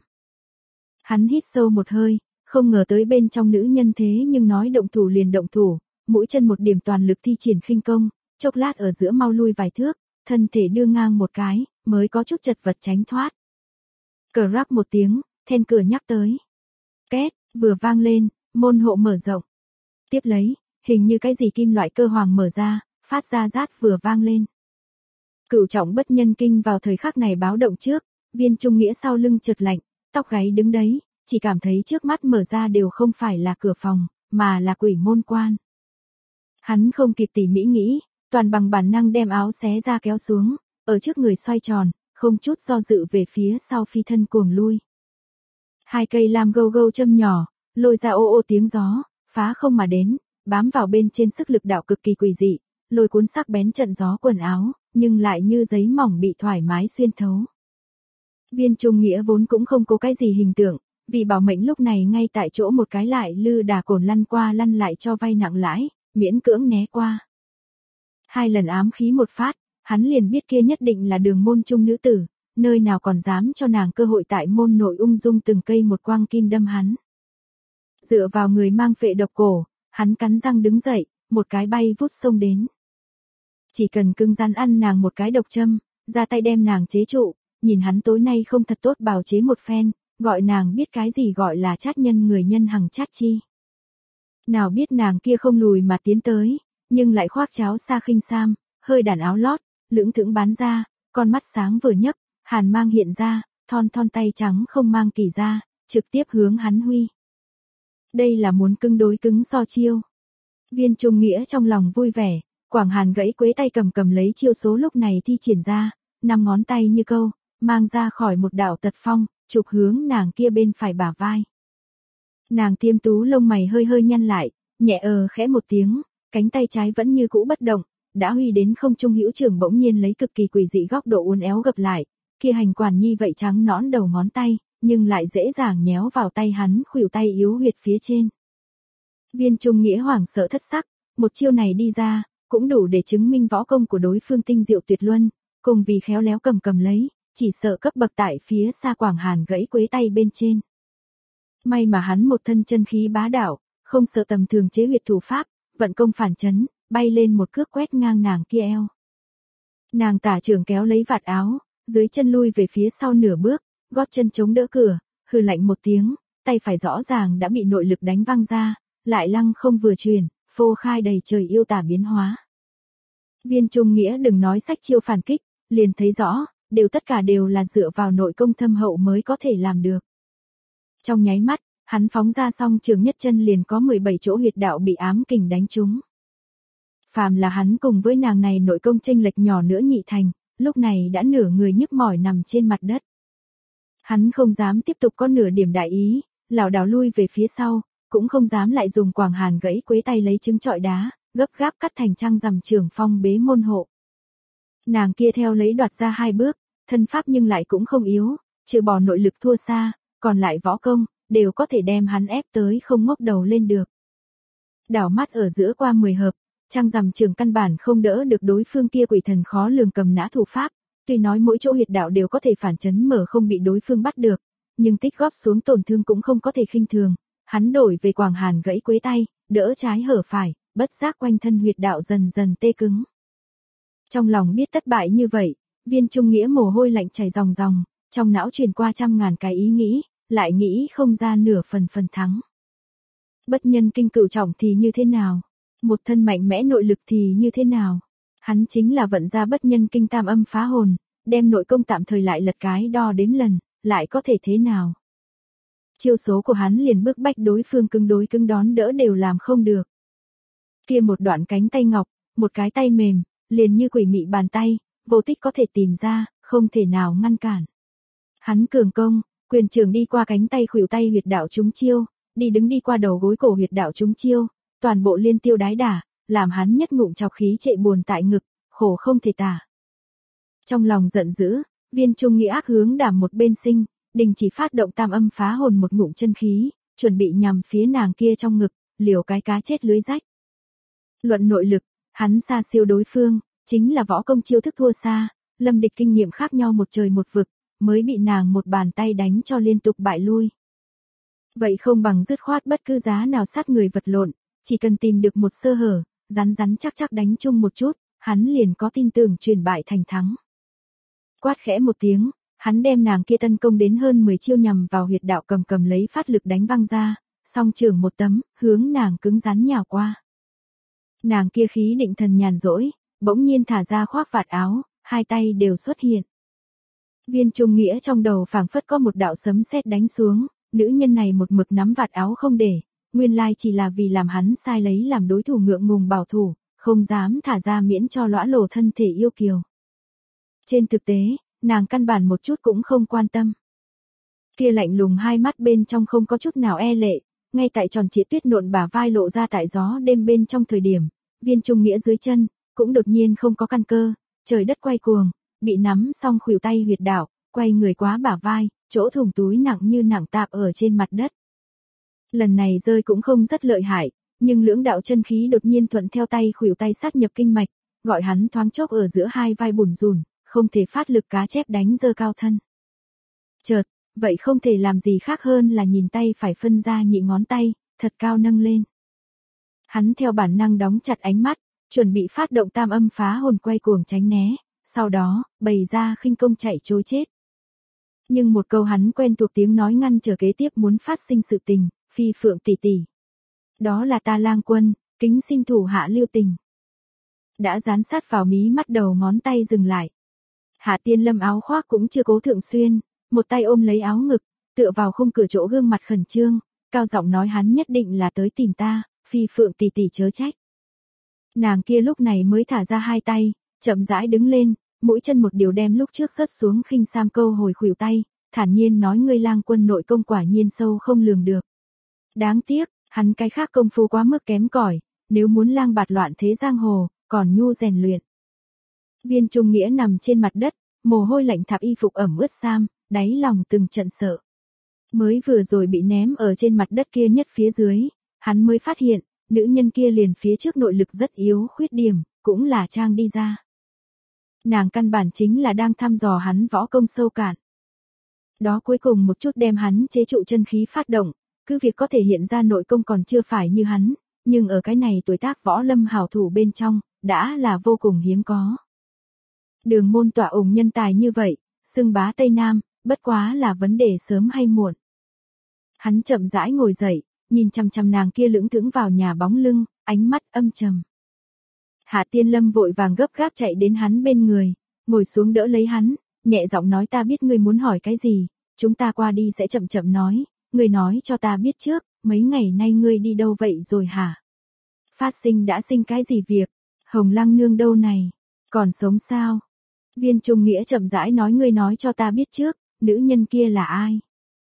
Hắn hít sâu một hơi, không ngờ tới bên trong nữ nhân thế nhưng nói động thủ liền động thủ, mũi chân một điểm toàn lực thi triển khinh công, chốc lát ở giữa mau lui vài thước, thân thể đưa ngang một cái, mới có chút chật vật tránh thoát. Cờ rắc một tiếng, then cửa nhắc tới. Két, vừa vang lên, môn hộ mở rộng. Tiếp lấy, hình như cái gì kim loại cơ hoàng mở ra, phát ra rát vừa vang lên. Cửu trọng bất nhân kinh vào thời khắc này báo động trước, Viên Trung Nghĩa sau lưng chợt lạnh, tóc gáy đứng đấy, chỉ cảm thấy trước mắt mở ra đều không phải là cửa phòng, mà là quỷ môn quan. Hắn không kịp tỉ mỉ nghĩ, toàn bằng bản năng đem áo xé ra kéo xuống, ở trước người xoay tròn, không chút do dự về phía sau phi thân cuồng lui. Hai cây lam gâu gâu châm nhỏ, lôi ra ô ô tiếng gió, phá không mà đến, bám vào bên trên sức lực đạo cực kỳ quỷ dị, lôi cuốn sắc bén trận gió quần áo, nhưng lại như giấy mỏng bị thoải mái xuyên thấu. Viên Trung Nghĩa vốn cũng không có cái gì hình tượng, vì bảo mệnh lúc này ngay tại chỗ một cái lại lư đà cồn lăn qua lăn lại cho vay nặng lãi, miễn cưỡng né qua. Hai lần ám khí một phát, hắn liền biết kia nhất định là Đường môn trung nữ tử, nơi nào còn dám cho nàng cơ hội tại môn nội ung dung từng cây một quang kim đâm hắn. Dựa vào người mang phệ độc cổ, hắn cắn răng đứng dậy, một cái bay vút xông đến. Chỉ cần cưng rắn ăn nàng một cái độc châm, ra tay đem nàng chế trụ, nhìn hắn tối nay không thật tốt bào chế một phen, gọi nàng biết cái gì gọi là chát nhân người nhân hằng chát chi. Nào biết nàng kia không lùi mà tiến tới, nhưng lại khoác cháo xa khinh sam, hơi đàn áo lót, lưỡng thững bán ra, con mắt sáng vừa nhấc, hàn mang hiện ra, thon thon tay trắng không mang kỳ ra, trực tiếp hướng hắn huy. Đây là muốn cứng đối cứng so chiêu. Viên Trung Nghĩa trong lòng vui vẻ, Quảng Hàn gãy quế tay cầm cầm lấy chiêu số lúc này thi triển ra, năm ngón tay như câu, mang ra khỏi một đạo tật phong, chụp hướng nàng kia bên phải bả vai. Nàng tiêm tú lông mày hơi hơi nhăn lại, nhẹ ờ khẽ một tiếng, cánh tay trái vẫn như cũ bất động, đã huy đến không trung hữu trường bỗng nhiên lấy cực kỳ quỷ dị góc độ uốn éo gập lại, kia hành quản nhi vậy trắng nõn đầu ngón tay, nhưng lại dễ dàng nhéo vào tay hắn khuỷu tay yếu huyệt phía trên. Viên Trung Nghĩa hoảng sợ thất sắc, một chiêu này đi ra, cũng đủ để chứng minh võ công của đối phương tinh diệu tuyệt luân, cùng vì khéo léo cầm cầm lấy, chỉ sợ cấp bậc tại phía xa Quảng Hàn gãy quế tay bên trên. May mà hắn một thân chân khí bá đạo, không sợ tầm thường chế huyệt thủ pháp, vận công phản chấn, bay lên một cước quét ngang nàng kia eo. Nàng tả trưởng kéo lấy vạt áo, dưới chân lui về phía sau nửa bước, gót chân chống đỡ cửa, hừ lạnh một tiếng, tay phải rõ ràng đã bị nội lực đánh văng ra, lại lăng không vừa truyền, phô khai đầy trời yêu tả biến hóa. Viên Trung Nghĩa đừng nói sách chiêu phản kích, liền thấy rõ, đều tất cả đều là dựa vào nội công thâm hậu mới có thể làm được. Trong nháy mắt, hắn phóng ra xong trường nhất chân liền có mười bảy chỗ huyệt đạo bị ám kình đánh trúng. Phàm là hắn cùng với nàng này nội công chênh lệch nhỏ nữa nhị thành, lúc này đã nửa người nhức mỏi nằm trên mặt đất. Hắn không dám tiếp tục có nửa điểm đại ý, lảo đảo lui về phía sau, cũng không dám lại dùng Quảng Hàn gãy quế tay lấy trứng trọi đá, gấp gáp cắt thành trăng rằm trường phong bế môn hộ. Nàng kia theo lấy đoạt ra hai bước, thân pháp nhưng lại cũng không yếu, trừ bỏ nội lực thua xa, còn lại võ công, đều có thể đem hắn ép tới không ngóc đầu lên được. Đảo mắt ở giữa qua mười hợp, trăng rằm trường căn bản không đỡ được đối phương kia quỷ thần khó lường cầm nã thủ pháp, tuy nói mỗi chỗ huyệt đạo đều có thể phản chấn mở không bị đối phương bắt được, nhưng tích góp xuống tổn thương cũng không có thể khinh thường, hắn đổi về Quảng Hàn gãy quế tay, đỡ trái hở phải, bất giác quanh thân huyệt đạo dần dần tê cứng. Trong lòng biết thất bại như vậy, Viên Trung Nghĩa mồ hôi lạnh chảy ròng ròng, trong não truyền qua trăm ngàn cái ý nghĩ, lại nghĩ không ra nửa phần phần thắng. Bất nhân kinh cửu trọng thì như thế nào? Một thân mạnh mẽ nội lực thì như thế nào? Hắn chính là vận ra bất nhân kinh tam âm phá hồn, đem nội công tạm thời lại lật cái đo đếm lần, lại có thể thế nào? chiêu số của hắn liền bức bách đối phương cứng đối cứng đón đỡ đều làm không được. Kia một đoạn cánh tay ngọc, một cái tay mềm, liền như quỷ mị bàn tay, vô tích có thể tìm ra, không thể nào ngăn cản. Hắn cường công, quyền trường đi qua cánh tay khuỷu tay huyệt đạo trúng chiêu, đi đứng đi qua đầu gối cổ huyệt đạo trúng chiêu, toàn bộ liên tiêu đái đả, làm hắn nhất ngụm chọc khí trệ buồn tại ngực, khổ không thể tả. Trong lòng giận dữ, Viên Trung Nghĩa ác hướng đảm một bên sinh, đình chỉ phát động tam âm phá hồn một ngụm chân khí, chuẩn bị nhằm phía nàng kia trong ngực, liều cái cá chết lưới rách. Luận nội lực, hắn xa siêu đối phương, chính là võ công chiêu thức thua xa, lâm địch kinh nghiệm khác nhau một trời một vực, mới bị nàng một bàn tay đánh cho liên tục bại lui. Vậy không bằng dứt khoát bất cứ giá nào sát người vật lộn, chỉ cần tìm được một sơ hở, rắn rắn chắc chắc đánh chung một chút, hắn liền có tin tưởng chuyển bại thành thắng. Quát khẽ một tiếng, hắn đem nàng kia tấn công đến hơn mười chiêu nhằm vào huyệt đạo cầm cầm lấy phát lực đánh văng ra, song trường một tấm, hướng nàng cứng rắn nhào qua. Nàng kia khí định thần nhàn rỗi, bỗng nhiên thả ra khoác vạt áo, hai tay đều xuất hiện. Viên Trung Nghĩa trong đầu phảng phất có một đạo sấm sét đánh xuống, nữ nhân này một mực nắm vạt áo không để, nguyên lai chỉ là vì làm hắn sai lấy làm đối thủ ngượng ngùng bảo thủ, không dám thả ra miễn cho lõa lồ thân thể yêu kiều. Trên thực tế, nàng căn bản một chút cũng không quan tâm. Kia lạnh lùng hai mắt bên trong không có chút nào e lệ, ngay tại tròn trịa tuyết nộn bả vai lộ ra tại gió đêm bên trong thời điểm, Viên Trung Nghĩa dưới chân, cũng đột nhiên không có căn cơ, trời đất quay cuồng, bị nắm xong khuỷu tay huyệt đạo, quay người quá bả vai, chỗ thủng túi nặng như nặng tạp ở trên mặt đất. Lần này rơi cũng không rất lợi hại, nhưng lưỡng đạo chân khí đột nhiên thuận theo tay khuỷu tay sát nhập kinh mạch, gọi hắn thoáng chốc ở giữa hai vai bùn rùn, không thể phát lực cá chép đánh dơ cao thân. Chợt, vậy không thể làm gì khác hơn là nhìn tay phải phân ra nhị ngón tay, thật cao nâng lên. Hắn theo bản năng đóng chặt ánh mắt, chuẩn bị phát động tam âm phá hồn quay cuồng tránh né, sau đó, bày ra khinh công chạy trối chết. Nhưng một câu hắn quen thuộc tiếng nói ngăn trở kế tiếp muốn phát sinh sự tình, Phi Phượng tỷ tỷ. Đó là ta Lang Quân, kính xin thủ hạ lưu tình. Đã dán sát vào mí mắt đầu ngón tay dừng lại. Hạ Tiên Lâm áo khoác cũng chưa cố thượng xuyên, một tay ôm lấy áo ngực, tựa vào khung cửa chỗ gương mặt khẩn trương, cao giọng nói hắn nhất định là tới tìm ta, Phi Phượng tỷ tỷ chớ trách. Nàng kia lúc này mới thả ra hai tay, chậm rãi đứng lên, mũi chân một điều đem lúc trước rớt xuống khinh sam câu hồi khuỷu tay, thản nhiên nói ngươi Lang Quân nội công quả nhiên sâu không lường được. Đáng tiếc, hắn cái khác công phu quá mức kém cỏi, nếu muốn lang bạt loạn thế giang hồ, còn nhu rèn luyện. Viên Trung Nghĩa nằm trên mặt đất, mồ hôi lạnh thạp y phục ẩm ướt sam, đáy lòng từng trận sợ. Mới vừa rồi bị ném ở trên mặt đất kia nhất phía dưới, hắn mới phát hiện, nữ nhân kia liền phía trước nội lực rất yếu khuyết điểm, cũng là trang đi ra. Nàng căn bản chính là đang thăm dò hắn võ công sâu cạn. Đó cuối cùng một chút đem hắn chế trụ chân khí phát động, cứ việc có thể hiện ra nội công còn chưa phải như hắn, nhưng ở cái này tuổi tác võ lâm hảo thủ bên trong, đã là vô cùng hiếm có. Đường môn tọa ủng nhân tài như vậy, xưng bá Tây Nam, bất quá là vấn đề sớm hay muộn. Hắn chậm rãi ngồi dậy, nhìn chằm chằm nàng kia lững thững vào nhà bóng lưng, ánh mắt âm trầm. Hạ Tiên Lâm vội vàng gấp gáp chạy đến hắn bên người, ngồi xuống đỡ lấy hắn, nhẹ giọng nói ta biết ngươi muốn hỏi cái gì, chúng ta qua đi sẽ chậm chậm nói, ngươi nói cho ta biết trước, mấy ngày nay ngươi đi đâu vậy rồi hả? Phát sinh đã sinh cái gì việc? Hồng Lăng nương đâu này? Còn sống sao? Viên Trung Nghĩa chậm rãi nói ngươi nói cho ta biết trước, nữ nhân kia là ai?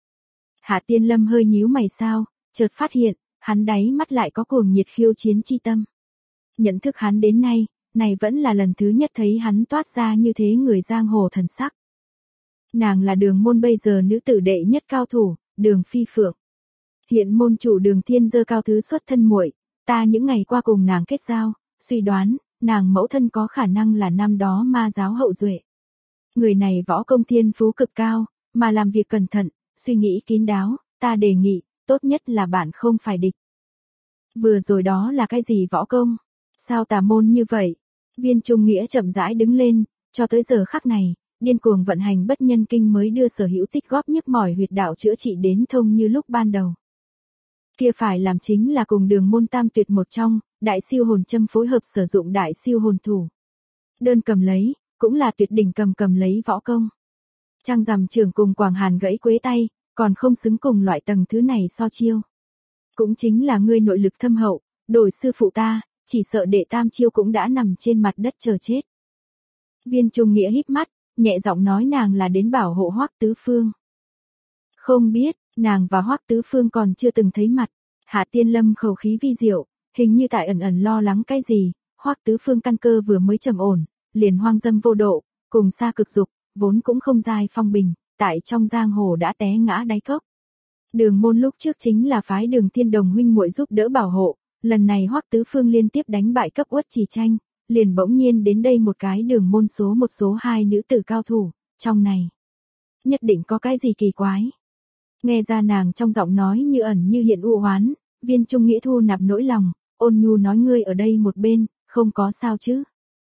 Hạ Tiên Lâm hơi nhíu mày sao, chợt phát hiện, hắn đáy mắt lại có cuồng nhiệt khiêu chiến chi tâm. Nhận thức hắn đến nay, này vẫn là lần thứ nhất thấy hắn toát ra như thế người giang hồ thần sắc. Nàng là Đường môn bây giờ nữ tử đệ nhất cao thủ, Đường Phi Phượng. Hiện môn chủ Đường Thiên Dơ cao thứ xuất thân muội, ta những ngày qua cùng nàng kết giao, suy đoán, nàng mẫu thân có khả năng là năm đó ma giáo hậu duệ. Người này võ công thiên phú cực cao, mà làm việc cẩn thận, suy nghĩ kín đáo, ta đề nghị, tốt nhất là bạn không phải địch. Vừa rồi đó là cái gì võ công? Sao tà môn như vậy? Viên Trung Nghĩa chậm rãi đứng lên, cho tới giờ khắc này, điên cuồng vận hành bất nhân kinh mới đưa sở hữu tích góp nhức mỏi huyệt đạo chữa trị đến thông như lúc ban đầu. Kia phải làm chính là cùng Đường môn tam tuyệt một trong, đại siêu hồn châm phối hợp sử dụng đại siêu hồn thủ. Đơn cầm lấy, cũng là tuyệt đỉnh cầm cầm lấy võ công. Trăng rằm trường cùng Quảng Hàn gãy quế tay, còn không xứng cùng loại tầng thứ này so chiêu. Cũng chính là ngươi nội lực thâm hậu, đổi sư phụ ta, chỉ sợ đệ tam chiêu cũng đã nằm trên mặt đất chờ chết. Viên Trung Nghĩa híp mắt, nhẹ giọng nói nàng là đến bảo hộ Hoắc Tứ Phương. Không biết, nàng và Hoắc Tứ Phương còn chưa từng thấy mặt. Hạ Tiên Lâm khẩu khí vi diệu, hình như tại ẩn ẩn lo lắng cái gì. Hoắc Tứ Phương căn cơ vừa mới trầm ổn, liền hoang dâm vô độ, cùng xa cực dục, vốn cũng không giai phong bình, tại trong giang hồ đã té ngã đáy cốc. Đường môn lúc trước chính là phái Đường Thiên Đồng huynh muội giúp đỡ bảo hộ, lần này Hoắc Tứ Phương liên tiếp đánh bại cấp Uất Trì Tranh, liền bỗng nhiên đến đây một cái đường môn số một số hai nữ tử cao thủ, trong này nhất định có cái gì kỳ quái. Nghe ra nàng trong giọng nói như ẩn như hiện u oán, Viên Trung Nghĩa thu nạp nỗi lòng, ôn nhu nói ngươi ở đây một bên, không có sao chứ.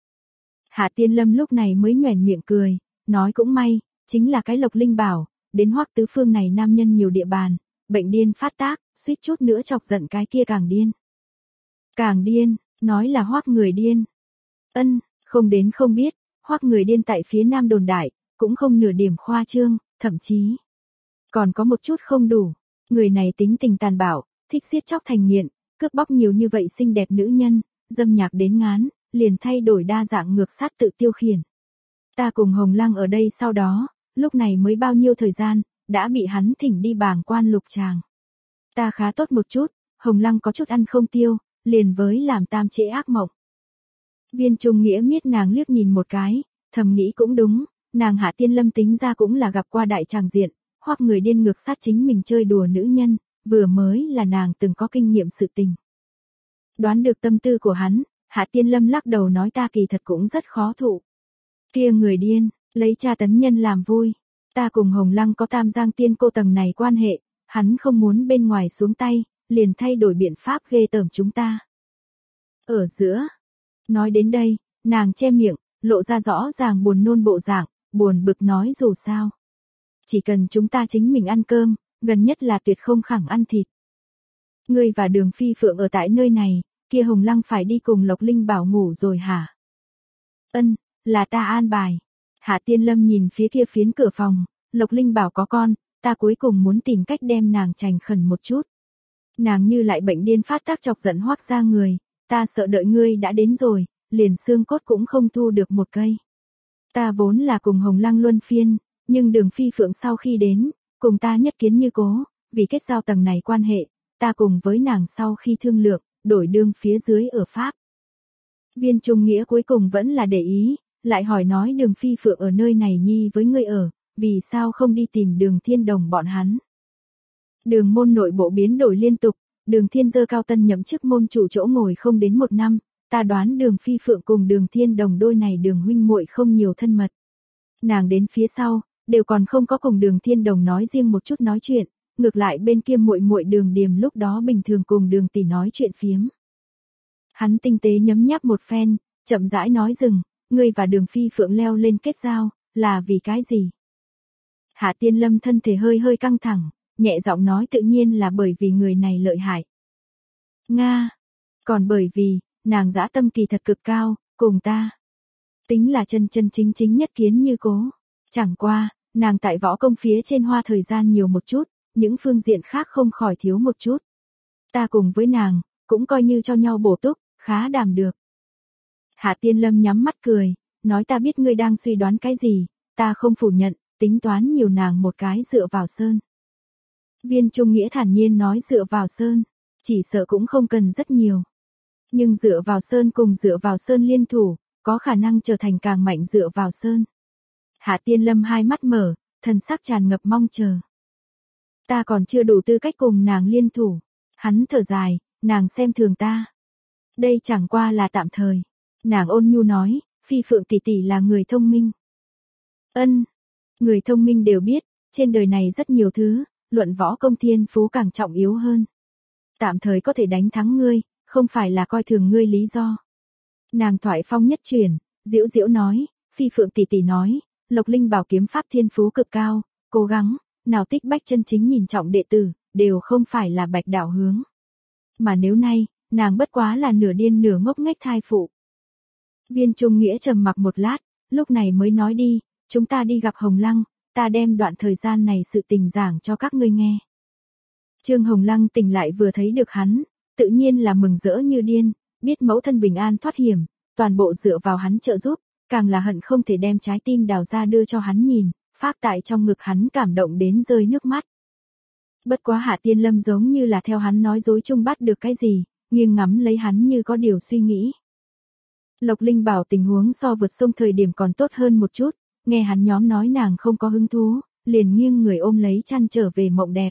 Hạ Tiên Lâm lúc này mới nhoẻn miệng cười, nói cũng may, chính là cái Lộc Linh bảo, đến Hoắc Tứ Phương này nam nhân nhiều địa bàn, bệnh điên phát tác, suýt chút nữa chọc giận cái kia càng điên. Càng điên, nói là Hoắc người điên. Ân, không đến không biết, Hoắc người điên tại phía nam đồn đại, cũng không nửa điểm khoa trương, thậm chí còn có một chút không đủ. Người này tính tình tàn bạo, thích giết chóc thành nghiện, cướp bóc nhiều như vậy xinh đẹp nữ nhân, dâm nhạc đến ngán, liền thay đổi đa dạng ngược sát tự tiêu khiển. Ta cùng Hồng Lăng ở đây sau đó, lúc này mới bao nhiêu thời gian, đã bị hắn thỉnh đi bàng quan lục tràng. Ta khá tốt một chút, Hồng Lăng có chút ăn không tiêu, liền với làm tam trễ ác mộng. Viên Trung Nghĩa miết nàng liếc nhìn một cái, thầm nghĩ cũng đúng, nàng Hạ Tiên Lâm tính ra cũng là gặp qua đại tràng diện, hoặc người điên ngược sát chính mình chơi đùa nữ nhân, vừa mới là nàng từng có kinh nghiệm sự tình. Đoán được tâm tư của hắn, Hạ Tiên Lâm lắc đầu nói ta kỳ thật cũng rất khó thụ. Kia người điên, lấy tra tấn nhân làm vui. Ta cùng Hồng Lăng có Tam Giang Tiên cô tầng này quan hệ, hắn không muốn bên ngoài xuống tay, liền thay đổi biện pháp ghê tởm chúng ta. Ở giữa, nói đến đây, nàng che miệng, lộ ra rõ ràng buồn nôn bộ dạng, buồn bực nói dù sao. Chỉ cần chúng ta chính mình ăn cơm, gần nhất là tuyệt không khẳng ăn thịt. Ngươi và Đường Phi Phượng ở tại nơi này, kia Hồng Lăng phải đi cùng Lộc Linh Bảo ngủ rồi hả? Ân, là ta an bài. Hạ Tiên Lâm nhìn phía kia phiến cửa phòng, Lộc Linh Bảo có con, ta cuối cùng muốn tìm cách đem nàng trành khẩn một chút. Nàng như lại bệnh điên phát tác chọc giận Hoắc ra người, ta sợ đợi ngươi đã đến rồi, liền xương cốt cũng không thu được một cây. Ta vốn là cùng Hồng Lăng luân phiên, nhưng Đường Phi Phượng sau khi đến, cùng ta nhất kiến như cố, vì kết giao tầng này quan hệ, ta cùng với nàng sau khi thương lượng, đổi đương phía dưới ở Pháp. Viên Trung Nghĩa cuối cùng vẫn là để ý, lại hỏi nói Đường Phi Phượng ở nơi này nhi với ngươi ở, vì sao không đi tìm Đường Thiên Đồng bọn hắn. Đường môn nội bộ biến đổi liên tục, Đường Thiên Dơ cao tân nhậm chức môn chủ chỗ ngồi không đến một năm, ta đoán Đường Phi Phượng cùng Đường Thiên Đồng đôi này Đường huynh muội không nhiều thân mật. Nàng đến phía sau, đều còn không có cùng Đường Thiên Đồng nói riêng một chút nói chuyện, ngược lại bên kia muội muội Đường Điềm lúc đó bình thường cùng Đường tỷ nói chuyện phiếm. Hắn tinh tế nhấm nháp một phen, chậm rãi nói dừng, ngươi và Đường Phi Phượng leo lên kết giao, là vì cái gì? Hạ Tiên Lâm thân thể hơi hơi căng thẳng, nhẹ giọng nói tự nhiên là bởi vì người này lợi hại. Nga, còn bởi vì, nàng dã tâm kỳ thật cực cao, cùng ta. Tính là chân chân chính chính nhất kiến như cố. Chẳng qua, nàng tại võ công phía trên hoa thời gian nhiều một chút, những phương diện khác không khỏi thiếu một chút. Ta cùng với nàng, cũng coi như cho nhau bổ túc, khá đảm được. Hạ Tiên Lâm nhắm mắt cười, nói ta biết ngươi đang suy đoán cái gì, ta không phủ nhận, tính toán nhiều nàng một cái dựa vào sơn. Viên Trung Nghĩa thản nhiên nói dựa vào sơn, chỉ sợ cũng không cần rất nhiều. Nhưng dựa vào sơn cùng dựa vào sơn liên thủ, có khả năng trở thành càng mạnh dựa vào sơn. Hạ Tiên Lâm hai mắt mở, thần sắc tràn ngập mong chờ. Ta còn chưa đủ tư cách cùng nàng liên thủ. Hắn thở dài, nàng xem thường ta. Đây chẳng qua là tạm thời. Nàng ôn nhu nói, Phi Phượng tỷ tỷ là người thông minh. Ân, người thông minh đều biết, trên đời này rất nhiều thứ, luận võ công thiên phú càng trọng yếu hơn. Tạm thời có thể đánh thắng ngươi, không phải là coi thường ngươi lý do. Nàng thoại phong nhất chuyển, diễu diễu nói, Phi Phượng tỷ tỷ nói, Lộc Linh bảo kiếm pháp thiên phú cực cao, cố gắng, nào tích bách chân chính nhìn trọng đệ tử, đều không phải là bạch đạo hướng. Mà nếu nay, nàng bất quá là nửa điên nửa ngốc nghếch thai phụ. Viên Trung Nghĩa trầm mặc một lát, lúc này mới nói đi, chúng ta đi gặp Hồng Lăng, ta đem đoạn thời gian này sự tình giảng cho các ngươi nghe. Trương Hồng Lăng tỉnh lại vừa thấy được hắn, tự nhiên là mừng rỡ như điên, biết mẫu thân bình an thoát hiểm, toàn bộ dựa vào hắn trợ giúp, càng là hận không thể đem trái tim đào ra đưa cho hắn nhìn, phác tại trong ngực hắn cảm động đến rơi nước mắt. Bất quá Hạ Tiên Lâm giống như là theo hắn nói dối chung bắt được cái gì, nghiêng ngắm lấy hắn như có điều suy nghĩ. Lộc Linh bảo tình huống so vượt sông thời điểm còn tốt hơn một chút, nghe hắn nhóm nói nàng không có hứng thú, liền nghiêng người ôm lấy chăn trở về mộng đẹp.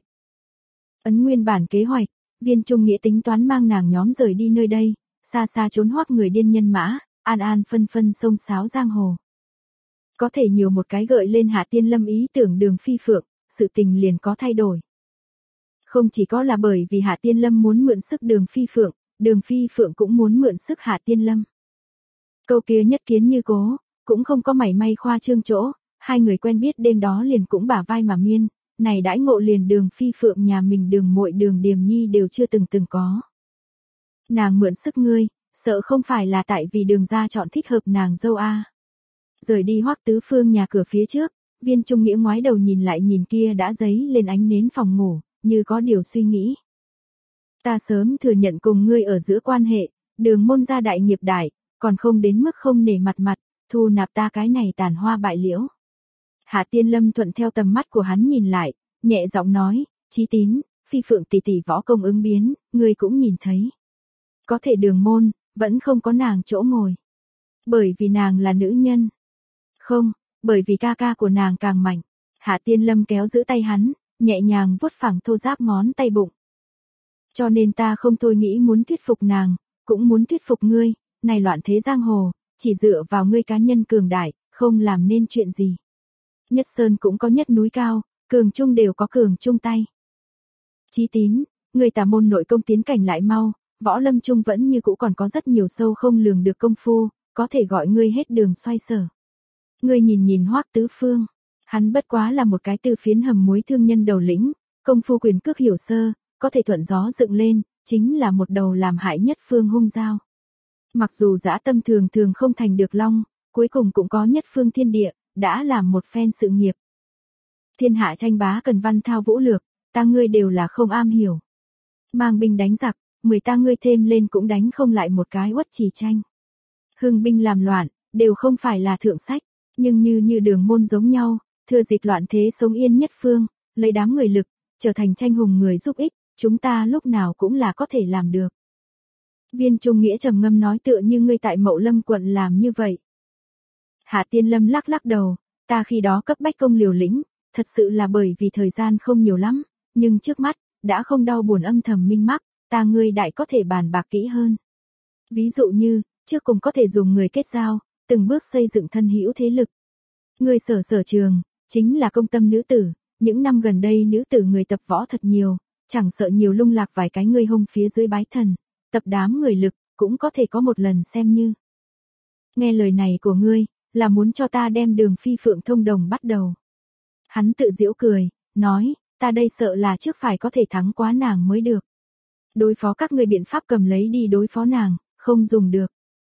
Ấn nguyên bản kế hoạch, Viên Trung Nghĩa tính toán mang nàng nhóm rời đi nơi đây, xa xa trốn hoắc người điên nhân mã, an an phân phân sông sáo giang hồ. Có thể nhiều một cái gợi lên Hạ Tiên Lâm ý tưởng Đường Phi Phượng, sự tình liền có thay đổi. Không chỉ có là bởi vì Hạ Tiên Lâm muốn mượn sức Đường Phi Phượng, Đường Phi Phượng cũng muốn mượn sức Hạ Tiên Lâm. Câu kia nhất kiến như cố, cũng không có mảy may khoa trương chỗ, hai người quen biết đêm đó liền cũng bả vai mà miên, này đãi ngộ liền Đường Phi Phượng nhà mình Đường muội Đường Điềm Nhi đều chưa từng từng có. Nàng mượn sức ngươi, sợ không phải là tại vì Đường gia chọn thích hợp nàng dâu a. Rời đi Hoắc Tứ Phương nhà cửa phía trước, Viên Trung Nghĩa ngoái đầu nhìn lại nhìn kia đã giấy lên ánh nến phòng ngủ, như có điều suy nghĩ. Ta sớm thừa nhận cùng ngươi ở giữa quan hệ, Đường môn gia đại nghiệp đại, còn không đến mức không nể mặt mặt, thu nạp ta cái này tàn hoa bại liễu. Hạ Tiên Lâm thuận theo tầm mắt của hắn nhìn lại, nhẹ giọng nói, Chí Tín, Phi Phượng tỷ tỷ võ công ứng biến, ngươi cũng nhìn thấy. Có thể Đường môn, vẫn không có nàng chỗ ngồi. Bởi vì nàng là nữ nhân. Không, bởi vì ca ca của nàng càng mạnh. Hạ Tiên Lâm kéo giữ tay hắn, nhẹ nhàng vuốt phẳng thô ráp ngón tay bụng. Cho nên ta không thôi nghĩ muốn thuyết phục nàng, cũng muốn thuyết phục ngươi, này loạn thế giang hồ, chỉ dựa vào ngươi cá nhân cường đại, không làm nên chuyện gì. Nhất sơn cũng có nhất núi cao, cường trung đều có cường trung tay. Chí Tín, người tà môn nội công tiến cảnh lại mau, võ lâm trung vẫn như cũ còn có rất nhiều sâu không lường được công phu, có thể gọi ngươi hết đường xoay sở. Ngươi nhìn nhìn Hoắc Tứ Phương, hắn bất quá là một cái từ phiến hầm muối thương nhân đầu lĩnh, công phu quyền cước hiểu sơ, có thể thuận gió dựng lên, chính là một đầu làm hại nhất phương hung dao. Mặc dù dã tâm thường thường không thành được long, cuối cùng cũng có nhất phương thiên địa, đã làm một phen sự nghiệp. Thiên hạ tranh bá cần văn thao vũ lược, ta ngươi đều là không am hiểu. Mang binh đánh giặc, mười ta ngươi thêm lên cũng đánh không lại một cái Uất Trì tranh. Hưng binh làm loạn, đều không phải là thượng sách, nhưng như như Đường môn giống nhau, thừa dịp loạn thế sống yên nhất phương, lấy đám người lực, trở thành tranh hùng người giúp ích, chúng ta lúc nào cũng là có thể làm được. Viên Trung Nghĩa trầm ngâm nói tựa như ngươi tại Mậu Lâm quận làm như vậy. Hạ Tiên Lâm lắc lắc đầu, ta khi đó cấp bách công liều lĩnh, thật sự là bởi vì thời gian không nhiều lắm, nhưng trước mắt, đã không đau buồn âm thầm minh mắc, ta ngươi đại có thể bàn bạc kỹ hơn. Ví dụ như, trước cùng có thể dùng người kết giao, từng bước xây dựng thân hữu thế lực. Ngươi sở sở trường, chính là công tâm nữ tử, những năm gần đây nữ tử người tập võ thật nhiều, chẳng sợ nhiều lung lạc vài cái ngươi hông phía dưới bái thần, tập đám người lực, cũng có thể có một lần xem như. Nghe lời này của ngươi, là muốn cho ta đem Đường Phi Phượng thông đồng bắt đầu. Hắn tự giễu cười, nói, ta đây sợ là trước phải có thể thắng quá nàng mới được. Đối phó các ngươi biện pháp cầm lấy đi đối phó nàng, không dùng được.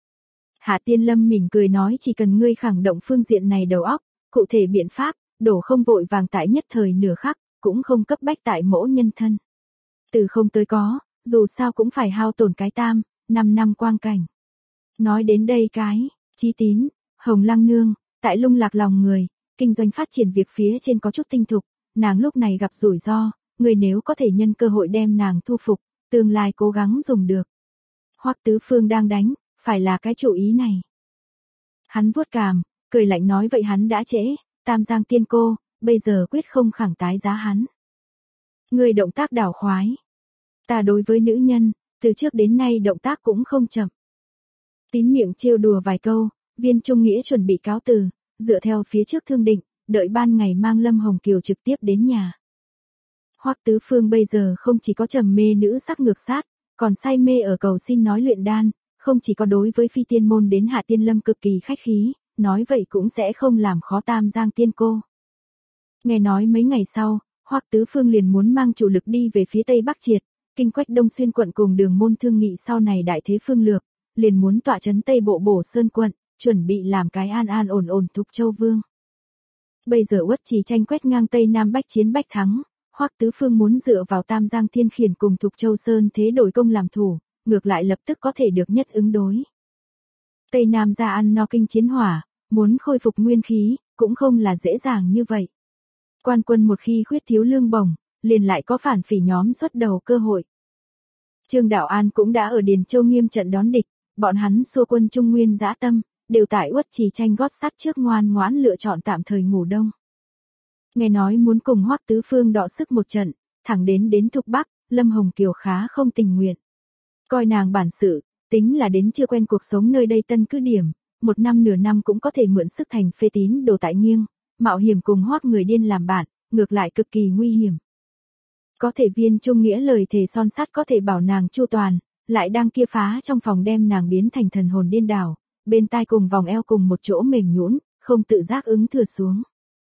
Hạ Tiên Lâm mỉm cười nói chỉ cần ngươi khẳng động phương diện này đầu óc, cụ thể biện pháp, đổ không vội vàng tại nhất thời nửa khắc, cũng không cấp bách tại mỗi nhân thân. Từ không tới có, dù sao cũng phải hao tổn cái tam, năm năm quang cảnh. Nói đến đây cái, Chí Tín, Hồng Lăng Nương, tại lung lạc lòng người, kinh doanh phát triển việc phía trên có chút tinh thục, nàng lúc này gặp rủi ro, người nếu có thể nhân cơ hội đem nàng thu phục, tương lai cố gắng dùng được. Hoắc Tứ Phương đang đánh, phải là cái chủ ý này. Hắn vuốt cằm, cười lạnh nói vậy hắn đã trễ, Tam Giang tiên cô, bây giờ quyết không khẳng tái giá hắn. Người động tác đảo khoái. Ta đối với nữ nhân, từ trước đến nay động tác cũng không chậm. Tín miệng trêu đùa vài câu, Viên Trung Nghĩa chuẩn bị cáo từ, dựa theo phía trước thương định, đợi ban ngày mang Lâm Hồng Kiều trực tiếp đến nhà. Hoắc Tứ Phương bây giờ không chỉ có trầm mê nữ sắc ngược sát, còn say mê ở cầu xin nói luyện đan, không chỉ có đối với phi tiên môn đến Hạ Tiên Lâm cực kỳ khách khí, nói vậy cũng sẽ không làm khó Tam Giang tiên cô. Nghe nói mấy ngày sau, Hoắc Tứ Phương liền muốn mang chủ lực đi về phía Tây Bắc Triệt, kinh quách Đông Xuyên quận cùng Đường môn thương nghị sau này đại thế phương lược, liền muốn tọa trấn Tây Bộ Bổ Sơn quận, chuẩn bị làm cái an an ổn ổn Thục Châu Vương. Bây giờ Uất Trì Tranh quét ngang Tây Nam bách chiến bách thắng, Hoắc Tứ Phương muốn dựa vào Tam Giang Thiên Khiển cùng Thục Châu Sơn thế đổi công làm thủ, ngược lại lập tức có thể được nhất ứng đối. Tây Nam ra ăn no kinh chiến hỏa, muốn khôi phục nguyên khí, cũng không là dễ dàng như vậy. Quan quân một khi khuyết thiếu lương bổng, liền lại có phản phỉ nhóm xuất đầu cơ hội. Trương Đạo An cũng đã ở Điền Châu nghiêm trận đón địch, bọn hắn xua quân Trung Nguyên dã tâm, đều tại Uất Trì Tranh gót sắt trước ngoan ngoãn lựa chọn tạm thời ngủ đông. Nghe nói muốn cùng Hoắc Tứ Phương đọ sức một trận, thẳng đến đến Thục Bắc, Lâm Hồng Kiều khá không tình nguyện. Coi nàng bản sự, tính là đến chưa quen cuộc sống nơi đây tân cứ điểm, một năm nửa năm cũng có thể mượn sức thành phê tín đồ tại nghiêng, mạo hiểm cùng Hoắc người điên làm bạn, ngược lại cực kỳ nguy hiểm. Có thể Viên Trung Nghĩa lời thề son sắt có thể bảo nàng chu toàn, lại đang kia phá trong phòng đem nàng biến thành thần hồn điên đảo, bên tai cùng vòng eo cùng một chỗ mềm nhũn, không tự giác ứng thừa xuống.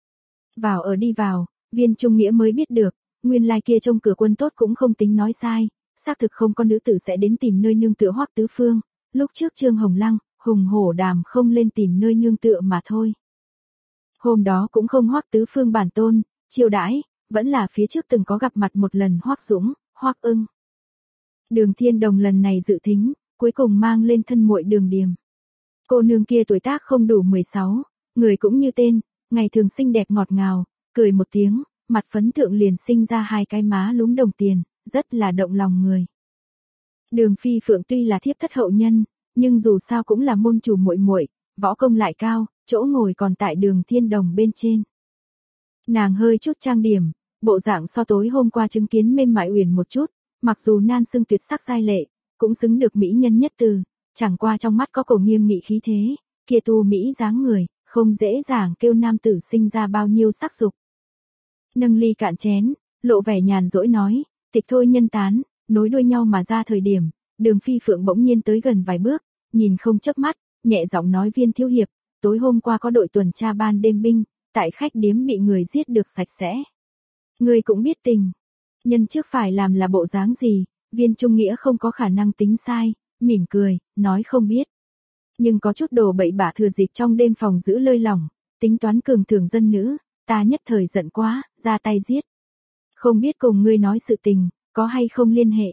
Vào ở đi vào, Viên Trung Nghĩa mới biết được, nguyên lai kia trông cửa quân tốt cũng không tính nói sai, xác thực không có nữ tử sẽ đến tìm nơi nương tựa Hoắc Tứ Phương, lúc trước Trương Hồng Lăng, Hùng Hổ Đàm không lên tìm nơi nương tựa mà thôi. Hôm đó cũng không Hoắc Tứ Phương bản tôn, chiêu đãi, vẫn là phía trước từng có gặp mặt một lần Hoắc Dũng, Hoắc Ưng. Đường Thiên Đồng lần này dự thính, cuối cùng mang lên thân muội Đường Điềm. Cô nương kia tuổi tác không đủ mười sáu, người cũng như tên, ngày thường xinh đẹp ngọt ngào, cười một tiếng, mặt phấn thượng liền sinh ra hai cái má lúm đồng tiền, rất là động lòng người. Đường Phi Phượng tuy là thiếp thất hậu nhân, nhưng dù sao cũng là môn chủ muội muội, võ công lại cao, chỗ ngồi còn tại Đường Thiên Đồng bên trên. Nàng hơi chút trang điểm, bộ dạng so tối hôm qua chứng kiến mềm mại uyển một chút, mặc dù nan xưng tuyệt sắc giai lệ, cũng xứng được mỹ nhân nhất từ, chẳng qua trong mắt có cổ nghiêm nghị khí thế, kia tu mỹ dáng người, không dễ dàng kêu nam tử sinh ra bao nhiêu sắc dục. Nâng ly cạn chén, lộ vẻ nhàn rỗi nói, tịch thôi nhân tán, nối đuôi nhau mà ra thời điểm, Đường Phi Phượng bỗng nhiên tới gần vài bước, nhìn không chớp mắt, nhẹ giọng nói Viên thiếu hiệp, tối hôm qua có đội tuần tra ban đêm binh, tại khách điếm bị người giết được sạch sẽ. Người cũng biết tình, nhân trước phải làm là bộ dáng gì, Viên Trung Nghĩa không có khả năng tính sai, mỉm cười, nói không biết. Nhưng có chút đồ bậy bạ thừa dịp trong đêm phòng giữ lơi lỏng, tính toán cường thường dân nữ, ta nhất thời giận quá, ra tay giết. Không biết cùng ngươi nói sự tình, có hay không liên hệ?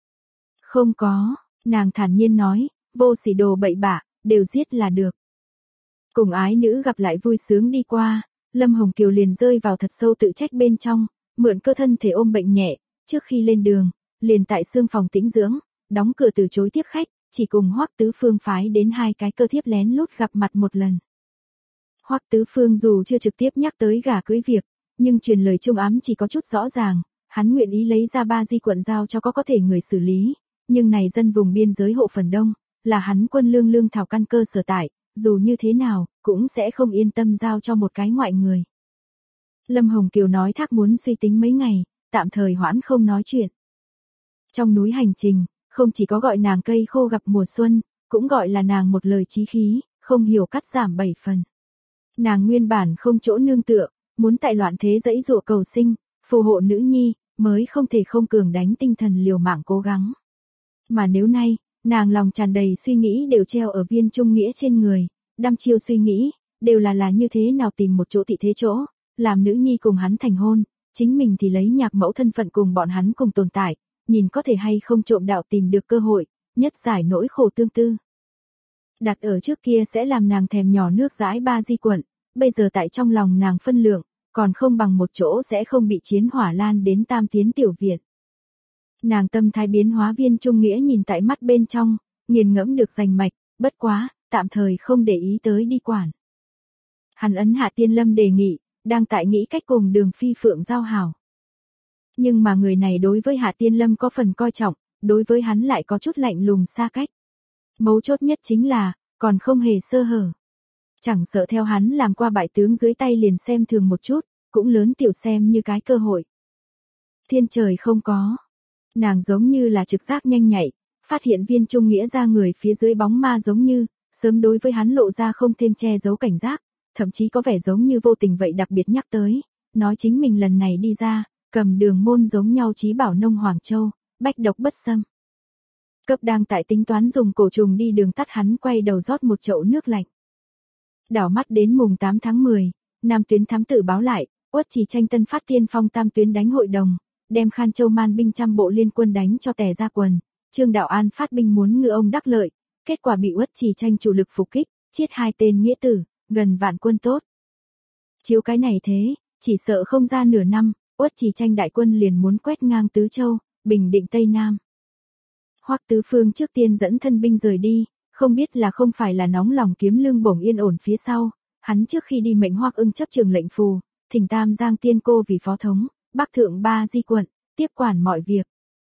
Không có, nàng thản nhiên nói, vô sỉ đồ bậy bạ, đều giết là được. Cùng ái nữ gặp lại vui sướng đi qua, Lâm Hồng Kiều liền rơi vào thật sâu tự trách bên trong, mượn cơ thân thể ôm bệnh nhẹ, trước khi lên đường, liền tại xương phòng tĩnh dưỡng, đóng cửa từ chối tiếp khách, chỉ cùng Hoắc Tứ Phương phái đến hai cái cơ thiếp lén lút gặp mặt một lần. Hoắc Tứ Phương dù chưa trực tiếp nhắc tới gả cưới việc, nhưng truyền lời trung ám chỉ có chút rõ ràng, hắn nguyện ý lấy ra ba di quận giao cho có có thể người xử lý, nhưng này dân vùng biên giới hộ phần đông, là hắn quân lương lương thảo căn cơ sở tại, dù như thế nào, cũng sẽ không yên tâm giao cho một cái ngoại người. Lâm Hồng Kiều nói thác muốn suy tính mấy ngày, tạm thời hoãn không nói chuyện. Trong núi hành trình, không chỉ có gọi nàng cây khô gặp mùa xuân, cũng gọi là nàng một lời chí khí, không hiểu cắt giảm bảy phần. Nàng nguyên bản không chỗ nương tựa, muốn tại loạn thế dãy dụa cầu sinh, phù hộ nữ nhi, mới không thể không cường đánh tinh thần liều mạng cố gắng. Mà nếu nay, nàng lòng tràn đầy suy nghĩ đều treo ở Viên Trung Nghĩa trên người, đăm chiêu suy nghĩ, đều là là như thế nào tìm một chỗ thị thế chỗ, làm nữ nhi cùng hắn thành hôn, chính mình thì lấy nhạc mẫu thân phận cùng bọn hắn cùng tồn tại, nhìn có thể hay không trộm đạo tìm được cơ hội, nhất giải nỗi khổ tương tư. Đặt ở trước kia sẽ làm nàng thèm nhỏ nước dãi ba di quận, bây giờ tại trong lòng nàng phân lượng, còn không bằng một chỗ sẽ không bị chiến hỏa lan đến tam tiến tiểu viện. Nàng tâm thái biến hóa Viên Trung Nghĩa nhìn tại mắt bên trong, nghiền ngẫm được rành mạch, bất quá, tạm thời không để ý tới đi quản. Hắn ấn Hạ Tiên Lâm đề nghị, đang tại nghĩ cách cùng Đường Phi Phượng giao hảo. Nhưng mà người này đối với Hạ Tiên Lâm có phần coi trọng, đối với hắn lại có chút lạnh lùng xa cách. Mấu chốt nhất chính là, còn không hề sơ hở. Chẳng sợ theo hắn làm qua bại tướng dưới tay liền xem thường một chút, cũng lớn tiểu xem như cái cơ hội. Thiên trời không có. Nàng giống như là trực giác nhanh nhạy, phát hiện Viên Trung Nghĩa ra người phía dưới bóng ma giống như, sớm đối với hắn lộ ra không thêm che giấu cảnh giác, thậm chí có vẻ giống như vô tình vậy đặc biệt nhắc tới, nói chính mình lần này đi ra, cầm đường môn giống nhau chí bảo nông Hoàng Châu, bách độc bất xâm. Cấp đang tại tính toán dùng cổ trùng đi đường tắt hắn quay đầu rót một chậu nước lạnh. Đảo mắt đến mùng tám tháng mười, Nam tuyến thám tử báo lại, Uất Trì Tranh tân phát tiên phong tam tuyến đánh hội đồng, đem Khan Châu man binh trăm bộ liên quân đánh cho tè ra quần. Trương Đạo An phát binh muốn ngư ông đắc lợi, kết quả bị Uất Trì Tranh chủ lực phục kích, chết hai tên nghĩa tử, gần vạn quân tốt. Chiếu cái này thế, chỉ sợ không ra nửa năm, Uất Trì Tranh đại quân liền muốn quét ngang Tứ Châu, bình định Tây Nam. Hoắc Tứ Phương trước tiên dẫn thân binh rời đi, không biết là không phải là nóng lòng kiếm lương bổng yên ổn phía sau, hắn trước khi đi mệnh Hoắc Ưng chấp trường lệnh phù, thỉnh Tam Giang Tiên Cô vì phó thống, Bắc thượng ba di quận, tiếp quản mọi việc.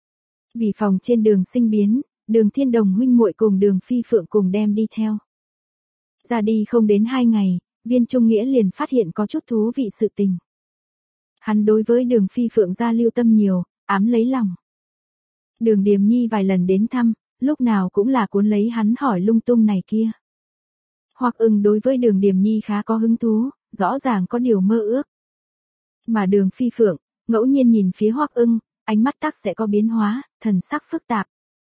Vì phòng trên đường sinh biến, Đường Thiên Đồng huynh muội cùng Đường Phi Phượng cùng đem đi theo. Ra đi không đến hai ngày, Viên Trung Nghĩa liền phát hiện có chút thú vị sự tình. Hắn đối với Đường Phi Phượng gia lưu tâm nhiều, ám lấy lòng. Đường Điềm Nhi vài lần đến thăm, lúc nào cũng là cuốn lấy hắn hỏi lung tung này kia. Hoắc Ưng đối với Đường Điềm Nhi khá có hứng thú, rõ ràng có điều mơ ước. Mà Đường Phi Phượng, ngẫu nhiên nhìn phía Hoắc Ưng, ánh mắt tắc sẽ có biến hóa, thần sắc phức tạp.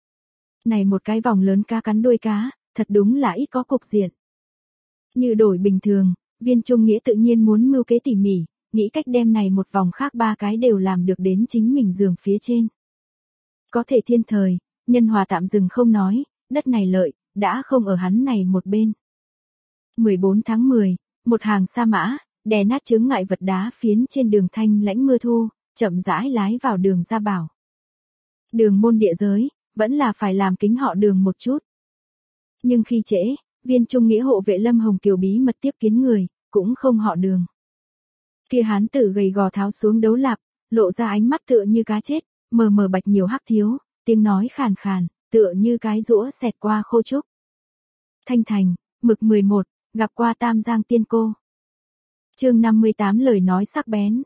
Này một cái vòng lớn cá cắn đuôi cá, thật đúng là ít có cục diện. Như đổi bình thường, Viên Trung Nghĩa tự nhiên muốn mưu kế tỉ mỉ, nghĩ cách đem này một vòng khác ba cái đều làm được đến chính mình giường phía trên. Có thể thiên thời, nhân hòa tạm dừng không nói, đất này lợi, đã không ở hắn này một bên. mười bốn tháng mười, một hàng sa mã, đè nát chướng ngại vật đá phiến trên đường thanh lãnh mưa thu, chậm rãi lái vào đường Gia Bảo. Đường môn địa giới, vẫn là phải làm kính họ Đường một chút. Nhưng khi trễ, Viên Trung Nghĩa hộ vệ Lâm Hồng Kiều bí mật tiếp kiến người, cũng không họ Đường. Kia hán tử gầy gò tháo xuống đấu lạp, lộ ra ánh mắt tựa như cá chết, mờ mờ bạch nhiều hắc thiếu, tiếng nói khàn khàn, tựa như cái rũa xẹt qua khô trúc. Thanh Thành, mực mười một, gặp qua Tam Giang Tiên Cô. Chương năm mươi tám lời nói sắc bén.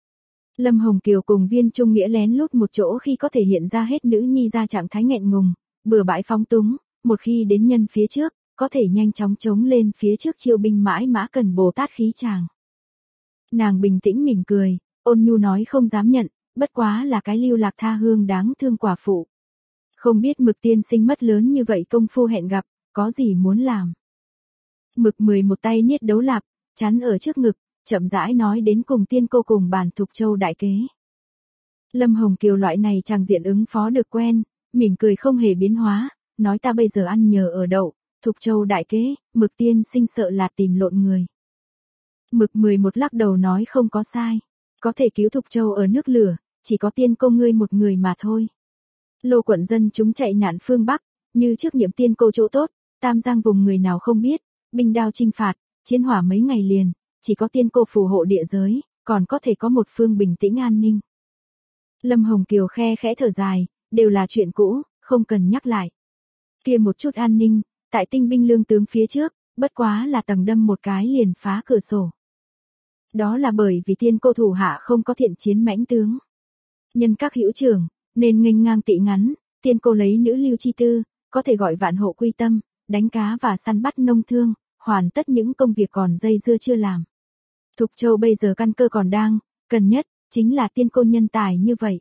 Lâm Hồng Kiều cùng Viên Trung Nghĩa lén lút một chỗ khi có thể hiện ra hết nữ nhi ra trạng thái nghẹn ngùng, bừa bãi phóng túng, một khi đến nhân phía trước, có thể nhanh chóng chống lên phía trước chiêu binh mãi mã cần Bồ Tát khí chàng. Nàng bình tĩnh mỉm cười, ôn nhu nói không dám nhận, bất quá là cái lưu lạc tha hương đáng thương quả phụ. Không biết Mực tiên sinh mất lớn như vậy công phu hẹn gặp, có gì muốn làm. Mực mười một tay niết đấu lạp, chắn ở trước ngực, chậm rãi nói đến cùng Tiên Cô cùng bàn Thục Châu đại kế. Lâm Hồng Kiều loại này chàng diện ứng phó được quen, mỉm cười không hề biến hóa, nói ta bây giờ ăn nhờ ở đậu, Thục Châu đại kế, Mực tiên sinh sợ là tìm lộn người. Mực mười một lắc đầu nói không có sai, có thể cứu Thục Châu ở nước lửa, chỉ có Tiên Cô ngươi một người mà thôi. Lô quận dân chúng chạy nạn phương Bắc, như trước nhiệm Tiên Cô chỗ tốt, Tam Giang vùng người nào không biết, binh đao chinh phạt, chiến hỏa mấy ngày liền, chỉ có Tiên Cô phù hộ địa giới, còn có thể có một phương bình tĩnh an ninh. Lâm Hồng Kiều khe khẽ thở dài, đều là chuyện cũ, không cần nhắc lại. Kia một chút an ninh, tại tinh binh lương tướng phía trước, bất quá là tầng đâm một cái liền phá cửa sổ. Đó là bởi vì Tiên Cô thủ hạ không có thiện chiến mãnh tướng. Nhân các hữu trưởng, nên nghênh ngang tị ngắn, Tiên Cô lấy nữ lưu chi tư, có thể gọi vạn hộ quy tâm, đánh cá và săn bắt nông thương, hoàn tất những công việc còn dây dưa chưa làm. Thục Châu bây giờ căn cơ còn đang, cần nhất, chính là Tiên Cô nhân tài như vậy.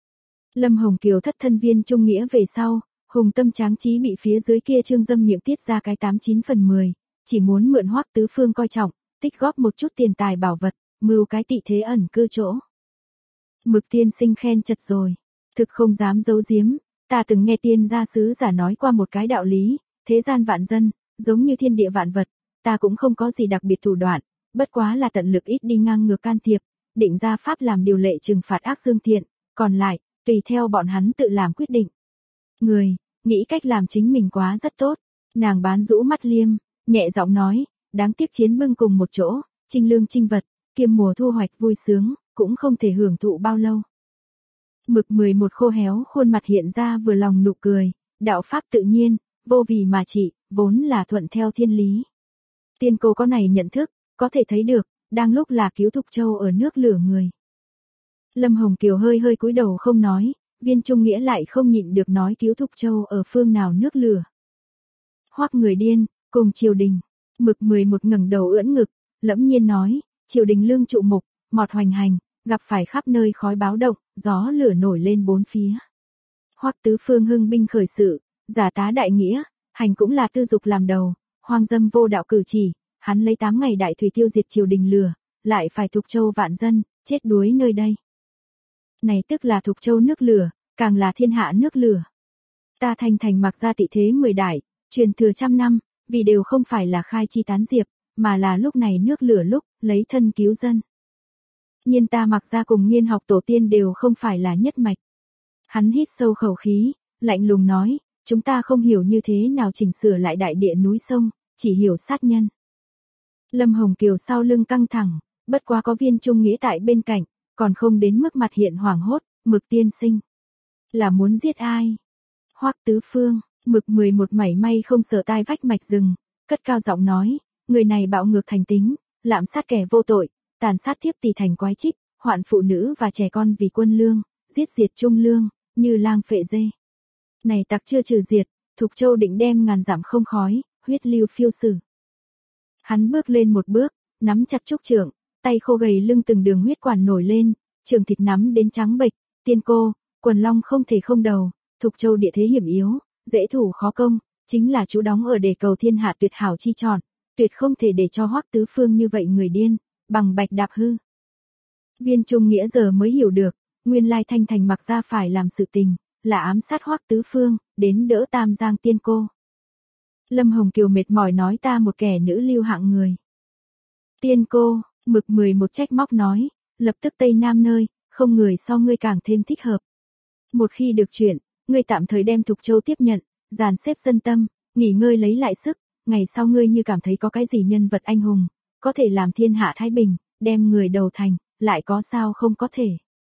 Lâm Hồng Kiều thất thân Viên Trung Nghĩa về sau, hùng tâm tráng trí bị phía dưới kia Trương Dâm miệng tiết ra cái tám chín phần mười, chỉ muốn mượn Hoắc Tứ Phương coi trọng, tích góp một chút tiền tài bảo vật, mưu cái tị thế ẩn cư chỗ. Mực tiên sinh khen chật rồi, thực không dám giấu giếm, ta từng nghe tiên gia sứ giả nói qua một cái đạo lý, thế gian vạn dân, giống như thiên địa vạn vật, ta cũng không có gì đặc biệt thủ đoạn, bất quá là tận lực ít đi ngang ngược can thiệp, định ra pháp làm điều lệ trừng phạt ác dương thiện, còn lại, tùy theo bọn hắn tự làm quyết định. Người, nghĩ cách làm chính mình quá rất tốt, nàng bán rũ mắt liêm, nhẹ giọng nói, đáng tiếc chiến bưng cùng một chỗ, trinh lương trinh vật, kiêm mùa thu hoạch vui sướng, cũng không thể hưởng thụ bao lâu. Mực mười một khô héo khuôn mặt hiện ra vừa lòng nụ cười, đạo pháp tự nhiên, vô vì mà trị, vốn là thuận theo thiên lý. Tiên Cô có này nhận thức, có thể thấy được, đang lúc là cứu Thục Châu ở nước lửa người. Lâm Hồng Kiều hơi hơi cúi đầu không nói, Viên Trung Nghĩa lại không nhịn được nói cứu Thục Châu ở phương nào nước lửa. Hoắc người điên, cùng triều đình, Mực mười một ngẩng đầu ưỡn ngực, lẫm nhiên nói, triều đình lương trụ mục, mọt hoành hành, gặp phải khắp nơi khói báo động, gió lửa nổi lên bốn phía. Hoắc Tứ Phương hưng binh khởi sự, giả tá đại nghĩa, hành cũng là tư dục làm đầu, hoang dâm vô đạo cử chỉ, hắn lấy tám ngày đại thủy tiêu diệt triều đình lừa, lại phải Thục Châu vạn dân, chết đuối nơi đây. Này tức là Thục Châu nước lửa, càng là thiên hạ nước lửa. Ta Thanh Thành mặc ra tị thế mười đại, truyền thừa trăm năm, vì đều không phải là khai chi tán diệp, mà là lúc này nước lửa lúc, lấy thân cứu dân. Nhiên ta mặc ra cùng Nghiên học tổ tiên đều không phải là nhất mạch. Hắn hít sâu khẩu khí, lạnh lùng nói, chúng ta không hiểu như thế nào chỉnh sửa lại đại địa núi sông, chỉ hiểu sát nhân. Lâm Hồng Kiều sau lưng căng thẳng, bất quá có Viên Trung Nghĩa tại bên cạnh, còn không đến mức mặt hiện hoảng hốt, Mực tiên sinh. Là muốn giết ai? Hoắc Tứ Phương, Mực mười một mảy may không sợ tai vách mạch rừng, cất cao giọng nói, người này bạo ngược thành tính, lạm sát kẻ vô tội, tàn sát thiếp tỳ thành quái trích, hoạn phụ nữ và trẻ con vì quân lương, giết diệt trung lương, như lang phệ dê. Này tặc chưa trừ diệt, Thục Châu định đem ngàn dặm không khói, huyết lưu phiêu sử. Hắn bước lên một bước, nắm chặt trúc trượng, tay khô gầy lưng từng đường huyết quản nổi lên, trường thịt nắm đến trắng bệch, tiên cô, quần long không thể không đầu, Thục Châu địa thế hiểm yếu, dễ thủ khó công, chính là chú đóng ở để cầu thiên hạ tuyệt hảo chi chọn, tuyệt không thể để cho Hoắc Tứ Phương như vậy người điên, bằng bạch đạp hư. Viên Trung Nghĩa giờ mới hiểu được, nguyên lai Thanh Thành mặc ra phải làm sự tình, là ám sát Hoắc Tứ Phương, đến đỡ Tam Giang tiên cô. Lâm Hồng Kiều mệt mỏi nói ta một kẻ nữ lưu hạng người. Tiên cô, Mực mười một trách móc nói, lập tức Tây Nam nơi, không người so ngươi càng thêm thích hợp. Một khi được chuyện, ngươi tạm thời đem Thục Châu tiếp nhận, dàn xếp dân tâm, nghỉ ngơi lấy lại sức, ngày sau ngươi như cảm thấy có cái gì nhân vật anh hùng, có thể làm thiên hạ thái bình, đem người đầu thành, lại có sao không có thể.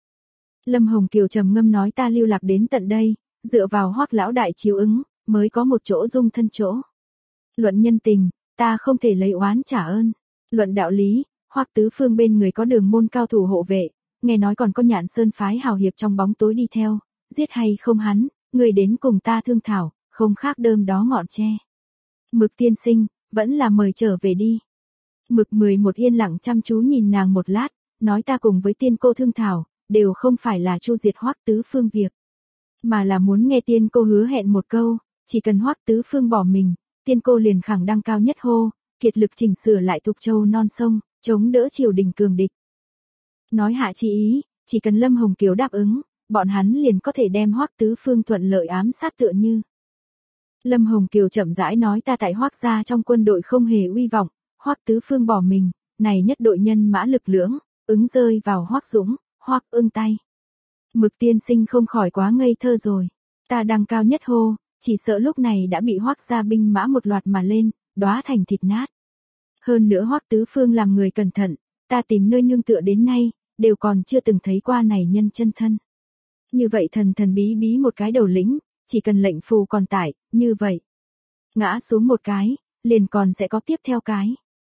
Lâm Hồng Kiều trầm ngâm nói ta lưu lạc đến tận đây, dựa vào Hoắc lão đại chiếu ứng, mới có một chỗ dung thân chỗ. Luận nhân tình, ta không thể lấy oán trả ơn. Luận đạo lý, Hoắc Tứ Phương bên người có Đường môn cao thủ hộ vệ, nghe nói còn có Nhạn Sơn phái hào hiệp trong bóng tối đi theo, giết hay không hắn, người đến cùng ta thương thảo, không khác đơm đó ngọn tre. Mực tiên sinh, vẫn là mời trở về đi. Mực mười một yên lặng chăm chú nhìn nàng một lát, nói ta cùng với tiên cô thương thảo, đều không phải là chu diệt Hoắc Tứ Phương việc, mà là muốn nghe tiên cô hứa hẹn một câu, chỉ cần Hoắc Tứ Phương bỏ mình, tiên cô liền khẳng đăng cao nhất hô, kiệt lực chỉnh sửa lại Thục Châu non sông, chống đỡ triều đình cường địch. Nói hạ chi ý, chỉ cần Lâm Hồng Kiều đáp ứng, bọn hắn liền có thể đem Hoắc Tứ Phương thuận lợi ám sát tựa như. Lâm Hồng Kiều chậm rãi nói ta tại Hoắc gia trong quân đội không hề uy vọng, Hoắc Tứ Phương bỏ mình, này nhất đội nhân mã lực lưỡng, ứng rơi vào Hoắc Dũng, Hoắc Ưng tay. Mực tiên sinh không khỏi quá ngây thơ rồi, ta đăng cao nhất hô, chỉ sợ lúc này đã bị Hoắc gia binh mã một loạt mà lên, đóa thành thịt nát. Hơn nữa Hoắc Tứ Phương làm người cẩn thận, ta tìm nơi nương tựa đến nay, đều còn chưa từng thấy qua này nhân chân thân. Như vậy thần thần bí bí một cái đầu lĩnh, chỉ cần lệnh phù còn tại, như vậy. Ngã xuống một cái, liền còn sẽ có tiếp theo cái.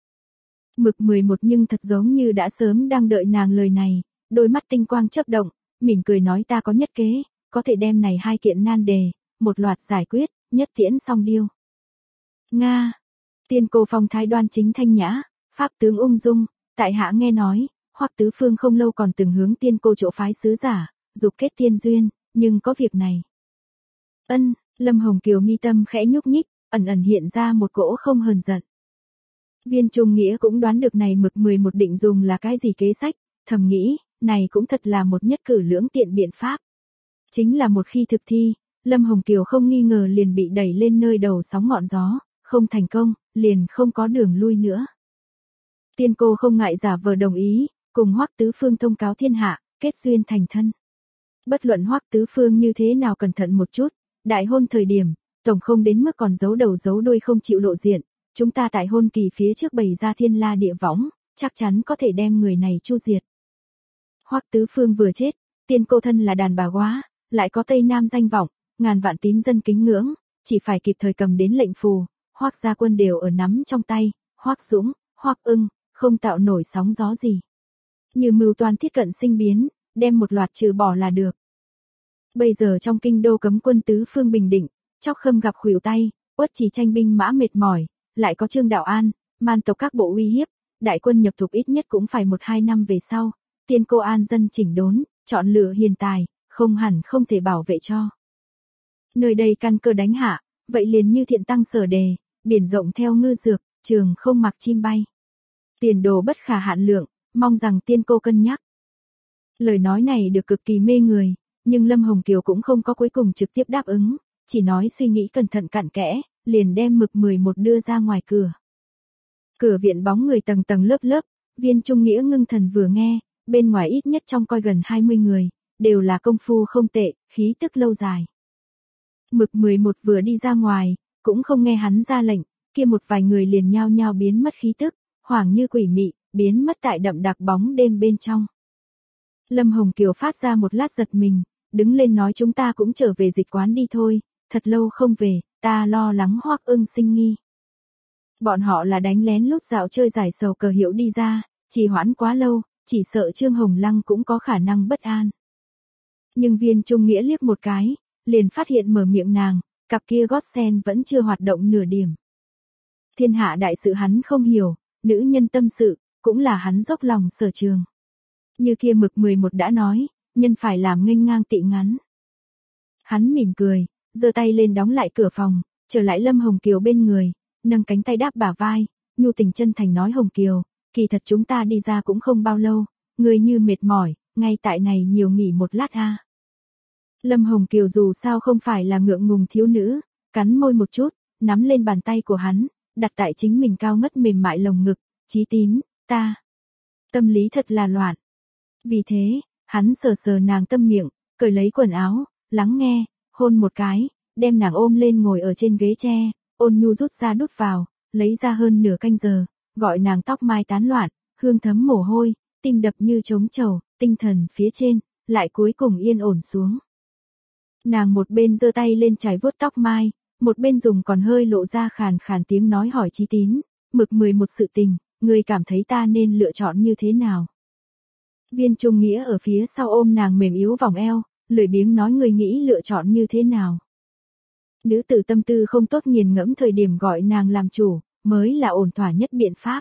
Mực mười một nhưng thật giống như đã sớm đang đợi nàng lời này, đôi mắt tinh quang chớp động, mỉm cười nói ta có nhất kế, có thể đem này hai kiện nan đề, một loạt giải quyết, nhất tiễn song điêu. Nga, tiên cô phong thái đoan chính thanh nhã, pháp tướng ung dung, tại hạ nghe nói, Hoắc Tứ Phương không lâu còn từng hướng tiên cô chỗ phái sứ giả, dục kết tiên duyên, nhưng có việc này. Ân, Lâm Hồng Kiều mi tâm khẽ nhúc nhích, ẩn ẩn hiện ra một cỗ không hờn giận. Viên Trung Nghĩa cũng đoán được này Mực mười một định dùng là cái gì kế sách, thầm nghĩ, này cũng thật là một nhất cử lưỡng tiện biện pháp. Chính là một khi thực thi, Lâm Hồng Kiều không nghi ngờ liền bị đẩy lên nơi đầu sóng ngọn gió, không thành công, liền không có đường lui nữa. Tiên cô không ngại giả vờ đồng ý, cùng Hoắc Tứ Phương thông cáo thiên hạ, kết duyên thành thân. Bất luận Hoắc Tứ Phương như thế nào cẩn thận một chút, đại hôn thời điểm, tổng không đến mức còn giấu đầu giấu đuôi không chịu lộ diện, chúng ta tại hôn kỳ phía trước bày ra thiên la địa võng, chắc chắn có thể đem người này chu diệt. Hoắc Tứ Phương vừa chết, tiên cô thân là đàn bà quá, lại có Tây Nam danh vọng, ngàn vạn tín dân kính ngưỡng, chỉ phải kịp thời cầm đến lệnh phù, Hoắc gia quân đều ở nắm trong tay, Hoắc Dũng, Hoắc Ưng, không tạo nổi sóng gió gì. Như mưu toan thiết cận sinh biến, đem một loạt trừ bỏ là được. Bây giờ trong kinh đô cấm quân tứ phương bình định, Chóc Khâm gặp khuỷu tay, Uất Trì tranh binh mã mệt mỏi, lại có Trương Đạo An, man tộc các bộ uy hiếp, đại quân nhập thục ít nhất cũng phải một hai năm về sau, tiên cô an dân chỉnh đốn, chọn lựa hiền tài, không hẳn không thể bảo vệ cho. Nơi đây căn cơ đánh hạ, vậy liền như thiện tăng sở đề, biển rộng theo ngư dược, trường không mặc chim bay. Tiền đồ bất khả hạn lượng, mong rằng tiên cô cân nhắc. Lời nói này được cực kỳ mê người, nhưng Lâm Hồng Kiều cũng không có cuối cùng trực tiếp đáp ứng, chỉ nói suy nghĩ cẩn thận cặn kẽ, liền đem mực mười một đưa ra ngoài cửa. Cửa viện bóng người tầng tầng lớp lớp, Viên Trung Nghĩa ngưng thần vừa nghe, bên ngoài ít nhất trong coi gần hai mươi người, đều là công phu không tệ, khí tức lâu dài. Mực mười một vừa đi ra ngoài, cũng không nghe hắn ra lệnh, kia một vài người liền nhao nhao biến mất khí tức, hoảng như quỷ mị, biến mất tại đậm đặc bóng đêm bên trong. Lâm Hồng Kiều phát ra một lát giật mình, đứng lên nói chúng ta cũng trở về dịch quán đi thôi, thật lâu không về, ta lo lắng Hoắc Ưng sinh nghi. Bọn họ là đánh lén lút dạo chơi giải sầu cờ hiệu đi ra, trì hoãn quá lâu, chỉ sợ Trương Hồng Lăng cũng có khả năng bất an. Nhưng Viên Trung Nghĩa liếc một cái, liền phát hiện mở miệng nàng, cặp kia gót sen vẫn chưa hoạt động nửa điểm. Thiên hạ đại sự hắn không hiểu, nữ nhân tâm sự, cũng là hắn dốc lòng sở trường. Như kia mực mười một đã nói, nhân phải làm nghênh ngang tị ngắn. Hắn mỉm cười, giơ tay lên đóng lại cửa phòng, trở lại Lâm Hồng Kiều bên người, nâng cánh tay đáp bả vai, nhu tình chân thành nói Hồng Kiều, kỳ thật chúng ta đi ra cũng không bao lâu, người như mệt mỏi, ngay tại này nhiều nghỉ một lát a. Lâm Hồng Kiều dù sao không phải là ngượng ngùng thiếu nữ, cắn môi một chút, nắm lên bàn tay của hắn, đặt tại chính mình cao ngất mềm mại lồng ngực, Chí Tín, ta. Tâm lý thật là loạn. Vì thế, hắn sờ sờ nàng tâm miệng, cởi lấy quần áo, lắng nghe, hôn một cái, đem nàng ôm lên ngồi ở trên ghế tre, ôn nhu rút ra đút vào, lấy ra hơn nửa canh giờ, gọi nàng tóc mai tán loạn, hương thấm mồ hôi, tim đập như trống trầu, tinh thần phía trên, lại cuối cùng yên ổn xuống. Nàng một bên giơ tay lên chải vuốt tóc mai, một bên dùng còn hơi lộ ra khàn khàn tiếng nói hỏi Chí Tín, mực mười một sự tình, ngươi cảm thấy ta nên lựa chọn như thế nào? Viên Trung Nghĩa ở phía sau ôm nàng mềm yếu vòng eo, lười biếng nói ngươi nghĩ lựa chọn như thế nào? Nữ tử tâm tư không tốt nghiền ngẫm thời điểm gọi nàng làm chủ, mới là ổn thỏa nhất biện pháp.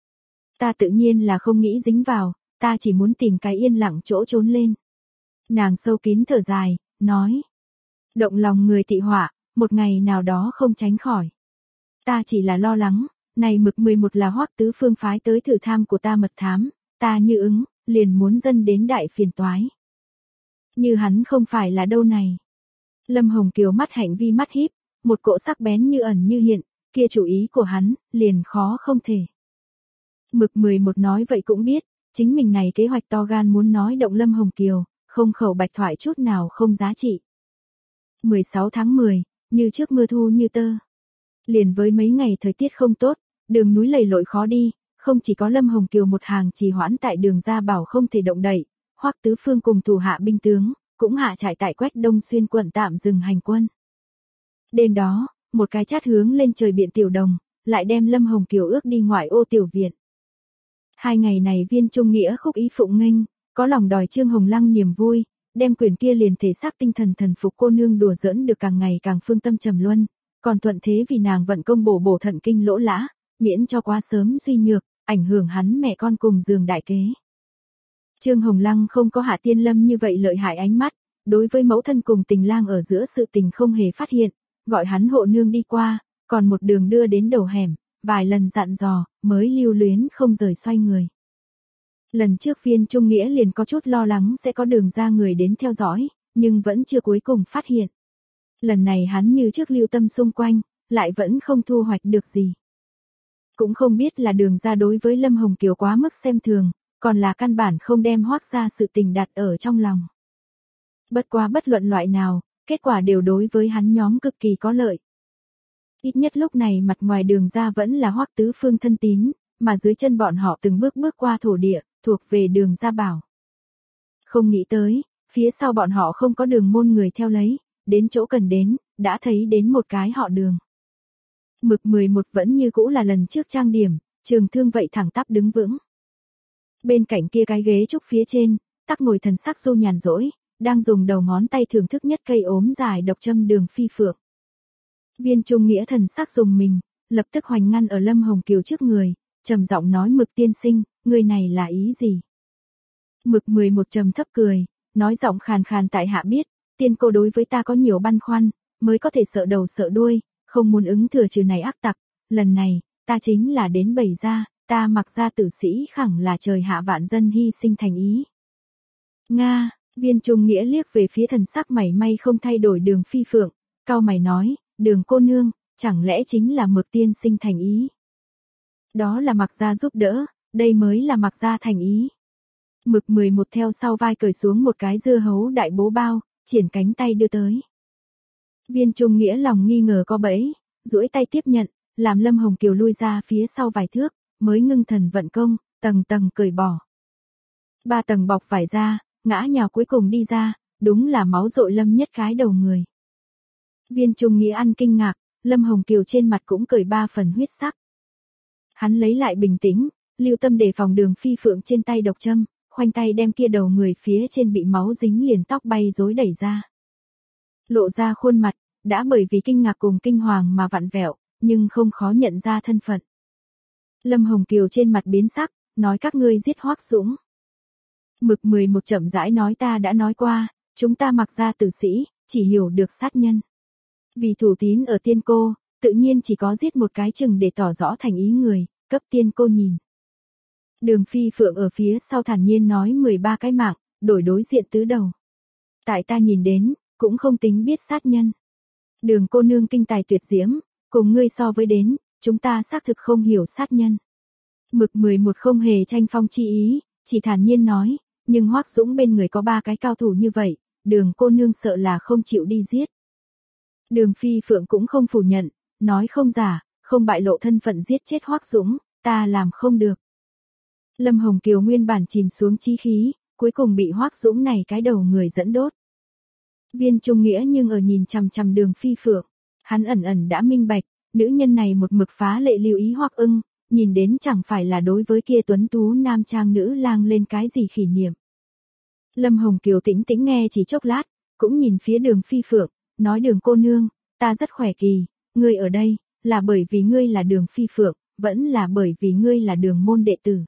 Ta tự nhiên là không nghĩ dính vào, ta chỉ muốn tìm cái yên lặng chỗ trốn lên. Nàng sâu kín thở dài, nói. Động lòng người tị họa, một ngày nào đó không tránh khỏi. Ta chỉ là lo lắng, này mực mười một là Hoắc Tứ Phương phái tới thử tham của ta mật thám, ta như ứng, liền muốn dân đến đại phiền toái. Như hắn không phải là đâu này. Lâm Hồng Kiều mắt hạnh vi mắt híp, một cỗ sắc bén như ẩn như hiện, kia chủ ý của hắn, liền khó không thể. Mực mười một nói vậy cũng biết, chính mình này kế hoạch to gan muốn nói động Lâm Hồng Kiều, không khẩu bạch thoại chút nào không giá trị. mười sáu tháng mười, như trước mưa thu như tơ. Liền với mấy ngày thời tiết không tốt, đường núi lầy lội khó đi, không chỉ có Lâm Hồng Kiều một hàng trì hoãn tại đường ra bảo không thể động đậy, Hoắc Tứ Phương cùng thủ hạ binh tướng, cũng hạ trại tại Quách Đông Xuyên quận tạm dừng hành quân. Đêm đó, một cái chát hướng lên trời biện tiểu đồng, lại đem Lâm Hồng Kiều ước đi ngoại ô tiểu viện. Hai ngày này Viên Trung Nghĩa khúc ý phụng nghênh, có lòng đòi Trương Hồng Lăng niềm vui, đem quyền kia liền thể xác tinh thần thần phục cô nương đùa giỡn được càng ngày càng phương tâm trầm luân, còn thuận thế vì nàng vận công bổ bổ thận kinh lỗ lã, miễn cho quá sớm suy nhược, ảnh hưởng hắn mẹ con cùng giường đại kế. Trương Hồng Lăng không có Hạ Tiên Lâm như vậy lợi hại ánh mắt, đối với mẫu thân cùng tình lang ở giữa sự tình không hề phát hiện, gọi hắn hộ nương đi qua, còn một đường đưa đến đầu hẻm, vài lần dặn dò, mới lưu luyến không rời xoay người. Lần trước Viên Trung Nghĩa liền có chút lo lắng sẽ có đường ra người đến theo dõi, nhưng vẫn chưa cuối cùng phát hiện. Lần này hắn như trước lưu tâm xung quanh, lại vẫn không thu hoạch được gì. Cũng không biết là đường ra đối với Lâm Hồng Kiều quá mức xem thường, còn là căn bản không đem Hoắc ra sự tình đặt ở trong lòng. Bất quá bất luận loại nào, kết quả đều đối với hắn nhóm cực kỳ có lợi. Ít nhất lúc này mặt ngoài đường ra vẫn là Hoắc Tứ Phương thân tín, mà dưới chân bọn họ từng bước bước qua thổ địa, thuộc về đường ra bảo. Không nghĩ tới, phía sau bọn họ không có đường môn người theo lấy, đến chỗ cần đến, đã thấy đến một cái họ đường. Mực mười một vẫn như cũ là lần trước trang điểm, trường thương vậy thẳng tắp đứng vững. Bên cạnh kia cái ghế trúc phía trên, tắc ngồi thần sắc du nhàn rỗi, đang dùng đầu ngón tay thưởng thức nhất cây ốm dài độc châm đường phi phượng. Viên Trung Nghĩa thần sắc dùng mình, lập tức hoành ngăn ở Lâm Hồng Kiều trước người, trầm giọng nói Mực tiên sinh, người này là ý gì? Mực mười một trầm thấp cười, nói giọng khàn khàn tại hạ biết, tiên cô đối với ta có nhiều băn khoăn, mới có thể sợ đầu sợ đuôi, không muốn ứng thừa trừ này ác tặc, lần này, ta chính là đến bày ra, ta Mặc gia tử sĩ khẳng là trời hạ vạn dân hy sinh thành ý. Nga, Viên Trung Nghĩa liếc về phía thần sắc mảy may không thay đổi Đường Phi Phượng, cau mày nói, Đường cô nương, chẳng lẽ chính là Mực tiên sinh thành ý? Đó là Mặc gia giúp đỡ, đây mới là Mặc gia thành ý. Mực mười một theo sau vai cởi xuống một cái dưa hấu đại bố bao, triển cánh tay đưa tới. Viên Trung Nghĩa lòng nghi ngờ có bẫy, duỗi tay tiếp nhận, làm Lâm Hồng Kiều lui ra phía sau vài thước, mới ngưng thần vận công, tầng tầng cởi bỏ. Ba tầng bọc vải ra, ngã nhào cuối cùng đi ra, đúng là máu dội Lâm Nhất cái đầu người. Viên Trung Nghĩa ăn kinh ngạc, Lâm Hồng Kiều trên mặt cũng cởi ba phần huyết sắc. Hắn lấy lại bình tĩnh, lưu tâm đề phòng Đường Phi Phượng trên tay độc châm, khoanh tay đem kia đầu người phía trên bị máu dính liền tóc bay rối đẩy ra. Lộ ra khuôn mặt, đã bởi vì kinh ngạc cùng kinh hoàng mà vặn vẹo, nhưng không khó nhận ra thân phận. Lâm Hồng Kiều trên mặt biến sắc, nói các ngươi giết Hoắc Dũng. Mực mười một chậm rãi nói ta đã nói qua, chúng ta Mặc gia tử sĩ, chỉ hiểu được sát nhân. Vì thủ tín ở tiên cô, tự nhiên chỉ có giết một cái chừng để tỏ rõ thành ý người, cấp tiên cô nhìn. Đường Phi Phượng ở phía sau thản nhiên nói mười ba cái mạng, đổi đối diện tứ đầu. Tại ta nhìn đến, cũng không tính biết sát nhân. Đường cô nương kinh tài tuyệt diễm, cùng ngươi so với đến, chúng ta xác thực không hiểu sát nhân. Mực mười một không hề tranh phong chi ý, chỉ thản nhiên nói, nhưng Hoắc Dũng bên người có ba cái cao thủ như vậy, Đường cô nương sợ là không chịu đi giết. Đường Phi Phượng cũng không phủ nhận, nói không giả, không bại lộ thân phận giết chết Hoắc Dũng, ta làm không được. Lâm Hồng Kiều nguyên bản chìm xuống chí khí, cuối cùng bị Hoắc Dũng này cái đầu người dẫn đốt. Viên Trung Nghĩa nhưng ở nhìn chằm chằm Đường Phi Phượng, hắn ẩn ẩn đã minh bạch, nữ nhân này một mực phá lệ lưu ý Hoắc Ưng, nhìn đến chẳng phải là đối với kia tuấn tú nam trang nữ lang lên cái gì khỉ niệm. Lâm Hồng Kiều tĩnh tĩnh nghe chỉ chốc lát, cũng nhìn phía Đường Phi Phượng, nói Đường cô nương, ta rất khỏe kỳ, ngươi ở đây, là bởi vì ngươi là Đường Phi Phượng, vẫn là bởi vì ngươi là Đường môn đệ tử.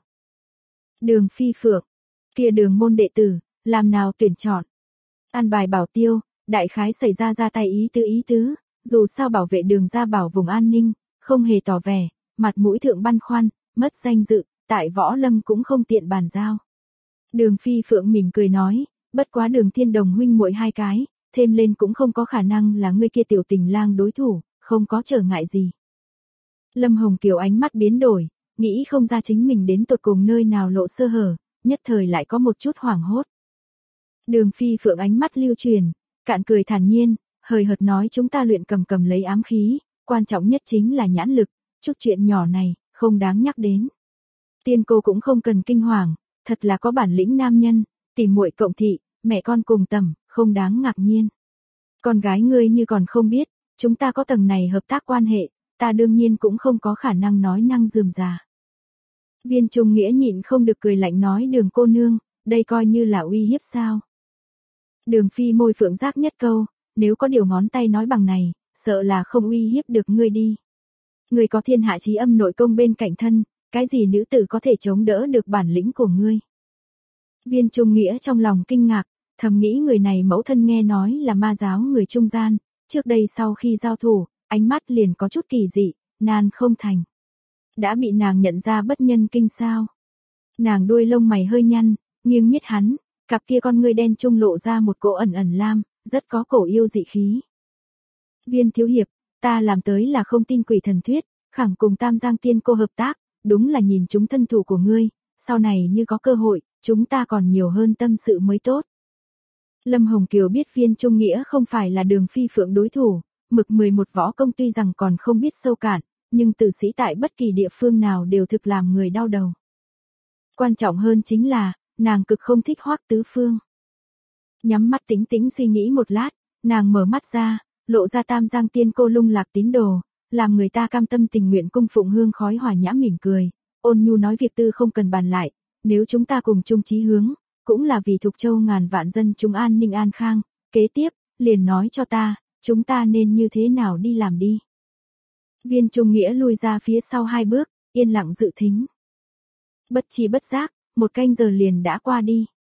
Đường Phi Phượng, kia Đường môn đệ tử, làm nào tuyển chọn. An bài bảo tiêu, đại khái xảy ra ra tay ý tứ ý tứ, dù sao bảo vệ Đường gia bảo vùng an ninh, không hề tỏ vẻ, mặt mũi thượng băn khoăn, mất danh dự, tại Võ Lâm cũng không tiện bàn giao. Đường Phi Phượng mỉm cười nói, bất quá Đường Thiên Đồng huynh muội hai cái, thêm lên cũng không có khả năng là ngươi kia tiểu tình lang đối thủ, không có trở ngại gì. Lâm Hồng Kiều ánh mắt biến đổi, nghĩ không ra chính mình đến tột cùng nơi nào lộ sơ hở, nhất thời lại có một chút hoảng hốt. Đường Phi Phượng ánh mắt lưu truyền, cạn cười thản nhiên, hời hợt nói chúng ta luyện cầm cầm lấy ám khí, quan trọng nhất chính là nhãn lực, chút chuyện nhỏ này, không đáng nhắc đến. Tiên cô cũng không cần kinh hoàng, thật là có bản lĩnh nam nhân, tìm muội cộng thị, mẹ con cùng tầm, không đáng ngạc nhiên. Con gái ngươi như còn không biết, chúng ta có tầng này hợp tác quan hệ, ta đương nhiên cũng không có khả năng nói năng rườm rà. Viên Trung Nghĩa nhịn không được cười lạnh nói Đường cô nương, đây coi như là uy hiếp sao. Đường Phi môi phượng giác nhất câu, nếu có điều ngón tay nói bằng này, sợ là không uy hiếp được ngươi đi. Ngươi có thiên hạ chí âm nội công bên cạnh thân, cái gì nữ tử có thể chống đỡ được bản lĩnh của ngươi. Viên Trung Nghĩa trong lòng kinh ngạc, thầm nghĩ người này mẫu thân nghe nói là ma giáo người trung gian, trước đây sau khi giao thủ, ánh mắt liền có chút kỳ dị, nan không thành. Đã bị nàng nhận ra bất nhân kinh sao. Nàng đuôi lông mày hơi nhăn, nghiêng miết hắn, cặp kia con ngươi đen trung lộ ra một cỗ ẩn ẩn lam, rất có cổ yêu dị khí. Viên thiếu hiệp, ta làm tới là không tin quỷ thần thuyết, khẳng cùng Tam Giang tiên cô hợp tác, đúng là nhìn chúng thân thủ của ngươi, sau này như có cơ hội, chúng ta còn nhiều hơn tâm sự mới tốt. Lâm Hồng Kiều biết Viên Trung Nghĩa không phải là Đường Phi Phượng đối thủ, Mực mười một võ công tuy rằng còn không biết sâu cạn, nhưng tử sĩ tại bất kỳ địa phương nào đều thực làm người đau đầu. Quan trọng hơn chính là, nàng cực không thích Hoắc Tứ Phương. Nhắm mắt tĩnh tĩnh suy nghĩ một lát, nàng mở mắt ra, lộ ra Tam Giang tiên cô lung lạc tín đồ, làm người ta cam tâm tình nguyện cung phụng hương khói hòa nhã mỉm cười, ôn nhu nói việc tư không cần bàn lại, nếu chúng ta cùng chung chí hướng, cũng là vì Thục Châu ngàn vạn dân chúng an ninh an khang, kế tiếp, liền nói cho ta, chúng ta nên như thế nào đi làm đi. Viên Trung Nghĩa lui ra phía sau hai bước, yên lặng dự thính. Bất chi bất giác, một canh giờ liền đã qua đi.